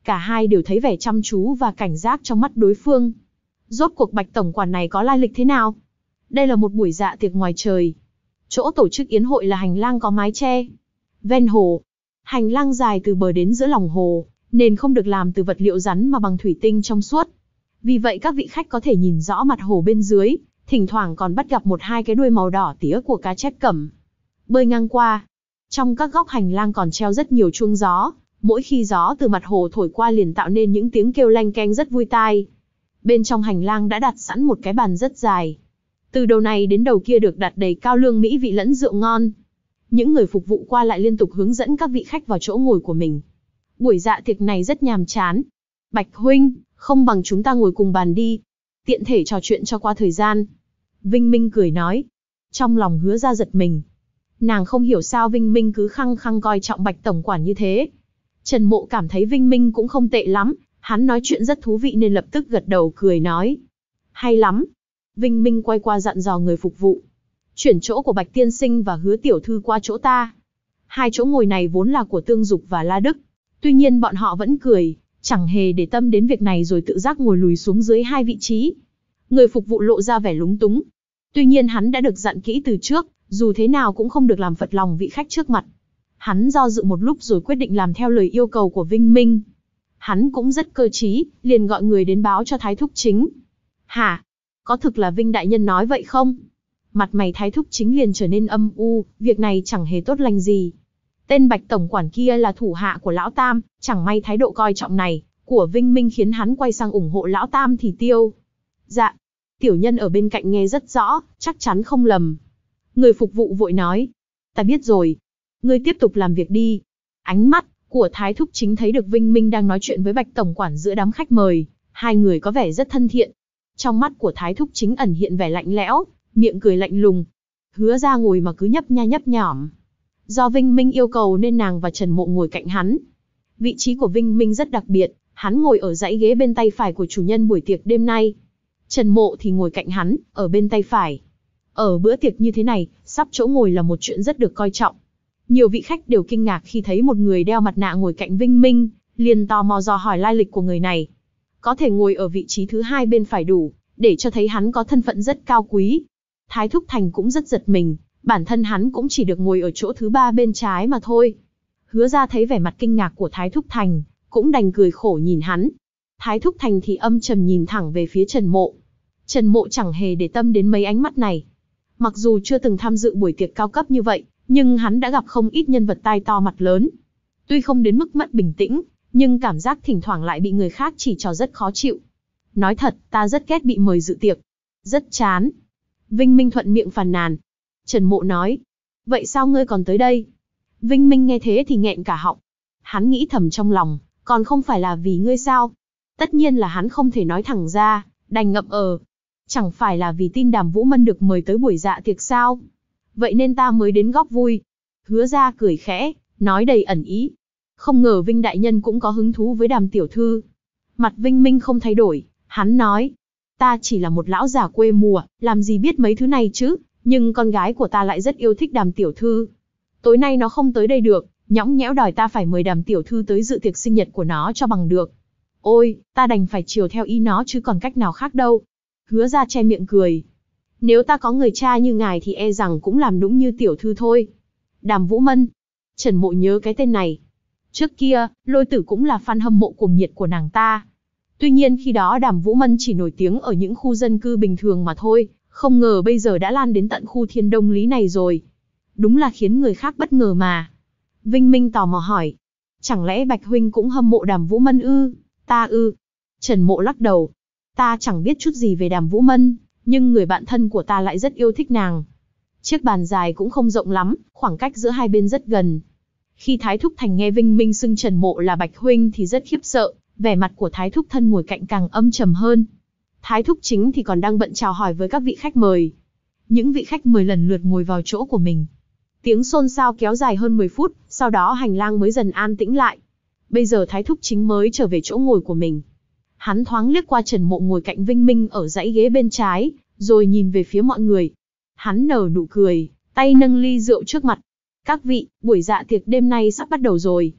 Cả hai đều thấy vẻ chăm chú và cảnh giác trong mắt đối phương. Rốt cuộc Bạch tổng quản này có lai lịch thế nào? Đây là một buổi dạ tiệc ngoài trời. Chỗ tổ chức yến hội là hành lang có mái che. Ven hồ. Hành lang dài từ bờ đến giữa lòng hồ, nên không được làm từ vật liệu rắn mà bằng thủy tinh trong suốt. Vì vậy các vị khách có thể nhìn rõ mặt hồ bên dưới, thỉnh thoảng còn bắt gặp một hai cái đuôi màu đỏ tía của cá chép cẩm bơi ngang qua. Trong các góc hành lang còn treo rất nhiều chuông gió, mỗi khi gió từ mặt hồ thổi qua liền tạo nên những tiếng kêu leng keng rất vui tai. Bên trong hành lang đã đặt sẵn một cái bàn rất dài. Từ đầu này đến đầu kia được đặt đầy cao lương mỹ vị lẫn rượu ngon. Những người phục vụ qua lại liên tục hướng dẫn các vị khách vào chỗ ngồi của mình. Buổi dạ tiệc này rất nhàm chán. Bạch huynh, không bằng chúng ta ngồi cùng bàn đi. Tiện thể trò chuyện cho qua thời gian. Vinh Minh cười nói. Trong lòng Hứa Ra giật mình. Nàng không hiểu sao Vinh Minh cứ khăng khăng coi trọng Bạch tổng quản như thế. Trần Mộ cảm thấy Vinh Minh cũng không tệ lắm. Hắn nói chuyện rất thú vị nên lập tức gật đầu cười nói. Hay lắm. Vinh Minh quay qua dặn dò người phục vụ. Chuyển chỗ của Bạch tiên sinh và Hứa tiểu thư qua chỗ ta. Hai chỗ ngồi này vốn là của Tương Dục và La Đức. Tuy nhiên bọn họ vẫn cười, chẳng hề để tâm đến việc này rồi tự giác ngồi lùi xuống dưới hai vị trí. Người phục vụ lộ ra vẻ lúng túng. Tuy nhiên hắn đã được dặn kỹ từ trước, dù thế nào cũng không được làm phật lòng vị khách trước mặt. Hắn do dự một lúc rồi quyết định làm theo lời yêu cầu của Vinh Minh. Hắn cũng rất cơ trí, liền gọi người đến báo cho Thái Thúc Chính. Hả? Có thực là Vinh đại nhân nói vậy không? Mặt mày Thái Thúc Chính liền trở nên âm u, việc này chẳng hề tốt lành gì. Tên Bạch tổng quản kia là thủ hạ của Lão Tam, chẳng may thái độ coi trọng này của Vinh Minh khiến hắn quay sang ủng hộ Lão Tam thì tiêu. Dạ, tiểu nhân ở bên cạnh nghe rất rõ, chắc chắn không lầm. Người phục vụ vội nói, ta biết rồi. Ngươi tiếp tục làm việc đi. Ánh mắt của Thái Thúc Chính thấy được Vinh Minh đang nói chuyện với Bạch tổng quản giữa đám khách mời, hai người có vẻ rất thân thiện. Trong mắt của Thái Thúc Chính ẩn hiện vẻ lạnh lẽo, miệng cười lạnh lùng. Hứa Ra ngồi mà cứ nhấp nha nhấp nhỏm. Do Vinh Minh yêu cầu nên nàng và Trần Mộ ngồi cạnh hắn. Vị trí của Vinh Minh rất đặc biệt, hắn ngồi ở dãy ghế bên tay phải của chủ nhân buổi tiệc đêm nay. Trần Mộ thì ngồi cạnh hắn, ở bên tay phải. Ở bữa tiệc như thế này, sắp chỗ ngồi là một chuyện rất được coi trọng. Nhiều vị khách đều kinh ngạc khi thấy một người đeo mặt nạ ngồi cạnh Vinh Minh, liền tò mò dò hỏi lai lịch của người này. Có thể ngồi ở vị trí thứ hai bên phải đủ, để cho thấy hắn có thân phận rất cao quý. Thái Thúc Thành cũng rất giật mình, bản thân hắn cũng chỉ được ngồi ở chỗ thứ ba bên trái mà thôi. Hứa Ra thấy vẻ mặt kinh ngạc của Thái Thúc Thành, cũng đành cười khổ nhìn hắn. Thái Thúc Thành thì âm trầm nhìn thẳng về phía Trần Mộ. Trần Mộ chẳng hề để tâm đến mấy ánh mắt này. Mặc dù chưa từng tham dự buổi tiệc cao cấp như vậy, nhưng hắn đã gặp không ít nhân vật tai to mặt lớn. Tuy không đến mức mất bình tĩnh, nhưng cảm giác thỉnh thoảng lại bị người khác chỉ trò rất khó chịu. Nói thật, ta rất ghét bị mời dự tiệc. Rất chán. Vinh Minh thuận miệng phàn nàn. Trần Mộ nói. Vậy sao ngươi còn tới đây? Vinh Minh nghe thế thì nghẹn cả họng. Hắn nghĩ thầm trong lòng, còn không phải là vì ngươi sao? Tất nhiên là hắn không thể nói thẳng ra, đành ngậm ờ. Chẳng phải là vì tin Đàm Vũ Mân được mời tới buổi dạ tiệc sao? Vậy nên ta mới đến góp vui. Hứa Ra cười khẽ, nói đầy ẩn ý. Không ngờ Vinh đại nhân cũng có hứng thú với Đàm tiểu thư. Mặt Vinh Minh không thay đổi, hắn nói. Ta chỉ là một lão già quê mùa, làm gì biết mấy thứ này chứ, nhưng con gái của ta lại rất yêu thích Đàm tiểu thư. Tối nay nó không tới đây được, nhõng nhẽo đòi ta phải mời Đàm tiểu thư tới dự tiệc sinh nhật của nó cho bằng được. Ôi, ta đành phải chiều theo ý nó chứ còn cách nào khác đâu. Hứa Ra che miệng cười. Nếu ta có người cha như ngài thì e rằng cũng làm nũng như tiểu thư thôi. Đàm Vũ Mân. Trần Mộ nhớ cái tên này. Trước kia, Lôi Tử cũng là fan hâm mộ cuồng nhiệt của nàng ta. Tuy nhiên khi đó Đàm Vũ Mân chỉ nổi tiếng ở những khu dân cư bình thường mà thôi, không ngờ bây giờ đã lan đến tận khu Thiên Đông Lý này rồi. Đúng là khiến người khác bất ngờ mà. Vinh Minh tò mò hỏi. Chẳng lẽ Bạch huynh cũng hâm mộ Đàm Vũ Mân ư? Ta ư? Trần Mộ lắc đầu. Ta chẳng biết chút gì về Đàm Vũ Mân, nhưng người bạn thân của ta lại rất yêu thích nàng. Chiếc bàn dài cũng không rộng lắm, khoảng cách giữa hai bên rất gần. Khi Thái Thúc Thành nghe Vinh Minh xưng Trần Mộ là Bạch huynh thì rất khiếp sợ, vẻ mặt của Thái Thúc Thân ngồi cạnh càng âm trầm hơn. Thái Thúc Chính thì còn đang bận chào hỏi với các vị khách mời. Những vị khách mời lần lượt ngồi vào chỗ của mình. Tiếng xôn xao kéo dài hơn mười phút, sau đó hành lang mới dần an tĩnh lại. Bây giờ Thái Thúc Chính mới trở về chỗ ngồi của mình. Hắn thoáng liếc qua Trần Mộ ngồi cạnh Vinh Minh ở dãy ghế bên trái, rồi nhìn về phía mọi người. Hắn nở nụ cười, tay nâng ly rượu trước mặt. Các vị, buổi dạ tiệc đêm nay sắp bắt đầu rồi.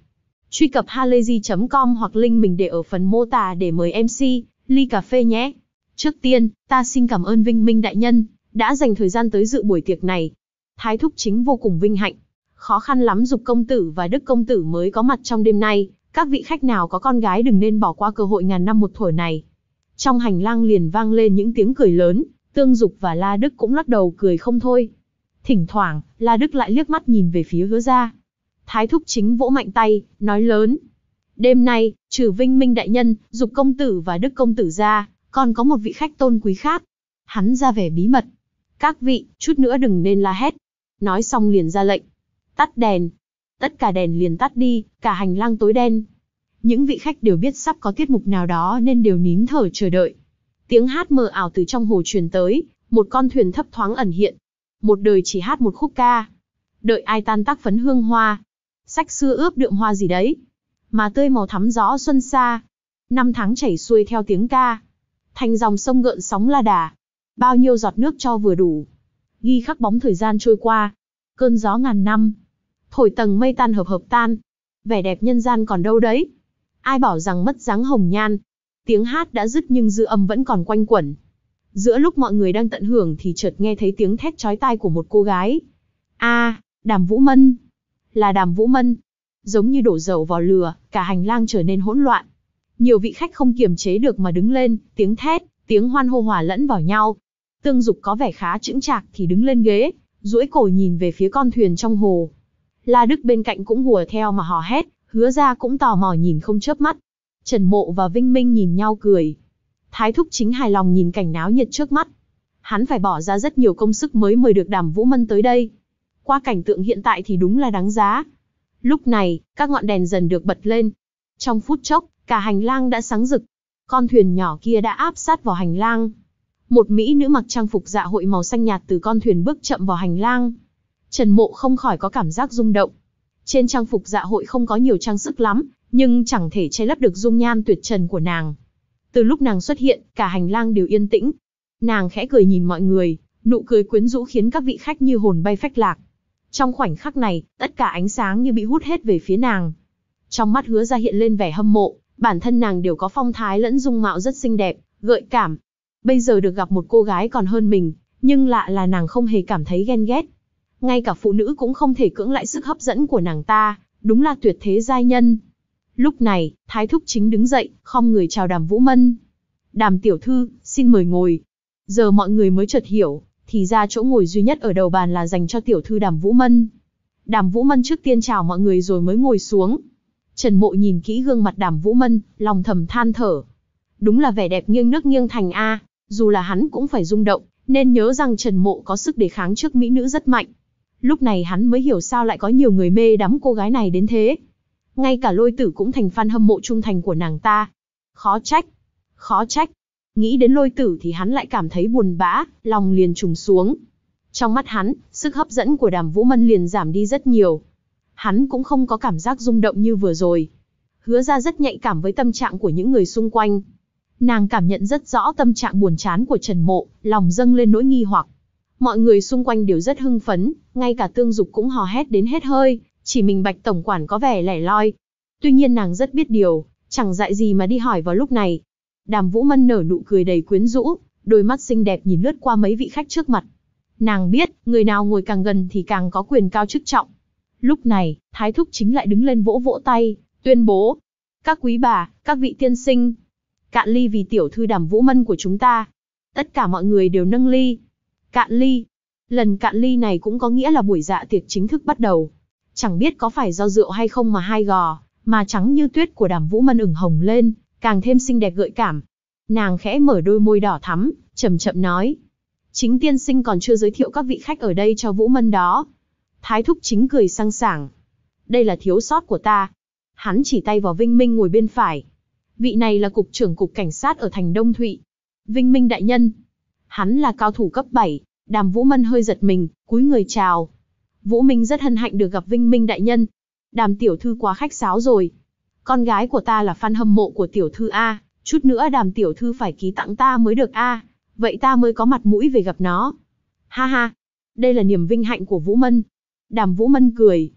Truy cập halayzi chấm com hoặc link mình để ở phần mô tả để mời em xê, ly cà phê nhé. Trước tiên, ta xin cảm ơn Vinh Minh đại nhân, đã dành thời gian tới dự buổi tiệc này. Thái thúc chính vô cùng vinh hạnh. Khó khăn lắm Dục công tử và Đức công tử mới có mặt trong đêm nay, các vị khách nào có con gái đừng nên bỏ qua cơ hội ngàn năm một thủa này. Trong hành lang liền vang lên những tiếng cười lớn, Tương Dục và La Đức cũng lắc đầu cười không thôi. Thỉnh thoảng, La Đức lại liếc mắt nhìn về phía Hứa gia. Thái thúc chính vỗ mạnh tay, nói lớn. Đêm nay, trừ Vinh Minh đại nhân, Dục công tử và Đức công tử ra, còn có một vị khách tôn quý khác. Hắn ra vẻ bí mật. Các vị, chút nữa đừng nên la hét. Nói xong liền ra lệnh. Tắt đèn. Tất cả đèn liền tắt đi, cả hành lang tối đen. Những vị khách đều biết sắp có tiết mục nào đó nên đều nín thở chờ đợi. Tiếng hát mờ ảo từ trong hồ truyền tới, một con thuyền thấp thoáng ẩn hiện. Một đời chỉ hát một khúc ca. Đợi ai tan tác phấn hương hoa. Sách xưa ướp đượm hoa gì đấy. Mà tươi màu thắm gió xuân xa. Năm tháng chảy xuôi theo tiếng ca. Thành dòng sông gợn sóng la đà. Bao nhiêu giọt nước cho vừa đủ. Ghi khắc bóng thời gian trôi qua. Cơn gió ngàn năm. Thổi tầng mây tan hợp hợp tan. Vẻ đẹp nhân gian còn đâu đấy. Ai bảo rằng mất dáng hồng nhan. Tiếng hát đã dứt nhưng dư âm vẫn còn quanh quẩn. Giữa lúc mọi người đang tận hưởng thì chợt nghe thấy tiếng thét chói tai của một cô gái. A, à, Đàm Vũ Mân. Là Đàm Vũ Mân. Giống như đổ dầu vào lửa, cả hành lang trở nên hỗn loạn. Nhiều vị khách không kiềm chế được mà đứng lên, tiếng thét, tiếng hoan hô hòa lẫn vào nhau. Tương Dục có vẻ khá chững chạc thì đứng lên ghế, duỗi cổ nhìn về phía con thuyền trong hồ. La Đức bên cạnh cũng hùa theo mà hò hét, Hứa gia cũng tò mò nhìn không chớp mắt. Trần Mộ và Vinh Minh nhìn nhau cười. Thái thúc chính hài lòng nhìn cảnh náo nhiệt trước mắt. Hắn phải bỏ ra rất nhiều công sức mới mời được Đàm Vũ Mân tới đây. Qua cảnh tượng hiện tại thì đúng là đáng giá. Lúc này, các ngọn đèn dần được bật lên. Trong phút chốc, cả hành lang đã sáng rực. Con thuyền nhỏ kia đã áp sát vào hành lang. Một mỹ nữ mặc trang phục dạ hội màu xanh nhạt từ con thuyền bước chậm vào hành lang. Trần Mộ không khỏi có cảm giác rung động. Trên trang phục dạ hội không có nhiều trang sức lắm, nhưng chẳng thể che lấp được dung nhan tuyệt trần của nàng. Từ lúc nàng xuất hiện, cả hành lang đều yên tĩnh. Nàng khẽ cười nhìn mọi người, nụ cười quyến rũ khiến các vị khách như hồn bay phách lạc. Trong khoảnh khắc này, tất cả ánh sáng như bị hút hết về phía nàng. Trong mắt Hứa gia hiện lên vẻ hâm mộ, bản thân nàng đều có phong thái lẫn dung mạo rất xinh đẹp, gợi cảm. Bây giờ được gặp một cô gái còn hơn mình, nhưng lạ là nàng không hề cảm thấy ghen ghét. Ngay cả phụ nữ cũng không thể cưỡng lại sức hấp dẫn của nàng ta, đúng là tuyệt thế giai nhân. Lúc này, Thái thúc chính đứng dậy, khom người chào Đàm Vũ Mân. Đàm tiểu thư, xin mời ngồi. Giờ mọi người mới chợt hiểu, thì ra chỗ ngồi duy nhất ở đầu bàn là dành cho tiểu thư Đàm Vũ Mân. Đàm Vũ Mân trước tiên chào mọi người rồi mới ngồi xuống. Trần Mộ nhìn kỹ gương mặt Đàm Vũ Mân, lòng thầm than thở. Đúng là vẻ đẹp nghiêng nước nghiêng thành a, dù là hắn cũng phải rung động, nên nhớ rằng Trần Mộ có sức đề kháng trước mỹ nữ rất mạnh. Lúc này hắn mới hiểu sao lại có nhiều người mê đắm cô gái này đến thế. Ngay cả Lôi Tử cũng thành fan hâm mộ trung thành của nàng ta. Khó trách, khó trách. Nghĩ đến Lôi Tử thì hắn lại cảm thấy buồn bã, lòng liền trùng xuống. Trong mắt hắn, sức hấp dẫn của Đàm Vũ Mân liền giảm đi rất nhiều. Hắn cũng không có cảm giác rung động như vừa rồi. Hứa ra rất nhạy cảm với tâm trạng của những người xung quanh. Nàng cảm nhận rất rõ tâm trạng buồn chán của Trần Mộ, lòng dâng lên nỗi nghi hoặc. Mọi người xung quanh đều rất hưng phấn, ngay cả Tương Dục cũng hò hét đến hết hơi, chỉ mình Bạch tổng quản có vẻ lẻ loi. Tuy nhiên nàng rất biết điều, chẳng dại gì mà đi hỏi vào lúc này. Đàm Vũ Mân nở nụ cười đầy quyến rũ, đôi mắt xinh đẹp nhìn lướt qua mấy vị khách trước mặt. Nàng biết, người nào ngồi càng gần thì càng có quyền cao chức trọng. Lúc này, Thái thúc chính lại đứng lên vỗ vỗ tay, tuyên bố. Các quý bà, các vị tiên sinh, cạn ly vì tiểu thư Đàm Vũ Mân của chúng ta. Tất cả mọi người đều nâng ly. Cạn ly. Lần cạn ly này cũng có nghĩa là buổi dạ tiệc chính thức bắt đầu. Chẳng biết có phải do rượu hay không mà hai gò, mà trắng như tuyết của Đàm Vũ Mân ửng hồng lên, càng thêm xinh đẹp gợi cảm. Nàng khẽ mở đôi môi đỏ thắm, chậm chậm nói. Chính tiên sinh còn chưa giới thiệu các vị khách ở đây cho Vũ Mân đó. Thái thúc chính cười sang sảng. Đây là thiếu sót của ta. Hắn chỉ tay vào Vinh Minh ngồi bên phải. Vị này là cục trưởng cục cảnh sát ở thành Đông Thụy. Vinh Minh đại nhân. Hắn là cao thủ cấp bảy. Đàm Vũ Mân hơi giật mình, cúi người chào. Vũ Minh rất hân hạnh được gặp Vinh Minh đại nhân. Đàm tiểu thư quá khách sáo rồi. Con gái của ta là fan hâm mộ của tiểu thư A, chút nữa Đàm tiểu thư phải ký tặng ta mới được A, vậy ta mới có mặt mũi về gặp nó. Ha ha, đây là niềm vinh hạnh của Vũ Mân. Đàm Vũ Mân cười.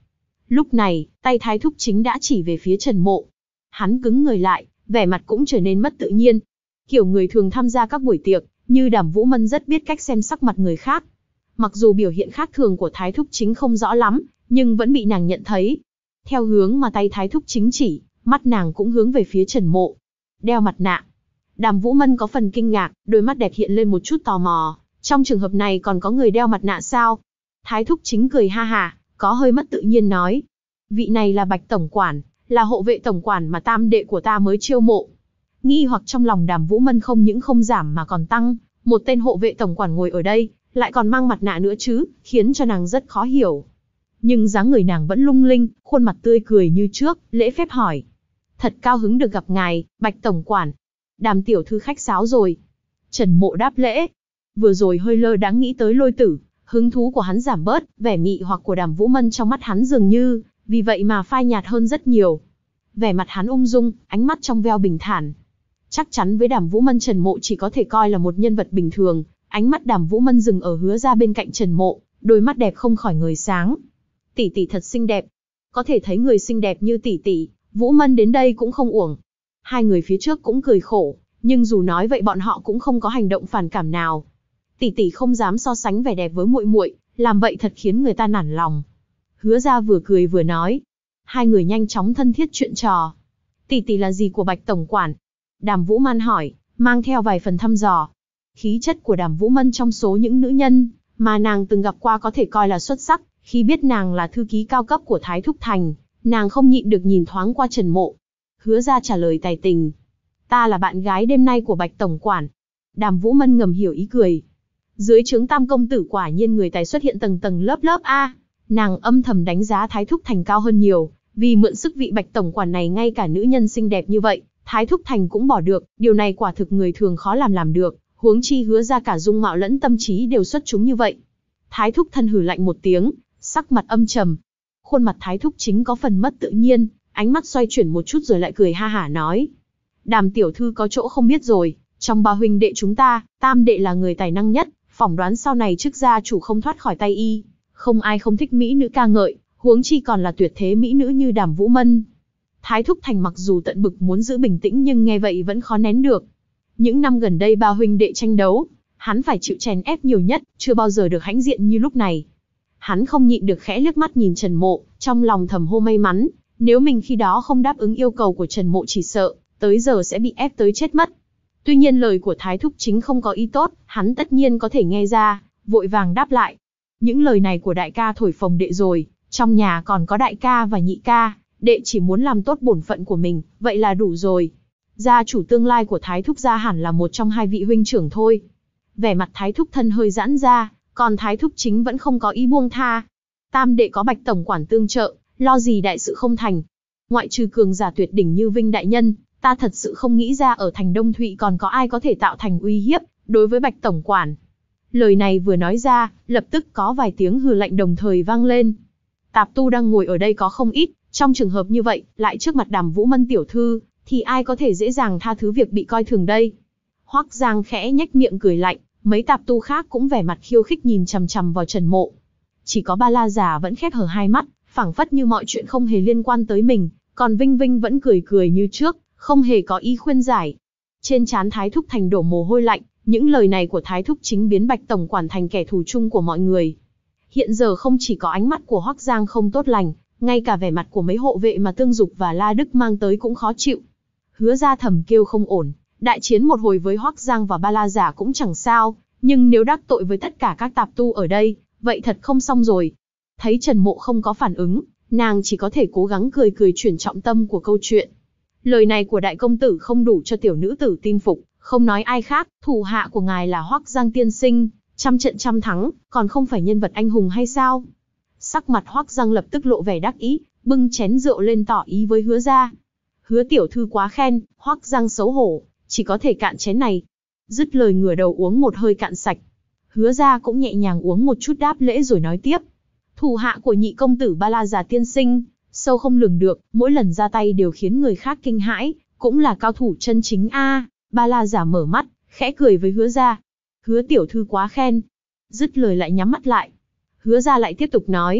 Lúc này, tay Thái Thúc Chính đã chỉ về phía Trần Mộ. Hắn cứng người lại, vẻ mặt cũng trở nên mất tự nhiên. Kiểu người thường tham gia các buổi tiệc, như Đàm Vũ Mân rất biết cách xem sắc mặt người khác. Mặc dù biểu hiện khác thường của Thái Thúc Chính không rõ lắm, nhưng vẫn bị nàng nhận thấy. Theo hướng mà tay Thái Thúc Chính chỉ, mắt nàng cũng hướng về phía Trần Mộ. Đeo mặt nạ. Đàm Vũ Mân có phần kinh ngạc, đôi mắt đẹp hiện lên một chút tò mò. Trong trường hợp này còn có người đeo mặt nạ sao? Thái Thúc Chính cười ha hà, có hơi mất tự nhiên nói. Vị này là Bạch Tổng Quản, là hộ vệ tổng quản mà tam đệ của ta mới chiêu mộ. Nghi hoặc trong lòng Đàm Vũ Mân không những không giảm mà còn tăng, một tên hộ vệ tổng quản ngồi ở đây, lại còn mang mặt nạ nữa chứ, khiến cho nàng rất khó hiểu. Nhưng dáng người nàng vẫn lung linh, khuôn mặt tươi cười như trước, lễ phép hỏi. Thật cao hứng được gặp ngài, Bạch Tổng Quản. Đàm tiểu thư khách sáo rồi. Trần Mộ đáp lễ. Vừa rồi hơi lơ đãng nghĩ tới Lôi Tử, hứng thú của hắn giảm bớt, vẻ mị hoặc của Đàm Vũ Mân trong mắt hắn dường như, vì vậy mà phai nhạt hơn rất nhiều. Vẻ mặt hắn ung dung, ánh mắt trong veo bình thản. Chắc chắn với Đàm Vũ Mân, Trần Mộ chỉ có thể coi là một nhân vật bình thường. Ánh mắt Đàm Vũ Mân dừng ở Hứa Ra bên cạnh Trần Mộ, đôi mắt đẹp không khỏi ngời sáng. Tỷ tỷ thật xinh đẹp. Có thể thấy người xinh đẹp như tỷ tỷ, Vũ Mân đến đây cũng không uổng. Hai người phía trước cũng cười khổ, nhưng dù nói vậy bọn họ cũng không có hành động phản cảm nào. Tỷ tỷ không dám so sánh vẻ đẹp với muội muội, làm vậy thật khiến người ta nản lòng. Hứa Ra vừa cười vừa nói. Hai người nhanh chóng thân thiết chuyện trò. Tỷ tỷ là gì của Bạch Tổng Quản? Đàm Vũ Mân hỏi, mang theo vài phần thăm dò. Khí chất của Đàm Vũ Mân trong số những nữ nhân mà nàng từng gặp qua có thể coi là xuất sắc. Khi biết nàng là thư ký cao cấp của Thái Thúc Thành, nàng không nhịn được nhìn thoáng qua Trần Mộ. Hứa Ra trả lời tài tình. Ta là bạn gái đêm nay của Bạch Tổng Quản. Đàm Vũ Mân ngầm hiểu ý cười. Dưới trướng Tam công tử quả nhiên người tài xuất hiện tầng tầng lớp lớp a. Nàng âm thầm đánh giá Thái Thúc Thành cao hơn nhiều, vì mượn sức vị Bạch Tổng Quản này ngay cả nữ nhân xinh đẹp như vậy, Thái Thúc Thành cũng bỏ được, điều này quả thực người thường khó làm làm được, huống chi Hứa Ra cả dung mạo lẫn tâm trí đều xuất chúng như vậy. Thái Thúc thân hừ lạnh một tiếng, sắc mặt âm trầm. Khuôn mặt Thái Thúc Chính có phần mất tự nhiên, ánh mắt xoay chuyển một chút rồi lại cười ha hả nói. Đàm tiểu thư có chỗ không biết rồi, trong ba huynh đệ chúng ta, tam đệ là người tài năng nhất, phỏng đoán sau này chức gia chủ không thoát khỏi tay y. Không ai không thích mỹ nữ ca ngợi, huống chi còn là tuyệt thế mỹ nữ như Đàm Vũ Mân. Thái Thúc Thành mặc dù tận bực muốn giữ bình tĩnh nhưng nghe vậy vẫn khó nén được. Những năm gần đây ba huynh đệ tranh đấu, hắn phải chịu chèn ép nhiều nhất, chưa bao giờ được hãnh diện như lúc này. Hắn không nhịn được khẽ liếc mắt nhìn Trần Mộ, trong lòng thầm hô may mắn, nếu mình khi đó không đáp ứng yêu cầu của Trần Mộ chỉ sợ, tới giờ sẽ bị ép tới chết mất. Tuy nhiên lời của Thái Thúc Chính không có ý tốt, hắn tất nhiên có thể nghe ra, vội vàng đáp lại. Những lời này của đại ca thổi phồng đệ rồi, trong nhà còn có đại ca và nhị ca, đệ chỉ muốn làm tốt bổn phận của mình, vậy là đủ rồi. Gia chủ tương lai của Thái Thúc gia hẳn là một trong hai vị huynh trưởng thôi. Vẻ mặt Thái Thúc thân hơi giãn ra, còn Thái Thúc Chính vẫn không có ý buông tha. Tam đệ có Bạch Tổng Quản tương trợ, lo gì đại sự không thành. Ngoại trừ cường giả tuyệt đỉnh như Vinh đại nhân, ta thật sự không nghĩ ra ở thành Đông Thụy còn có ai có thể tạo thành uy hiếp đối với Bạch Tổng Quản. Lời này vừa nói ra, lập tức có vài tiếng hừ lạnh đồng thời vang lên. Tạp tu đang ngồi ở đây có không ít, trong trường hợp như vậy, lại trước mặt Đàm Vũ Mân tiểu thư, thì ai có thể dễ dàng tha thứ việc bị coi thường đây? Hoắc Giang khẽ nhếch miệng cười lạnh, mấy tạp tu khác cũng vẻ mặt khiêu khích nhìn chằm chằm vào Trần Mộ. Chỉ có Ba La Giả vẫn khép hờ hai mắt, phảng phất như mọi chuyện không hề liên quan tới mình, còn Vinh Vinh vẫn cười cười như trước, không hề có ý khuyên giải. Trên trán Thái Thúc Thành đổ mồ hôi lạnh, những lời này của Thái Thúc Chính biến Bạch Tổng Quản thành kẻ thù chung của mọi người. Hiện giờ không chỉ có ánh mắt của Hoắc Giang không tốt lành, ngay cả vẻ mặt của mấy hộ vệ mà Tương Dục và La Đức mang tới cũng khó chịu. Hứa Ra thầm kêu không ổn, đại chiến một hồi với Hoắc Giang và Ba La Giả cũng chẳng sao, nhưng nếu đắc tội với tất cả các tạp tu ở đây, vậy thật không xong rồi. Thấy Trần Mộ không có phản ứng, nàng chỉ có thể cố gắng cười cười chuyển trọng tâm của câu chuyện. Lời này của đại công tử không đủ cho tiểu nữ tử tin phục, không nói ai khác, thủ hạ của ngài là Hoắc Giang tiên sinh, trăm trận trăm thắng, còn không phải nhân vật anh hùng hay sao? Sắc mặt Hoắc Giang lập tức lộ vẻ đắc ý, bưng chén rượu lên tỏ ý với Hứa Ra. Hứa tiểu thư quá khen, Hoắc Giang xấu hổ, chỉ có thể cạn chén này. Dứt lời ngửa đầu uống một hơi cạn sạch. Hứa Ra cũng nhẹ nhàng uống một chút đáp lễ rồi nói tiếp. Thủ hạ của nhị công tử Ba La Già tiên sinh, sâu không lường được, mỗi lần ra tay đều khiến người khác kinh hãi, cũng là cao thủ chân chính a. À, Ba La Giả mở mắt, khẽ cười với Hứa Ra. Hứa tiểu thư quá khen. Dứt lời lại nhắm mắt lại. Hứa Ra lại tiếp tục nói.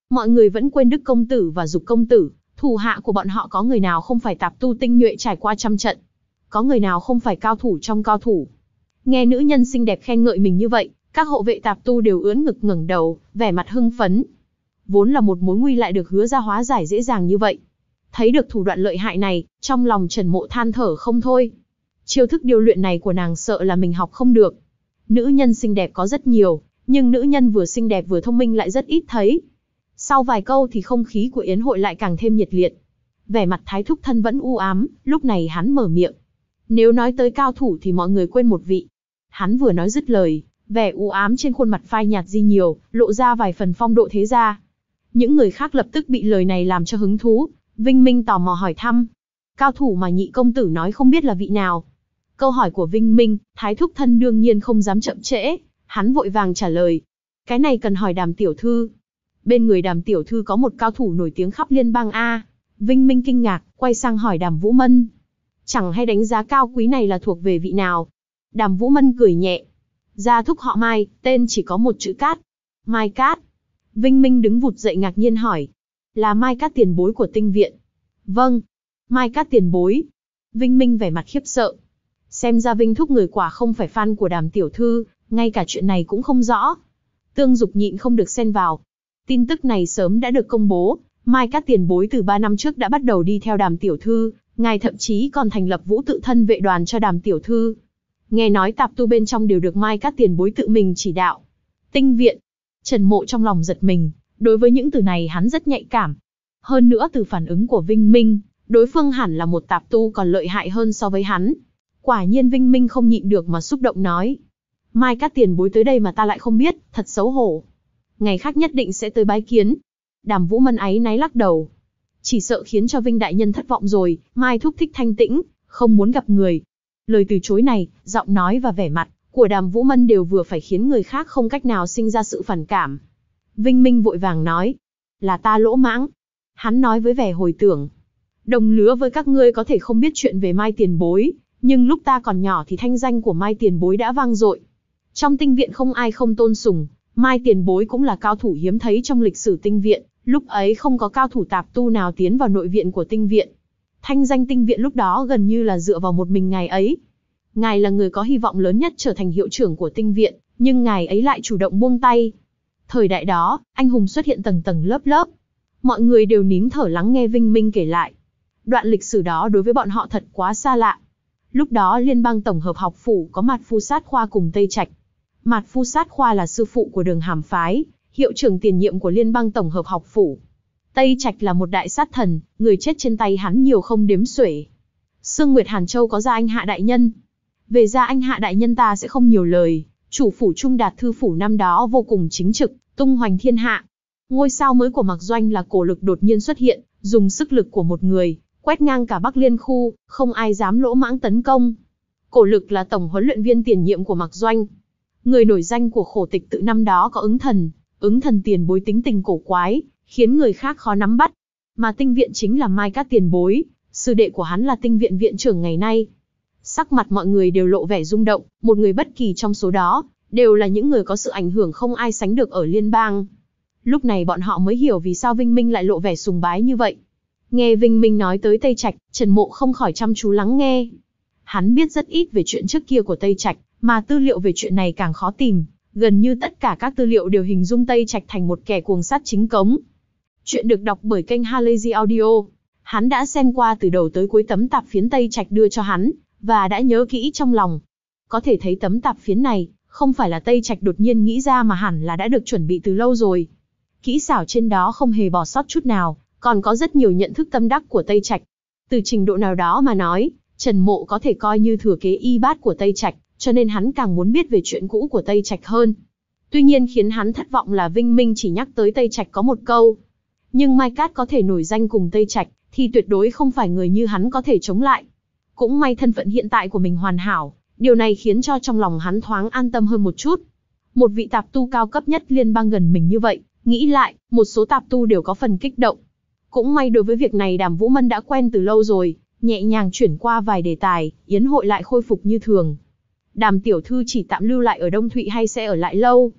Mọi người vẫn quên Đức công tử và Dục công tử, thủ hạ của bọn họ có người nào không phải tạp tu tinh nhuệ trải qua trăm trận, có người nào không phải cao thủ trong cao thủ. Nghe nữ nhân xinh đẹp khen ngợi mình như vậy, các hộ vệ tạp tu đều ưỡn ngực ngẩng đầu, vẻ mặt hưng phấn. Vốn là một mối nguy lại được hứa ra hóa giải dễ dàng như vậy. Thấy được thủ đoạn lợi hại này, trong lòng Trần Mộ than thở không thôi. Chiêu thức điêu luyện này của nàng sợ là mình học không được. Nữ nhân xinh đẹp có rất nhiều, nhưng nữ nhân vừa xinh đẹp vừa thông minh lại rất ít thấy. Sau vài câu thì không khí của yến hội lại càng thêm nhiệt liệt. Vẻ mặt Thái Thúc Thân vẫn u ám, lúc này hắn mở miệng. Nếu nói tới cao thủ thì mọi người quên một vị. Hắn vừa nói dứt lời, vẻ u ám trên khuôn mặt phai nhạt đi nhiều, lộ ra vài phần phong độ thế gia. Những người khác lập tức bị lời này làm cho hứng thú. Vinh Minh tò mò hỏi thăm. Cao thủ mà nhị công tử nói không biết là vị nào. Câu hỏi của Vinh Minh, Thái Thúc Thân đương nhiên không dám chậm trễ. Hắn vội vàng trả lời. Cái này cần hỏi Đàm tiểu thư. Bên người Đàm tiểu thư có một cao thủ nổi tiếng khắp liên bang A. Vinh Minh kinh ngạc, quay sang hỏi Đàm Vũ Mân. Chẳng hay đánh giá cao quý này là thuộc về vị nào? Đàm Vũ Mân cười nhẹ. Gia thúc họ Mai, tên chỉ có một chữ Cát. Mai Cát. Vinh Minh đứng vụt dậy ngạc nhiên hỏi. Là Mai Cát tiền bối của tinh viện. Vâng. Mai Cát tiền bối. Vinh Minh vẻ mặt khiếp sợ. Xem ra Vinh thúc người quả không phải fan của Đàm tiểu thư, ngay cả chuyện này cũng không rõ. Tương Dục nhịn không được xen vào. Tin tức này sớm đã được công bố. Mai Cát tiền bối từ ba năm trước đã bắt đầu đi theo Đàm tiểu thư, ngài thậm chí còn thành lập Vũ Tự Thân vệ đoàn cho Đàm tiểu thư. Nghe nói tạp tu bên trong đều được Mai Cát tiền bối tự mình chỉ đạo. Tinh viện. Trần Mộ trong lòng giật mình, đối với những từ này hắn rất nhạy cảm. Hơn nữa từ phản ứng của Vinh Minh, đối phương hẳn là một tạp tu còn lợi hại hơn so với hắn. Quả nhiên Vinh Minh không nhịn được mà xúc động nói. Mai Cát tiền bối tới đây mà ta lại không biết, thật xấu hổ. Ngày khác nhất định sẽ tới bái kiến. Đàm Vũ Mân áy náy lắc đầu. Chỉ sợ khiến cho Vinh đại nhân thất vọng rồi, Mai thúc thích thanh tĩnh, không muốn gặp người. Lời từ chối này, giọng nói và vẻ mặt của Đàm Vũ Mân đều vừa phải khiến người khác không cách nào sinh ra sự phản cảm. Vinh Minh vội vàng nói. Là ta lỗ mãng. Hắn nói với vẻ hồi tưởng. Đồng lứa với các ngươi có thể không biết chuyện về Mai tiền bối, nhưng lúc ta còn nhỏ thì thanh danh của Mai tiền bối đã vang dội. Trong tinh viện không ai không tôn sùng, Mai tiền bối cũng là cao thủ hiếm thấy trong lịch sử tinh viện, lúc ấy không có cao thủ tạp tu nào tiến vào nội viện của tinh viện. Thanh danh tinh viện lúc đó gần như là dựa vào một mình ngài ấy. Ngài là người có hy vọng lớn nhất trở thành hiệu trưởng của tinh viện, nhưng ngài ấy lại chủ động buông tay. Thời đại đó, anh hùng xuất hiện tầng tầng lớp lớp. Mọi người đều nín thở lắng nghe Vinh Minh kể lại. Đoạn lịch sử đó đối với bọn họ thật quá xa lạ. Lúc đó Liên bang Tổng hợp học phủ có Mạt Phu Sát Khoa cùng Tây Trạch. Mạt Phu Sát Khoa là sư phụ của Đường Hàm Phái, hiệu trưởng tiền nhiệm của Liên bang Tổng hợp học phủ. Tây Trạch là một đại sát thần, người chết trên tay hắn nhiều không đếm xuể. Sương Nguyệt Hàn Châu có Gia Anh Hạ đại nhân. Về Gia Anh Hạ đại nhân ta sẽ không nhiều lời, chủ phủ Trung Đạt thư phủ năm đó vô cùng chính trực, tung hoành thiên hạ. Ngôi sao mới của Mạc Doanh là Cổ Lực đột nhiên xuất hiện, dùng sức lực của một người, quét ngang cả Bắc Liên khu, không ai dám lỗ mãng tấn công. Cổ Lực là tổng huấn luyện viên tiền nhiệm của Mạc Doanh. Người nổi danh của Khổ Tịch tự năm đó có Ứng Thần, Ứng Thần tiền bối tính tình cổ quái, khiến người khác khó nắm bắt. Mà tinh viện chính là Mai Cát tiền bối, sư đệ của hắn là tinh viện viện trưởng ngày nay. Sắc mặt mọi người đều lộ vẻ rung động, một người bất kỳ trong số đó, đều là những người có sự ảnh hưởng không ai sánh được ở liên bang. Lúc này bọn họ mới hiểu vì sao Vinh Minh lại lộ vẻ sùng bái như vậy. Nghe Vinh Minh nói tới Tây Trạch, Trần Mộ không khỏi chăm chú lắng nghe. Hắn biết rất ít về chuyện trước kia của Tây Trạch, mà tư liệu về chuyện này càng khó tìm. Gần như tất cả các tư liệu đều hình dung Tây Trạch thành một kẻ cuồng sát chính cống. Chuyện được đọc bởi kênh Halazy Audio. Hắn đã xem qua từ đầu tới cuối tấm tạp phiến Tây Trạch đưa cho hắn, và đã nhớ kỹ trong lòng. Có thể thấy tấm tạp phiến này, không phải là Tây Trạch đột nhiên nghĩ ra mà hẳn là đã được chuẩn bị từ lâu rồi. Kỹ xảo trên đó không hề bỏ sót chút nào, còn có rất nhiều nhận thức tâm đắc của Tây Trạch. Từ trình độ nào đó mà nói, Trần Mộ có thể coi như thừa kế y bát của Tây Trạch, cho nên hắn càng muốn biết về chuyện cũ của Tây Trạch hơn. Tuy nhiên khiến hắn thất vọng là Vinh Minh chỉ nhắc tới Tây Trạch có một câu. Nhưng Mai Cát có thể nổi danh cùng Tây Trạch, thì tuyệt đối không phải người như hắn có thể chống lại. Cũng may thân phận hiện tại của mình hoàn hảo, điều này khiến cho trong lòng hắn thoáng an tâm hơn một chút. Một vị tạp tu cao cấp nhất liên bang gần mình như vậy, nghĩ lại, một số tạp tu đều có phần kích động. Cũng may đối với việc này Đàm Vũ Mân đã quen từ lâu rồi, nhẹ nhàng chuyển qua vài đề tài, yến hội lại khôi phục như thường. Đàm tiểu thư chỉ tạm lưu lại ở Đông Thụy hay sẽ ở lại lâu?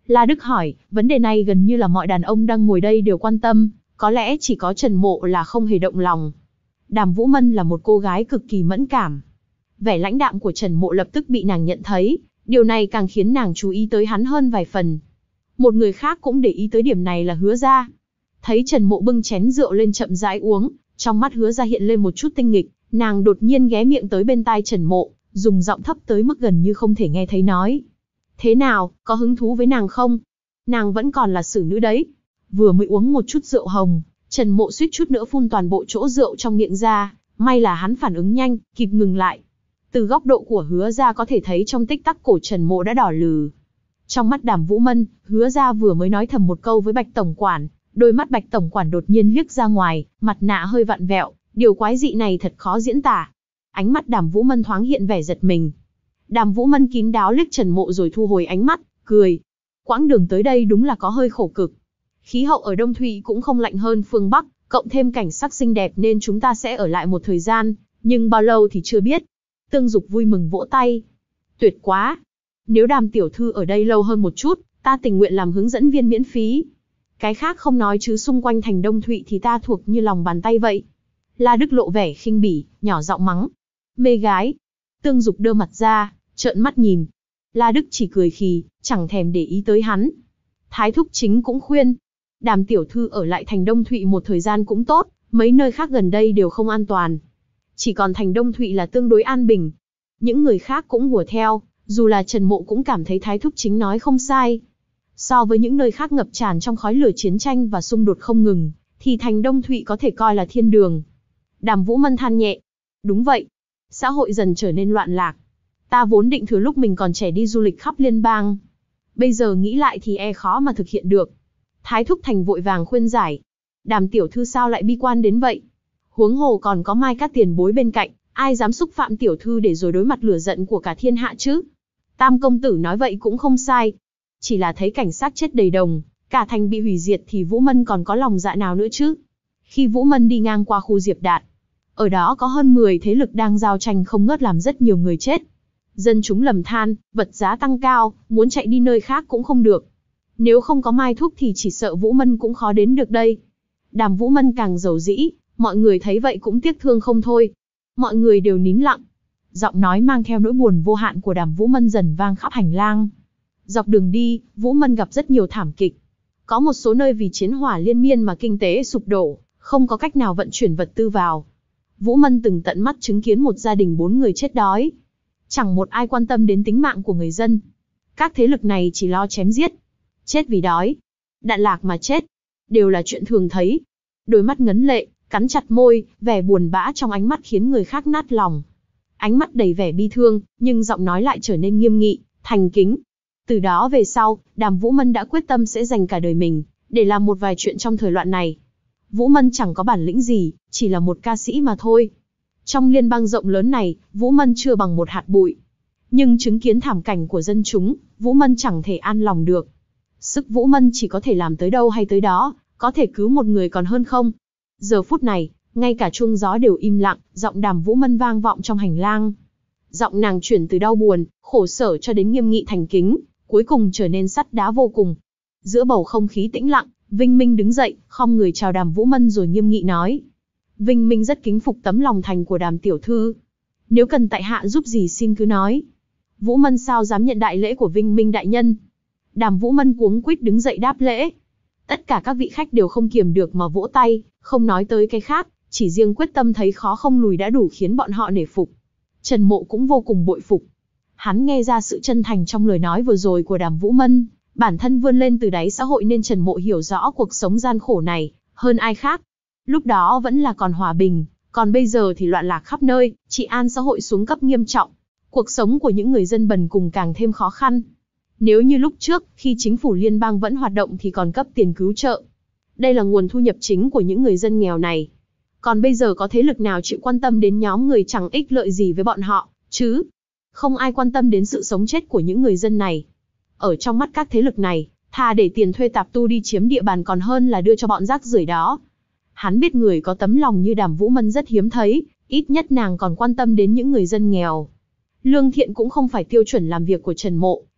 La Đức hỏi, vấn đề này gần như là mọi đàn ông đang ngồi đây đều quan tâm, có lẽ chỉ có Trần Mộ là không hề động lòng. Đàm Vũ Mân là một cô gái cực kỳ mẫn cảm. Vẻ lãnh đạm của Trần Mộ lập tức bị nàng nhận thấy, điều này càng khiến nàng chú ý tới hắn hơn vài phần. Một người khác cũng để ý tới điểm này là Hứa Gia. Thấy Trần Mộ bưng chén rượu lên chậm rãi uống, trong mắt Hứa Gia hiện lên một chút tinh nghịch, nàng đột nhiên ghé miệng tới bên tai Trần Mộ, dùng giọng thấp tới mức gần như không thể nghe thấy nói. Thế nào, có hứng thú với nàng không? Nàng vẫn còn là xử nữ đấy. Vừa mới uống một chút rượu hồng, Trần Mộ suýt chút nữa phun toàn bộ chỗ rượu trong miệng ra, may là hắn phản ứng nhanh, kịp ngừng lại. Từ góc độ của Hứa Gia có thể thấy trong tích tắc cổ Trần Mộ đã đỏ lừ. Trong mắt Đàm Vũ Mân, Hứa Gia vừa mới nói thầm một câu với Bạch Tổng Quản, đôi mắt Bạch Tổng Quản đột nhiên liếc ra ngoài, mặt nạ hơi vặn vẹo, điều quái dị này thật khó diễn tả. Ánh mắt Đàm Vũ Mân thoáng hiện vẻ giật mình. Đàm Vũ Mân kín đáo liếc Trần Mộ rồi thu hồi ánh mắt, cười. Quãng đường tới đây đúng là có hơi khổ cực. Khí hậu ở Đông Thụy cũng không lạnh hơn phương Bắc, cộng thêm cảnh sắc xinh đẹp nên chúng ta sẽ ở lại một thời gian, nhưng bao lâu thì chưa biết. Tương Dục vui mừng vỗ tay. Tuyệt quá! Nếu Đàm tiểu thư ở đây lâu hơn một chút, ta tình nguyện làm hướng dẫn viên miễn phí. Cái khác không nói chứ xung quanh thành Đông Thụy thì ta thuộc như lòng bàn tay vậy. La Đức lộ vẻ khinh bỉ, nhỏ giọng mắng. Mê gái! Tương Dục đưa mặt ra, trợn mắt nhìn. La Đức chỉ cười khì, chẳng thèm để ý tới hắn. Thái thúc chính cũng khuyên. Đàm tiểu thư ở lại thành Đông Thụy một thời gian cũng tốt, mấy nơi khác gần đây đều không an toàn. Chỉ còn thành Đông Thụy là tương đối an bình. Những người khác cũng hùa theo, dù là Trần Mộ cũng cảm thấy Thái thúc chính nói không sai. So với những nơi khác ngập tràn trong khói lửa chiến tranh và xung đột không ngừng, thì thành Đông Thụy có thể coi là thiên đường. Đàm Vũ Mân than nhẹ. Đúng vậy. Xã hội dần trở nên loạn lạc. Ta vốn định thừa lúc mình còn trẻ đi du lịch khắp liên bang. Bây giờ nghĩ lại thì e khó mà thực hiện được. Thái thúc thành vội vàng khuyên giải. Đàm tiểu thư sao lại bi quan đến vậy? Huống hồ còn có Mai Các tiền bối bên cạnh, ai dám xúc phạm tiểu thư để rồi đối mặt lửa giận của cả thiên hạ chứ? Tam công tử nói vậy cũng không sai. Chỉ là thấy cảnh xác chết đầy đồng, cả thành bị hủy diệt thì Vũ Mân còn có lòng dạ nào nữa chứ? Khi Vũ Mân đi ngang qua khu Diệp Đạt, ở đó có hơn mười thế lực đang giao tranh không ngớt làm rất nhiều người chết. Dân chúng lầm than, vật giá tăng cao, muốn chạy đi nơi khác cũng không được. Nếu không có Mai Thúc thì chỉ sợ Vũ Mân cũng khó đến được đây. Đàm Vũ Mân càng giàu dĩ, mọi người thấy vậy cũng tiếc thương không thôi. Mọi người đều nín lặng. Giọng nói mang theo nỗi buồn vô hạn của Đàm Vũ Mân dần vang khắp hành lang. Dọc đường đi, Vũ Mân gặp rất nhiều thảm kịch. Có một số nơi vì chiến hỏa liên miên mà kinh tế sụp đổ, không có cách nào vận chuyển vật tư vào. Vũ Mân từng tận mắt chứng kiến một gia đình bốn người chết đói. Chẳng một ai quan tâm đến tính mạng của người dân. Các thế lực này chỉ lo chém giết. Chết vì đói. Đạn lạc mà chết. Đều là chuyện thường thấy. Đôi mắt ngấn lệ, cắn chặt môi, vẻ buồn bã trong ánh mắt khiến người khác nát lòng. Ánh mắt đầy vẻ bi thương, nhưng giọng nói lại trở nên nghiêm nghị, thành kính. Từ đó về sau, Đàm Vũ Mân đã quyết tâm sẽ dành cả đời mình, để làm một vài chuyện trong thời loạn này. Vũ Mân chẳng có bản lĩnh gì, chỉ là một ca sĩ mà thôi. Trong liên bang rộng lớn này, Vũ Mân chưa bằng một hạt bụi. Nhưng chứng kiến thảm cảnh của dân chúng, Vũ Mân chẳng thể an lòng được. Sức Vũ Mân chỉ có thể làm tới đâu hay tới đó, có thể cứu một người còn hơn không. Giờ phút này, ngay cả chuông gió đều im lặng, giọng Đàm Vũ Mân vang vọng trong hành lang. Giọng nàng chuyển từ đau buồn, khổ sở cho đến nghiêm nghị thành kính, cuối cùng trở nên sắt đá vô cùng. Giữa bầu không khí tĩnh lặng, Vinh Minh đứng dậy, khom người chào Đàm Vũ Mân rồi nghiêm nghị nói. Vinh Minh rất kính phục tấm lòng thành của Đàm tiểu thư. Nếu cần tại hạ giúp gì xin cứ nói. Vũ Mân sao dám nhận đại lễ của Vinh Minh đại nhân. Đàm Vũ Mân cuống quýt đứng dậy đáp lễ. Tất cả các vị khách đều không kiềm được mà vỗ tay, không nói tới cái khác, chỉ riêng quyết tâm thấy khó không lùi đã đủ khiến bọn họ nể phục. Trần Mộ cũng vô cùng bội phục. Hắn nghe ra sự chân thành trong lời nói vừa rồi của Đàm Vũ Mân, bản thân vươn lên từ đáy xã hội nên Trần Mộ hiểu rõ cuộc sống gian khổ này hơn ai khác. Lúc đó vẫn là còn hòa bình, còn bây giờ thì loạn lạc khắp nơi, trị an xã hội xuống cấp nghiêm trọng. Cuộc sống của những người dân bần cùng càng thêm khó khăn. Nếu như lúc trước, khi chính phủ liên bang vẫn hoạt động thì còn cấp tiền cứu trợ. Đây là nguồn thu nhập chính của những người dân nghèo này. Còn bây giờ có thế lực nào chịu quan tâm đến nhóm người chẳng ích lợi gì với bọn họ, chứ? Không ai quan tâm đến sự sống chết của những người dân này. Ở trong mắt các thế lực này, thà để tiền thuê tạp tu đi chiếm địa bàn còn hơn là đưa cho bọn rác rưởi đó. Hắn biết người có tấm lòng như Đàm Vũ Mân rất hiếm thấy, ít nhất nàng còn quan tâm đến những người dân nghèo. Lương thiện cũng không phải tiêu chuẩn làm việc của Trần Mộ,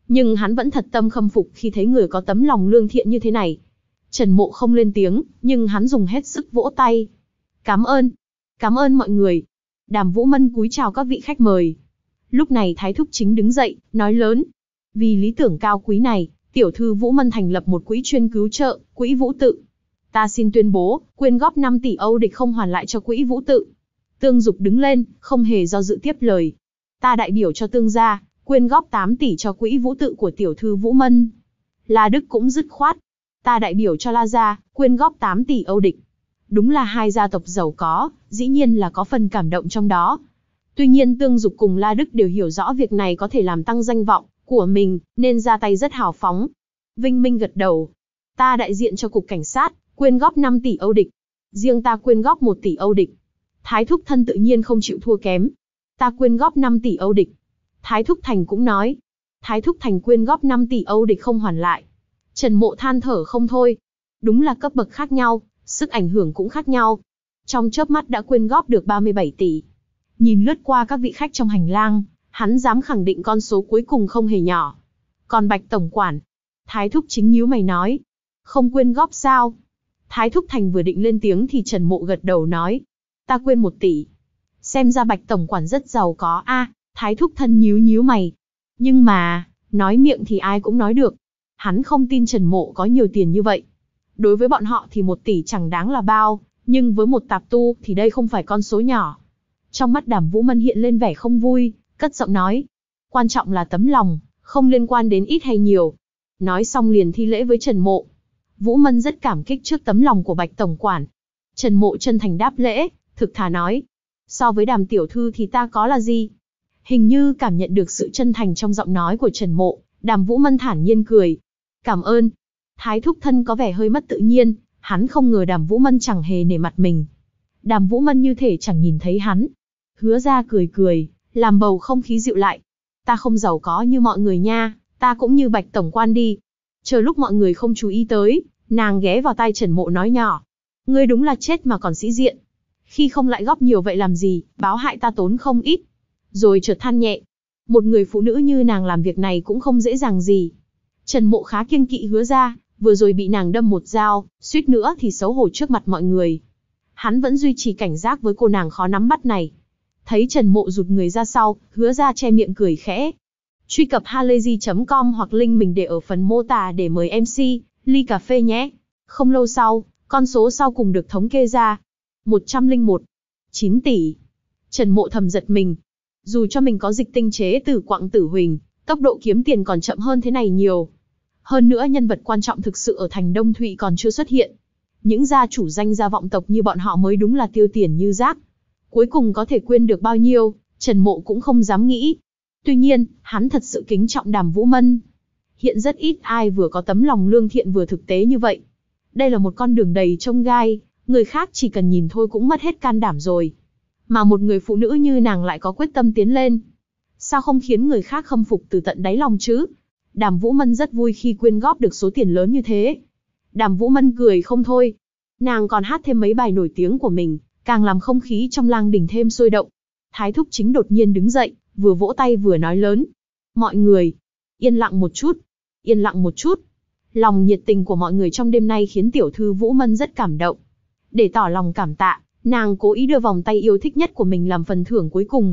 Nhưng hắn vẫn thật tâm khâm phục khi thấy người có tấm lòng lương thiện như thế này. Trần Mộ không lên tiếng, nhưng hắn dùng hết sức vỗ tay. Cảm ơn, cảm ơn mọi người. Đàm Vũ Mân cúi chào các vị khách mời. Lúc này Thái Thúc Chính đứng dậy, nói lớn. Vì lý tưởng cao quý này, tiểu thư Vũ Mân thành lập một quỹ chuyên cứu trợ, quỹ Vũ Tự. Ta xin tuyên bố, quyên góp năm tỷ Âu địch không hoàn lại cho quỹ Vũ Tự. Tương Dục đứng lên, không hề do dự tiếp lời. Ta đại biểu cho Tương gia, quyên góp tám tỷ cho quỹ Vũ Tự của tiểu thư Vũ Mân. La Đức cũng dứt khoát. Ta đại biểu cho La gia, quyên góp tám tỷ Âu địch. Đúng là hai gia tộc giàu có, dĩ nhiên là có phần cảm động trong đó. Tuy nhiên Tương Dục cùng La Đức đều hiểu rõ việc này có thể làm tăng danh vọng của mình, nên ra tay rất hào phóng. Vinh Minh gật đầu. Ta đại diện cho cục cảnh sát, quyên góp năm tỷ Âu địch. Riêng ta quyên góp một tỷ Âu địch. Thái Thúc Thân tự nhiên không chịu thua kém. Ta quyên góp năm tỷ Âu địch. Thái Thúc Thành cũng nói. Thái Thúc Thành quyên góp năm tỷ Âu địch không hoàn lại. Trần Mộ than thở không thôi. Đúng là cấp bậc khác nhau, sức ảnh hưởng cũng khác nhau. Trong chớp mắt đã quyên góp được ba mươi bảy tỷ. Nhìn lướt qua các vị khách trong hành lang, hắn dám khẳng định con số cuối cùng không hề nhỏ. Còn Bạch tổng quản, Thái Thúc Chính nhíu mày nói, không quyên góp sao? Thái Thúc Thành vừa định lên tiếng thì Trần Mộ gật đầu nói, ta quyên một tỷ. Xem ra Bạch tổng quản rất giàu có a. À, Thái Thúc Thân nhíu nhíu mày. Nhưng mà, nói miệng thì ai cũng nói được. Hắn không tin Trần Mộ có nhiều tiền như vậy. Đối với bọn họ thì một tỷ chẳng đáng là bao, nhưng với một tạp tu thì đây không phải con số nhỏ. Trong mắt Đàm Vũ Mân hiện lên vẻ không vui, cất giọng nói. Quan trọng là tấm lòng, không liên quan đến ít hay nhiều. Nói xong liền thi lễ với Trần Mộ. Vũ Mân rất cảm kích trước tấm lòng của Bạch tổng quản. Trần Mộ chân thành đáp lễ, thực thà nói. So với Đàm tiểu thư thì ta có là gì? Hình như cảm nhận được sự chân thành trong giọng nói của Trần Mộ, Đàm Vũ Mân thản nhiên cười. Cảm ơn. Thái Thúc Thân có vẻ hơi mất tự nhiên, hắn không ngờ Đàm Vũ Mân chẳng hề nể mặt mình. Đàm Vũ Mân như thể chẳng nhìn thấy hắn. Hứa ra cười cười, làm bầu không khí dịu lại. Ta không giàu có như mọi người nha, ta cũng như Bạch tổng quan đi. Chờ lúc mọi người không chú ý tới, nàng ghé vào tai Trần Mộ nói nhỏ. Ngươi đúng là chết mà còn sĩ diện. Khi không lại góp nhiều vậy làm gì, báo hại ta tốn không ít. Rồi chợt than nhẹ. Một người phụ nữ như nàng làm việc này cũng không dễ dàng gì. Trần Mộ khá kiêng kỵ Hứa ra, vừa rồi bị nàng đâm một dao, suýt nữa thì xấu hổ trước mặt mọi người. Hắn vẫn duy trì cảnh giác với cô nàng khó nắm bắt này. Thấy Trần Mộ rụt người ra sau, Hứa ra che miệng cười khẽ. Truy cập halayzi chấm com hoặc link mình để ở phần mô tả để mời em xê, ly cà phê nhé. Không lâu sau, con số sau cùng được thống kê ra. một trăm lẻ một. chín tỷ. Trần Mộ thầm giật mình. Dù cho mình có dịch tinh chế từ quặng tử huỳnh, tốc độ kiếm tiền còn chậm hơn thế này nhiều. Hơn nữa nhân vật quan trọng thực sự ở thành Đông Thụy còn chưa xuất hiện. Những gia chủ danh gia vọng tộc như bọn họ mới đúng là tiêu tiền như rác. Cuối cùng có thể quyên được bao nhiêu, Trần Mộ cũng không dám nghĩ. Tuy nhiên, hắn thật sự kính trọng Đàm Vũ Mân. Hiện rất ít ai vừa có tấm lòng lương thiện vừa thực tế như vậy. Đây là một con đường đầy chông gai, người khác chỉ cần nhìn thôi cũng mất hết can đảm rồi. Mà một người phụ nữ như nàng lại có quyết tâm tiến lên. Sao không khiến người khác khâm phục từ tận đáy lòng chứ? Đàm Vũ Mân rất vui khi quyên góp được số tiền lớn như thế. Đàm Vũ Mân cười không thôi. Nàng còn hát thêm mấy bài nổi tiếng của mình, càng làm không khí trong lang đình thêm sôi động. Thái Thúc Chính đột nhiên đứng dậy, vừa vỗ tay vừa nói lớn. Mọi người, yên lặng một chút, yên lặng một chút. Lòng nhiệt tình của mọi người trong đêm nay khiến tiểu thư Vũ Mân rất cảm động. Để tỏ lòng cảm tạ, nàng cố ý đưa vòng tay yêu thích nhất của mình làm phần thưởng cuối cùng.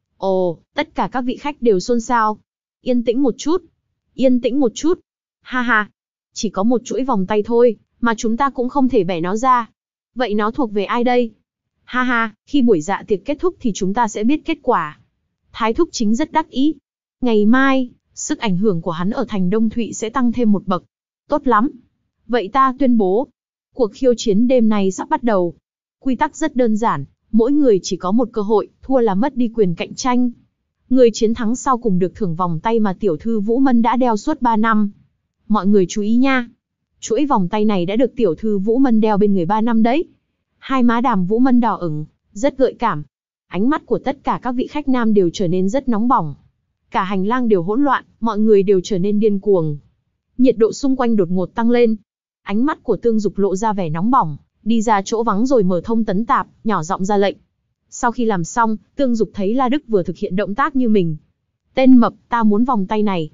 Ồ, tất cả các vị khách đều xôn xao. Yên tĩnh một chút, yên tĩnh một chút. Ha ha, chỉ có một chuỗi vòng tay thôi, mà chúng ta cũng không thể bẻ nó ra. Vậy nó thuộc về ai đây? Ha ha, khi buổi dạ tiệc kết thúc thì chúng ta sẽ biết kết quả. Thái Thúc Chính rất đắc ý. Ngày mai, sức ảnh hưởng của hắn ở thành Đông Thụy sẽ tăng thêm một bậc. Tốt lắm. Vậy ta tuyên bố, cuộc khiêu chiến đêm nay sắp bắt đầu. Quy tắc rất đơn giản, mỗi người chỉ có một cơ hội, thua là mất đi quyền cạnh tranh. Người chiến thắng sau cùng được thưởng vòng tay mà tiểu thư Vũ Mân đã đeo suốt ba năm. Mọi người chú ý nha. Chuỗi vòng tay này đã được tiểu thư Vũ Mân đeo bên người ba năm đấy. Hai má Đàm Vũ Mân đỏ ửng, rất gợi cảm. Ánh mắt của tất cả các vị khách nam đều trở nên rất nóng bỏng. Cả hành lang đều hỗn loạn, mọi người đều trở nên điên cuồng. Nhiệt độ xung quanh đột ngột tăng lên. Ánh mắt của Tương Dục lộ ra vẻ nóng bỏng, đi ra chỗ vắng rồi mở thông tấn tạp, nhỏ giọng ra lệnh. Sau khi làm xong, Tương Dục thấy La Đức vừa thực hiện động tác như mình. Tên mập, ta muốn vòng tay này.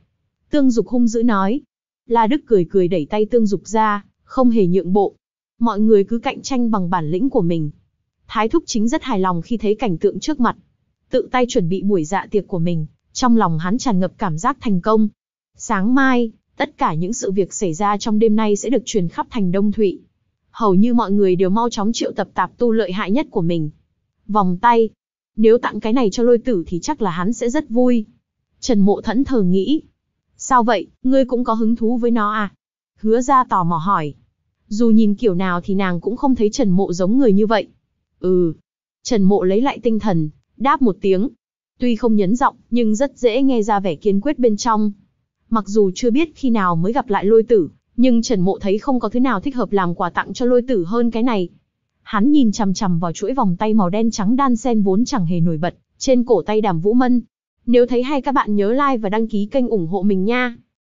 Tương Dục hung dữ nói. La Đức cười cười đẩy tay Tương Dục ra, không hề nhượng bộ. Mọi người cứ cạnh tranh bằng bản lĩnh của mình. Thái Thúc Chính rất hài lòng khi thấy cảnh tượng trước mặt. Tự tay chuẩn bị buổi dạ tiệc của mình, trong lòng hắn tràn ngập cảm giác thành công. Sáng mai, tất cả những sự việc xảy ra trong đêm nay sẽ được truyền khắp thành Đông Thụy. Hầu như mọi người đều mau chóng triệu tập tạp tu lợi hại nhất của mình. Vòng tay. Nếu tặng cái này cho Lôi Tử thì chắc là hắn sẽ rất vui. Trần Mộ thẫn thờ nghĩ. Sao vậy, ngươi cũng có hứng thú với nó à? Hứa Ra tò mò hỏi. Dù nhìn kiểu nào thì nàng cũng không thấy Trần Mộ giống người như vậy. Ừ. Trần Mộ lấy lại tinh thần, đáp một tiếng. Tuy không nhấn giọng, nhưng rất dễ nghe ra vẻ kiên quyết bên trong. Mặc dù chưa biết khi nào mới gặp lại Lôi Tử, nhưng Trần Mộ thấy không có thứ nào thích hợp làm quà tặng cho Lôi Tử hơn cái này. Hắn nhìn chằm chằm vào chuỗi vòng tay màu đen trắng đan sen vốn chẳng hề nổi bật trên cổ tay Đàm Vũ Mân. Nếu thấy hay các bạn nhớ like và đăng ký kênh ủng hộ mình nha.